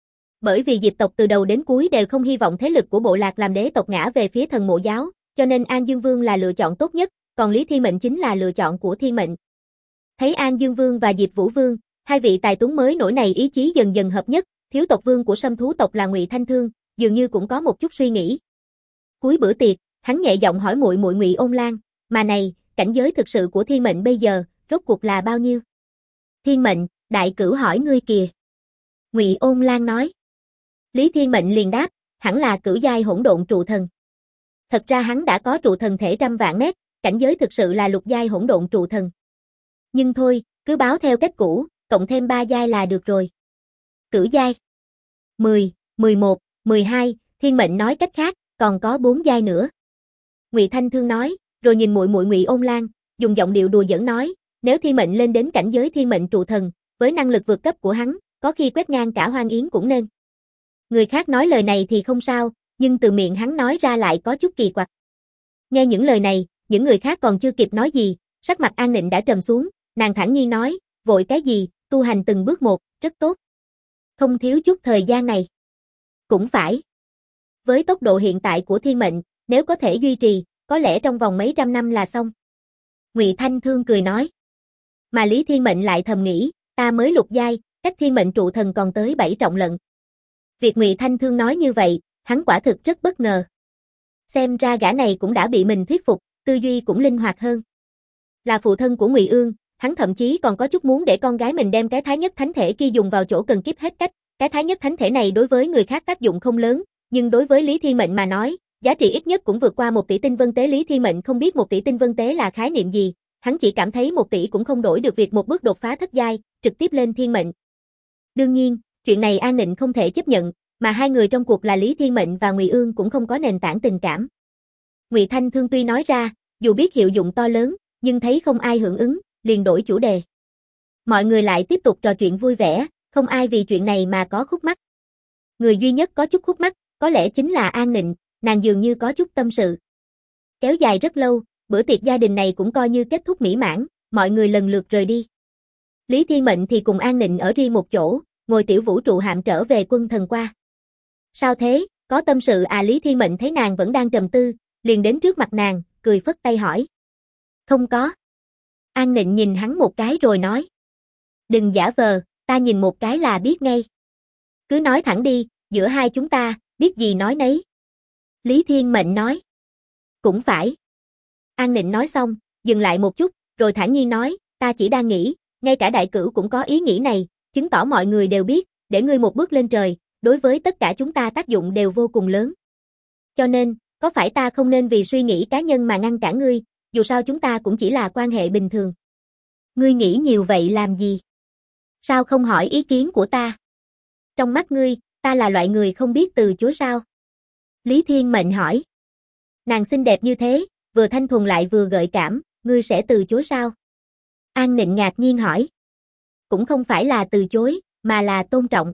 A: Bởi vì Diệp tộc từ đầu đến cuối đều không hy vọng thế lực của bộ lạc làm đế tộc ngã về phía thần mộ giáo, cho nên An Dương Vương là lựa chọn tốt nhất, còn Lý Thiên Mệnh chính là lựa chọn của Thiên Mệnh. Thấy An Dương Vương và Diệp Vũ Vương, hai vị tài tuấn mới nổi này ý chí dần dần hợp nhất, thiếu tộc vương của Sâm thú tộc là Ngụy Thanh Thương, dường như cũng có một chút suy nghĩ. Cuối bữa tiệc, hắn nhẹ giọng hỏi muội muội Ngụy Ôn Lan, mà này, cảnh giới thực sự của Thiên Mệnh bây giờ, rốt cuộc là bao nhiêu? Thiên Mệnh, đại cửu hỏi ngươi kìa. Ngụy Ôn Lan nói. Lý Thiên Mệnh liền đáp, hẳn là cửu giai hỗn độn trụ thần. Thật ra hắn đã có trụ thần thể trăm vạn mét, cảnh giới thực sự là lục giai hỗn độn trụ thần. Nhưng thôi, cứ báo theo cách cũ, cộng thêm 3 giai là được rồi. Cửu giai 10, 11, 12, Thiên Mệnh nói cách khác, còn có 4 giai nữa. Ngụy Thanh Thương nói, rồi nhìn muội muội Ngụy Ôn Lan, dùng giọng điệu đùa giỡn nói, nếu Thiên Mệnh lên đến cảnh giới Thiên Mệnh trụ thần, với năng lực vượt cấp của hắn, có khi quét ngang cả Hoang Yến cũng nên. Người khác nói lời này thì không sao, nhưng từ miệng hắn nói ra lại có chút kỳ quặc. Nghe những lời này, những người khác còn chưa kịp nói gì, sắc mặt An Nịnh đã trầm xuống, nàng thản nhiên nói, vội cái gì, tu hành từng bước một, rất tốt. Không thiếu chút thời gian này. Cũng phải. Với tốc độ hiện tại của Thiên Mệnh, nếu có thể duy trì, có lẽ trong vòng mấy trăm năm là xong. Ngụy Thanh Thương cười nói. Mà Lý Thiên Mệnh lại thầm nghĩ, ta mới lục giai, cách Thiên Mệnh trụ thần còn tới 7 trọng lận. Việc Ngụy Thanh Thương nói như vậy, hắn quả thực rất bất ngờ. Xem ra gã này cũng đã bị mình thuyết phục, tư duy cũng linh hoạt hơn. Là phụ thân của Ngụy Ương, hắn thậm chí còn có chút muốn để con gái mình đem cái Thái Nhất Thánh Thể kia dùng vào chỗ cần kíp hết cách. Cái Thái Nhất Thánh Thể này đối với người khác tác dụng không lớn, nhưng đối với Lý Thiên Mệnh mà nói, giá trị ít nhất cũng vượt qua 1 tỷ tinh vân tế. Lý Thiên Mệnh không biết 1 tỷ tinh vân tế là khái niệm gì, hắn chỉ cảm thấy 1 tỷ cũng không đổi được việc một bước đột phá thất giai, trực tiếp lên Thiên Mệnh. Đương nhiên, chuyện này An Nịnh không thể chấp nhận, mà hai người trong cuộc là Lý Thiên Mệnh và Ngụy Ương cũng không có nền tảng tình cảm. Ngụy Thanh Thương tuy nói ra, dù biết hiệu dụng to lớn, nhưng thấy không ai hưởng ứng, liền đổi chủ đề. Mọi người lại tiếp tục trò chuyện vui vẻ, không ai vì chuyện này mà có khúc mắc. Người duy nhất có chút khúc mắc, có lẽ chính là An Nịnh, nàng dường như có chút tâm sự. Kéo dài rất lâu, bữa tiệc gia đình này cũng coi như kết thúc mỹ mãn, mọi người lần lượt rời đi. Lý Thiên Mệnh thì cùng An Nịnh ở riêng một chỗ, ngồi tiểu vũ trụ hạm trở về Quân Thần qua. Sao thế, có tâm sự à? Lý Thiên Mệnh thấy nàng vẫn đang trầm tư, liền đến trước mặt nàng, cười phất tay hỏi. Không có. An Nịnh nhìn hắn một cái rồi nói. Đừng giả vờ, ta nhìn một cái là biết ngay. Cứ nói thẳng đi, giữa hai chúng ta, biết gì nói nấy. Lý Thiên Mệnh nói. Cũng phải. An Nịnh nói xong, dừng lại một chút, rồi thản nhiên nói, ta chỉ đang nghĩ, ngay cả đại cửu cũng có ý nghĩ này, chứng tỏ mọi người đều biết, để ngươi một bước lên trời, đối với tất cả chúng ta tác dụng đều vô cùng lớn. Cho nên, có phải ta không nên vì suy nghĩ cá nhân mà ngăn cản ngươi, dù sao chúng ta cũng chỉ là quan hệ bình thường. Ngươi nghĩ nhiều vậy làm gì? Sao không hỏi ý kiến của ta? Trong mắt ngươi, ta là loại người không biết từ chối sao? Lý Thiên Mệnh hỏi. Nàng xinh đẹp như thế, vừa thanh thuần lại vừa gợi cảm, ngươi sẽ từ chối sao? An Nịnh ngạc nhiên hỏi. Cũng không phải là từ chối, mà là tôn trọng.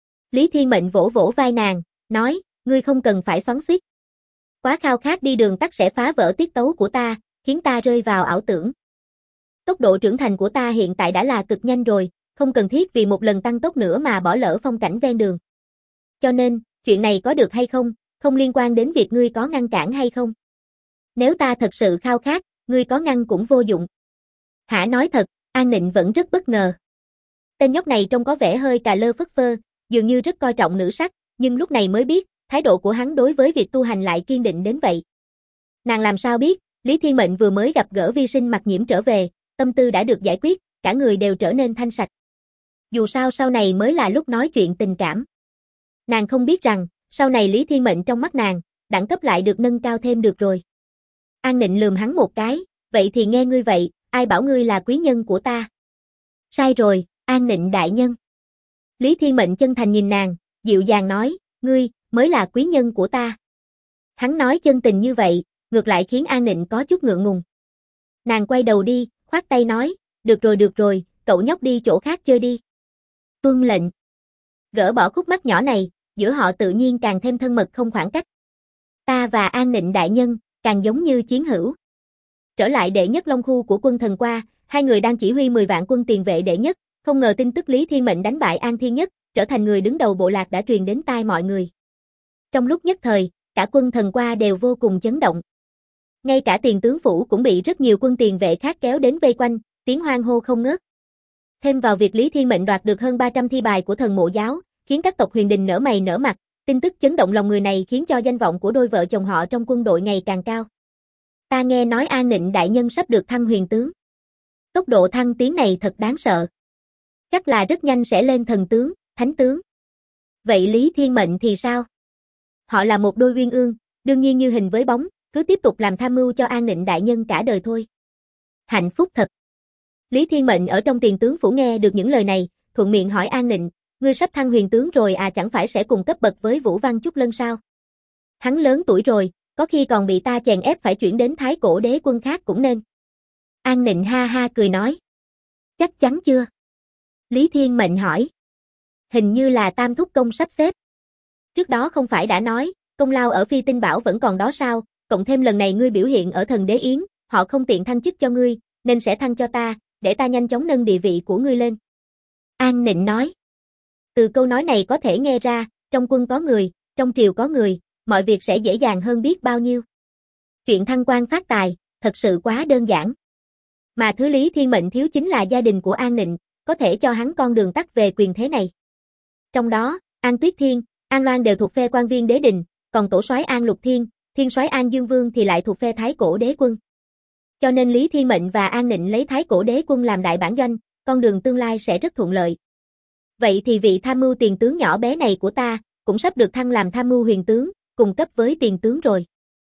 A: Lý Thiên Mệnh vỗ vỗ vai nàng, nói, ngươi không cần phải xoắn xuýt. Quá khao khát đi đường tắt sẽ phá vỡ tiết tấu của ta, khiến ta rơi vào ảo tưởng. Tốc độ trưởng thành của ta hiện tại đã là cực nhanh rồi, không cần thiết vì một lần tăng tốc nữa mà bỏ lỡ phong cảnh ven đường. Cho nên, chuyện này có được hay không, không liên quan đến việc ngươi có ngăn cản hay không. Nếu ta thật sự khao khát, ngươi có ngăn cũng vô dụng. Hả, nói thật, An Nịnh vẫn rất bất ngờ. Tên nhóc này trông có vẻ hơi cà lơ phất phơ, dường như rất coi trọng nữ sắc, nhưng lúc này mới biết, thái độ của hắn đối với việc tu hành lại kiên định đến vậy. Nàng làm sao biết, Lý Thiên Mệnh vừa mới gặp gỡ vi sinh Mặc Nhiễm trở về, tâm tư đã được giải quyết, cả người đều trở nên thanh sạch. Dù sao sau này mới là lúc nói chuyện tình cảm. Nàng không biết rằng, sau này Lý Thiên Mệnh trong mắt nàng, đẳng cấp lại được nâng cao thêm được rồi. An Nịnh lườm hắn một cái, vậy thì nghe ngươi vậy, ai bảo ngươi là quý nhân của ta? Sai rồi, An Nịnh đại nhân. Lý Thiên Mệnh chân thành nhìn nàng, dịu dàng nói, ngươi, mới là quý nhân của ta. Hắn nói chân tình như vậy, ngược lại khiến An Nịnh có chút ngượng ngùng. Nàng quay đầu đi, khoát tay nói, được rồi, cậu nhóc đi chỗ khác chơi đi. Tuân lệnh. Gỡ bỏ khúc mắc nhỏ này, giữa họ tự nhiên càng thêm thân mật không khoảng cách. Ta và An Nịnh đại nhân, càng giống như chiến hữu. Trở lại đệ nhất Long Khu của quân thần qua, hai người đang chỉ huy 10 vạn quân tiền vệ đệ nhất, không ngờ tin tức Lý Thiên Mệnh đánh bại An Thiên Nhất, trở thành người đứng đầu bộ lạc đã truyền đến tai mọi người. Trong lúc nhất thời, cả quân thần qua đều vô cùng chấn động. Ngay cả tiền tướng phủ cũng bị rất nhiều quân tiền vệ khác kéo đến vây quanh, tiếng hoan hô không ngớt. Thêm vào việc Lý Thiên Mệnh đoạt được hơn 300 thi bài của thần mộ giáo, khiến các tộc huyền đình nở mày nở mặt, tin tức chấn động lòng người này khiến cho danh vọng của đôi vợ chồng họ trong quân đội ngày càng cao. Ta nghe nói An Nịnh đại nhân sắp được thăng huyền tướng. Tốc độ thăng tiến này thật đáng sợ. Chắc là rất nhanh sẽ lên thần tướng, thánh tướng. Vậy Lý Thiên Mệnh thì sao? Họ là một đôi uyên ương, đương nhiên như hình với bóng, cứ tiếp tục làm tham mưu cho An Nịnh đại nhân cả đời thôi. Hạnh phúc thật. Lý Thiên Mệnh ở trong tiền tướng phủ nghe được những lời này, thuận miệng hỏi An Nịnh, ngươi sắp thăng huyền tướng rồi à, chẳng phải sẽ cùng cấp bậc với Vũ Văn Chúc Lân sao? Hắn lớn tuổi rồi, có khi còn bị ta chèn ép phải chuyển đến Thái Cổ đế quân khác cũng nên. An Nịnh ha ha cười nói. Chắc chắn chưa? Lý Thiên Mệnh hỏi. Hình như là Tam Thúc Công sắp xếp. Trước đó không phải đã nói, công lao ở Phi Tinh Bảo vẫn còn đó sao, cộng thêm lần này ngươi biểu hiện ở Thần Đế Yến, họ không tiện thăng chức cho ngươi, nên sẽ thăng cho ta, để ta nhanh chóng nâng địa vị của ngươi lên. An Nịnh nói. Từ câu nói này có thể nghe ra, trong quân có người, trong triều có người, mọi việc sẽ dễ dàng hơn biết bao nhiêu. Chuyện thăng quan phát tài, thật sự quá đơn giản. Mà thứ Lý Thiên Mệnh thiếu chính là gia đình của An Nịnh, có thể cho hắn con đường tắt về quyền thế này. Trong đó, An Tuyết Thiên, An Loan đều thuộc phe quan viên đế đình, còn tổ soái An Lục Thiên, thiên soái An Dương Vương thì lại thuộc phe Thái Cổ đế quân. Cho nên Lý Thiên Mệnh và An Nịnh lấy Thái Cổ đế quân làm đại bản doanh, con đường tương lai sẽ rất thuận lợi. Vậy thì vị tham mưu tiền tướng nhỏ bé này của ta, cũng sắp được thăng làm tham mưu huyền tướng, cùng cấp với tiền tướng rồi.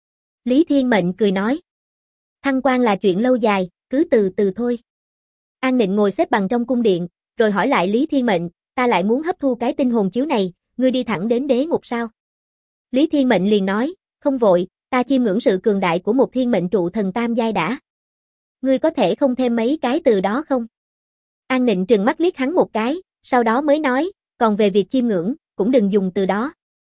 A: Lý Thiên Mệnh cười nói. Thăng quan là chuyện lâu dài, cứ từ từ thôi. An Nịnh ngồi xếp bằng trong cung điện, rồi hỏi lại Lý Thiên Mệnh, ta lại muốn hấp thu cái tinh hồn chiếu này, ngươi đi thẳng đến đế ngục sao? Lý Thiên Mệnh liền nói, không vội, ta chiêm ngưỡng sự cường đại của một thiên mệnh trụ thần tam giai đã. Ngươi có thể không thêm mấy cái từ đó không? An Nịnh trừng mắt liếc hắn một cái, sau đó mới nói, còn về việc chiêm ngưỡng, cũng đừng dùng từ đó.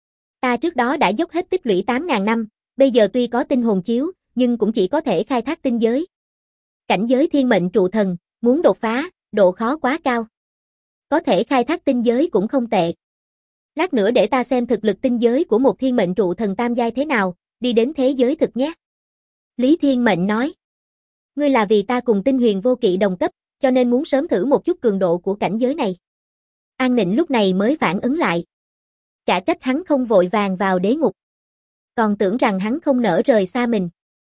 A: Ta trước đó đã dốc hết tích lũy 8.000 năm, bây giờ tuy có tinh hồn chiếu, nhưng cũng chỉ có thể khai thác tinh giới. Cảnh giới thiên mệnh trụ thần, muốn đột phá, độ khó quá cao. Có thể khai thác tinh giới cũng không tệ. Lát nữa để ta xem thực lực tinh giới của một thiên mệnh trụ thần tam giai thế nào, đi đến thế giới thực nhé. Lý Thiên Mệnh nói. Ngươi là vì ta cùng Tinh Huyền vô kỵ đồng cấp, cho nên muốn sớm thử một chút cường độ của cảnh giới này. An Nịnh lúc này mới phản ứng lại. Chả trách hắn không vội vàng vào đế ngục. Còn tưởng rằng hắn không nỡ rời xa mình.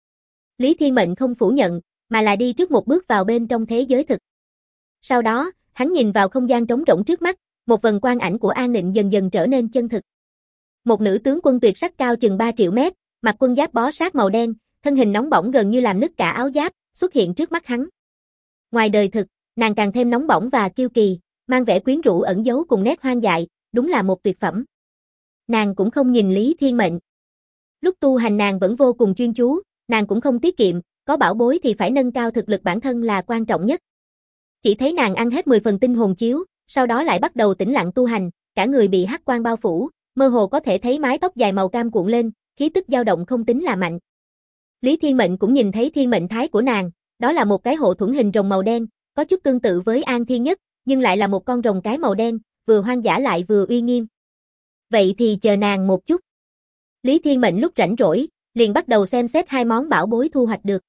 A: Lý Thiên Mệnh không phủ nhận, mà là đi trước một bước vào bên trong thế giới thực. Sau đó, hắn nhìn vào không gian trống rỗng trước mắt, một vần quang ảnh của An Nịnh dần dần trở nên chân thực. Một nữ tướng quân tuyệt sắc cao chừng 3 triệu mét, mặc quân giáp bó sát màu đen, thân hình nóng bỏng gần như làm nứt cả áo giáp, xuất hiện trước mắt hắn. Ngoài đời thực, nàng càng thêm nóng bỏng và kiêu kỳ, mang vẻ quyến rũ ẩn giấu cùng nét hoang dại, đúng là một tuyệt phẩm. Nàng cũng không nhìn Lý Thiên Mệnh. Lúc tu hành nàng vẫn vô cùng chuyên chú, nàng cũng không tiết kiệm, có bảo bối thì phải nâng cao thực lực bản thân là quan trọng nhất. Chỉ thấy nàng ăn hết 10 phần tinh hồn chiếu, sau đó lại bắt đầu tĩnh lặng tu hành, cả người bị hắc quang bao phủ, mơ hồ có thể thấy mái tóc dài màu cam cuộn lên, khí tức dao động không tính là mạnh. Lý Thiên Mệnh cũng nhìn thấy thiên mệnh thái của nàng, đó là một cái hộ thuẫn hình rồng màu đen, có chút tương tự với An Thiên Nhất, nhưng lại là một con rồng cái màu đen, vừa hoang dã lại vừa uy nghiêm. Vậy thì chờ nàng một chút. Lý Thiên Mệnh lúc rảnh rỗi, liền bắt đầu xem xét hai món bảo bối thu hoạch được.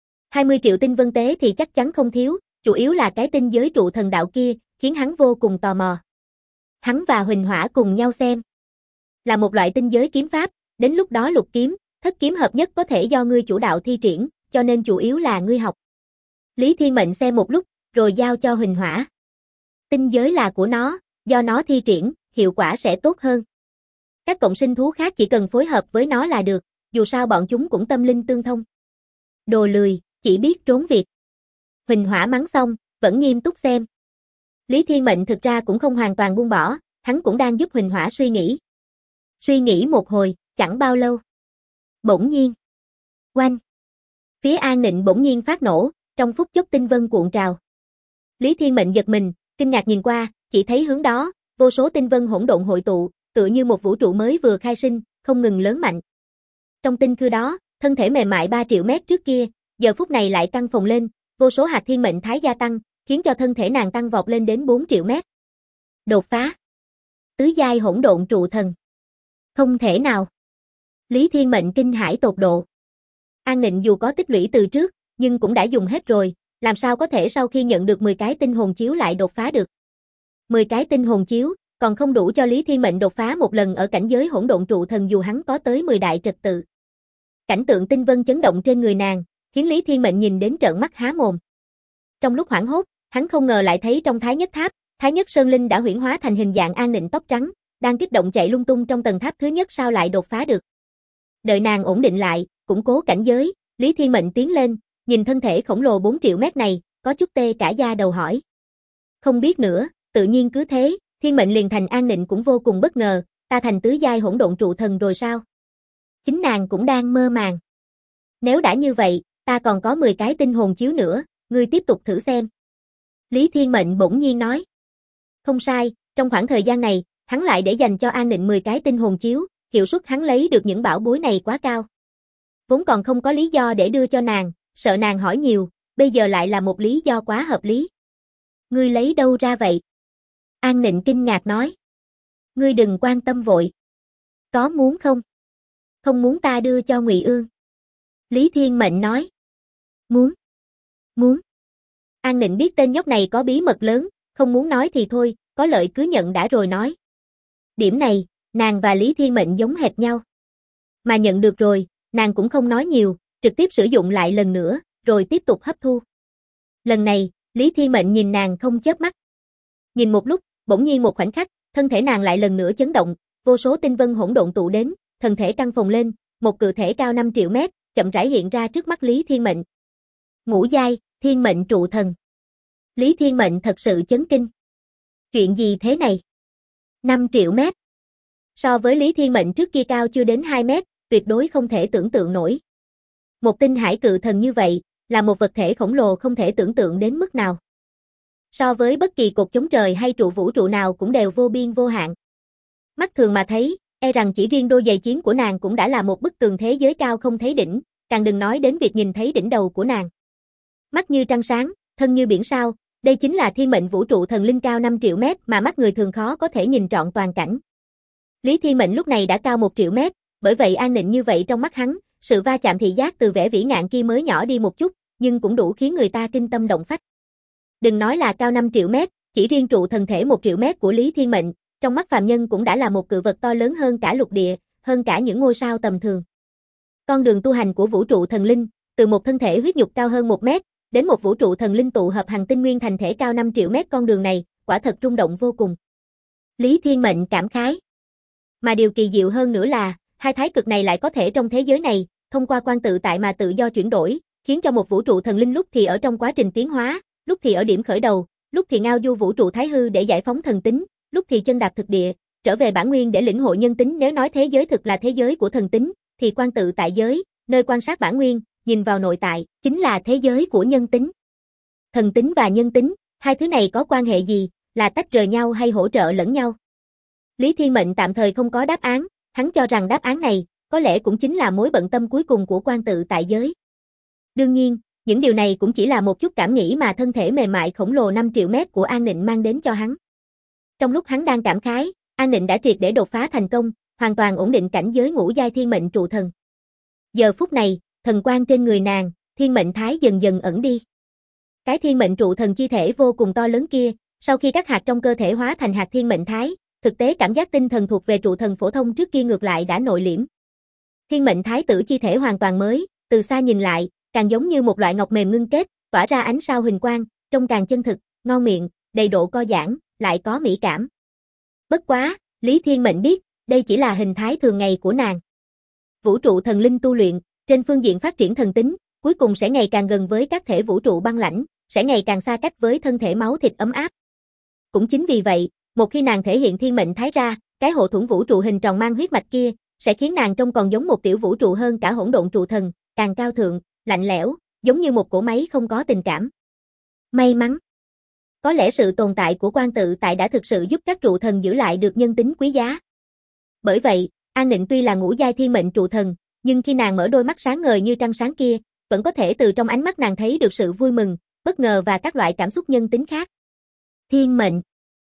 A: 20 triệu tinh vân tế thì chắc chắn không thiếu, chủ yếu là cái tinh giới trụ thần đạo kia, khiến hắn vô cùng tò mò. Hắn và Huỳnh Hỏa cùng nhau xem. Là một loại tinh giới kiếm pháp, đến lúc đó lục kiếm, thất kiếm hợp nhất có thể do ngươi chủ đạo thi triển, cho nên chủ yếu là ngươi học. Lý Thiên Mệnh xem một lúc, rồi giao cho Huỳnh Hỏa. Tinh giới là của nó, do nó thi triển, hiệu quả sẽ tốt hơn. Các cộng sinh thú khác chỉ cần phối hợp với nó là được, dù sao bọn chúng cũng tâm linh tương thông. Đồ lười, chỉ biết trốn việc. Huỳnh Hỏa mắng xong, vẫn nghiêm túc xem. Lý Thiên Mệnh thực ra cũng không hoàn toàn buông bỏ, hắn cũng đang giúp Huỳnh Hỏa suy nghĩ. Suy nghĩ một hồi, chẳng bao lâu. Bỗng nhiên. Oanh. Phía An Nịnh bỗng nhiên phát nổ, trong phút chốc tinh vân cuộn trào. Lý Thiên Mệnh giật mình, kinh ngạc nhìn qua, chỉ thấy hướng đó, vô số tinh vân hỗn độn hội tụ, tựa như một vũ trụ mới vừa khai sinh, không ngừng lớn mạnh. Trong tinh khư đó, thân thể mềm mại 3 triệu mét trước kia, giờ phút này lại căng phồng lên, vô số hạt thiên mệnh thái gia tăng, khiến cho thân thể nàng tăng vọt lên đến 4 triệu mét. Đột phá. Tứ giai hỗn độn trụ thần. Không thể nào. Lý Thiên Mệnh kinh hãi tột độ. An Nịnh dù có tích lũy từ trước, nhưng cũng đã dùng hết rồi, làm sao có thể sau khi nhận được 10 cái tinh hồn chiếu lại đột phá được. 10 cái tinh hồn chiếu, còn không đủ cho Lý Thiên Mệnh đột phá một lần ở cảnh giới hỗn độn trụ thần dù hắn có tới 10 đại trật tự. Cảnh tượng tinh vân chấn động trên người nàng, khiến Lý Thiên Mệnh nhìn đến trợn mắt há mồm. Trong lúc hoảng hốt, hắn không ngờ lại thấy trong Thái Nhất Tháp, Thái Nhất Sơn Linh đã huyễn hóa thành hình dạng An Nịnh tóc trắng, đang kích động chạy lung tung trong tầng tháp thứ nhất sao lại đột phá được. Đợi nàng ổn định lại, củng cố cảnh giới, Lý Thiên Mệnh tiến lên, nhìn thân thể khổng lồ 4 triệu mét này, có chút tê cả da đầu hỏi. Không biết nữa, tự nhiên cứ thế, Thiên Mệnh liền thành An Nịnh cũng vô cùng bất ngờ, ta thành tứ giai hỗn độn trụ thần rồi sao? Chính nàng cũng đang mơ màng. Nếu đã như vậy, ta còn có 10 cái tinh hồn chiếu nữa, ngươi tiếp tục thử xem. Lý Thiên Mệnh bỗng nhiên nói. Không sai, trong khoảng thời gian này, hắn lại để dành cho An Nịnh 10 cái tinh hồn chiếu, hiệu suất hắn lấy được những bảo bối này quá cao. Vốn còn không có lý do để đưa cho nàng, sợ nàng hỏi nhiều, bây giờ lại là một lý do quá hợp lý. Ngươi lấy đâu ra vậy? An Nịnh kinh ngạc nói. Ngươi đừng quan tâm vội. Có muốn không? Không muốn ta đưa cho Ngụy Ương. Lý Thiên Mệnh nói. Muốn. Muốn. An Nịnh biết tên nhóc này có bí mật lớn, không muốn nói thì thôi, có lợi cứ nhận đã rồi nói. Điểm này, nàng và Lý Thiên Mệnh giống hệt nhau. Mà nhận được rồi, nàng cũng không nói nhiều, trực tiếp sử dụng lại lần nữa, rồi tiếp tục hấp thu. Lần này, Lý Thiên Mệnh nhìn nàng không chớp mắt. Nhìn một lúc, bỗng nhiên một khoảnh khắc, thân thể nàng lại lần nữa chấn động, vô số tinh vân hỗn độn tụ đến, thân thể căng phồng lên, một cự thể cao 5 triệu mét, chậm rãi hiện ra trước mắt Lý Thiên Mệnh. Ngũ giai, Thiên Mệnh trụ thần. Lý Thiên Mệnh thật sự chấn kinh. Chuyện gì thế này? 5 triệu mét. So với Lý Thiên Mệnh trước kia cao chưa đến 2 mét, tuyệt đối không thể tưởng tượng nổi. Một tinh hải cự thần như vậy, là một vật thể khổng lồ không thể tưởng tượng đến mức nào. So với bất kỳ cột chống trời hay trụ vũ trụ nào cũng đều vô biên vô hạn. Mắt thường mà thấy, e rằng chỉ riêng đôi giày chiến của nàng cũng đã là một bức tường thế giới cao không thấy đỉnh, càng đừng nói đến việc nhìn thấy đỉnh đầu của nàng. Mắt như trăng sáng, thân như biển sao, đây chính là thiên mệnh vũ trụ thần linh cao 5 triệu mét mà mắt người thường khó có thể nhìn trọn toàn cảnh. Lý Thiên Mệnh lúc này đã cao 1 triệu mét, bởi vậy An Nịnh như vậy trong mắt hắn, sự va chạm thị giác từ vẻ vĩ ngạn kia mới nhỏ đi một chút, nhưng cũng đủ khiến người ta kinh tâm động phách. Đừng nói là cao 5 triệu mét, chỉ riêng trụ thần thể 1 triệu mét của Lý Thiên Mệnh, trong mắt phàm nhân cũng đã là một cự vật to lớn hơn cả lục địa, hơn cả những ngôi sao tầm thường. Con đường tu hành của vũ trụ thần linh, từ một thân thể huyết nhục cao hơn 1 mét, đến một vũ trụ thần linh tụ hợp hành tinh nguyên thành thể cao 5 triệu mét, con đường này, quả thật rung động vô cùng. Lý Thiên Mệnh cảm khái. Mà điều kỳ diệu hơn nữa là, hai thái cực này lại có thể trong thế giới này, thông qua quan tự tại mà tự do chuyển đổi, khiến cho một vũ trụ thần linh lúc thì ở trong quá trình tiến hóa, lúc thì ở điểm khởi đầu, lúc thì ngao du vũ trụ thái hư để giải phóng thần tính, lúc thì chân đạp thực địa, trở về bản nguyên để lĩnh hội nhân tính. Nếu nói thế giới thực là thế giới của thần tính, thì quan tự tại giới, nơi quan sát bản nguyên, nhìn vào nội tại, chính là thế giới của nhân tính. Thần tính và nhân tính, hai thứ này có quan hệ gì, là tách rời nhau hay hỗ trợ lẫn nhau? Lý Thiên Mệnh tạm thời không có đáp án, hắn cho rằng đáp án này, có lẽ cũng chính là mối bận tâm cuối cùng của quan tự tại giới. Đương nhiên, những điều này cũng chỉ là một chút cảm nghĩ mà thân thể mềm mại khổng lồ 5 triệu mét của An Nịnh mang đến cho hắn. Trong lúc hắn đang cảm khái, An Nịnh đã triệt để đột phá thành công, hoàn toàn ổn định cảnh giới ngũ giai thiên mệnh trụ thần. Giờ phút này, thần quang trên người nàng, thiên mệnh thái dần dần ẩn đi. Cái thiên mệnh trụ thần chi thể vô cùng to lớn kia, sau khi các hạt trong cơ thể hóa thành hạt thiên mệnh thái, thực tế cảm giác tinh thần thuộc về trụ thần phổ thông trước kia ngược lại đã nội liễm. Thiên mệnh thái tử chi thể hoàn toàn mới, từ xa nhìn lại, càng giống như một loại ngọc mềm ngưng kết, tỏa ra ánh sao huỳnh quang, trông càng chân thực, ngon miệng, đầy độ co giãn, lại có mỹ cảm. Bất quá, Lý Thiên Mệnh biết, đây chỉ là hình thái thường ngày của nàng. Vũ trụ thần linh tu luyện, trên phương diện phát triển thần tính, cuối cùng sẽ ngày càng gần với các thể vũ trụ băng lãnh, sẽ ngày càng xa cách với thân thể máu thịt ấm áp. Cũng chính vì vậy, một khi nàng thể hiện thiên mệnh thái ra, cái hộ thuẫn vũ trụ hình tròn mang huyết mạch kia, sẽ khiến nàng trông còn giống một tiểu vũ trụ hơn cả hỗn độn trụ thần, càng cao thượng, lạnh lẽo, giống như một cỗ máy không có tình cảm. May mắn. Có lẽ sự tồn tại của quan tự tại đã thực sự giúp các trụ thần giữ lại được nhân tính quý giá. Bởi vậy, An Nịnh tuy là ngũ giai thiên mệnh trụ thần, nhưng khi nàng mở đôi mắt sáng ngời như trăng sáng kia, vẫn có thể từ trong ánh mắt nàng thấy được sự vui mừng, bất ngờ và các loại cảm xúc nhân tính khác. Thiên mệnh.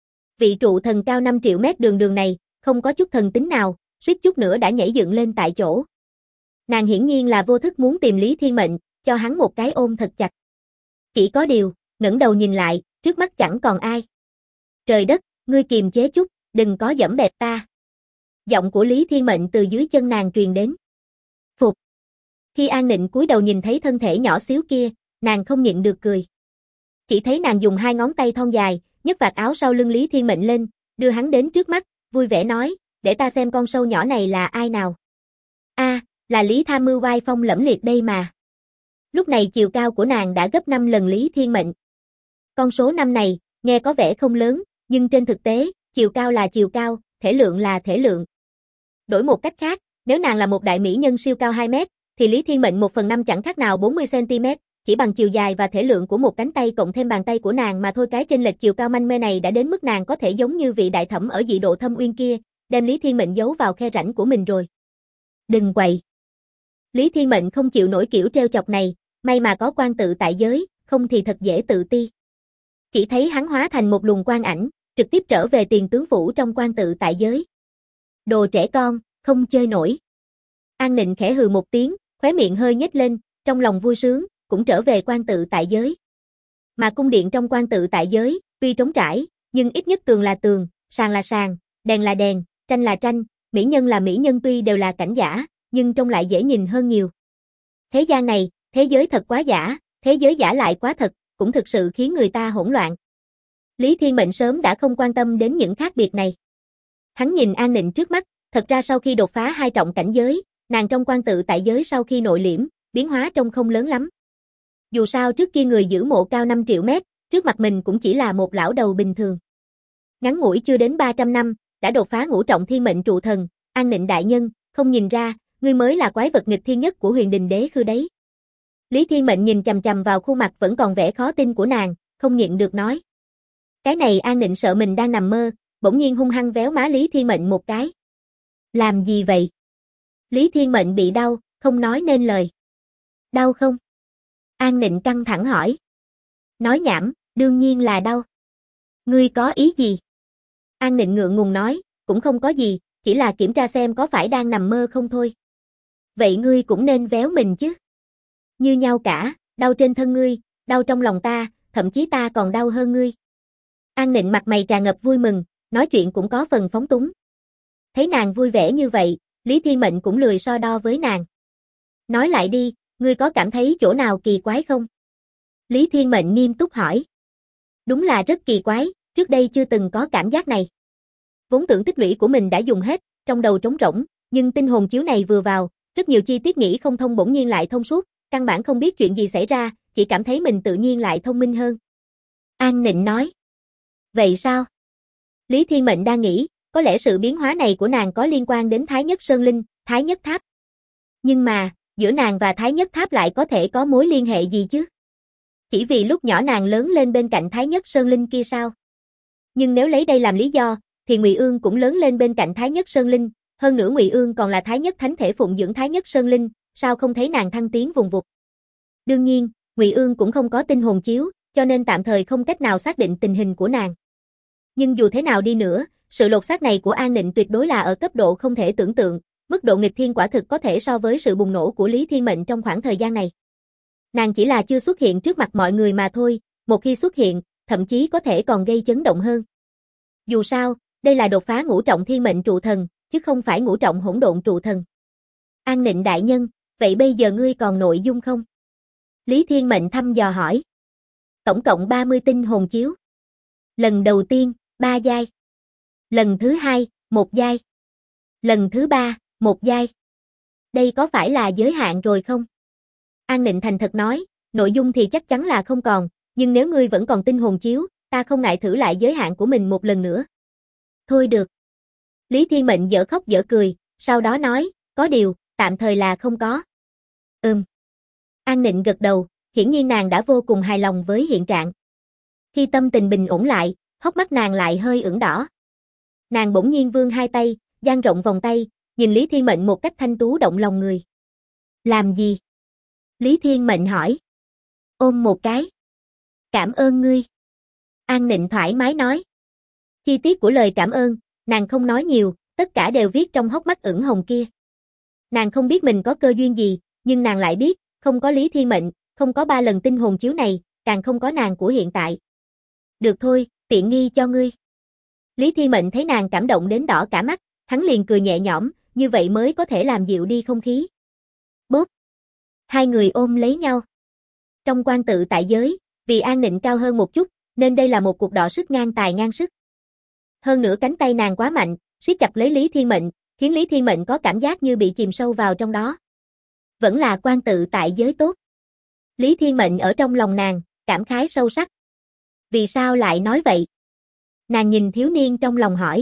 A: Vị trụ thần cao 5 triệu mét đường này, không có chút thần tính nào, suýt chút nữa đã nhảy dựng lên tại chỗ. Nàng hiển nhiên là vô thức muốn tìm Lý Thiên Mệnh, cho hắn một cái ôm thật chặt. Chỉ có điều, ngẩng đầu nhìn lại, trước mắt chẳng còn ai. Trời đất, ngươi kiềm chế chút, đừng có giẫm bẹp ta. Giọng của Lý Thiên Mệnh từ dưới chân nàng truyền đến. Phục. Khi An Nịnh cúi đầu nhìn thấy thân thể nhỏ xíu kia, nàng không nhịn được cười. Chỉ thấy nàng dùng hai ngón tay thon dài, nhấc vạt áo sau lưng Lý Thiên Mệnh lên, đưa hắn đến trước mắt, vui vẻ nói, để ta xem con sâu nhỏ này là ai nào. Là Lý Tham Mưu vai phong lẫm liệt đây mà. Lúc này chiều cao của nàng đã gấp 5 lần Lý Thiên Mệnh. Con số 5 này, nghe có vẻ không lớn, nhưng trên thực tế, chiều cao là chiều cao, thể lượng là thể lượng. Đổi một cách khác, nếu nàng là một đại mỹ nhân siêu cao 2 mét, thì Lý Thiên Mệnh 1/5 chẳng khác nào 40 cm, chỉ bằng chiều dài và thể lượng của một cánh tay cộng thêm bàn tay của nàng mà thôi. Cái chênh lệch chiều cao manh mê này đã đến mức nàng có thể giống như vị đại thẩm ở Dị Độ Thâm Uyên kia, đem Lý Thiên Mệnh giấu vào khe rãnh của mình rồi. Đừng quậy. Lý Thiên Mệnh không chịu nổi kiểu trêu chọc này, may mà có quan tự tại giới, không thì thật dễ tự ti. Chỉ thấy hắn hóa thành một luồng quang ảnh, trực tiếp trở về tiền tướng phủ trong quan tự tại giới. Đồ trẻ con, không chơi nổi. An Nịnh khẽ hừ một tiếng, khóe miệng hơi nhếch lên, trong lòng vui sướng, cũng trở về quan tự tại giới. Mà cung điện trong quan tự tại giới, tuy trống trải, nhưng ít nhất tường là tường, sàn là sàn, đèn là đèn, tranh là tranh, mỹ nhân là mỹ nhân, tuy đều là cảnh giả, nhưng trông lại dễ nhìn hơn nhiều. Thế gian này, thế giới thật quá giả, thế giới giả lại quá thật, cũng thực sự khiến người ta hỗn loạn. Lý Thiên Mệnh sớm đã không quan tâm đến những khác biệt này. Hắn nhìn An Nịnh trước mắt, thật ra sau khi đột phá 2 trọng cảnh giới, nàng trong quan tự tại giới sau khi nội liễm, biến hóa trông không lớn lắm. Dù sao trước kia người giữ mộ cao 5 triệu mét, trước mặt mình cũng chỉ là một lão đầu bình thường. Ngắn ngủi chưa đến 300 năm, đã đột phá ngũ trọng thiên mệnh trụ thần, An Nịnh đại nhân, không nhìn ra, ngươi mới là quái vật nghịch thiên nhất của Huyền Đình Đế Khư đấy. Lý Thiên Mệnh nhìn chằm chằm vào khuôn mặt vẫn còn vẻ khó tin của nàng, không nhịn được nói. Cái này An Nịnh sợ mình đang nằm mơ, bỗng nhiên hung hăng véo má Lý Thiên Mệnh một cái. Làm gì vậy? Lý Thiên Mệnh bị đau, không nói nên lời. Đau không? An Nịnh căng thẳng hỏi. Nói nhảm, đương nhiên là đau. Ngươi có ý gì? An Nịnh ngượng ngùng nói, cũng không có gì, chỉ là kiểm tra xem có phải đang nằm mơ không thôi. Vậy ngươi cũng nên véo mình chứ. Như nhau cả, đau trên thân ngươi, đau trong lòng ta, thậm chí ta còn đau hơn ngươi. An Nịnh mặt mày tràn ngập vui mừng, nói chuyện cũng có phần phóng túng. Thấy nàng vui vẻ như vậy, Lý Thiên Mệnh cũng lười so đo với nàng. Nói lại đi, ngươi có cảm thấy chỗ nào kỳ quái không? Lý Thiên Mệnh nghiêm túc hỏi. Đúng là rất kỳ quái, trước đây chưa từng có cảm giác này. Vốn tưởng tích lũy của mình đã dùng hết, trong đầu trống rỗng, nhưng tinh hồn chiếu này vừa vào, rất nhiều chi tiết nghĩ không thông bỗng nhiên lại thông suốt, căn bản không biết chuyện gì xảy ra, chỉ cảm thấy mình tự nhiên lại thông minh hơn. An Nịnh nói. Vậy sao? Lý Thiên Mệnh đang nghĩ, có lẽ sự biến hóa này của nàng có liên quan đến Thái Nhất Sơn Linh, Thái Nhất Tháp. Nhưng mà, giữa nàng và Thái Nhất Tháp lại có thể có mối liên hệ gì chứ? Chỉ vì lúc nhỏ nàng lớn lên bên cạnh Thái Nhất Sơn Linh kia sao? Nhưng nếu lấy đây làm lý do, thì Ngụy Ương cũng lớn lên bên cạnh Thái Nhất Sơn Linh, hơn nữa Ngụy Ương còn là Thái Nhất Thánh thể phụng dưỡng Thái Nhất Sơn Linh, sao không thấy nàng thăng tiến vùng vụt? Đương nhiên, Ngụy Ương cũng không có tinh hồn chiếu, cho nên tạm thời không cách nào xác định tình hình của nàng. Nhưng dù thế nào đi nữa, sự lột xác này của An Nịnh tuyệt đối là ở cấp độ không thể tưởng tượng, mức độ nghịch thiên quả thực có thể so với sự bùng nổ của Lý Thiên Mệnh trong khoảng thời gian này. Nàng chỉ là chưa xuất hiện trước mặt mọi người mà thôi, một khi xuất hiện, thậm chí có thể còn gây chấn động hơn. Dù sao, đây là đột phá ngũ trọng thiên mệnh trụ thần, chứ không phải ngũ trọng hỗn độn trụ thần. An Nịnh đại nhân, vậy bây giờ ngươi còn nội dung không? Lý Thiên Mệnh thăm dò hỏi. Tổng cộng 30 tinh hồn chiếu. Lần đầu tiên, 3 giai. Lần thứ 2, 1 giai. Lần thứ 3, 1 giai. Đây có phải là giới hạn rồi không? An Nịnh thành thật nói, nội dung thì chắc chắn là không còn, nhưng nếu ngươi vẫn còn tinh hồn chiếu, ta không ngại thử lại giới hạn của mình một lần nữa. Thôi được. Lý Thiên Mệnh dở khóc dở cười, sau đó nói, có điều, tạm thời là không có. An Nịnh gật đầu, hiển nhiên nàng đã vô cùng hài lòng với hiện trạng. Khi tâm tình bình ổn lại, hốc mắt nàng lại hơi ửng đỏ. Nàng bỗng nhiên vươn hai tay, dang rộng vòng tay, nhìn Lý Thiên Mệnh một cách thanh tú động lòng người. Làm gì? Lý Thiên Mệnh hỏi. Ôm một cái. Cảm ơn ngươi. An Nịnh thoải mái nói. Chi tiết của lời cảm ơn, nàng không nói nhiều, tất cả đều viết trong hốc mắt ửng hồng kia. Nàng không biết mình có cơ duyên gì, nhưng nàng lại biết, không có Lý Thiên Mệnh, không có 3 lần tinh hồn chiếu này, càng không có nàng của hiện tại. Được thôi, tiện nghi cho ngươi. Lý Thiên Mệnh thấy nàng cảm động đến đỏ cả mắt, hắn liền cười nhẹ nhõm, như vậy mới có thể làm dịu đi không khí. Bốp. Hai người ôm lấy nhau. Trong quan tự tại giới, vì An Nịnh cao hơn một chút, nên đây là một cuộc đọ sức ngang tài ngang sức. Hơn nữa cánh tay nàng quá mạnh, siết chặt lấy Lý Thiên Mệnh, khiến Lý Thiên Mệnh có cảm giác như bị chìm sâu vào trong đó. Vẫn là quan tự tại giới tốt. Lý Thiên Mệnh ở trong lòng nàng, cảm khái sâu sắc. Vì sao lại nói vậy? Nàng nhìn thiếu niên trong lòng hỏi.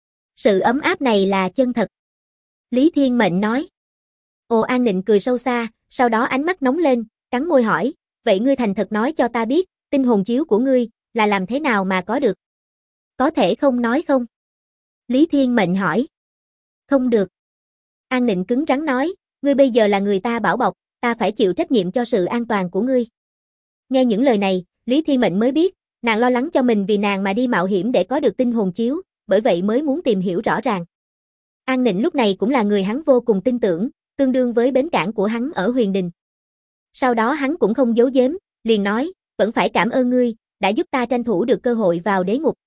A: Sự ấm áp này là chân thật. Lý Thiên Mệnh nói. Ồ, An Nịnh cười sâu xa, sau đó ánh mắt nóng lên, cắn môi hỏi, vậy ngươi thành thật nói cho ta biết, tinh hồn chiếu của ngươi, là làm thế nào mà có được? Có thể không nói không? Lý Thiên Mệnh hỏi. Không được. An Nịnh cứng rắn nói, ngươi bây giờ là người ta bảo bọc, ta phải chịu trách nhiệm cho sự an toàn của ngươi. Nghe những lời này, Lý Thiên Mệnh mới biết, nàng lo lắng cho mình vì nàng mà đi mạo hiểm để có được tinh hồn chiếu, bởi vậy mới muốn tìm hiểu rõ ràng. An Nịnh lúc này cũng là người hắn vô cùng tin tưởng, tương đương với bến cảng của hắn ở Huyền Đình. Sau đó hắn cũng không giấu giếm, liền nói, vẫn phải cảm ơn ngươi, đã giúp ta tranh thủ được cơ hội vào đế ngục.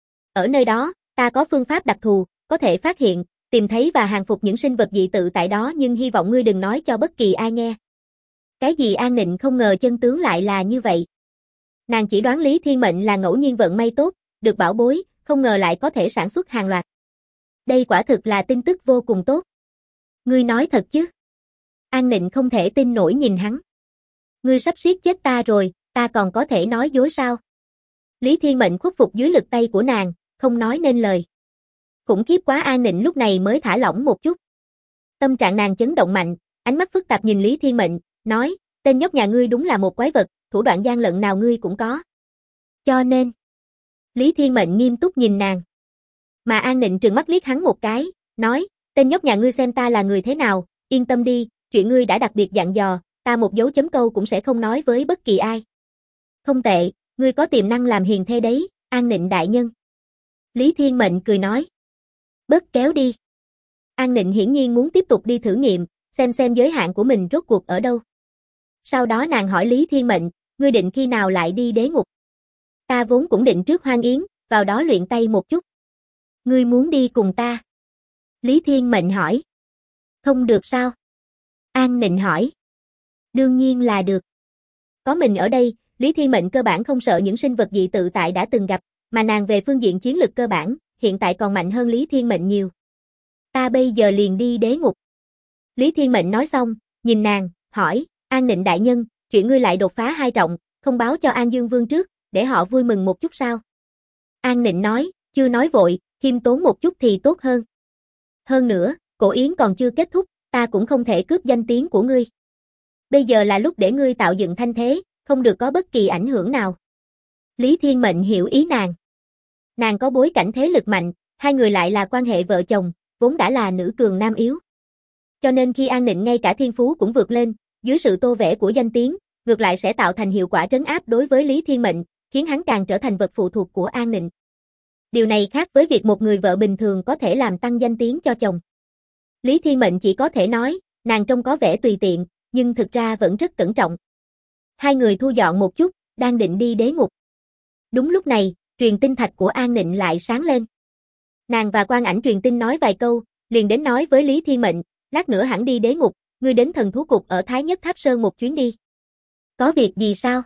A: Ở nơi đó, ta có phương pháp đặc thù, có thể phát hiện, tìm thấy và hàng phục những sinh vật dị tự tại đó, nhưng hy vọng ngươi đừng nói cho bất kỳ ai nghe. Cái gì? An Nịnh không ngờ chân tướng lại là như vậy. Nàng chỉ đoán Lý Thiên Mệnh là ngẫu nhiên vận may tốt, được bảo bối, không ngờ lại có thể sản xuất hàng loạt. Đây quả thực là tin tức vô cùng tốt. Ngươi nói thật chứ? An Nịnh không thể tin nổi nhìn hắn. Ngươi sắp giết chết ta rồi, ta còn có thể nói dối sao? Lý Thiên Mệnh khuất phục dưới lực tay của nàng, không nói nên lời. Khủng khiếp quá. An Nịnh lúc này mới thả lỏng một chút. Tâm trạng nàng chấn động mạnh, ánh mắt phức tạp nhìn Lý Thiên Mệnh, nói, tên nhóc nhà ngươi đúng là một quái vật, thủ đoạn gian lận nào ngươi cũng có. Cho nên, Lý Thiên Mệnh nghiêm túc nhìn nàng. Mà An Nịnh trừng mắt liếc hắn một cái, nói, tên nhóc nhà ngươi xem ta là người thế nào, yên tâm đi, chuyện ngươi đã đặc biệt dặn dò, ta một dấu chấm câu cũng sẽ không nói với bất kỳ ai. Không tệ, ngươi có tiềm năng làm hiền thê đấy, An Nịnh đại nhân. Lý Thiên Mệnh cười nói. Bớt kéo đi. An Nịnh hiển nhiên muốn tiếp tục đi thử nghiệm, xem giới hạn của mình rốt cuộc ở đâu. Sau đó nàng hỏi Lý Thiên Mệnh, ngươi định khi nào lại đi đế ngục? Ta vốn cũng định trước Hoang Yến, vào đó luyện tay một chút. Ngươi muốn đi cùng ta? Lý Thiên Mệnh hỏi. Không được sao? An Nịnh hỏi. Đương nhiên là được. Có mình ở đây, Lý Thiên Mệnh cơ bản không sợ những sinh vật dị tự tại đã từng gặp, mà nàng về phương diện chiến lực cơ bản, hiện tại còn mạnh hơn Lý Thiên Mệnh nhiều. Ta bây giờ liền đi đế ngục. Lý Thiên Mệnh nói xong, nhìn nàng, hỏi, An Nịnh đại nhân, chuyện ngươi lại đột phá 2 trọng, không báo cho An Dương Vương trước, để họ vui mừng một chút sao? An Nịnh nói, chưa nói vội, khiêm tốn một chút thì tốt hơn. Hơn nữa, cổ yến còn chưa kết thúc, ta cũng không thể cướp danh tiếng của ngươi. Bây giờ là lúc để ngươi tạo dựng thanh thế, không được có bất kỳ ảnh hưởng nào. Lý Thiên Mệnh hiểu ý nàng. Nàng có bối cảnh thế lực mạnh, hai người lại là quan hệ vợ chồng, vốn đã là nữ cường nam yếu. Cho nên khi An Nịnh ngay cả thiên phú cũng vượt lên, dưới sự tô vẽ của danh tiếng, ngược lại sẽ tạo thành hiệu quả trấn áp đối với Lý Thiên Mệnh, khiến hắn càng trở thành vật phụ thuộc của An Nịnh. Điều này khác với việc một người vợ bình thường có thể làm tăng danh tiếng cho chồng. Lý Thiên Mệnh chỉ có thể nói, nàng trông có vẻ tùy tiện, nhưng thực ra vẫn rất cẩn trọng. Hai người thu dọn một chút, đang định đi đế ngục. Đúng lúc này, truyền tin thạch của An Nịnh lại sáng lên. Nàng và Quan Ảnh truyền tin nói vài câu, liền đến nói với Lý Thiên Mệnh, lát nữa hẳn đi đế ngục, ngươi đến thần thú cục ở Thái Nhất Tháp Sơn một chuyến đi. Có việc gì sao?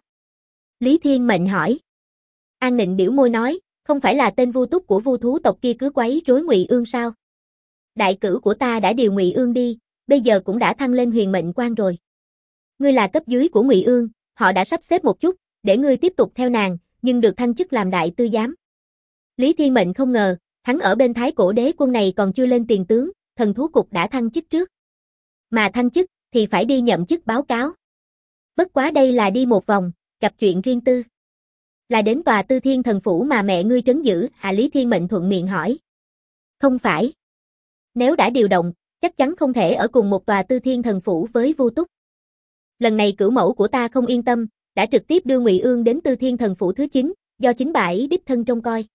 A: Lý Thiên Mệnh hỏi. An Nịnh biểu môi nói, không phải là tên Vu Túc của Vu thú tộc kia cứ quấy rối Ngụy Ương sao? Đại cử của ta đã điều Ngụy Ương đi, bây giờ cũng đã thăng lên huyền mệnh quan rồi. Ngươi là cấp dưới của Ngụy Ương, họ đã sắp xếp một chút, để ngươi tiếp tục theo nàng, nhưng được thăng chức làm đại tư giám. Lý Thiên Mệnh không ngờ, hắn ở bên Thái Cổ Đế quân này còn chưa lên tiền tướng, thần thú cục đã thăng chức trước. Mà thăng chức thì phải đi nhậm chức báo cáo. Bất quá đây là đi một vòng, gặp chuyện riêng tư. Là đến tòa Tư Thiên Thần Phủ mà mẹ ngươi trấn giữ, Lý Thiên Mệnh thuận miệng hỏi. Không phải. Nếu đã điều động, chắc chắn không thể ở cùng một tòa Tư Thiên Thần Phủ với Vu Túc. Lần này cửu mẫu của ta không yên tâm, đã trực tiếp đưa Ngụy Ương đến Tư Thiên Thần Phủ thứ 9, do chính bà ấy đích thân trông coi.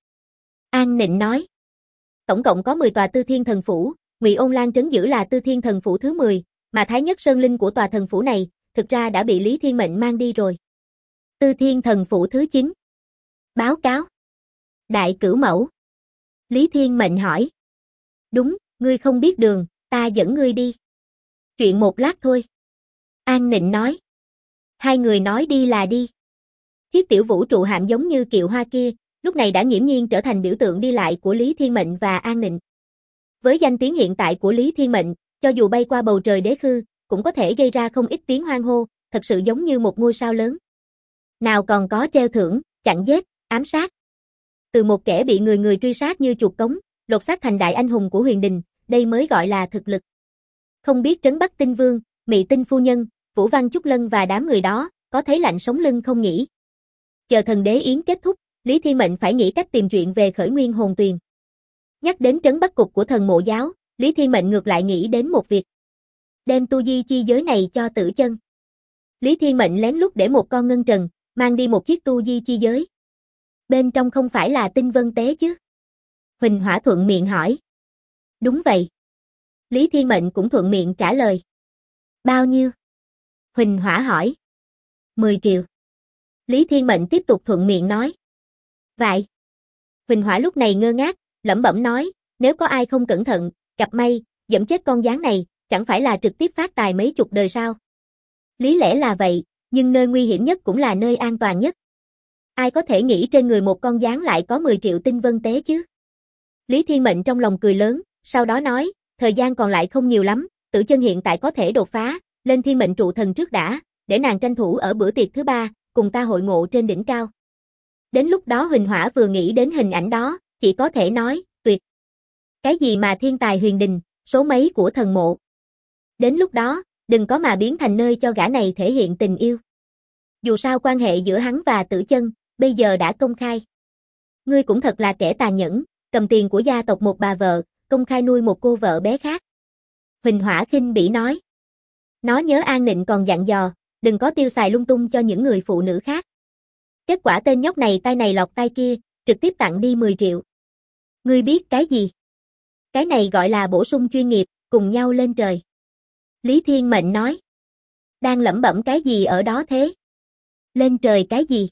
A: An Nịnh nói. Tổng cộng có 10 tòa Tư Thiên Thần Phủ, Ngụy Ôn Lan trấn giữ là Tư Thiên Thần Phủ thứ 10, mà Thái Nhất Sơn Linh của tòa thần phủ này, thực ra đã bị Lý Thiên Mệnh mang đi rồi. Tư Thiên Thần Phủ thứ 9. Báo cáo. Đại cửu mẫu. Lý Thiên Mệnh hỏi. Đúng, ngươi không biết đường, ta dẫn ngươi đi. Chuyện một lát thôi. An Nịnh nói. Hai người nói đi là đi. Chiếc tiểu vũ trụ hạm giống như kiệu hoa kia, lúc này đã nghiễm nhiên trở thành biểu tượng đi lại của Lý Thiên Mệnh và An Nịnh. Với danh tiếng hiện tại của Lý Thiên Mệnh, cho dù bay qua bầu trời đế khư, cũng có thể gây ra không ít tiếng hoan hô, thật sự giống như một ngôi sao lớn. Nào còn có treo thưởng, chặn giết, ám sát. Từ một kẻ bị người người truy sát như chuột cống, lột xác thành đại anh hùng của huyền đình, đây mới gọi là thực lực. Không biết Trấn Bắc Tinh Vương, Mị Tinh Phu Nhân, Vũ Văn Trúc Lân và đám người đó, có thấy lạnh sống lưng không nhỉ? Chờ thần đế yến kết thúc, Lý Thiên Mệnh phải nghĩ cách tìm chuyện về Khởi Nguyên Hồn Tuyền. Nhắc đến Trấn Bắc Cục của thần mộ giáo, Lý Thiên Mệnh ngược lại nghĩ đến một việc. Đem tu di chi giới này cho Tử Chân. Lý Thiên Mệnh lén lút để một con ngân trần, mang đi một chiếc tu di chi giới. Bên trong không phải là tinh vân tế chứ? Huỳnh Hỏa thuận miệng hỏi. Đúng vậy. Lý Thiên Mệnh cũng thuận miệng trả lời. Bao nhiêu? Huỳnh Hỏa hỏi. 10 triệu. Lý Thiên Mệnh tiếp tục thuận miệng nói. Vậy. Huỳnh Hỏa lúc này ngơ ngác, lẩm bẩm nói, nếu có ai không cẩn thận, gặp may, giẫm chết con gián này, chẳng phải là trực tiếp phát tài mấy chục đời sao? Lý lẽ là vậy, nhưng nơi nguy hiểm nhất cũng là nơi an toàn nhất. Ai có thể nghĩ trên người một con gián lại có 10 triệu tinh vân tế chứ? Lý Thiên Mệnh trong lòng cười lớn, sau đó nói, thời gian còn lại không nhiều lắm, Tử Chân hiện tại có thể đột phá, lên thiên mệnh trụ thần trước đã, để nàng tranh thủ ở bữa tiệc thứ 3, cùng ta hội ngộ trên đỉnh cao. Đến lúc đó Huỳnh Hỏa vừa nghĩ đến hình ảnh đó, chỉ có thể nói, tuyệt. Cái gì mà thiên tài huyền đình, số mấy của thần mộ. Đến lúc đó, đừng có mà biến thành nơi cho gã này thể hiện tình yêu. Dù sao quan hệ giữa hắn và Tử Chân, bây giờ đã công khai. Ngươi cũng thật là kẻ tàn nhẫn, cầm tiền của gia tộc một bà vợ, công khai nuôi một cô vợ bé khác. Huỳnh Hỏa khinh bỉ nói. Nó nhớ An Nịnh còn dặn dò, đừng có tiêu xài lung tung cho những người phụ nữ khác. Kết quả tên nhóc này tai này lọt tai kia, trực tiếp tặng đi 10 triệu. Ngươi biết cái gì? Cái này gọi là bổ sung chuyên nghiệp, cùng nhau lên trời. Lý Thiên Mệnh nói. Đang lẩm bẩm cái gì ở đó thế? Lên trời cái gì?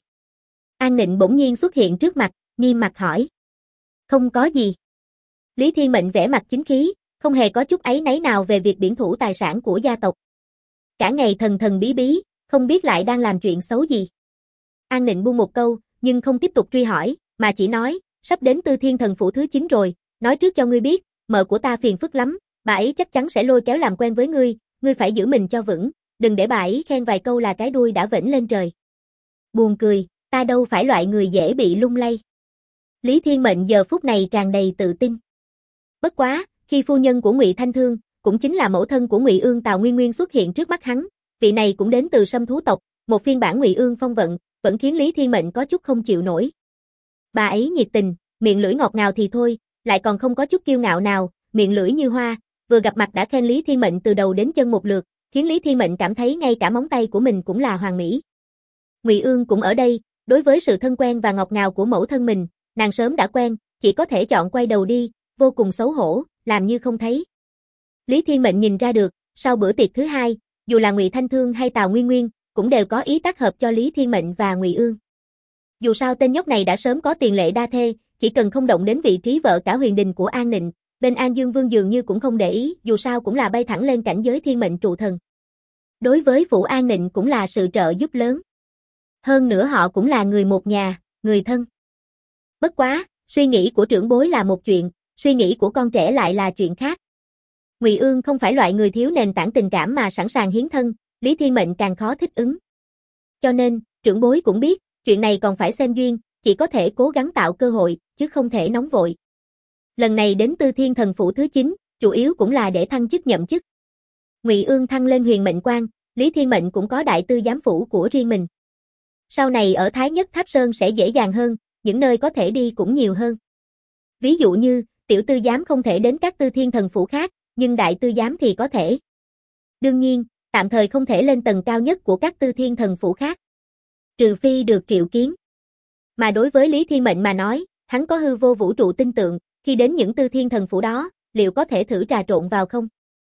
A: An Nịnh bỗng nhiên xuất hiện trước mặt, nghiêm mặt hỏi. Không có gì. Lý Thiên Mệnh vẻ mặt chính khí, không hề có chút áy náy nào về việc biển thủ tài sản của gia tộc. Cả ngày thần thần bí bí, không biết lại đang làm chuyện xấu gì. An Nịnh buông một câu, nhưng không tiếp tục truy hỏi, mà chỉ nói, sắp đến Tư Thiên Thần Phủ thứ 9 rồi, nói trước cho ngươi biết, mợ của ta phiền phức lắm, bà ấy chắc chắn sẽ lôi kéo làm quen với ngươi phải giữ mình cho vững, đừng để bà ấy khen vài câu là cái đuôi đã vểnh lên trời. Buồn cười, ta đâu phải loại người dễ bị lung lay. Lý Thiên Mệnh giờ phút này tràn đầy tự tin. Bất quá, khi phu nhân của Ngụy Thanh Thương, cũng chính là mẫu thân của Ngụy Ương Tào Nguyên Nguyên xuất hiện trước mắt hắn, vị này cũng đến từ Sâm Thú tộc, một phiên bản Ngụy Ương phong vận, vẫn khiến Lý Thiên Mệnh có chút không chịu nổi. Bà ấy nhiệt tình, miệng lưỡi ngọt ngào thì thôi, lại còn không có chút kiêu ngạo nào, miệng lưỡi như hoa, vừa gặp mặt đã khen Lý Thiên Mệnh từ đầu đến chân một lượt, khiến Lý Thiên Mệnh cảm thấy ngay cả móng tay của mình cũng là hoàn mỹ. Ngụy Ương cũng ở đây, đối với sự thân quen và ngọt ngào của mẫu thân mình, nàng sớm đã quen, chỉ có thể chọn quay đầu đi, vô cùng xấu hổ, làm như không thấy. Lý Thiên Mệnh nhìn ra được, sau bữa tiệc thứ hai, dù là Ngụy Thanh Thương hay Tào Nguyên Nguyên, cũng đều có ý tác hợp cho Lý Thiên Mệnh và Ngụy Ương. Dù sao tên nhóc này đã sớm có tiền lệ đa thê, chỉ cần không động đến vị trí vợ cả huyền đình của An Nịnh, bên An Dương Vương dường như cũng không để ý, dù sao cũng là bay thẳng lên cảnh giới thiên mệnh trụ thần. Đối với phủ An Nịnh cũng là sự trợ giúp lớn. Hơn nữa họ cũng là người một nhà, người thân. Bất quá, suy nghĩ của trưởng bối là một chuyện, suy nghĩ của con trẻ lại là chuyện khác. Ngụy Ương không phải loại người thiếu nền tảng tình cảm mà sẵn sàng hiến thân, Lý Thiên Mệnh càng khó thích ứng. Cho nên, trưởng bối cũng biết, chuyện này còn phải xem duyên, chỉ có thể cố gắng tạo cơ hội, chứ không thể nóng vội. Lần này đến Tư Thiên Thần Phủ thứ 9, chủ yếu cũng là để thăng chức nhậm chức. Ngụy Ương thăng lên huyền mệnh quan, Lý Thiên Mệnh cũng có đại tư giám phủ của riêng mình. Sau này ở Thái Nhất Tháp Sơn sẽ dễ dàng hơn, những nơi có thể đi cũng nhiều hơn. Ví dụ như, tiểu tư giám không thể đến các Tư Thiên Thần Phủ khác, nhưng đại tư giám thì có thể. Đương nhiên, tạm thời không thể lên tầng cao nhất của các Tư Thiên Thần Phủ khác. Trừ phi được triệu kiến. Mà đối với Lý Thiên Mệnh mà nói, hắn có hư vô vũ trụ tinh tượng, khi đến những Tư Thiên Thần Phủ đó, liệu có thể thử trà trộn vào không?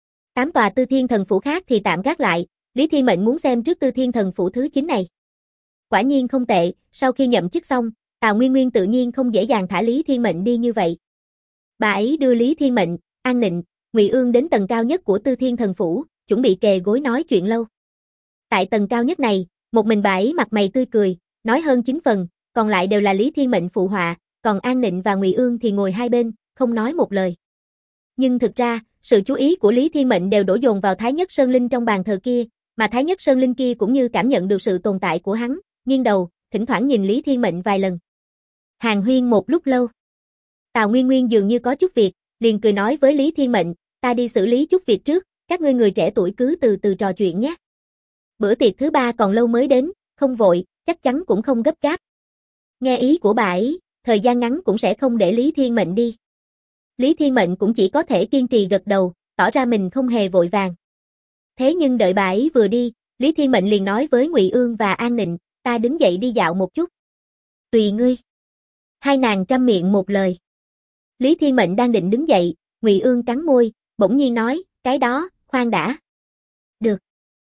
A: 8 tòa Tư Thiên Thần Phủ khác thì tạm gác lại, Lý Thiên Mệnh muốn xem trước Tư Thiên Thần Phủ thứ 9 này. Quả nhiên không tệ, sau khi nhậm chức xong, Tào Nguyên Nguyên tự nhiên không dễ dàng thả Lý Thiên Mệnh đi như vậy. Bà ấy đưa Lý Thiên Mệnh, An Nịnh, Ngụy Ương đến tầng cao nhất của Tư Thiên Thần Phủ, chuẩn bị kề gối nói chuyện lâu. Tại tầng cao nhất này, một mình bà ấy mặt mày tươi cười, nói hơn 9 phần, còn lại đều là Lý Thiên Mệnh phụ họa, còn An Nịnh và Ngụy Ương thì ngồi hai bên, không nói một lời. Nhưng thực ra, sự chú ý của Lý Thiên Mệnh đều đổ dồn vào Thái Nhất Sơn Linh trong bàn thờ kia, mà Thái Nhất Sơn Linh kia cũng như cảm nhận được sự tồn tại của hắn, nghiêng đầu, thỉnh thoảng nhìn Lý Thiên Mệnh vài lần. Hàn huyên một lúc lâu. Tào Nguyên Nguyên dường như có chút việc, liền cười nói với Lý Thiên Mệnh, ta đi xử lý chút việc trước, các ngươi người trẻ tuổi cứ từ từ trò chuyện nhé. Bữa tiệc thứ 3 còn lâu mới đến, không vội, chắc chắn cũng không gấp gáp. Nghe ý của bà ấy, thời gian ngắn cũng sẽ không để Lý Thiên Mệnh đi. Lý Thiên Mệnh cũng chỉ có thể kiên trì gật đầu, tỏ ra mình không hề vội vàng. Thế nhưng đợi bà ấy vừa đi, Lý Thiên Mệnh liền nói với Ngụy Ương và An Nịnh, ta đứng dậy đi dạo một chút. Tùy ngươi. Hai nàng trăm miệng một lời. Lý Thiên Mệnh đang định đứng dậy, Ngụy Ương cắn môi, bỗng nhiên nói, cái đó, khoan đã. Được.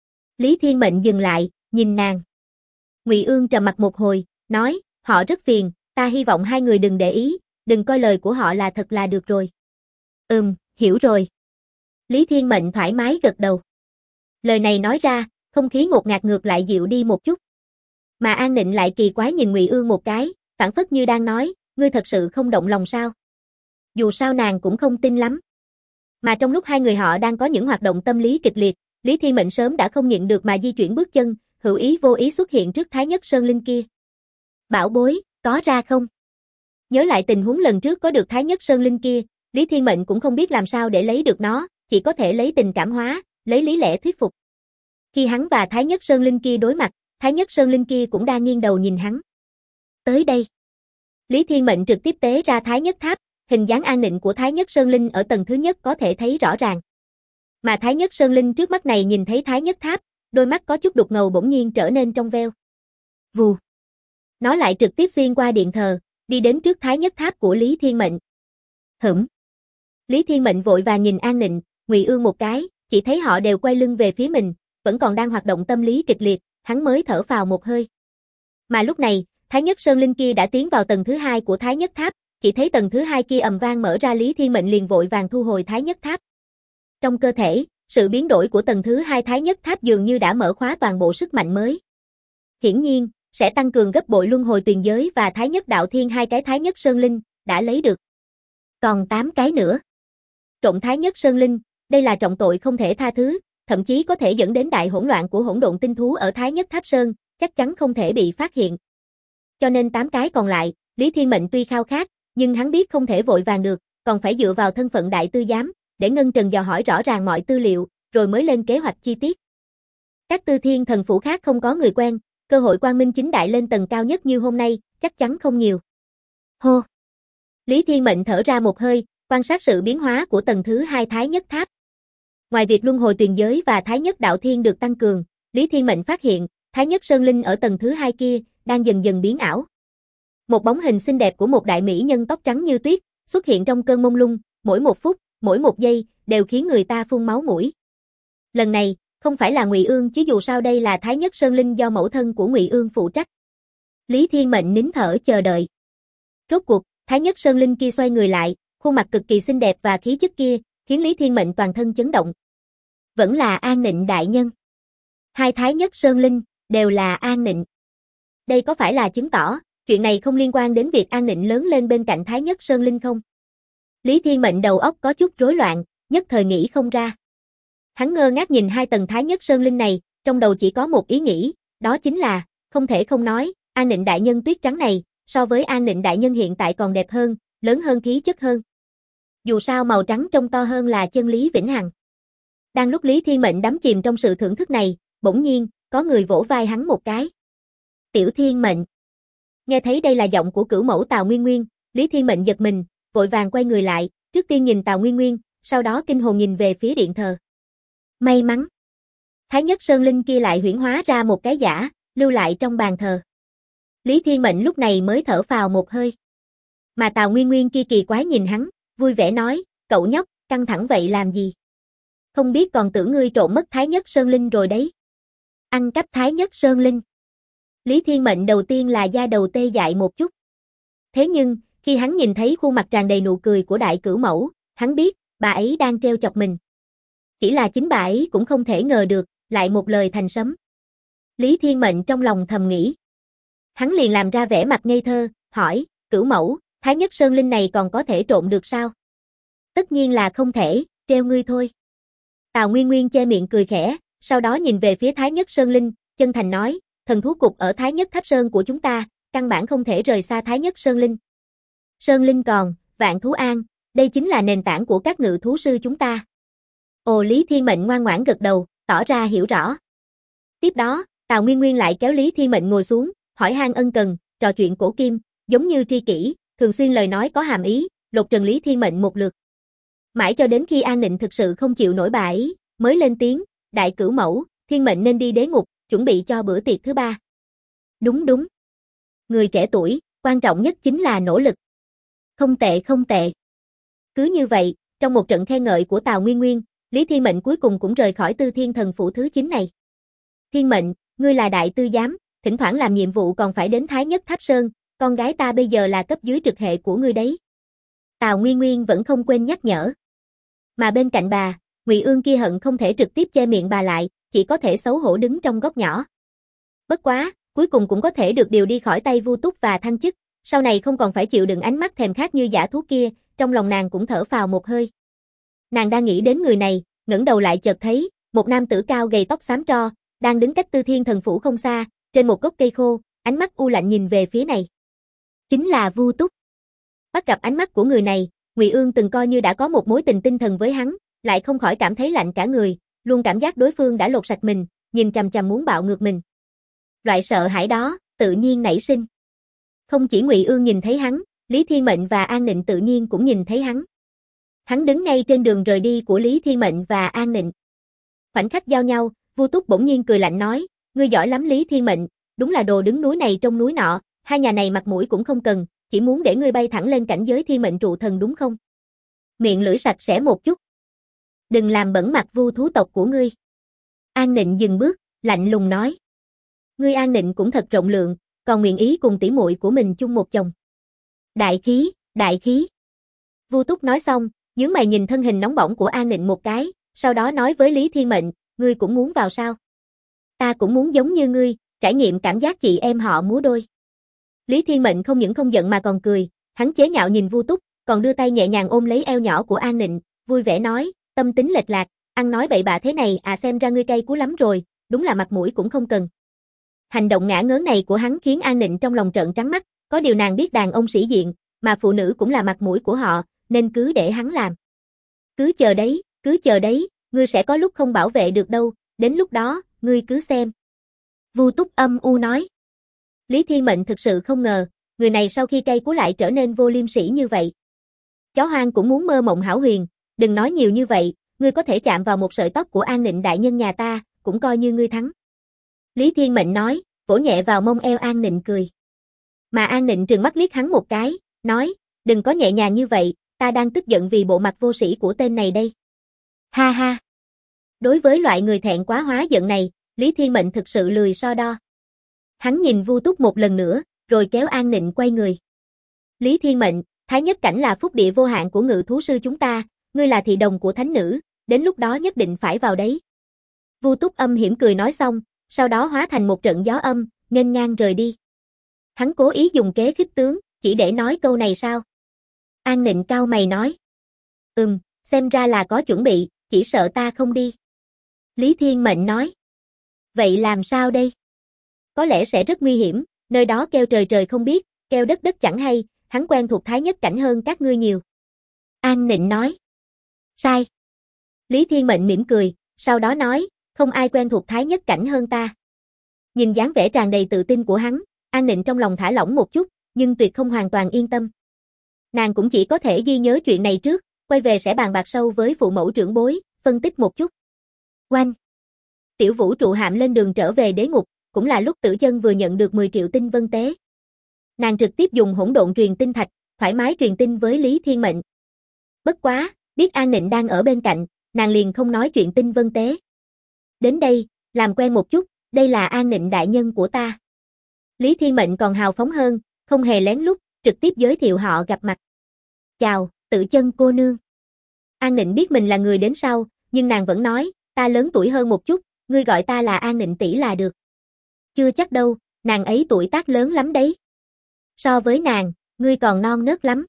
A: Lý Thiên Mệnh dừng lại, nhìn nàng. Ngụy Ương trầm mặt một hồi, nói, họ rất phiền, ta hy vọng hai người đừng để ý, đừng coi lời của họ là thật là được rồi. Hiểu rồi. Lý Thiên Mệnh thoải mái gật đầu. Lời này nói ra, không khí ngột ngạt ngược lại dịu đi một chút. Mà An Nịnh lại kỳ quái nhìn Ngụy Ương một cái, phảng phất như đang nói, ngươi thật sự không động lòng sao? Dù sao nàng cũng không tin lắm. Mà trong lúc hai người họ đang có những hoạt động tâm lý kịch liệt, Lý Thiên Mệnh sớm đã không nhịn được mà di chuyển bước chân, hữu ý vô ý xuất hiện trước Thái Nhất Sơn Linh kia. Bảo bối, có ra không? Nhớ lại tình huống lần trước có được Thái Nhất Sơn Linh kia, Lý Thiên Mệnh cũng không biết làm sao để lấy được nó, chỉ có thể lấy tình cảm hóa, lấy lý lẽ thuyết phục. Khi hắn và Thái Nhất Sơn Linh kia đối mặt, Thái Nhất Sơn Linh kia cũng đang nghiêng đầu nhìn hắn. Tới đây. Lý Thiên Mệnh trực tiếp tế ra Thái Nhất Tháp, hình dáng An Nịnh của Thái Nhất Sơn Linh ở tầng thứ nhất có thể thấy rõ ràng. Mà Thái Nhất Sơn Linh trước mắt này nhìn thấy Thái Nhất Tháp, đôi mắt có chút đục ngầu bỗng nhiên trở nên trong veo. Vù. Nó lại trực tiếp xuyên qua điện thờ, đi đến trước Thái Nhất Tháp của Lý Thiên Mệnh. Lý Thiên Mệnh vội vàng nhìn An Nịnh, Ngụy Ương một cái, chỉ thấy họ đều quay lưng về phía mình, vẫn còn đang hoạt động tâm lý kịch liệt, hắn mới thở phào một hơi. Mà lúc này, Thái Nhất Sơn Linh kia đã tiến vào tầng thứ 2 của Thái Nhất Tháp, chỉ thấy tầng thứ 2 kia ầm vang mở ra, Lý Thiên Mệnh liền vội vàng thu hồi Thái Nhất Tháp. Trong cơ thể, sự biến đổi của tầng thứ 2 Thái Nhất Tháp dường như đã mở khóa toàn bộ sức mạnh mới. Hiển nhiên, sẽ tăng cường gấp bội Luân Hồi Tuyền Giới và Thái Nhất Đạo Thiên, hai cái Thái Nhất Sơn Linh đã lấy được. Còn 8 cái nữa. Trộm Thái Nhất Sơn Linh, đây là trọng tội không thể tha thứ, thậm chí có thể dẫn đến đại hỗn loạn của hỗn độn tinh thú ở Thái Nhất Tháp Sơn, chắc chắn không thể bị phát hiện. Cho nên 8 cái còn lại, Lý Thiên Mệnh tuy khao khát, nhưng hắn biết không thể vội vàng được, còn phải dựa vào thân phận đại tư giám, để Ngân Trần dò hỏi rõ ràng mọi tư liệu, rồi mới lên kế hoạch chi tiết. Các tư thiên thần phủ khác không có người quen, cơ hội quang minh chính đại lên tầng cao nhất như hôm nay, chắc chắn không nhiều. Hô! Lý Thiên Mệnh thở ra một hơi, quan sát sự biến hóa của tầng thứ 2 Thái Nhất Tháp. Ngoài việc Luân Hồi Tuyền Giới và Thái Nhất Đạo Thiên được tăng cường, Lý Thiên Mệnh phát hiện, Thái Nhất Sơn Linh ở tầng thứ 2 kia, đang dần dần biến ảo. Một bóng hình xinh đẹp của một đại mỹ nhân tóc trắng như tuyết, xuất hiện trong cơn mông lung, mỗi một phút, mỗi một giây, đều khiến người ta phun máu mũi. Lần này, không phải là Ngụy Ương chứ dù sao đây là Thái Nhất Sơn Linh do mẫu thân của Ngụy Ương phụ trách. Lý Thiên Mệnh nín thở chờ đợi. Rốt cuộc, Thái Nhất Sơn Linh kia xoay người lại, khuôn mặt cực kỳ xinh đẹp và khí chất kia, khiến Lý Thiên Mệnh toàn thân chấn động. Vẫn là An Nịnh đại nhân. Hai Thái Nhất Sơn Linh, đều là An Nịnh. Đây có phải là chứng tỏ, chuyện này không liên quan đến việc An Nịnh lớn lên bên cạnh Thái Nhất Sơn Linh không? Lý Thiên Mệnh đầu óc có chút rối loạn, nhất thời nghĩ không ra. Hắn ngơ ngác nhìn hai tầng Thái Nhất Sơn Linh này, trong đầu chỉ có một ý nghĩ, đó chính là, không thể không nói, An Nịnh đại nhân tuyết trắng này, so với An Nịnh đại nhân hiện tại còn đẹp hơn, lớn hơn, khí chất hơn. Dù sao màu trắng trông to hơn là chân lý vĩnh hằng. Đang lúc Lý Thiên Mệnh đắm chìm trong sự thưởng thức này, bỗng nhiên, có người vỗ vai hắn một cái. Tiểu Thiên Mệnh. Nghe thấy đây là giọng của cửu mẫu Tào Nguyên Nguyên, Lý Thiên Mệnh giật mình, vội vàng quay người lại, trước tiên nhìn Tào Nguyên Nguyên, sau đó kinh hồn nhìn về phía điện thờ. May mắn. Thái Nhất Sơn Linh kia lại huyễn hóa ra một cái giả, lưu lại trong bàn thờ. Lý Thiên Mệnh lúc này mới thở phào một hơi. Mà Tào Nguyên Nguyên kia kỳ quái nhìn hắn, vui vẻ nói, cậu nhóc, căng thẳng vậy làm gì? Không biết còn tưởng ngươi trộm mất Thái Nhất Sơn Linh rồi đấy. Ăn cắp Thái Nhất Sơn Linh. Lý Thiên Mệnh đầu tiên là da đầu tê dại một chút. Thế nhưng, khi hắn nhìn thấy khuôn mặt tràn đầy nụ cười của đại cửu mẫu, hắn biết, bà ấy đang trêu chọc mình. Chỉ là chính bà ấy cũng không thể ngờ được, lại một lời thành sấm. Lý Thiên Mệnh trong lòng thầm nghĩ. Hắn liền làm ra vẻ mặt ngây thơ, hỏi, cửu mẫu, Thái Nhất Sơn Linh này còn có thể trộn được sao? Tất nhiên là không thể, treo ngươi thôi. Tào Nguyên Nguyên che miệng cười khẽ, sau đó nhìn về phía Thái Nhất Sơn Linh, chân thành nói, thần thú cục ở Thái Nhất Tháp Sơn của chúng ta, căn bản không thể rời xa Thái Nhất Sơn Linh. Sơn Linh còn, vạn thú an, đây chính là nền tảng của các ngự thú sư chúng ta. Ồ, Lý Thiên Mệnh ngoan ngoãn gật đầu, tỏ ra hiểu rõ. Tiếp đó, Tào Nguyên Nguyên lại kéo Lý Thiên Mệnh ngồi xuống, hỏi han ân cần, trò chuyện cổ kim, giống như tri kỷ, thường xuyên lời nói có hàm ý, lột trần Lý Thiên Mệnh một lượt. Mãi cho đến khi An Nịnh thực sự không chịu nổi bà ấy, mới lên tiếng, đại cửu mẫu, Thiên Mệnh nên đi đế ngục, chuẩn bị cho bữa tiệc thứ 3. Đúng đúng. Người trẻ tuổi, quan trọng nhất chính là nỗ lực. Không tệ không tệ. Cứ như vậy, trong một trận khen ngợi của Tào Nguyên Nguyên, Lý Thiên Mệnh cuối cùng cũng rời khỏi Tư Thiên Thần Phủ thứ 9 này. Thiên Mệnh, ngươi là đại tư giám, thỉnh thoảng làm nhiệm vụ còn phải đến Thái Nhất Tháp Sơn, con gái ta bây giờ là cấp dưới trực hệ của ngươi đấy. Tào Nguyên Nguyên vẫn không quên nhắc nhở. Mà bên cạnh bà, Ngụy Ương kia hận không thể trực tiếp che miệng bà lại, chỉ có thể xấu hổ đứng trong góc nhỏ. Bất quá, cuối cùng cũng có thể được điều đi khỏi tay Vu Túc và thăng chức, sau này không còn phải chịu đựng ánh mắt thèm khát như dã thú kia, trong lòng nàng cũng thở phào một hơi. Nàng đang nghĩ đến người này, ngẩng đầu lại chợt thấy, một nam tử cao gầy tóc xám tro, đang đứng cách Tư Thiên Thần Phủ không xa, trên một gốc cây khô, ánh mắt u lạnh nhìn về phía này. Chính là Vu Túc. Bắt gặp ánh mắt của người này, Ngụy Ương từng coi như đã có một mối tình tinh thần với hắn, lại không khỏi cảm thấy lạnh cả người, luôn cảm giác đối phương đã lột sạch mình, nhìn chằm chằm muốn bạo ngược mình. Loại sợ hãi đó, tự nhiên nảy sinh. Không chỉ Ngụy Ương nhìn thấy hắn, Lý Thiên Mệnh và An Nịnh tự nhiên cũng nhìn thấy hắn. Hắn đứng ngay trên đường rời đi của Lý Thiên Mệnh và An Nịnh. Khoảnh khắc giao nhau, Vu Túc bỗng nhiên cười lạnh nói, ngươi giỏi lắm Lý Thiên Mệnh, đúng là đồ đứng núi này trông núi nọ, hai nhà này mặt mũi cũng không cần, chỉ muốn để ngươi bay thẳng lên cảnh giới Thiên Mệnh trụ thần đúng không? Miệng lưỡi sạch sẽ một chút. Đừng làm bẩn mặt Vu thú tộc của ngươi. An Nịnh dừng bước, lạnh lùng nói. Ngươi An Nịnh cũng thật rộng lượng, còn nguyện ý cùng tỷ muội của mình chung một chồng. Đại khí, đại khí. Vu Túc nói xong, nhướng mày nhìn thân hình nóng bỏng của An Nịnh một cái, sau đó nói với Lý Thiên Mệnh, ngươi cũng muốn vào sao? Ta cũng muốn giống như ngươi, trải nghiệm cảm giác chị em họ múa đôi. Lý Thiên Mệnh không những không giận mà còn cười, hắn chế nhạo nhìn Vu Túc, còn đưa tay nhẹ nhàng ôm lấy eo nhỏ của An Nịnh, vui vẻ nói, tâm tính lệch lạc, ăn nói bậy bạ thế này à, xem ra ngươi cay cú lắm rồi, đúng là mặt mũi cũng không cần. Hành động ngả ngớn này của hắn khiến An Nịnh trong lòng trợn trắng mắt, có điều nàng biết đàn ông sĩ diện, mà phụ nữ cũng là mặt mũi của họ, nên cứ để hắn làm. Cứ chờ đấy, ngươi sẽ có lúc không bảo vệ được đâu, đến lúc đó, ngươi cứ xem. Vu Túc âm u nói. Lý Thiên Mệnh thực sự không ngờ, người này sau khi cay cú lại trở nên vô liêm sỉ như vậy. Chó hoang cũng muốn mơ mộng hão huyền, đừng nói nhiều như vậy, ngươi có thể chạm vào một sợi tóc của An Nịnh đại nhân nhà ta, cũng coi như ngươi thắng. Lý Thiên Mệnh nói, vỗ nhẹ vào mông eo An Nịnh cười. Mà An Nịnh trừng mắt liếc hắn một cái, nói, đừng có nhẹ nhàng như vậy, ta đang tức giận vì bộ mặt vô sĩ của tên này đây. Ha ha. Đối với loại người thẹn quá hóa giận này, Lý Thiên Mệnh thực sự lười so đo. Hắn nhìn Vu Túc một lần nữa, rồi kéo An Nịnh quay người. Lý Thiên Mệnh, Thái Nhất Cảnh là phúc địa vô hạn của Ngự thú sư chúng ta, ngươi là thị đồng của thánh nữ, đến lúc đó nhất định phải vào đấy. Vu Túc âm hiểm cười nói xong, sau đó hóa thành một trận gió âm, nghênh ngang rời đi. Hắn cố ý dùng kế khích tướng, chỉ để nói câu này sao? An Nịnh cau mày nói. Xem ra là có chuẩn bị, chỉ sợ ta không đi. Lý Thiên Mệnh nói. Vậy làm sao đây? Có lẽ sẽ rất nguy hiểm, nơi đó kêu trời trời không biết, kêu đất đất chẳng hay, hắn quen thuộc Thái Nhất Cảnh hơn các ngươi nhiều. An Nịnh nói. Sai. Lý Thiên Mệnh mỉm cười, sau đó nói, không ai quen thuộc Thái Nhất Cảnh hơn ta. Nhìn dáng vẻ tràn đầy tự tin của hắn, An Nịnh trong lòng thả lỏng một chút, nhưng tuyệt không hoàn toàn yên tâm. Nàng cũng chỉ có thể ghi nhớ chuyện này trước, quay về sẽ bàn bạc sâu với phụ mẫu trưởng bối, phân tích một chút. Oanh! Tiểu Vũ trụ hạm lên đường trở về đế ngục, cũng là lúc Tử Chân vừa nhận được 10 triệu tinh vân tế. Nàng trực tiếp dùng hỗn độn truyền tinh thạch, thoải mái truyền tinh với Lý Thiên Mệnh. Bất quá, biết An Nịnh đang ở bên cạnh, nàng liền không nói chuyện tinh vân tế. Đến đây, làm quen một chút, đây là An Nịnh đại nhân của ta. Lý Thiên Mệnh còn hào phóng hơn, không hề lén lút, trực tiếp giới thiệu họ gặp mặt. Chào, Tử Chân cô nương. An Nịnh biết mình là người đến sau, nhưng nàng vẫn nói, ta lớn tuổi hơn một chút, ngươi gọi ta là An Nịnh tỷ là được. Chưa chắc đâu, nàng ấy tuổi tác lớn lắm đấy. So với nàng, ngươi còn non nớt lắm.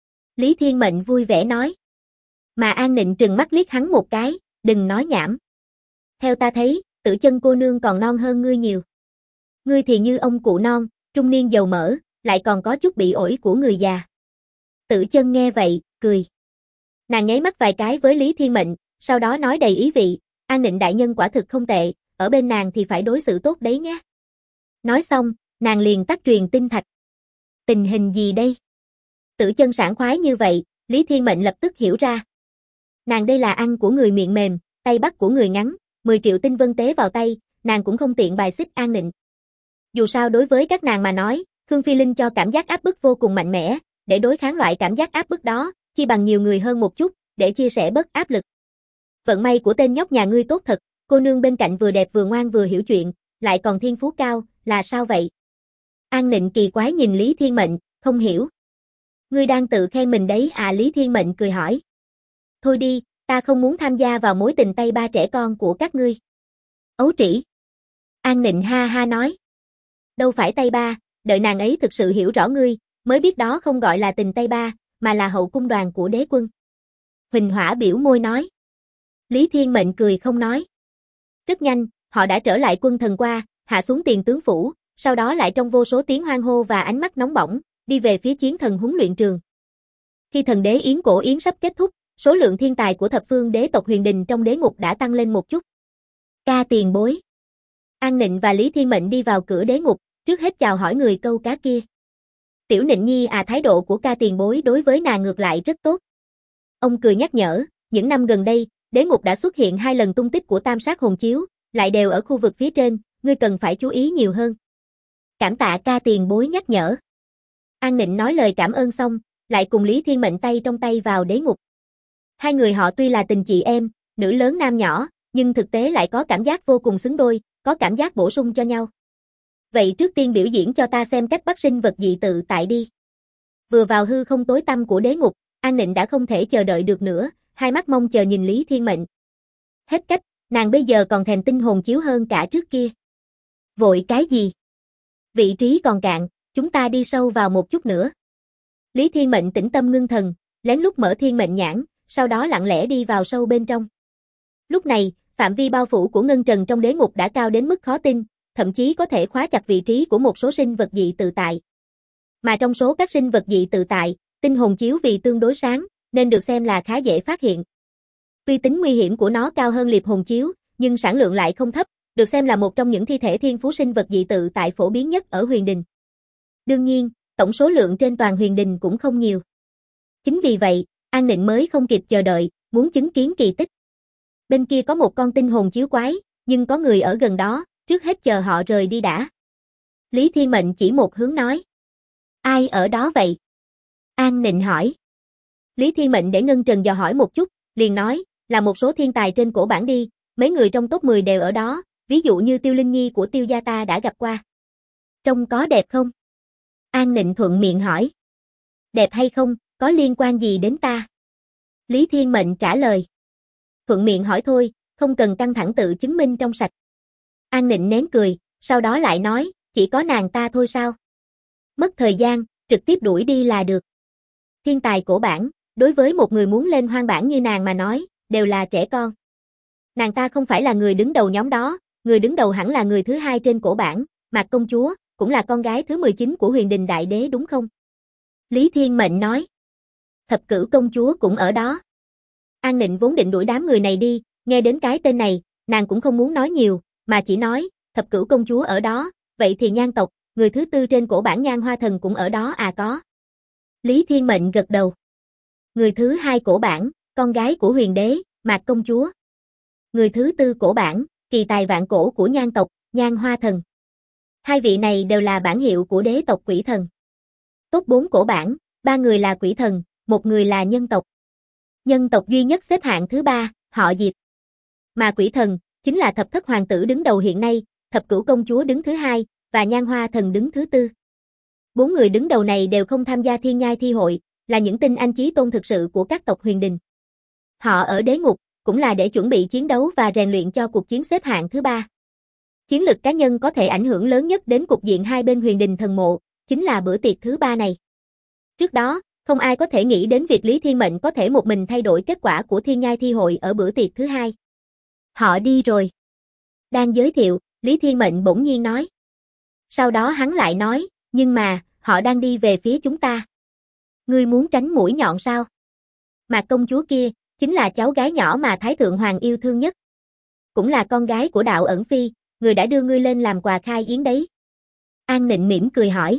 A: Lý Thiên Mệnh vui vẻ nói. Mà An Nịnh trừng mắt liếc hắn một cái, đừng nói nhảm. Theo ta thấy, Tử Chân cô nương còn non hơn ngươi nhiều. Ngươi thì như ông cụ non, trung niên dầu mỡ, lại còn có chút bị ổi của người già. Tử Chân nghe vậy, cười. Nàng nháy mắt vài cái với Lý Thiên Mệnh, sau đó nói đầy ý vị, An Nịnh đại nhân quả thực không tệ, ở bên nàng thì phải đối xử tốt đấy nhé. Nói xong, nàng liền tắt truyền tinh thạch. Tình hình gì đây? Tử Chân sảng khoái như vậy, Lý Thiên Mệnh lập tức hiểu ra. Nàng đây là ăn của người miệng mềm, tay bắt của người ngắn, 10 triệu tinh vân tế vào tay, nàng cũng không tiện bài xích An Nịnh. Dù sao đối với các nàng mà nói, Khương Phi Linh cho cảm giác áp bức vô cùng mạnh mẽ, để đối kháng loại cảm giác áp bức đó, chi bằng nhiều người hơn một chút, để chia sẻ bớt áp lực. Vận may của tên nhóc nhà ngươi tốt thật, cô nương bên cạnh vừa đẹp vừa ngoan vừa hiểu chuyện, lại còn thiên phú cao, là sao vậy? An Nịnh kỳ quái nhìn Lý Thiên Mệnh, không hiểu. Ngươi đang tự khen mình đấy à? Lý Thiên Mệnh cười hỏi. Thôi đi, ta không muốn tham gia vào mối tình tay ba trẻ con của các ngươi. Ấu trĩ. An Nịnh ha ha nói. Đâu phải tay ba, đợi nàng ấy thực sự hiểu rõ ngươi, mới biết đó không gọi là tình tay ba, mà là hậu cung đoàn của đế quân. Huỳnh Hỏa biểu môi nói. Lý Thiên Mệnh cười không nói. Rất nhanh, họ đã trở lại quân thần qua, hạ xuống tiền tướng phủ, sau đó lại trong vô số tiếng hoan hô và ánh mắt nóng bỏng, đi về phía chiến thần huấn luyện trường. Khi thần đế yến cổ yến sắp kết thúc, số lượng thiên tài của thập phương đế tộc huyền đình trong đế ngục đã tăng lên một chút. Ca tiền bối. An Nịnh và Lý Thiên Mệnh đi vào cửa đế ngục, trước hết chào hỏi người câu cá kia. Tiểu Nịnh nhi à, thái độ của ca tiền bối đối với nàng ngược lại rất tốt. Ông cười nhắc nhở, những năm gần đây, đế ngục đã xuất hiện 2 lần tung tích của tam sát hồn chiếu, lại đều ở khu vực phía trên, ngươi cần phải chú ý nhiều hơn. Cảm tạ ca tiền bối nhắc nhở. An Nịnh nói lời cảm ơn xong, lại cùng Lý Thiên Mệnh tay trong tay vào đế ngục. Hai người họ tuy là tình chị em, nữ lớn nam nhỏ, nhưng thực tế lại có cảm giác vô cùng xứng đôi, có cảm giác bổ sung cho nhau. Vậy trước tiên biểu diễn cho ta xem cách bắt sinh vật dị tự tại đi. Vừa vào hư không tối tăm của đế ngục, An Nịnh đã không thể chờ đợi được nữa, hai mắt mong chờ nhìn Lý Thiên Mệnh. Hết cách, nàng bây giờ còn thèm tinh hồn chiếu hơn cả trước kia. Vội cái gì? Vị trí còn cạn, chúng ta đi sâu vào một chút nữa. Lý Thiên Mệnh tĩnh tâm ngưng thần, lén lút mở thiên mệnh nhãn, sau đó lặng lẽ đi vào sâu bên trong. Lúc này, phạm vi bao phủ của ngân trần trong đế ngục đã cao đến mức khó tin, thậm chí có thể khóa chặt vị trí của một số sinh vật dị tự tại. Mà trong số các sinh vật dị tự tại, tinh hồn chiếu vì tương đối sáng, nên được xem là khá dễ phát hiện. Tuy tính nguy hiểm của nó cao hơn liệp hồn chiếu, nhưng sản lượng lại không thấp, được xem là một trong những thi thể thiên phú sinh vật dị tự tại phổ biến nhất ở huyền đình. Đương nhiên, tổng số lượng trên toàn huyền đình cũng không nhiều. Chính vì vậy, An Nịnh mới không kịp chờ đợi, muốn chứng kiến kỳ tích. Bên kia có một con tinh hồn chiếu quái, nhưng có người ở gần đó, trước hết chờ họ rời đi đã. Lý Thiên Mệnh chỉ một hướng nói. Ai ở đó vậy? An Nịnh hỏi. Lý Thiên Mệnh để Ngân Trần dò hỏi một chút, liền nói, là một số thiên tài trên cổ bảng đi, mấy người trong top 10 đều ở đó, ví dụ như Tiêu Linh Nhi của Tiêu gia ta đã gặp qua. Trông có đẹp không? An Nịnh thuận miệng hỏi. Đẹp hay không, có liên quan gì đến ta? Lý Thiên Mệnh trả lời. Thuận miệng hỏi thôi, không cần căng thẳng tự chứng minh trong sạch. An Nịnh nén cười, sau đó lại nói, chỉ có nàng ta thôi sao? Mất thời gian, trực tiếp đuổi đi là được. Thiên tài cổ bảng, đối với một người muốn lên hoang bảng như nàng mà nói, đều là trẻ con. Nàng ta không phải là người đứng đầu nhóm đó, người đứng đầu hẳn là người thứ hai trên cổ bảng, Mạc công chúa, cũng là con gái thứ 19 của Huyền Đình Đại Đế đúng không? Lý Thiên Mệnh nói. Thập Cửu công chúa cũng ở đó. An Nịnh vốn định đuổi đám người này đi, nghe đến cái tên này, nàng cũng không muốn nói nhiều, mà chỉ nói, Thập Cửu công chúa ở đó, vậy thì Nhan tộc, người thứ tư trên cổ bảng Nhan Hoa Thần cũng ở đó à có. Lý Thiên Mệnh gật đầu. Người thứ hai cổ bảng, con gái của Huyền Đế, Mạc công chúa. Người thứ tư cổ bảng, kỳ tài vạn cổ của Nhan tộc, Nhan Hoa Thần. Hai vị này đều là bản hiệu của đế tộc quỷ thần. Top 4 cổ bảng, ba người là quỷ thần, một người là nhân tộc. Nhân tộc duy nhất xếp hạng thứ ba, họ Diệp. Mà quỷ thần, chính là thập thất hoàng tử đứng đầu hiện nay, Thập Cửu công chúa đứng thứ hai, và Nhan Hoa Thần đứng thứ tư. Bốn người đứng đầu này đều không tham gia thiên nhai thi hội, là những tinh anh chí tôn thực sự của các tộc huyền đình. Họ ở đế ngục, cũng là để chuẩn bị chiến đấu và rèn luyện cho cuộc chiến xếp hạng thứ ba. Chiến lực cá nhân có thể ảnh hưởng lớn nhất đến cục diện hai bên huyền đình thần mộ, chính là bữa tiệc thứ ba này. Trước đó, không ai có thể nghĩ đến việc Lý Thiên Mệnh có thể một mình thay đổi kết quả của thiên nhai thi hội ở bữa tiệc thứ hai. Họ đi rồi. Đang giới thiệu, Lý Thiên Mệnh bỗng nhiên nói. Sau đó hắn lại nói, nhưng mà, họ đang đi về phía chúng ta. Ngươi muốn tránh mũi nhọn sao? Mạc công chúa kia, chính là cháu gái nhỏ mà Thái Thượng Hoàng yêu thương nhất. Cũng là con gái của Đạo Ẩn Phi, người đã đưa ngươi lên làm quà khai yến đấy. An Nịnh mỉm cười hỏi.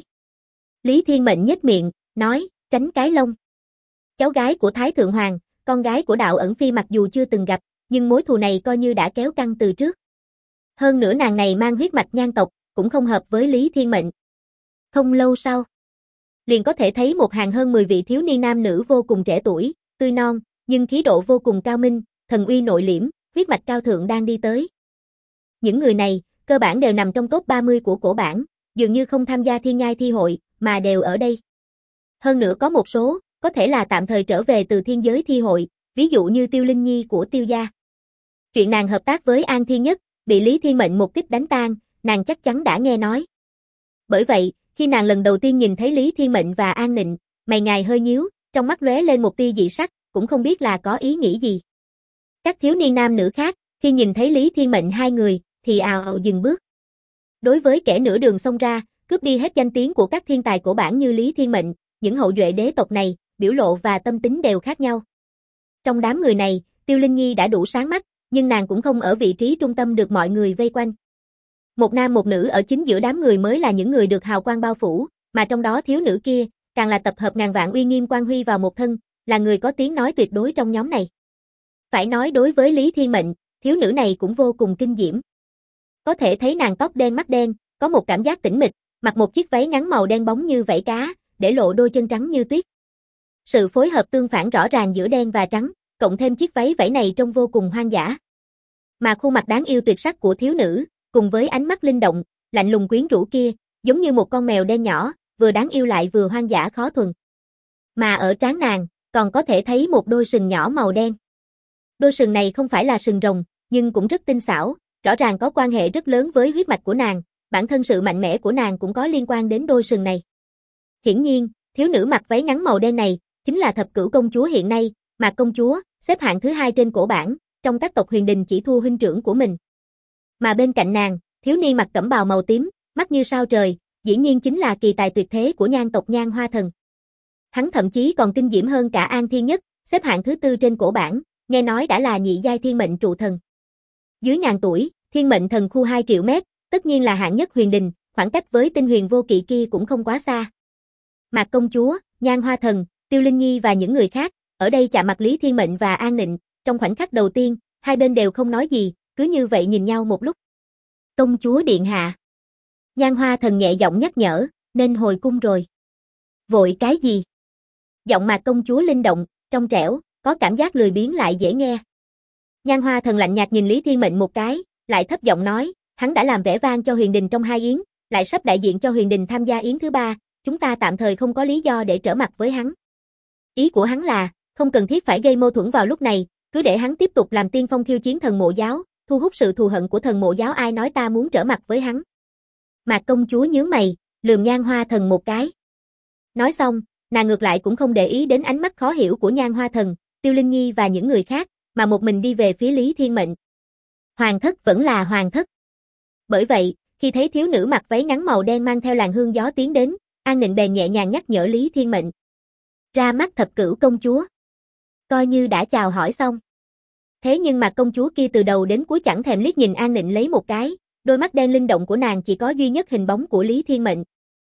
A: Lý Thiên Mệnh nhếch miệng, nói, tránh cái lông. Cháu gái của Thái Thượng Hoàng, con gái của Đạo Ẩn Phi mặc dù chưa từng gặp, nhưng mối thù này coi như đã kéo căng từ trước. Hơn nữa nàng này mang huyết mạch Nhan tộc, cũng không hợp với Lý Thiên Mệnh. Không lâu sau, liền có thể thấy một hàng hơn 10 vị thiếu niên nam nữ vô cùng trẻ tuổi, tươi non, nhưng khí độ vô cùng cao minh, thần uy nội liễm, huyết mạch cao thượng đang đi tới. Những người này, cơ bản đều nằm trong top 30 của cổ bảng, dường như không tham gia thiên nhai thi hội, mà đều ở đây. Hơn nữa có một số, có thể là tạm thời trở về từ thiên giới thi hội, ví dụ như Tiêu Linh Nhi của Tiêu gia. Chuyện nàng hợp tác với An Thiên Nhất, bị Lý Thiên Mệnh một kích đánh tan, nàng chắc chắn đã nghe nói. Bởi vậy, khi nàng lần đầu tiên nhìn thấy Lý Thiên Mệnh và An Nịnh, mày ngài hơi nhíu, trong mắt lóe lên một tia dị sắc, cũng không biết là có ý nghĩ gì. Các thiếu niên nam nữ khác, khi nhìn thấy Lý Thiên Mệnh hai người, thì ào ào dừng bước. Đối với kẻ nửa đường xông ra, cướp đi hết danh tiếng của các thiên tài cổ bảng như Lý Thiên Mệnh, những hậu duệ đế tộc này, biểu lộ và tâm tính đều khác nhau. Trong đám người này, Tiêu Linh Nhi đã đủ sáng mắt, nhưng nàng cũng không ở vị trí trung tâm được mọi người vây quanh. Một nam một nữ ở chính giữa đám người mới là những người được hào quang bao phủ, mà trong đó thiếu nữ kia, càng là tập hợp ngàn vạn uy nghiêm quang huy vào một thân, là người có tiếng nói tuyệt đối trong nhóm này. Phải nói đối với Lý Thiên Mệnh, thiếu nữ này cũng vô cùng kinh diễm. Có thể thấy nàng tóc đen mắt đen, có một cảm giác tĩnh mịch, mặc một chiếc váy ngắn màu đen bóng như vảy cá, để lộ đôi chân trắng như tuyết. Sự phối hợp tương phản rõ ràng giữa đen và trắng, cộng thêm chiếc váy vảy này trông vô cùng hoang dã. Mà khuôn mặt đáng yêu tuyệt sắc của thiếu nữ, cùng với ánh mắt linh động, lạnh lùng quyến rũ kia, giống như một con mèo đen nhỏ, vừa đáng yêu lại vừa hoang dã khó thuần. Mà ở trán nàng, còn có thể thấy một đôi sừng nhỏ màu đen. Đôi sừng này không phải là sừng rồng, nhưng cũng rất tinh xảo, rõ ràng có quan hệ rất lớn với huyết mạch của nàng, bản thân sự mạnh mẽ của nàng cũng có liên quan đến đôi sừng này. Hiển nhiên, thiếu nữ mặc váy ngắn màu đen này, chính là thập cửu công chúa hiện nay, mà công chúa, xếp hạng thứ 2 trên cổ bảng, trong các tộc huyền đình chỉ thua huynh trưởng của mình. Mà bên cạnh nàng, thiếu niên mặc cẩm bào màu tím, mắt như sao trời, dĩ nhiên chính là kỳ tài tuyệt thế của Nhan tộc Nhan Hoa Thần. Hắn thậm chí còn tinh diễm hơn cả An Thiên Nhất, xếp hạng thứ 4 trên cổ bảng, nghe nói đã là nhị giai thiên mệnh trụ thần. Dưới ngàn tuổi, thiên mệnh thần khu 2 triệu mét, tất nhiên là hạng nhất huyền đình, khoảng cách với tinh huyền vô kỵ kia cũng không quá xa. Mạc công chúa, Nhan Hoa Thần, Tiêu Linh Nhi và những người khác, ở đây chạm mặt Lý Thiên Mệnh và An Nịnh, trong khoảnh khắc đầu tiên, hai bên đều không nói gì, cứ như vậy nhìn nhau một lúc. Công chúa điện hạ. Nhan Hoa Thần nhẹ giọng nhắc nhở, nên hồi cung rồi. Vội cái gì? Giọng Mạc công chúa linh động, trong trẻo, có cảm giác lười biếng lại dễ nghe. Nhan Hoa Thần lạnh nhạt nhìn Lý Thiên Mệnh một cái, lại thấp giọng nói, hắn đã làm vẻ vang cho huyền đình trong 2 yến, lại sắp đại diện cho huyền đình tham gia yến thứ 3, chúng ta tạm thời không có lý do để trở mặt với hắn. Ý của hắn là, không cần thiết phải gây mâu thuẫn vào lúc này, cứ để hắn tiếp tục làm tiên phong khiêu chiến thần mộ giáo, thu hút sự thù hận của thần mộ giáo, ai nói ta muốn trở mặt với hắn. Mạc công chúa nhướng mày, lườm Nhan Hoa Thần một cái. Nói xong, nàng ngược lại cũng không để ý đến ánh mắt khó hiểu của Nhan Hoa Thần, Tiêu Linh Nhi và những người khác, mà một mình đi về phía Lý Thiên Mệnh. Hoàng thất vẫn là hoàng thất. Bởi vậy, khi thấy thiếu nữ mặc váy ngắn màu đen mang theo làn hương gió tiến đến, An Nịnh bèn nhẹ nhàng nhắc nhở Lý Thiên Mệnh. Ra mắt thập cửu công chúa. Coi như đã chào hỏi xong. Thế nhưng mà công chúa kia từ đầu đến cuối chẳng thèm liếc nhìn An Nịnh lấy một cái, đôi mắt đen linh động của nàng chỉ có duy nhất hình bóng của Lý Thiên Mệnh.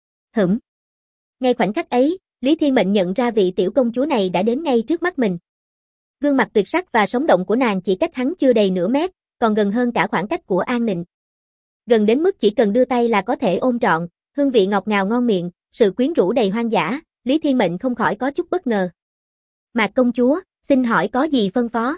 A: Ngay khoảnh khắc ấy, Lý Thiên Mệnh nhận ra vị tiểu công chúa này đã đến ngay trước mắt mình. Gương mặt tuyệt sắc và sống động của nàng chỉ cách hắn chưa đầy nửa mét, còn gần hơn cả khoảng cách của An Nịnh. Gần đến mức chỉ cần đưa tay là có thể ôm trọn, hương vị ngọt ngào ngon miệng, sự quyến rũ đầy hoang dã, Lý Thiên Mệnh không khỏi có chút bất ngờ. Mạc công chúa, xin hỏi có gì phân phó?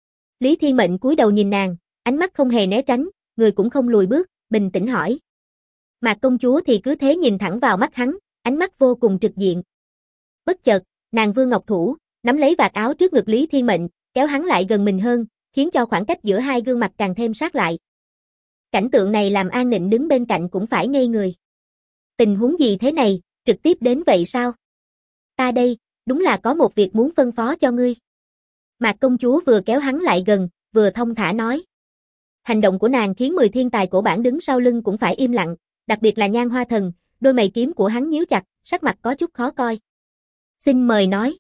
A: Lý Thiên Mệnh cúi đầu nhìn nàng, ánh mắt không hề né tránh, người cũng không lùi bước, bình tĩnh hỏi. Mạc công chúa thì cứ thế nhìn thẳng vào mắt hắn, ánh mắt vô cùng trực diện. Bất chợt, nàng vươn ngọc thủ, nắm lấy vạt áo trước ngực Lý Thiên Mệnh, kéo hắn lại gần mình hơn, khiến cho khoảng cách giữa hai gương mặt càng thêm sát lại. Cảnh tượng này làm An Nịnh đứng bên cạnh cũng phải ngây người. Tình huống gì thế này, trực tiếp đến vậy sao? Ta đây, đúng là có một việc muốn phân phó cho ngươi. Mạc công chúa vừa kéo hắn lại gần, vừa thông thả nói. Hành động của nàng khiến 10 thiên tài cổ bản đứng sau lưng cũng phải im lặng, đặc biệt là Nhan Hoa Thần, đôi mày kiếm của hắn nhíu chặt, sắc mặt có chút khó coi. Xin mời nói.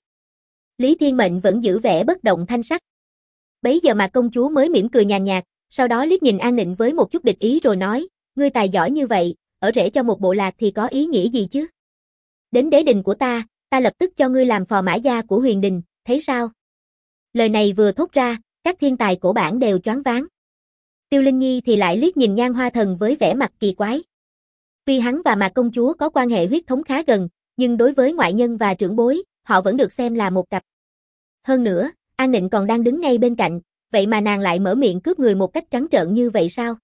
A: Lý Thiên Mệnh vẫn giữ vẻ bất động thanh sắc. Bấy giờ mà công chúa mới mỉm cười nhàn nhạt, sau đó liếc nhìn An Nịnh với một chút địch ý rồi nói, ngươi tài giỏi như vậy, ở rể cho một bộ lạc thì có ý nghĩa gì chứ? Đến đế đình của ta lập tức cho ngươi làm phò mã gia của huyền đình, thấy sao? Lời này vừa thốt ra, các thiên tài cổ bản đều choáng váng. Tiêu Linh Nhi thì lại liếc nhìn Nhan Hoa Thần với vẻ mặt kỳ quái. Tuy hắn và Mạc công chúa có quan hệ huyết thống khá gần, nhưng đối với ngoại nhân và trưởng bối, họ vẫn được xem là một cặp. Hơn nữa, An Nịnh còn đang đứng ngay bên cạnh, vậy mà nàng lại mở miệng cướp người một cách trắng trợn như vậy sao?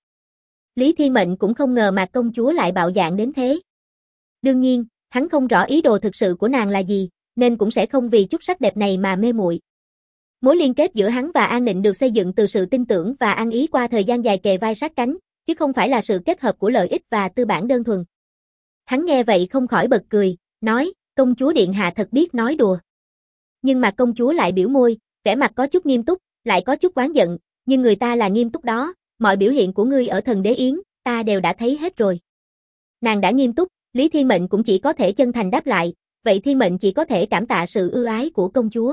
A: Lý Thiên Mệnh cũng không ngờ Mạc công chúa lại bạo dạn đến thế. Đương nhiên, hắn không rõ ý đồ thực sự của nàng là gì, nên cũng sẽ không vì chút sắc đẹp này mà mê muội. Mối liên kết giữa hắn và An Nịnh được xây dựng từ sự tin tưởng và ăn ý qua thời gian dài kề vai sát cánh, chứ không phải là sự kết hợp của lợi ích và tư bản đơn thuần. Hắn nghe vậy không khỏi bật cười, nói, công chúa điện hạ thật biết nói đùa. Nhưng mà công chúa lại biểu môi, vẻ mặt có chút nghiêm túc, lại có chút oán giận, nhưng người ta là nghiêm túc đó, mọi biểu hiện của ngươi ở thần đế yến, ta đều đã thấy hết rồi. Nàng đã nghiêm túc, Lý Thiên Mệnh cũng chỉ có thể chân thành đáp lại, vậy Thiên Mệnh chỉ có thể cảm tạ sự ưu ái của công chúa.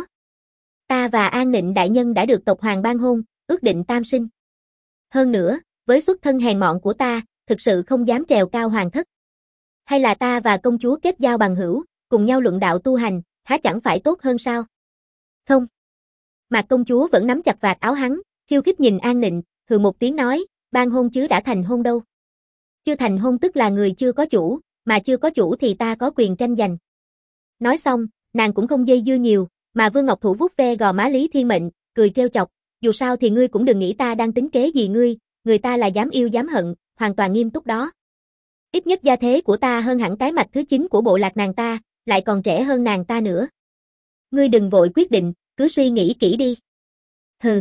A: Ta và An Nịnh đại nhân đã được tộc hoàng ban hôn, ước định tam sinh. Hơn nữa, với xuất thân hèn mọn của ta, thực sự không dám trèo cao hoàng thất. Hay là ta và công chúa kết giao bằng hữu, cùng nhau luận đạo tu hành, há chẳng phải tốt hơn sao? Không. Mạc công chúa vẫn nắm chặt vạt áo hắn, khiêu khích nhìn An Nịnh, hừ một tiếng nói, ban hôn chứ đã thành hôn đâu. Chưa thành hôn tức là người chưa có chủ, mà chưa có chủ thì ta có quyền tranh giành. Nói xong, nàng cũng không dây dưa nhiều, mà Vương Ngọc Thủ vuốt ve gò má Lý Thiên Mệnh, cười trêu chọc, dù sao thì ngươi cũng đừng nghĩ ta đang tính kế gì ngươi, người ta là dám yêu dám hận, hoàn toàn nghiêm túc đó. Ít nhất gia thế của ta hơn hẳn cái mạch thứ 9 của bộ lạc nàng ta, lại còn trẻ hơn nàng ta nữa. Ngươi đừng vội quyết định, cứ suy nghĩ kỹ đi. Hừ.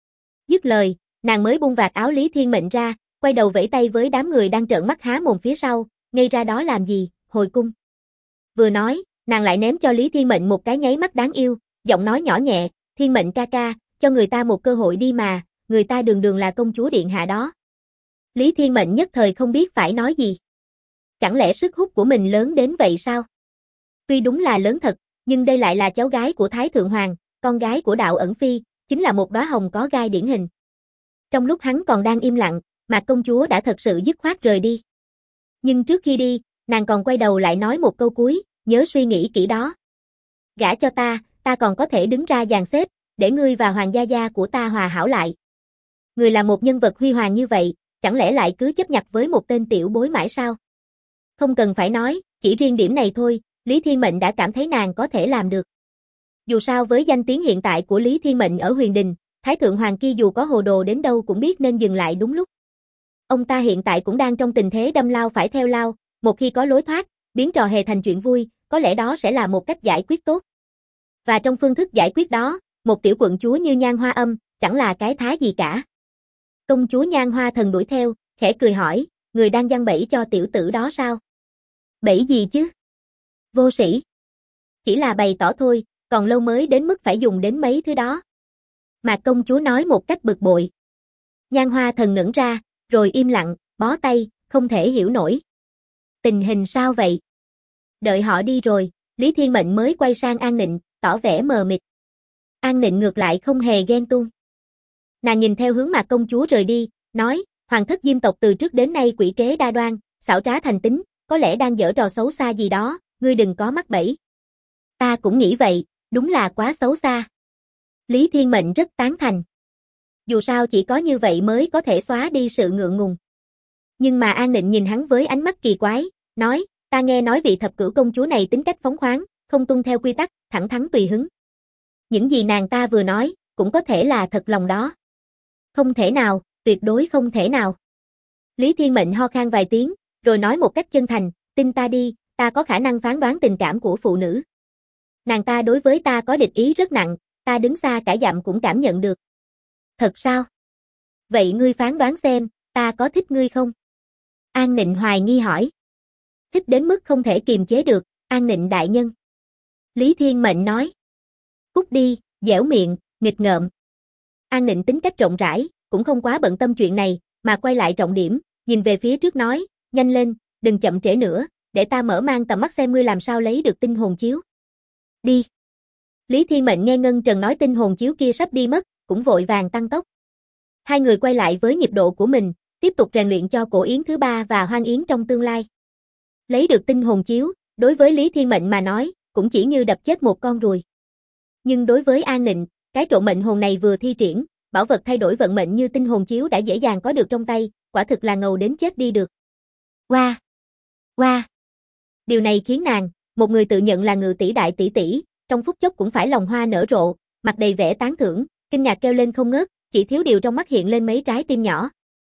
A: Dứt lời, nàng mới buông vạt áo Lý Thiên Mệnh ra, quay đầu vẫy tay với đám người đang trợn mắt há mồm phía sau, ngây ra đó làm gì, hồi cung. Vừa nói, nàng lại ném cho Lý Thiên Mệnh một cái nháy mắt đáng yêu, giọng nói nhỏ nhẹ, Thiên Mệnh ca ca, cho người ta một cơ hội đi mà, người ta đường đường là công chúa điện hạ đó. Lý Thiên Mệnh nhất thời không biết phải nói gì. Chẳng lẽ sức hút của mình lớn đến vậy sao? Tuy đúng là lớn thật, nhưng đây lại là cháu gái của Thái Thượng Hoàng, con gái của Đạo Ẩn Phi, chính là một đóa hồng có gai điển hình. Trong lúc hắn còn đang im lặng, Mạc công chúa đã thật sự dứt khoát rời đi. Nhưng trước khi đi, nàng còn quay đầu lại nói một câu cuối, nhớ suy nghĩ kỹ đó. Gả cho ta còn có thể đứng ra dàn xếp, để ngươi và hoàng gia gia của ta hòa hảo lại. Người là một nhân vật huy hoàng như vậy, chẳng lẽ lại cứ chấp nhặt với một tên tiểu bối mãi sao? Không cần phải nói, chỉ riêng điểm này thôi, Lý Thiên Mệnh đã cảm thấy nàng có thể làm được. Dù sao với danh tiếng hiện tại của Lý Thiên Mệnh ở Huyền Đình, Thái Thượng Hoàng kia dù có hồ đồ đến đâu cũng biết nên dừng lại đúng lúc. Ông ta hiện tại cũng đang trong tình thế đâm lao phải theo lao, một khi có lối thoát, biến trò hề thành chuyện vui, có lẽ đó sẽ là một cách giải quyết tốt. Và trong phương thức giải quyết đó, một tiểu quận chúa như Nhan Hoa Âm, chẳng là cái thá gì cả. Công chúa Nhan Hoa Thần đuổi theo, khẽ cười hỏi, người đang giăng bẫy cho tiểu tử đó sao? Bẫy gì chứ? Vô sĩ. Chỉ là bày tỏ thôi, còn lâu mới đến mức phải dùng đến mấy thứ đó. Mà công chúa nói một cách bực bội. Nhan Hoa Thần ngẩn ra, rồi im lặng, bó tay, không thể hiểu nổi. Tình hình sao vậy? Đợi họ đi rồi, Lý Thiên Mệnh mới quay sang An Nịnh, tỏ vẻ mờ mịt. An Nịnh ngược lại không hề ghen tuông. Nàng nhìn theo hướng Mạc công chúa rời đi, nói, hoàng thất Diêm tộc từ trước đến nay quỷ kế đa đoan, xảo trá thành tính, có lẽ đang giở trò xấu xa gì đó, ngươi đừng có mắc bẫy. Ta cũng nghĩ vậy, đúng là quá xấu xa. Lý Thiên Mệnh rất tán thành. Dù sao chỉ có như vậy mới có thể xóa đi sự ngượng ngùng. Nhưng mà An Nịnh nhìn hắn với ánh mắt kỳ quái, nói, ta nghe nói vị thập cửu công chúa này tính cách phóng khoáng, không tuân theo quy tắc, thẳng thắn tùy hứng. Những gì nàng ta vừa nói, cũng có thể là thật lòng đó. Không thể nào, tuyệt đối không thể nào. Lý Thiên Mệnh ho khan vài tiếng, rồi nói một cách chân thành, tin ta đi, ta có khả năng phán đoán tình cảm của phụ nữ. Nàng ta đối với ta có địch ý rất nặng, ta đứng xa cả dặm cũng cảm nhận được. Thật sao? Vậy ngươi phán đoán xem, ta có thích ngươi không? An Nịnh hoài nghi hỏi. Thích đến mức không thể kiềm chế được, An Nịnh đại nhân. Lý Thiên Mệnh nói. Cút đi, dẻo miệng, nghịch ngợm. An Nịnh tính cách rộng rãi, cũng không quá bận tâm chuyện này, mà quay lại trọng điểm, nhìn về phía trước nói, nhanh lên, đừng chậm trễ nữa, để ta mở mang tầm mắt xem ngươi làm sao lấy được tinh hồn chiếu. Đi. Lý Thiên Mệnh nghe Ngân Trần nói tinh hồn chiếu kia sắp đi mất, cũng vội vàng tăng tốc. Hai người quay lại với nhịp độ của mình, tiếp tục rèn luyện cho cổ yến thứ 3 và hoang yến trong tương lai. Lấy được tinh hồn chiếu, đối với Lý Thiên Mệnh mà nói, cũng chỉ như đập chết một con ruồi. Nhưng đối với An Nịnh, cái trộm mệnh hồn này vừa thi triển, bảo vật thay đổi vận mệnh như tinh hồn chiếu đã dễ dàng có được trong tay, quả thực là ngầu đến chết đi được. Wow! Wow! Điều này khiến nàng, một người tự nhận là ngự tỷ đại tỷ tỷ, trong phút chốc cũng phải lòng hoa nở rộ, mặt đầy vẻ tán thưởng, kinh ngạc kêu lên không ngớt, chỉ thiếu điều trong mắt hiện lên mấy trái tim nhỏ.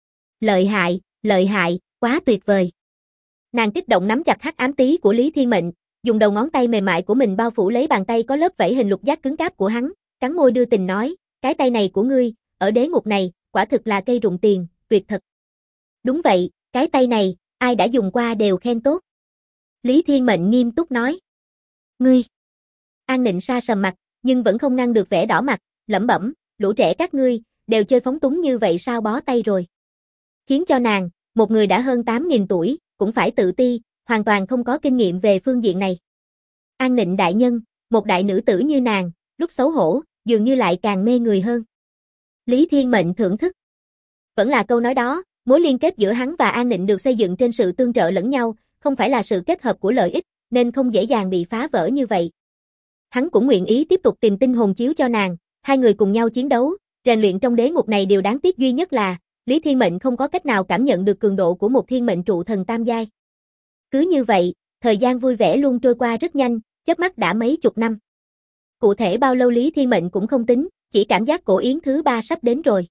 A: Lợi hại, quá tuyệt vời. Nàng kích động nắm chặt hắc ám tí của Lý Thiên Mệnh, dùng đầu ngón tay mềm mại của mình bao phủ lấy bàn tay có lớp vảy hình lục giác cứng cáp của hắn, cắn môi đưa tình nói, cái tay này của ngươi, ở đế ngục này, quả thực là cây rụng tiền, tuyệt thật. Đúng vậy, cái tay này, ai đã dùng qua đều khen tốt. Lý Thiên Mệnh nghiêm túc nói. Ngươi. An Nịnh sa sầm mặt, nhưng vẫn không ngăn được vẻ đỏ mặt, lẩm bẩm, lũ trẻ các ngươi, đều chơi phóng túng như vậy sao bó tay rồi. Khiến cho nàng, một người đã hơn 8.000 tuổi, cũng phải tự ti, hoàn toàn không có kinh nghiệm về phương diện này. An Nịnh đại nhân, một đại nữ tử như nàng, lúc xấu hổ, dường như lại càng mê người hơn. Lý Thiên Mệnh thưởng thức. Vẫn là câu nói đó, mối liên kết giữa hắn và An Nịnh được xây dựng trên sự tương trợ lẫn nhau, không phải là sự kết hợp của lợi ích, nên không dễ dàng bị phá vỡ như vậy. Hắn cũng nguyện ý tiếp tục tìm tinh hồn chiếu cho nàng, hai người cùng nhau chiến đấu, rèn luyện trong đế ngục này. Điều đáng tiếc duy nhất là, Lý Thiên Mệnh không có cách nào cảm nhận được cường độ của một thiên mệnh trụ thần tam giai. Cứ như vậy, thời gian vui vẻ luôn trôi qua rất nhanh, chớp mắt đã mấy chục năm. Cụ thể bao lâu Lý Thiên Mệnh cũng không tính, chỉ cảm giác cổ yến thứ 3 sắp đến rồi.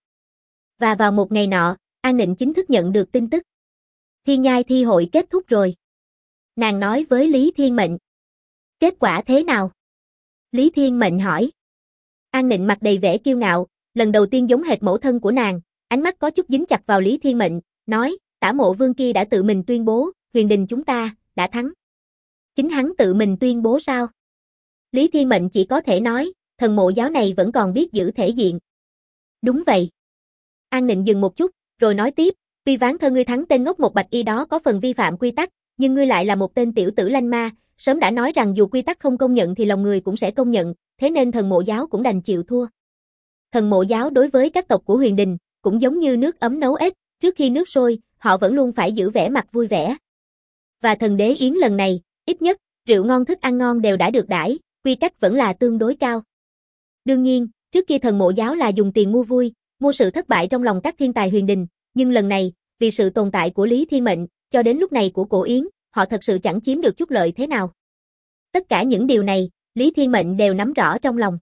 A: Và vào một ngày nọ, An Nịnh chính thức nhận được tin tức. Thiên nhai thi hội kết thúc rồi. Nàng nói với Lý Thiên Mệnh. Kết quả thế nào? Lý Thiên Mệnh hỏi. An Nịnh mặt đầy vẻ kiêu ngạo, lần đầu tiên giống hệt mẫu thân của nàng, ánh mắt có chút dính chặt vào Lý Thiên Mệnh, nói, Tả Mộ Vương kia đã tự mình tuyên bố, Huyền Đình chúng ta, đã thắng. Chính hắn tự mình tuyên bố sao? Lý Thiên Mệnh chỉ có thể nói, thần mộ giáo này vẫn còn biết giữ thể diện. Đúng vậy. An Nịnh dừng một chút, rồi nói tiếp, tuy Ván Thơ ngươi thắng tên ngốc một bạch y đó có phần vi phạm quy tắc, nhưng ngươi lại là một tên tiểu tử lanh ma, sớm đã nói rằng dù quy tắc không công nhận thì lòng người cũng sẽ công nhận, thế nên thần mộ giáo cũng đành chịu thua. Thần mộ giáo đối với các tộc của Huyền Đình, cũng giống như nước ấm nấu ếch, trước khi nước sôi, họ vẫn luôn phải giữ vẻ mặt vui vẻ. Và thần đế yến lần này, ít nhất, rượu ngon thức ăn ngon đều đã được đãi, quy cách vẫn là tương đối cao. Đương nhiên, trước kia thần mộ giáo là dùng tiền mua vui, mua sự thất bại trong lòng các thiên tài Huyền Đình, nhưng lần này, vì sự tồn tại của Lý Thiên Mệnh, cho đến lúc này của cổ yến, họ thật sự chẳng chiếm được chút lợi thế nào. Tất cả những điều này, Lý Thiên Mệnh đều nắm rõ trong lòng.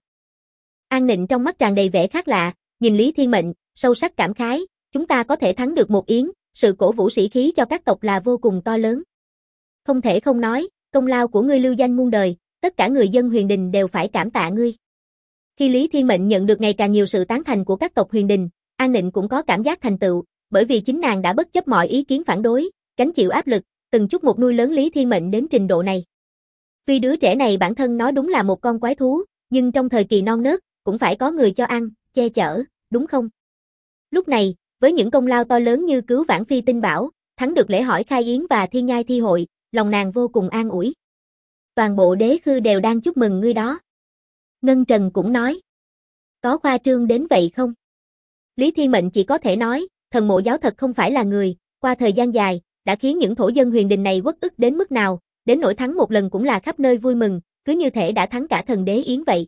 A: An Nịnh trong mắt tràn đầy vẻ khác lạ, nhìn Lý Thiên Mệnh, sâu sắc cảm khái, chúng ta có thể thắng được một yến, sự cổ vũ sĩ khí cho các tộc là vô cùng to lớn. Không thể không nói, công lao của ngươi lưu danh muôn đời, tất cả người dân Huyền Đình đều phải cảm tạ ngươi. Khi Lý Thiên Mệnh nhận được ngày càng nhiều sự tán thành của các tộc Huyền Đình, An Nịnh cũng có cảm giác thành tựu, bởi vì chính nàng đã bất chấp mọi ý kiến phản đối, gánh chịu áp lực, từng chút một nuôi lớn Lý Thiên Mệnh đến trình độ này. Tuy đứa trẻ này bản thân nó đúng là một con quái thú, nhưng trong thời kỳ non nớt, cũng phải có người cho ăn, che chở, đúng không? Lúc này, với những công lao to lớn như cứu vãn phi tinh bảo, thắng được lễ hỏi khai yến và thiên nhai thi hội, lòng nàng vô cùng an ủi. Toàn bộ đế khư đều đang chúc mừng ngươi đó. Ngân Trần cũng nói. Có khoa trương đến vậy không? Lý Thiên Mệnh chỉ có thể nói, thần mộ giáo thật không phải là người, qua thời gian dài, đã khiến những thổ dân Huyền Đình này uất ức đến mức nào, đến nỗi thắng một lần cũng là khắp nơi vui mừng, cứ như thể đã thắng cả thần đế yến vậy.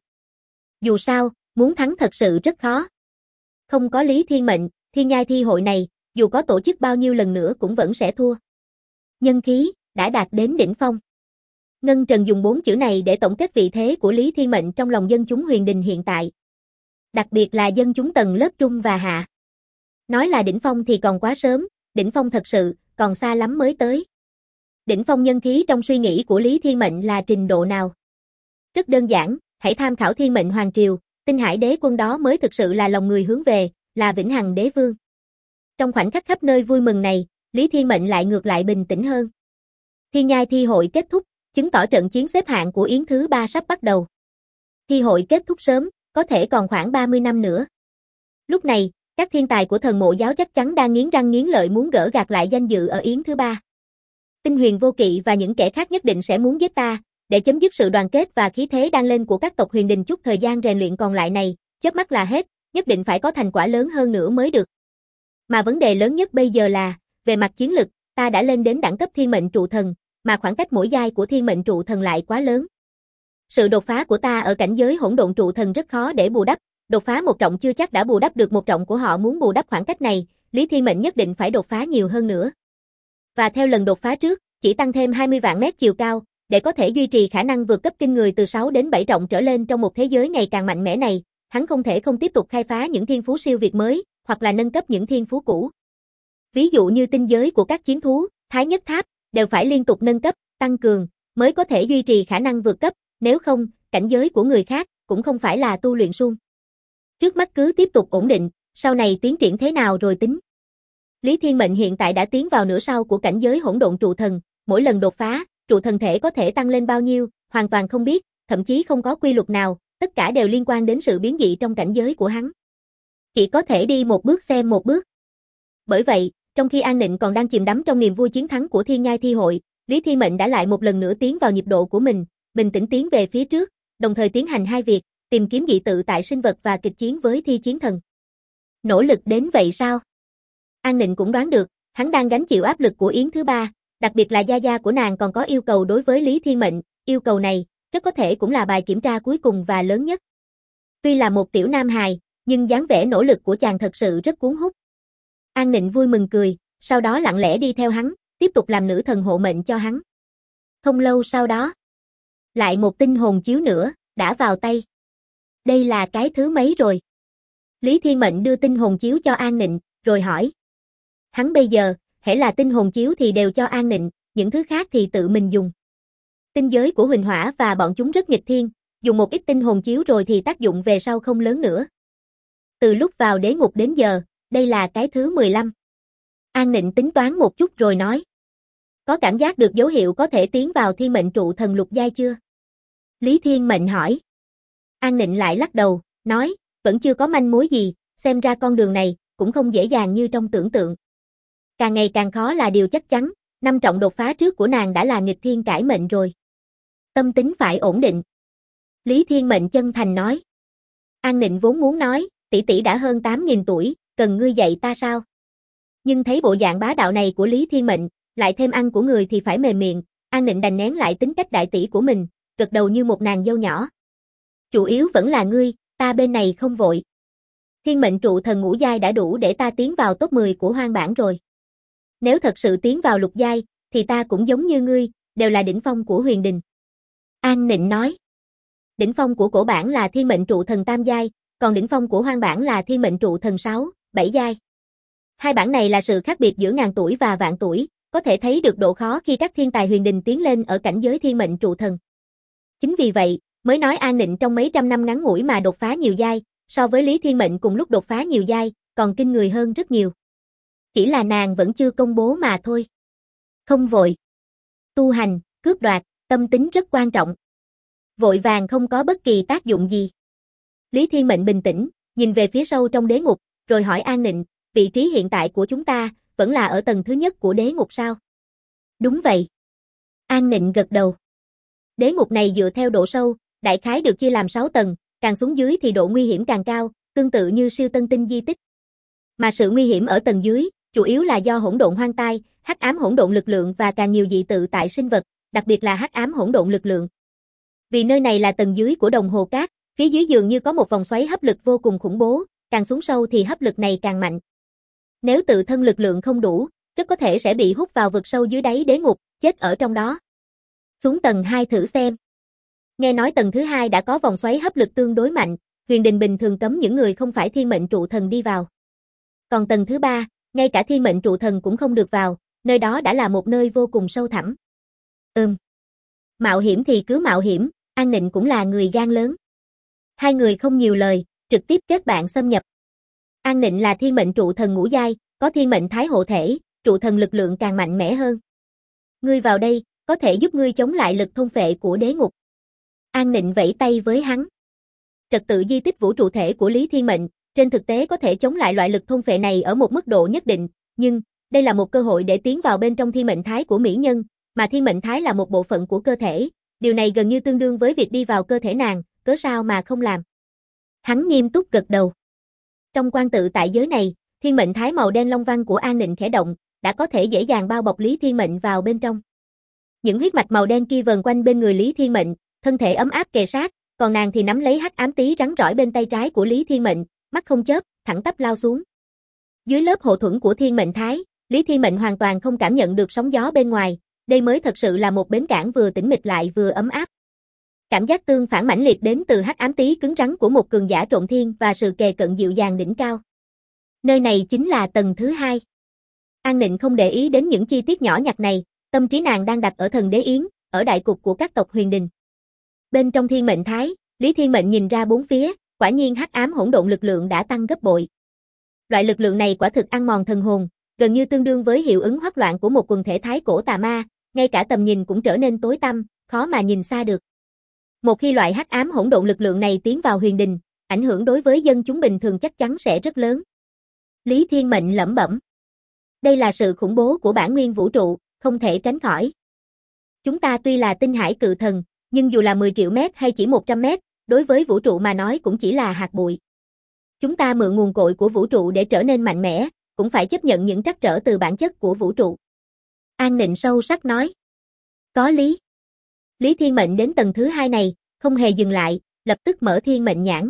A: Dù sao, muốn thắng thật sự rất khó. Không có Lý Thiên Mệnh, thiên nhai thi hội này, dù có tổ chức bao nhiêu lần nữa cũng vẫn sẽ thua. Nhân khí, đã đạt đến đỉnh phong. Ngân Trần dùng 4 chữ này để tổng kết vị thế của Lý Thiên Mệnh trong lòng dân chúng Huyền Đình hiện tại. Đặc biệt là dân chúng tầng lớp trung và hạ. Nói là đỉnh phong thì còn quá sớm, đỉnh phong thật sự, còn xa lắm mới tới. Đỉnh phong nhân khí trong suy nghĩ của Lý Thiên Mệnh là trình độ nào? Rất đơn giản, hãy tham khảo Thiên Mệnh Hoàng Triều, Tinh Hải Đế Quân đó mới thực sự là lòng người hướng về, là vĩnh hằng đế vương. Trong khoảnh khắc khắp nơi vui mừng này, Lý Thiên Mệnh lại ngược lại bình tĩnh hơn. Thiên nhai thi hội kết thúc, chứng tỏ trận chiến xếp hạng của yến thứ 3 sắp bắt đầu. Thi hội kết thúc sớm, có thể còn khoảng 30 năm nữa. Lúc này, các thiên tài của thần mộ giáo chắc chắn đang nghiến răng nghiến lợi muốn gỡ gạc lại danh dự ở yến thứ 3. Tinh Huyền Vô Kỵ và những kẻ khác nhất định sẽ muốn giết ta, để chấm dứt sự đoàn kết và khí thế đang lên của các tộc Huyền Đình chút thời gian rèn luyện còn lại này, chớp mắt là hết, nhất định phải có thành quả lớn hơn nữa mới được. Mà vấn đề lớn nhất bây giờ là, về mặt chiến lực, ta đã lên đến đẳng cấp thiên mệnh trụ thần, mà khoảng cách mỗi giai của thiên mệnh trụ thần lại quá lớn. Sự đột phá của ta ở cảnh giới hỗn độn trụ thần rất khó để bù đắp, đột phá một trọng chưa chắc đã bù đắp được một trọng của họ, muốn bù đắp khoảng cách này, Lý Thiên Mệnh nhất định phải đột phá nhiều hơn nữa. Và theo lần đột phá trước, chỉ tăng thêm 20 vạn mét chiều cao, để có thể duy trì khả năng vượt cấp kinh người từ 6 đến 7 trọng trở lên trong một thế giới ngày càng mạnh mẽ này, hắn không thể không tiếp tục khai phá những thiên phú siêu việt mới, hoặc là nâng cấp những thiên phú cũ. Ví dụ như tinh giới của các chiến thú, Thái Nhất Tháp, đều phải liên tục nâng cấp, tăng cường, mới có thể duy trì khả năng vượt cấp, nếu không, cảnh giới của người khác, cũng không phải là tu luyện suông. Trước mắt cứ tiếp tục ổn định, sau này tiến triển thế nào rồi tính. Lý Thiên Mệnh hiện tại đã tiến vào nửa sau của cảnh giới hỗn độn trụ thần, mỗi lần đột phá, trụ thần thể có thể tăng lên bao nhiêu, hoàn toàn không biết, thậm chí không có quy luật nào, tất cả đều liên quan đến sự biến dị trong cảnh giới của hắn. Chỉ có thể đi một bước xem một bước. Bởi vậy, trong khi An Nịnh còn đang chìm đắm trong niềm vui chiến thắng của thiên nhai thi hội, Lý Thiên Mệnh đã lại một lần nữa tiến vào nhịp độ của mình, bình tĩnh tiến về phía trước, đồng thời tiến hành hai việc, tìm kiếm dị tự tại sinh vật và kịch chiến với thi chiến thần. Nỗ lực đến vậy sao? An Nịnh cũng đoán được, hắn đang gánh chịu áp lực của yến thứ 3, đặc biệt là gia gia của nàng còn có yêu cầu đối với Lý Thiên Mệnh, yêu cầu này, rất có thể cũng là bài kiểm tra cuối cùng và lớn nhất. Tuy là một tiểu nam hài, nhưng dáng vẻ nỗ lực của chàng thật sự rất cuốn hút. An Nịnh vui mừng cười, sau đó lặng lẽ đi theo hắn, tiếp tục làm nữ thần hộ mệnh cho hắn. Không lâu sau đó, lại một tinh hồn chiếu nữa, đã vào tay. Đây là cái thứ mấy rồi? Lý Thiên Mệnh đưa tinh hồn chiếu cho An Nịnh, rồi hỏi. Hắn bây giờ, hễ là tinh hồn chiếu thì đều cho An Nịnh, những thứ khác thì tự mình dùng. Tinh giới của Huỳnh Hỏa và bọn chúng rất nghịch thiên, dùng một ít tinh hồn chiếu rồi thì tác dụng về sau không lớn nữa. Từ lúc vào đế ngục đến giờ, đây là cái thứ 15. An Nịnh tính toán một chút rồi nói. Có cảm giác được dấu hiệu có thể tiến vào thiên mệnh trụ thần lục giai chưa? Lý Thiên Mệnh hỏi. An Nịnh lại lắc đầu, nói, vẫn chưa có manh mối gì, xem ra con đường này cũng không dễ dàng như trong tưởng tượng. Càng ngày càng khó là điều chắc chắn, 5 trọng đột phá trước của nàng đã là nghịch thiên cải mệnh rồi. Tâm tính phải ổn định. Lý Thiên Mệnh chân thành nói. An Nịnh vốn muốn nói, tỷ tỷ đã hơn 8.000 tuổi, cần ngươi dạy ta sao? Nhưng thấy bộ dạng bá đạo này của Lý Thiên Mệnh, lại thêm ăn của người thì phải mềm miệng, An Nịnh đành nén lại tính cách đại tỷ của mình, gật đầu như một nàng dâu nhỏ. Chủ yếu vẫn là ngươi, ta bên này không vội. Thiên mệnh trụ thần ngũ giai đã đủ để ta tiến vào top 10 của hoang bản rồi. Nếu thật sự tiến vào lục giai, thì ta cũng giống như ngươi, đều là đỉnh phong của huyền đình. An Nịnh nói. Đỉnh phong của cổ bản là thiên mệnh trụ thần tam giai, còn đỉnh phong của hoang bản là thiên mệnh trụ thần 6, 7 giai. Hai bản này là sự khác biệt giữa ngàn tuổi và vạn tuổi, có thể thấy được độ khó khi các thiên tài huyền đình tiến lên ở cảnh giới thiên mệnh trụ thần. Chính vì vậy, mới nói An Nịnh trong mấy trăm năm ngắn ngủi mà đột phá nhiều giai, so với Lý Thiên Mệnh cùng lúc đột phá nhiều giai, còn kinh người hơn rất nhiều. Chỉ là nàng vẫn chưa công bố mà thôi. Không vội. Tu hành, cướp đoạt, tâm tính rất quan trọng. Vội vàng không có bất kỳ tác dụng gì. Lý Thiên Mệnh bình tĩnh, nhìn về phía sâu trong đế ngục, rồi hỏi An Nịnh, vị trí hiện tại của chúng ta, vẫn là ở tầng thứ nhất của đế ngục sao? Đúng vậy. An Nịnh gật đầu. Đế ngục này dựa theo độ sâu, đại khái được chia làm 6 tầng, càng xuống dưới thì độ nguy hiểm càng cao, tương tự như siêu tân tinh di tích. Mà sự nguy hiểm ở tầng dưới, chủ yếu là do hỗn độn hoang tai, hắc ám hỗn độn lực lượng và càng nhiều dị tự tại sinh vật, đặc biệt là hắc ám hỗn độn lực lượng. Vì nơi này là tầng dưới của đồng hồ cát, phía dưới dường như có một vòng xoáy hấp lực vô cùng khủng bố, càng xuống sâu thì hấp lực này càng mạnh. Nếu tự thân lực lượng không đủ, rất có thể sẽ bị hút vào vực sâu dưới đáy đế ngục, chết ở trong đó. Xuống tầng 2 thử xem. Nghe nói tầng thứ 2 đã có vòng xoáy hấp lực tương đối mạnh, huyền đình bình thường cấm những người không phải thiên mệnh trụ thần đi vào. Còn tầng thứ 3, ngay cả thiên mệnh trụ thần cũng không được vào, nơi đó đã là một nơi vô cùng sâu thẳm. Mạo hiểm thì cứ mạo hiểm, An Nịnh cũng là người gan lớn. Hai người không nhiều lời, trực tiếp kết bạn xâm nhập. An Nịnh là thiên mệnh trụ thần ngũ giai, có thiên mệnh thái hộ thể, trụ thần lực lượng càng mạnh mẽ hơn. Ngươi vào đây, có thể giúp ngươi chống lại lực thôn phệ của đế ngục. An Nịnh vẫy tay với hắn. Trật tự di tích vũ trụ thể của Lý Thiên Mệnh, trên thực tế có thể chống lại loại lực thôn phệ này ở một mức độ nhất định, nhưng đây là một cơ hội để tiến vào bên trong thiên mệnh thái của mỹ nhân, mà thiên mệnh thái là một bộ phận của cơ thể, điều này gần như tương đương với việc đi vào cơ thể nàng, cớ sao mà không làm. Hắn nghiêm túc gật đầu. Trong quan tự tại giới này, thiên mệnh thái màu đen long văn của An Nịnh khẽ động, đã có thể dễ dàng bao bọc Lý Thiên Mệnh vào bên trong. Những huyết mạch màu đen kia vần quanh bên người Lý Thiên Mệnh, thân thể ấm áp kề sát, còn nàng thì nắm lấy hắc ám tí rắn rỏi bên tay trái của Lý Thiên Mệnh, mắt không chớp, thẳng tắp lao xuống. Dưới lớp hộ thuẫn của thiên mệnh thái, Lý Thiên Mệnh hoàn toàn không cảm nhận được sóng gió bên ngoài, đây mới thật sự là một bến cảng vừa tĩnh mịch lại vừa ấm áp. Cảm giác tương phản mãnh liệt đến từ hắc ám tí cứng rắn của một cường giả trộn thiên và sự kề cận dịu dàng đỉnh cao. Nơi này chính là tầng thứ 2. An Nịnh không để ý đến những chi tiết nhỏ nhặt này, tâm trí nàng đang đặt ở thần đế yến, ở đại cục của các tộc huyền đình. Bên trong thiên mệnh thái, Lý Thiên Mệnh nhìn ra bốn phía, quả nhiên hắc ám hỗn độn lực lượng đã tăng gấp bội. Loại lực lượng này quả thực ăn mòn thần hồn, gần như tương đương với hiệu ứng hoắc loạn của một quần thể thái cổ tà ma, ngay cả tầm nhìn cũng trở nên tối tăm, khó mà nhìn xa được. Một khi loại hắc ám hỗn độn lực lượng này tiến vào huyền đình, ảnh hưởng đối với dân chúng bình thường chắc chắn sẽ rất lớn. Lý Thiên Mệnh lẩm bẩm. Đây là sự khủng bố của bản nguyên vũ trụ, không thể tránh khỏi. Chúng ta tuy là tinh hải cự thần, nhưng dù là 10 triệu mét hay chỉ 100 mét, đối với vũ trụ mà nói cũng chỉ là hạt bụi. Chúng ta mượn nguồn cội của vũ trụ để trở nên mạnh mẽ, cũng phải chấp nhận những trắc trở từ bản chất của vũ trụ. An Nịnh sâu sắc nói. Có lý. Lý Thiên Mệnh đến tầng thứ 2 này, không hề dừng lại, lập tức mở thiên mệnh nhãn.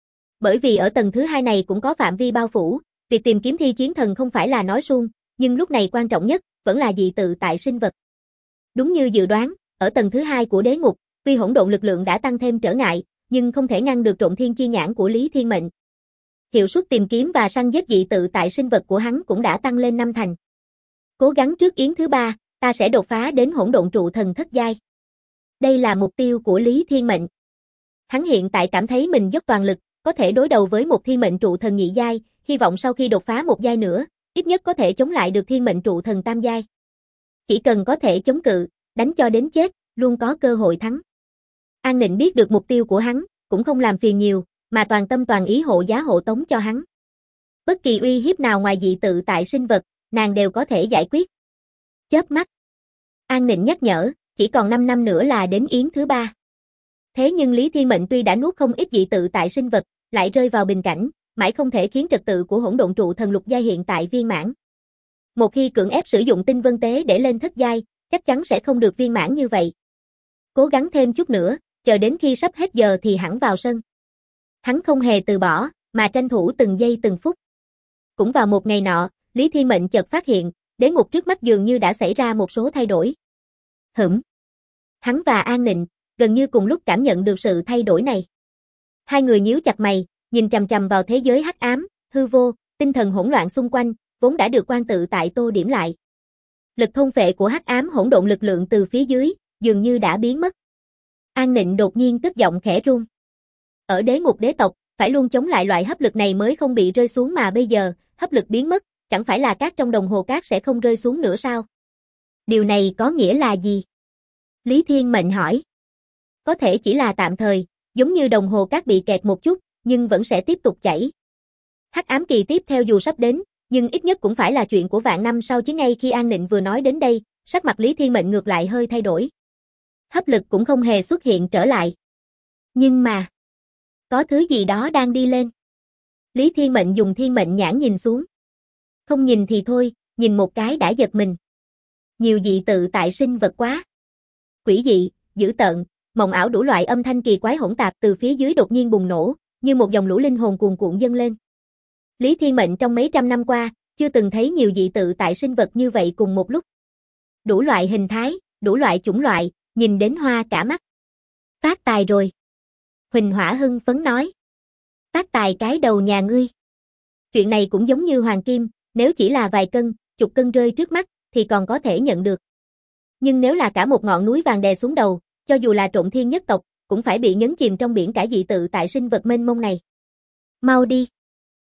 A: Bởi vì ở tầng thứ 2 này cũng có phạm vi bao phủ, việc tìm kiếm thi chiến thần không phải là nói suông, nhưng lúc này quan trọng nhất, vẫn là dị tự tại sinh vật. Đúng như dự đoán, ở tầng thứ 2 của đế ngục, tuy hỗn độn lực lượng đã tăng thêm trở ngại, nhưng không thể ngăn được Trộm Thiên Chi Nhãn của Lý Thiên Mệnh. Hiệu suất tìm kiếm và săn giết dị tự tại sinh vật của hắn cũng đã tăng lên 5 thành. Cố gắng trước yến thứ 3, ta sẽ đột phá đến hỗn độn trụ thần thất giai. Đây là mục tiêu của Lý Thiên Mệnh. Hắn hiện tại cảm thấy mình dốc toàn lực, có thể đối đầu với một thiên mệnh trụ thần nhị giai, hy vọng sau khi đột phá một giai nữa, ít nhất có thể chống lại được thiên mệnh trụ thần tam giai. Chỉ cần có thể chống cự, đánh cho đến chết, luôn có cơ hội thắng. An Nịnh biết được mục tiêu của hắn, cũng không làm phiền nhiều, mà toàn tâm toàn ý hộ giá hộ tống cho hắn. Bất kỳ uy hiếp nào ngoài dị tự tại sinh vật, nàng đều có thể giải quyết. Chớp mắt. An Nịnh nhắc nhở, chỉ còn 5 năm nữa là đến yến thứ 3. Thế nhưng Lý Thiên Mệnh tuy đã nuốt không ít dị tự tại sinh vật, lại rơi vào bình cảnh, mãi không thể khiến trật tự của hỗn độn trụ thần lục giai hiện tại viên mãn. Một khi cưỡng ép sử dụng tinh vân tế để lên thất giai, chắc chắn sẽ không được viên mãn như vậy. Cố gắng thêm chút nữa, chờ đến khi sắp hết giờ thì hẳn vào sân. Hắn không hề từ bỏ, mà tranh thủ từng giây từng phút. Cũng vào một ngày nọ, Lý Thiên Mệnh chợt phát hiện, đế ngục trước mắt dường như đã xảy ra một số thay đổi. Hắn và An Nịnh gần như cùng lúc cảm nhận được sự thay đổi này. Hai người nhíu chặt mày, nhìn chằm chằm vào thế giới hắc ám, hư vô, tinh thần hỗn loạn xung quanh, vốn đã được quan tự tại tô điểm lại. Lực thôn phệ của hắc ám hỗn độn lực lượng từ phía dưới, dường như đã biến mất. An Nịnh đột nhiên cất giọng khẽ run. Ở đế ngục đế tộc, phải luôn chống lại loại hấp lực này mới không bị rơi xuống, mà bây giờ, hấp lực biến mất, chẳng phải là cát trong đồng hồ cát sẽ không rơi xuống nữa sao? Điều này có nghĩa là gì? Lý Thiên Mệnh hỏi. Có thể chỉ là tạm thời, giống như đồng hồ cát bị kẹt một chút, nhưng vẫn sẽ tiếp tục chảy. Hắc ám kỳ tiếp theo dù sắp đến, nhưng ít nhất cũng phải là chuyện của vạn năm sau chứ. Ngay khi An Nịnh vừa nói đến đây, sắc mặt Lý Thiên Mệnh ngược lại hơi thay đổi. Hấp lực cũng không hề xuất hiện trở lại. Nhưng mà, có thứ gì đó đang đi lên. Lý Thiên Mệnh dùng thiên mệnh nhãn nhìn xuống. Không nhìn thì thôi, nhìn một cái đã giật mình. Nhiều dị tự tại sinh vật quá. Quỷ dị, dữ tợn, mộng ảo, đủ loại âm thanh kỳ quái hỗn tạp từ phía dưới đột nhiên bùng nổ, như một dòng lũ linh hồn cuồn cuộn dâng lên. Lý Thiên Mệnh trong mấy trăm năm qua, chưa từng thấy nhiều dị tự tại sinh vật như vậy cùng một lúc. Đủ loại hình thái, đủ loại chủng loại, nhìn đến hoa cả mắt. Phát tài rồi. Huỳnh Hỏa hưng phấn nói. Phát tài cái đầu nhà ngươi. Chuyện này cũng giống như hoàng kim, nếu chỉ là vài cân, chục cân rơi trước mắt, thì còn có thể nhận được. Nhưng nếu là cả một ngọn núi vàng đè xuống đầu, cho dù là Trộm Thiên nhất tộc, cũng phải bị nhấn chìm trong biển cả dị tự tại sinh vật mênh mông này. Mau đi.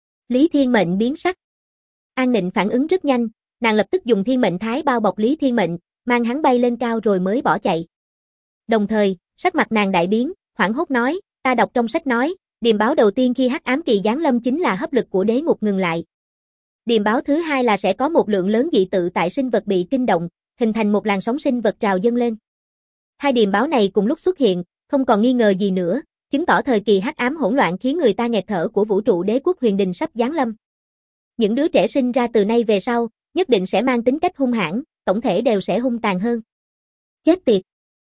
A: Lý Thiên Mệnh biến sắc. An Nịnh phản ứng rất nhanh, nàng lập tức dùng thiên mệnh thái bao bọc Lý Thiên Mệnh, mang hắn bay lên cao rồi mới bỏ chạy. Đồng thời, sắc mặt nàng đại biến, hoảng hốt nói, ta đọc trong sách nói, điềm báo đầu tiên khi hắc ám kỳ giáng lâm chính là hấp lực của đế ngục ngừng lại. Điềm báo thứ hai là sẽ có một lượng lớn dị tự tại sinh vật bị kinh động, hình thành một làn sóng sinh vật trào dâng lên. Hai điềm báo này cùng lúc xuất hiện, không còn nghi ngờ gì nữa, chứng tỏ thời kỳ hắc ám hỗn loạn khiến người ta nghẹt thở của vũ trụ đế quốc huyền đình sắp giáng lâm. Những đứa trẻ sinh ra từ nay về sau, nhất định sẽ mang tính cách hung hãn, tổng thể đều sẽ hung tàn hơn. Chết tiệt.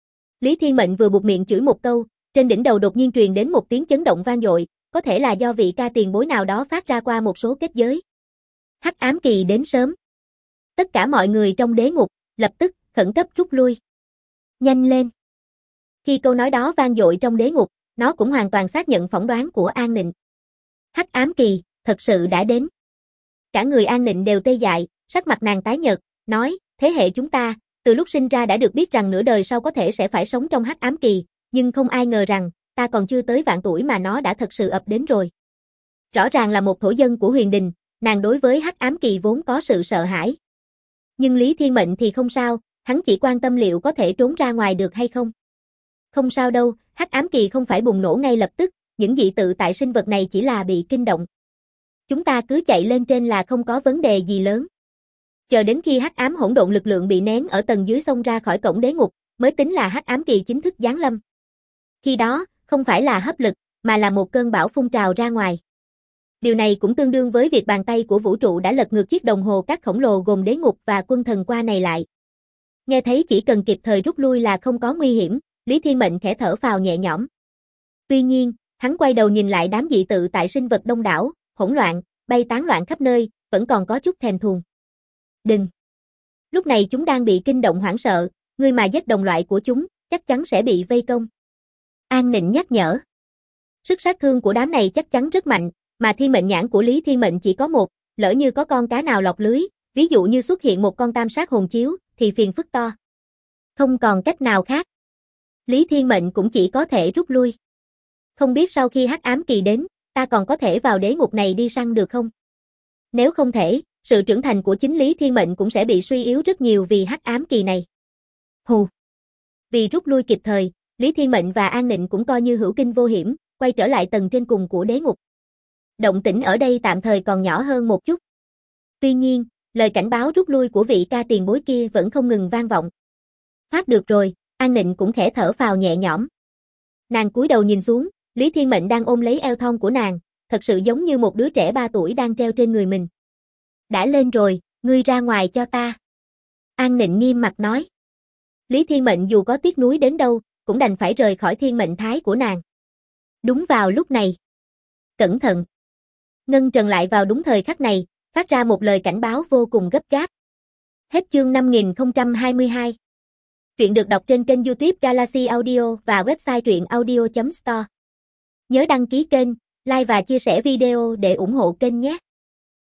A: Lý Thiên Mệnh vừa buột miệng chửi một câu, trên đỉnh đầu đột nhiên truyền đến một tiếng chấn động vang dội, có thể là do vị ca tiền bối nào đó phát ra qua một số kết giới. Hắc ám kỳ đến sớm. Tất cả mọi người trong đế ngục, lập tức, khẩn cấp rút lui. Nhanh lên. Khi câu nói đó vang dội trong đế ngục, nó cũng hoàn toàn xác nhận phỏng đoán của An Nịnh. Hắc ám kỳ, thật sự đã đến. Cả người An Nịnh đều tê dại, sắc mặt nàng tái nhợt, nói, thế hệ chúng ta, từ lúc sinh ra đã được biết rằng nửa đời sau có thể sẽ phải sống trong hắc ám kỳ, nhưng không ai ngờ rằng, ta còn chưa tới vạn tuổi mà nó đã thật sự ập đến rồi. Rõ ràng là một thổ dân của huyền đình, nàng đối với hắc ám kỳ vốn có sự sợ hãi. Nhưng Lý Thiên Mệnh thì không sao, hắn chỉ quan tâm liệu có thể trốn ra ngoài được hay không. Không sao đâu, hắc ám kỳ không phải bùng nổ ngay lập tức, những dị tự tại sinh vật này chỉ là bị kinh động. Chúng ta cứ chạy lên trên là không có vấn đề gì lớn. Chờ đến khi hắc ám hỗn độn lực lượng bị nén ở tầng dưới xông ra khỏi cổng đế ngục, mới tính là hắc ám kỳ chính thức giáng lâm. Khi đó, không phải là hấp lực, mà là một cơn bão phun trào ra ngoài. Điều này cũng tương đương với việc bàn tay của vũ trụ đã lật ngược chiếc đồng hồ cát khổng lồ gồm đế ngục và quân thần qua này lại. Nghe thấy chỉ cần kịp thời rút lui là không có nguy hiểm, Lý Thiên Mệnh khẽ thở phào nhẹ nhõm. Tuy nhiên, hắn quay đầu nhìn lại đám dị tự tại sinh vật đông đảo, hỗn loạn, bay tán loạn khắp nơi, vẫn còn có chút thèm thuồng. Đừng! Lúc này chúng đang bị kinh động hoảng sợ, ngươi mà giết đồng loại của chúng, chắc chắn sẽ bị vây công. An Nịnh nhắc nhở. Sức sát thương của đám này chắc chắn rất mạnh, mà thiên mệnh nhãn của Lý Thiên Mệnh chỉ có một, lỡ như có con cá nào lọt lưới, ví dụ như xuất hiện một con tam sát hồn chiếu, thì phiền phức to. Không còn cách nào khác. Lý Thiên Mệnh cũng chỉ có thể rút lui. Không biết sau khi hắc ám kỳ đến, ta còn có thể vào đế ngục này đi săn được không? Nếu không thể, sự trưởng thành của chính Lý Thiên Mệnh cũng sẽ bị suy yếu rất nhiều vì hắc ám kỳ này. Hù. Vì rút lui kịp thời, Lý Thiên Mệnh và An Nịnh cũng coi như hữu kinh vô hiểm, quay trở lại tầng trên cùng của đế ngục. Động tĩnh ở đây tạm thời còn nhỏ hơn một chút. Tuy nhiên, lời cảnh báo rút lui của vị ca tiền bối kia vẫn không ngừng vang vọng. Thoát được rồi, An Nịnh cũng khẽ thở phào nhẹ nhõm. Nàng cúi đầu nhìn xuống, Lý Thiên Mệnh đang ôm lấy eo thon của nàng, thật sự giống như một đứa trẻ 3 tuổi đang treo trên người mình. Đã lên rồi, ngươi ra ngoài cho ta. An Nịnh nghiêm mặt nói. Lý Thiên Mệnh dù có tiếc nuối đến đâu, cũng đành phải rời khỏi thiên mệnh thái của nàng. Đúng vào lúc này. Cẩn thận. Ngân Trần lại vào đúng thời khắc này, phát ra một lời cảnh báo vô cùng gấp gáp. Hết chương 5022. Truyện được đọc trên kênh YouTube Galaxy Audio và website truyệnaudio.store. Nhớ đăng ký kênh, like và chia sẻ video để ủng hộ kênh nhé.